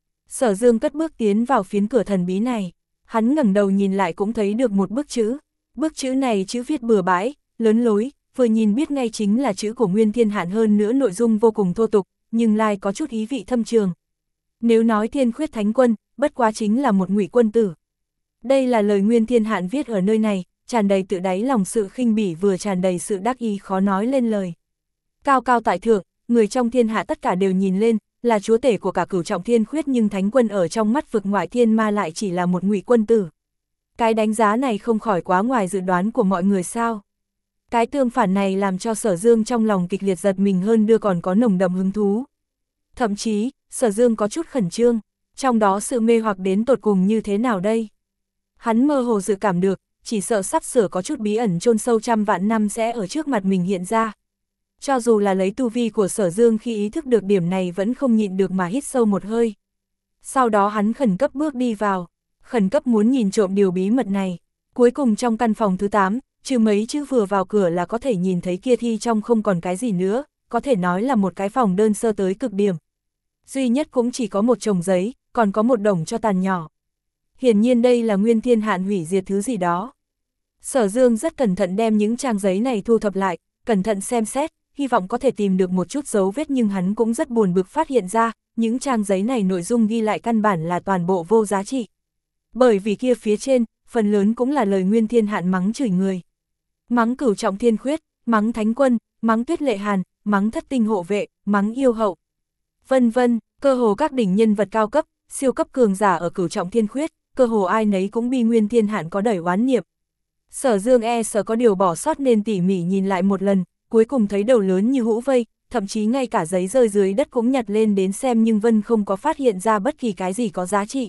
Sở Dương cất bước tiến vào phiến cửa thần bí này, hắn ngẩng đầu nhìn lại cũng thấy được một bức chữ. Bức chữ này chữ viết bừa bãi, lớn lối, vừa nhìn biết ngay chính là chữ của Nguyên Thiên Hạn, hơn nữa nội dung vô cùng thô tục, nhưng lại có chút ý vị thâm trường. Nếu nói Thiên Khuyết Thánh Quân, bất quá chính là một ngụy quân tử. Đây là lời Nguyên Thiên Hạn viết ở nơi này, tràn đầy tự đáy lòng sự khinh bỉ vừa tràn đầy sự đắc ý khó nói lên lời. Cao cao tại thượng, người trong thiên hạ tất cả đều nhìn lên, là chúa tể của cả cửu trọng thiên khuyết, nhưng Thánh Quân ở trong mắt vực ngoại thiên ma lại chỉ là một ngụy quân tử. Cái đánh giá này không khỏi quá ngoài dự đoán của mọi người sao. Cái tương phản này làm cho Sở Dương trong lòng kịch liệt giật mình hơn đưa còn có nồng đậm hứng thú. Thậm chí, Sở Dương có chút khẩn trương, trong đó sự mê hoặc đến tột cùng như thế nào đây? Hắn mơ hồ dự cảm được, chỉ sợ sắp sửa có chút bí ẩn chôn sâu trăm vạn năm sẽ ở trước mặt mình hiện ra. Cho dù là lấy tu vi của Sở Dương khi ý thức được điểm này vẫn không nhịn được mà hít sâu một hơi. Sau đó hắn khẩn cấp bước đi vào, khẩn cấp muốn nhìn trộm điều bí mật này. Cuối cùng trong căn phòng thứ tám, trừ mấy chữ vừa vào cửa là có thể nhìn thấy kia thi trong không còn cái gì nữa, có thể nói là một cái phòng đơn sơ tới cực điểm. Duy nhất cũng chỉ có một chồng giấy, còn có một đống cho tàn nhỏ. Hiển nhiên đây là Nguyên Thiên Hạn hủy diệt thứ gì đó. Sở Dương rất cẩn thận đem những trang giấy này thu thập lại, cẩn thận xem xét, hy vọng có thể tìm được một chút dấu vết, nhưng hắn cũng rất buồn bực phát hiện ra, những trang giấy này nội dung ghi lại căn bản là toàn bộ vô giá trị. Bởi vì kia phía trên, phần lớn cũng là lời Nguyên Thiên Hạn mắng chửi người. Mắng cửu trọng thiên khuyết, mắng Thánh Quân, mắng Tuyết Lệ Hàn, mắng thất tinh hộ vệ, mắng yêu hậu. Vân vân, cơ hồ các đỉnh nhân vật cao cấp, siêu cấp cường giả ở cửu trọng thiên khuyết, cơ hồ ai nấy cũng bi Nguyên Thiên Hạn có đẩy oán niệm. Sở Dương e sợ có điều bỏ sót nên tỉ mỉ nhìn lại một lần, cuối cùng thấy đầu lớn như hũ vây, thậm chí ngay cả giấy rơi dưới đất cũng nhặt lên đến xem nhưng Vân không có phát hiện ra bất kỳ cái gì có giá trị.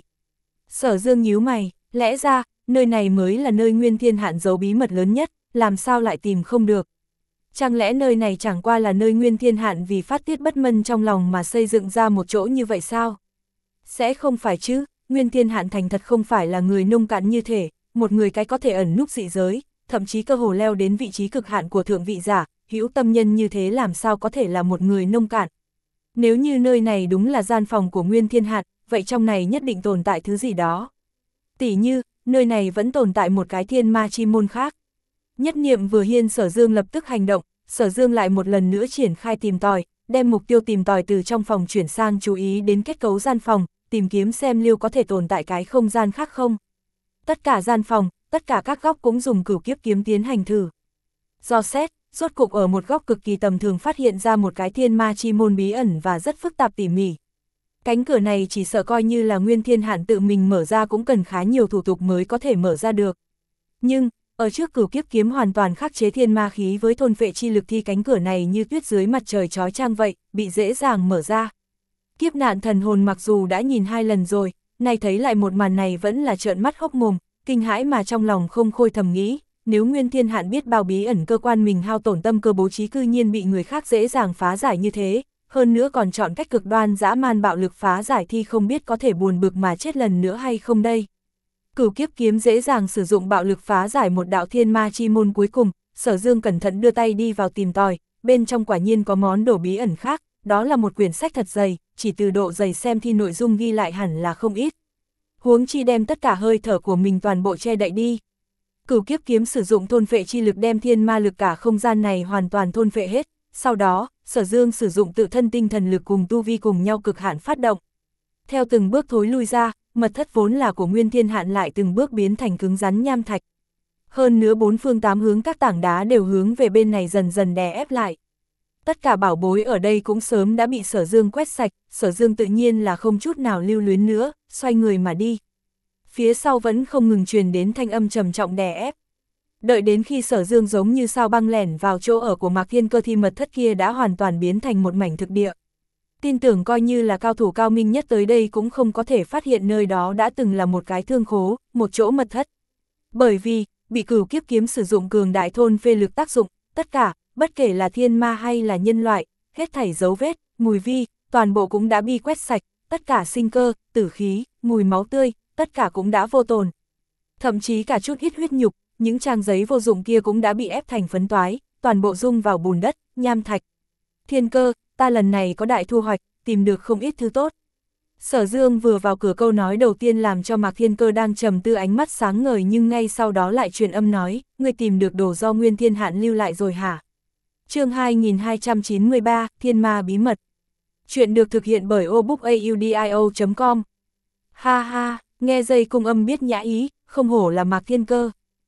Sở Dương nhíu mày, lẽ ra, nơi này mới là nơi Nguyên Thiên Hạn giấu bí mật lớn nhất, làm sao lại tìm không được. Chẳng lẽ nơi này chẳng qua là nơi Nguyên Thiên Hạn vì phát tiết bất mân trong lòng mà xây dựng ra một chỗ như vậy sao? Sẽ không phải chứ, Nguyên Thiên Hạn thành thật không phải là người nông cạn như thể, một người cái có thể ẩn núp dị giới, thậm chí cơ hồ leo đến vị trí cực hạn của thượng vị giả, hữu tâm nhân như thế làm sao có thể là một người nông cạn. Nếu như nơi này đúng là gian phòng của Nguyên Thiên Hạn, vậy trong này nhất định tồn tại thứ gì đó. Tỉ như, nơi này vẫn tồn tại một cái thiên ma chi môn khác. Nhất niệm vừa hiên, Sở Dương lập tức hành động, Sở Dương lại một lần nữa triển khai tìm tòi, đem mục tiêu tìm tòi từ trong phòng chuyển sang chú ý đến kết cấu gian phòng, tìm kiếm xem liêu có thể tồn tại cái không gian khác không. Tất cả gian phòng, tất cả các góc cũng dùng cửu kiếp kiếm tiến hành thử. Do xét, rốt cục ở một góc cực kỳ tầm thường phát hiện ra một cái thiên ma chi môn bí ẩn và rất phức tạp tỉ mỉ. Cánh cửa này chỉ sợ coi như là Nguyên Thiên Hạn tự mình mở ra cũng cần khá nhiều thủ tục mới có thể mở ra được. Nhưng, ở trước cửu kiếp kiếm hoàn toàn khắc chế thiên ma khí với thôn phệ chi lực thì cánh cửa này như tuyết dưới mặt trời chói chang vậy, bị dễ dàng mở ra. Kiếp nạn thần hồn mặc dù đã nhìn hai lần rồi, nay thấy lại một màn này vẫn là trợn mắt hốc mồm, kinh hãi mà trong lòng không khôi thầm nghĩ, nếu Nguyên Thiên Hạn biết bao bí ẩn cơ quan mình hao tổn tâm cơ bố trí cư nhiên bị người khác dễ dàng phá giải như thế, hơn nữa còn chọn cách cực đoan dã man bạo lực phá giải thi không biết có thể buồn bực mà chết lần nữa hay không đây. Cửu kiếp kiếm dễ dàng sử dụng bạo lực phá giải một đạo thiên ma chi môn cuối cùng, Sở Dương cẩn thận đưa tay đi vào tìm tòi, bên trong quả nhiên có món đồ bí ẩn khác, đó là một quyển sách thật dày, chỉ từ độ dày xem thì nội dung ghi lại hẳn là không ít. Huống chi đem tất cả hơi thở của mình toàn bộ che đậy đi. Cửu kiếp kiếm sử dụng thôn phệ chi lực đem thiên ma lực cả không gian này hoàn toàn thôn phệ hết, sau đó, Sở Dương sử dụng tự thân tinh thần lực cùng tu vi cùng nhau cực hạn phát động. Theo từng bước thối lui ra, mật thất vốn là của Nguyên Thiên Hạn lại từng bước biến thành cứng rắn nham thạch. Hơn nữa bốn phương tám hướng các tảng đá đều hướng về bên này dần dần đè ép lại. Tất cả bảo bối ở đây cũng sớm đã bị Sở Dương quét sạch, Sở Dương tự nhiên là không chút nào lưu luyến nữa, xoay người mà đi. Phía sau vẫn không ngừng truyền đến thanh âm trầm trọng đè ép. Đợi đến khi Sở Dương giống như sao băng lẻn vào chỗ ở của Mạc Thiên Cơ thì mật thất kia đã hoàn toàn biến thành một mảnh thực địa. Tin tưởng coi như là cao thủ cao minh nhất tới đây cũng không có thể phát hiện nơi đó đã từng là một cái thương khố, một chỗ mật thất. Bởi vì, bị cửu kiếp kiếm sử dụng cường đại thôn phê lực tác dụng, tất cả, bất kể là thiên ma hay là nhân loại, hết thảy dấu vết, mùi vi, toàn bộ cũng đã bị quét sạch, tất cả sinh cơ, tử khí, mùi máu tươi, tất cả cũng đã vô tồn. Thậm chí cả chút ít huyết nhục, những trang giấy vô dụng kia cũng đã bị ép thành phấn toái, toàn bộ dung vào bùn đất, nham thạch. Thiên Cơ, ta lần này có đại thu hoạch, tìm được không ít thứ tốt. Sở Dương vừa vào cửa câu nói đầu tiên làm cho Mạc Thiên Cơ đang trầm tư ánh mắt sáng ngời nhưng ngay sau đó lại truyền âm nói, ngươi tìm được đồ do Nguyên Thiên Hạn lưu lại rồi hả? Chương hai nghìn hai trăm chín mươi ba, Thiên Ma bí mật. Chuyện được thực hiện bởi obookaudio chấm com. Ha ha, nghe dây cung âm biết nhã ý, không hổ là Mạc Thiên Cơ.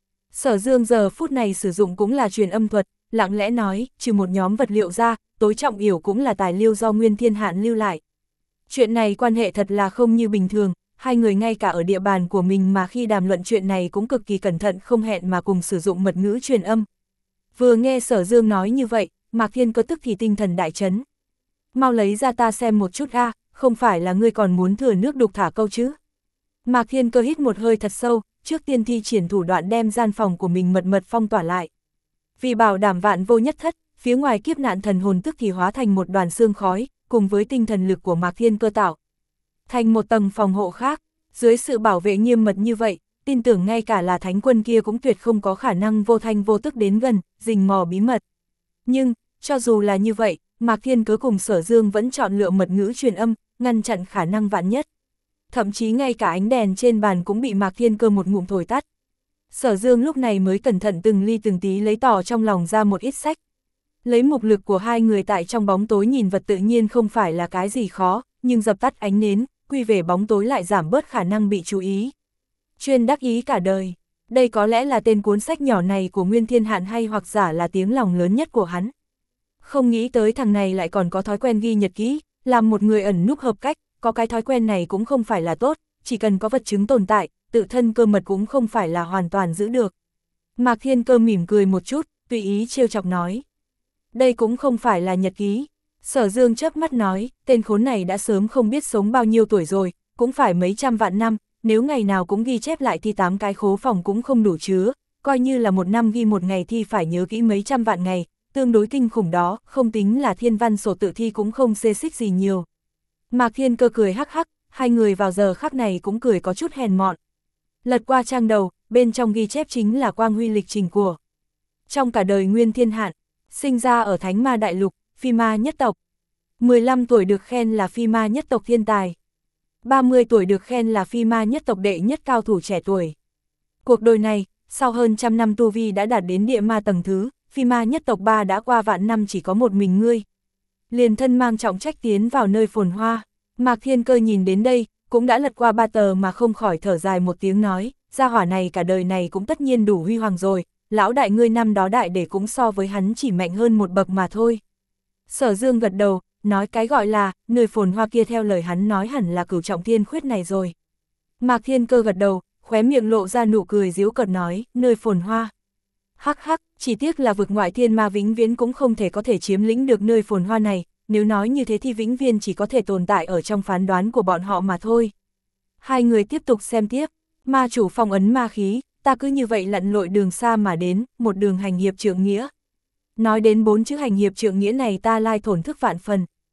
Sở Dương giờ phút này sử dụng cũng là truyền âm thuật, lặng lẽ nói, trừ một nhóm vật liệu ra, tối trọng yếu cũng là tài liệu do Nguyên Thiên Hạn lưu lại. Chuyện này quan hệ thật là không như bình thường, hai người ngay cả ở địa bàn của mình mà khi đàm luận chuyện này cũng cực kỳ cẩn thận không hẹn mà cùng sử dụng mật ngữ truyền âm. Vừa nghe Sở Dương nói như vậy, Mạc Thiên Cơ tức thì tinh thần đại chấn. Mau lấy ra ta xem một chút a, không phải là ngươi còn muốn thừa nước đục thả câu chứ? Mạc Thiên Cơ hít một hơi thật sâu, trước tiên thi triển thủ đoạn đem gian phòng của mình mật mật phong tỏa lại. Vì bảo đảm vạn vô nhất thất, phía ngoài kiếp nạn thần hồn tức thì hóa thành một đoàn xương khói, cùng với tinh thần lực của Mạc Thiên Cơ tạo thành một tầng phòng hộ khác. Dưới sự bảo vệ nghiêm mật như vậy, tin tưởng ngay cả là thánh quân kia cũng tuyệt không có khả năng vô thanh vô tức đến gần, rình mò bí mật. Nhưng, cho dù là như vậy, Mạc Thiên Cơ cùng Sở Dương vẫn chọn lựa mật ngữ truyền âm, ngăn chặn khả năng vạn nhất. Thậm chí ngay cả ánh đèn trên bàn cũng bị Mạc Thiên Cơ một ngụm thổi tắt. Sở Dương lúc này mới cẩn thận từng ly từng tí lấy tỏ trong lòng ra một ít sách. Lấy mục lực của hai người tại trong bóng tối nhìn vật tự nhiên không phải là cái gì khó, nhưng dập tắt ánh nến, quy về bóng tối lại giảm bớt khả năng bị chú ý. Chuyên đắc ý cả đời, đây có lẽ là tên cuốn sách nhỏ này của Nguyên Thiên Hạn hay hoặc giả là tiếng lòng lớn nhất của hắn. Không nghĩ tới thằng này lại còn có thói quen ghi nhật ký, làm một người ẩn núp hợp cách, có cái thói quen này cũng không phải là tốt, chỉ cần có vật chứng tồn tại, tự thân cơ mật cũng không phải là hoàn toàn giữ được. Mạc Thiên Cơ mỉm cười một chút, tùy ý trêu chọc nói. Đây cũng không phải là nhật ký. Sở Dương chớp mắt nói, tên khốn này đã sớm không biết sống bao nhiêu tuổi rồi, cũng phải mấy trăm vạn năm, nếu ngày nào cũng ghi chép lại thì tám cái khố phòng cũng không đủ chứa, coi như là một năm ghi một ngày thì phải nhớ kỹ mấy trăm vạn ngày, tương đối kinh khủng đó, không tính là thiên văn sổ tự thi cũng không xê xích gì nhiều. Mạc Thiên Cơ cười hắc hắc, hai người vào giờ khắc này cũng cười có chút hèn mọn. Lật qua trang đầu, bên trong ghi chép chính là quang huy lịch trình của trong cả đời Nguyên Thiên Hạn, sinh ra ở Thánh Ma Đại Lục, phi ma nhất tộc. mười lăm tuổi được khen là phi ma nhất tộc thiên tài. ba mươi tuổi được khen là phi ma nhất tộc đệ nhất cao thủ trẻ tuổi. Cuộc đời này, sau hơn trăm năm tu vi đã đạt đến địa ma tầng thứ, phi ma nhất tộc ba đã qua vạn năm chỉ có một mình ngươi. Liền thân mang trọng trách tiến vào nơi phồn hoa. Mạc Thiên Cơ nhìn đến đây, cũng đã lật qua ba tờ mà không khỏi thở dài một tiếng nói, gia hỏa này cả đời này cũng tất nhiên đủ huy hoàng rồi, lão đại ngươi năm đó đại để cũng so với hắn chỉ mạnh hơn một bậc mà thôi. Sở Dương gật đầu, nói cái gọi là, nơi phồn hoa kia theo lời hắn nói hẳn là Cửu Trọng Thiên Khuyết này rồi. Mạc Thiên Cơ gật đầu, khóe miệng lộ ra nụ cười giễu cợt nói, nơi phồn hoa. Hắc hắc, chỉ tiếc là vực ngoại thiên ma vĩnh viễn cũng không thể có thể chiếm lĩnh được nơi phồn hoa này, nếu nói như thế thì vĩnh viễn chỉ có thể tồn tại ở trong phán đoán của bọn họ mà thôi. Hai người tiếp tục xem tiếp, ma chủ phong ấn ma khí, ta cứ như vậy lặn lội đường xa mà đến, một đường hành hiệp trượng nghĩa. Nói đến bốn chữ hành hiệp trượng nghĩa này ta lai thổn thức vạn phần.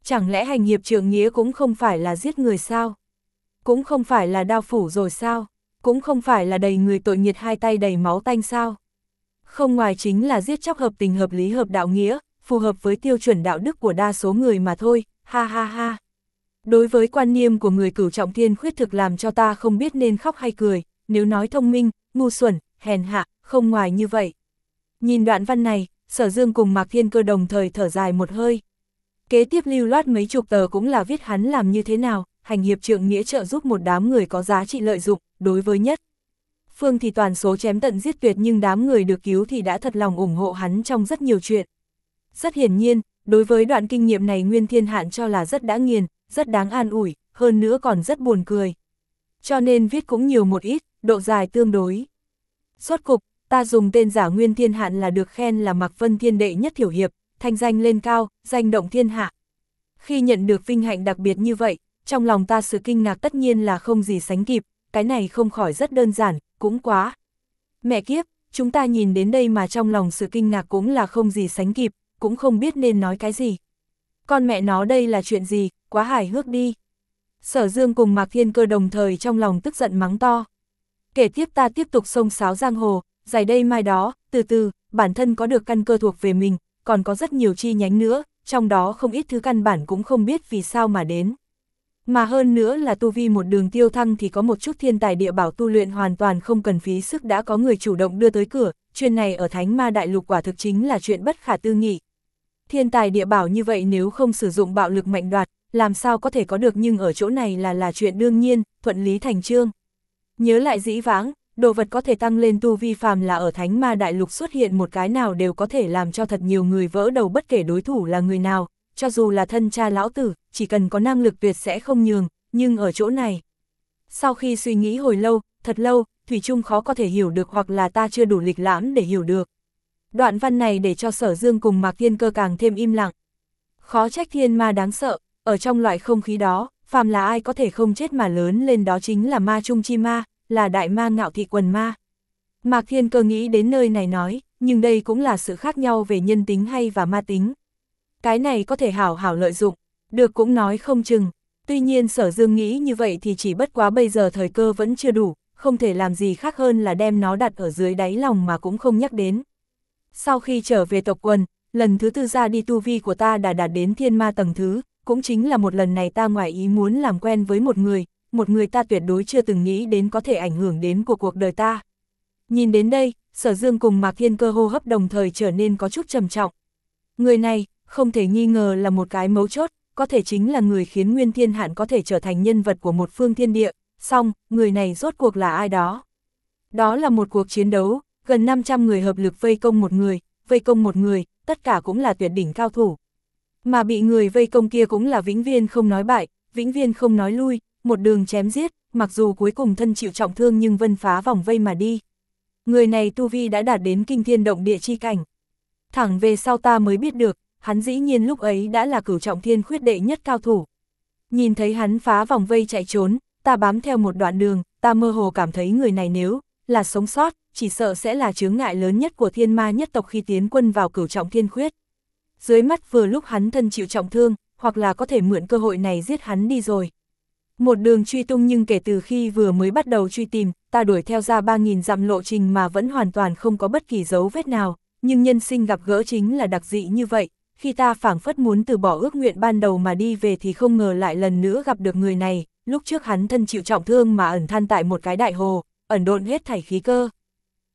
Chẳng lẽ hành hiệp trượng nghĩa cũng không phải là giết người sao? Cũng không phải là đao phủ rồi sao? Cũng không phải là đầy người tội nghiệt hai tay đầy máu tanh sao? Không ngoài chính là giết chóc hợp tình hợp lý hợp đạo nghĩa, phù hợp với tiêu chuẩn đạo đức của đa số người mà thôi, ha ha ha. Đối với quan niệm của người Cửu Trọng Thiên Khuyết thực làm cho ta không biết nên khóc hay cười, nếu nói thông minh, ngu xuẩn, hèn hạ, không ngoài như vậy. Nhìn đoạn văn này, Sở Dương cùng Mạc Thiên Cơ đồng thời thở dài một hơi. Kế tiếp lưu loát mấy chục tờ cũng là viết hắn làm như thế nào, hành hiệp trượng nghĩa trợ giúp một đám người có giá trị lợi dụng, đối với nhất phương thì toàn số chém tận giết tuyệt, nhưng đám người được cứu thì đã thật lòng ủng hộ hắn trong rất nhiều chuyện. Rất hiển nhiên, đối với đoạn kinh nghiệm này Nguyên Thiên Hạn cho là rất đã nghiền, rất đáng an ủi, hơn nữa còn rất buồn cười. Cho nên viết cũng nhiều một ít, độ dài tương đối. Rốt cục, ta dùng tên giả Nguyên Thiên Hạn là được khen là Mạc Vân Thiên đệ nhất thiểu hiệp, thanh danh lên cao, danh động thiên hạ. Khi nhận được vinh hạnh đặc biệt như vậy, trong lòng ta sự kinh ngạc tất nhiên là không gì sánh kịp, cái này không khỏi rất đơn giản, cũng quá. Mẹ kiếp, chúng ta nhìn đến đây mà trong lòng sự kinh ngạc cũng là không gì sánh kịp, cũng không biết nên nói cái gì. Con mẹ nó đây là chuyện gì, quá hài hước đi. Sở Dương cùng Mạc Thiên Cơ đồng thời trong lòng tức giận mắng to. Kể tiếp ta tiếp tục xông xáo giang hồ, giải đây mai đó, từ từ, bản thân có được căn cơ thuộc về mình, còn có rất nhiều chi nhánh nữa, trong đó không ít thứ căn bản cũng không biết vì sao mà đến. Mà hơn nữa là tu vi một đường tiêu thăng thì có một chút thiên tài địa bảo tu luyện hoàn toàn không cần phí sức đã có người chủ động đưa tới cửa, chuyện này ở Thánh Ma Đại Lục quả thực chính là chuyện bất khả tư nghị. Thiên tài địa bảo như vậy nếu không sử dụng bạo lực mạnh đoạt, làm sao có thể có được, nhưng ở chỗ này là là chuyện đương nhiên, thuận lý thành chương. Nhớ lại dĩ vãng, đồ vật có thể tăng lên tu vi phàm là ở Thánh Ma Đại Lục xuất hiện một cái nào đều có thể làm cho thật nhiều người vỡ đầu bất kể đối thủ là người nào, cho dù là thân cha lão tử, chỉ cần có năng lực tuyệt sẽ không nhường, nhưng ở chỗ này. Sau khi suy nghĩ hồi lâu, thật lâu, thủy chung khó có thể hiểu được hoặc là ta chưa đủ lịch lãm để hiểu được. Đoạn văn này để cho Sở Dương cùng Mạc Thiên Cơ càng thêm im lặng. Khó trách thiên ma đáng sợ, ở trong loại không khí đó, phàm là ai có thể không chết mà lớn lên đó chính là ma trung chi ma, là đại ma Ngạo Thị Quần Ma. Mạc Thiên Cơ nghĩ đến nơi này nói, nhưng đây cũng là sự khác nhau về nhân tính hay và ma tính. Cái này có thể hảo hảo lợi dụng, được cũng nói không chừng. Tuy nhiên Sở Dương nghĩ như vậy thì chỉ bất quá bây giờ thời cơ vẫn chưa đủ, không thể làm gì khác hơn là đem nó đặt ở dưới đáy lòng mà cũng không nhắc đến. Sau khi trở về tộc quần, lần thứ tư ra đi tu vi của ta đã đạt đến thiên ma tầng thứ, cũng chính là một lần này ta ngoài ý muốn làm quen với một người, một người ta tuyệt đối chưa từng nghĩ đến có thể ảnh hưởng đến của cuộc đời ta. Nhìn đến đây, Sở Dương cùng Mạc Thiên Cơ hô hấp đồng thời trở nên có chút trầm trọng. Người này, không thể nghi ngờ là một cái mấu chốt, có thể chính là người khiến Nguyên Thiên Hạn có thể trở thành nhân vật của một phương thiên địa, song, người này rốt cuộc là ai đó? Đó là một cuộc chiến đấu, gần năm trăm người hợp lực vây công một người, vây công một người, tất cả cũng là tuyệt đỉnh cao thủ. Mà bị người vây công kia cũng là vĩnh viên không nói bại, vĩnh viên không nói lui, một đường chém giết, mặc dù cuối cùng thân chịu trọng thương nhưng vân phá vòng vây mà đi. Người này tu vi đã đạt đến kinh thiên động địa chi cảnh. Thẳng về sau ta mới biết được, hắn dĩ nhiên lúc ấy đã là Cửu Trọng Thiên Khuyết đệ nhất cao thủ. Nhìn thấy hắn phá vòng vây chạy trốn, ta bám theo một đoạn đường, ta mơ hồ cảm thấy người này nếu là sống sót, chỉ sợ sẽ là chướng ngại lớn nhất của thiên ma nhất tộc khi tiến quân vào Cửu Trọng Thiên Khuyết. Dưới mắt vừa lúc hắn thân chịu trọng thương, hoặc là có thể mượn cơ hội này giết hắn đi rồi. Một đường truy tung, nhưng kể từ khi vừa mới bắt đầu truy tìm, ta đuổi theo ra ba nghìn dặm lộ trình mà vẫn hoàn toàn không có bất kỳ dấu vết nào, nhưng nhân sinh gặp gỡ chính là đặc dị như vậy, khi ta phảng phất muốn từ bỏ ước nguyện ban đầu mà đi về thì không ngờ lại lần nữa gặp được người này, lúc trước hắn thân chịu trọng thương mà ẩn than tại một cái đại hồ, ẩn độn hết thảy khí cơ.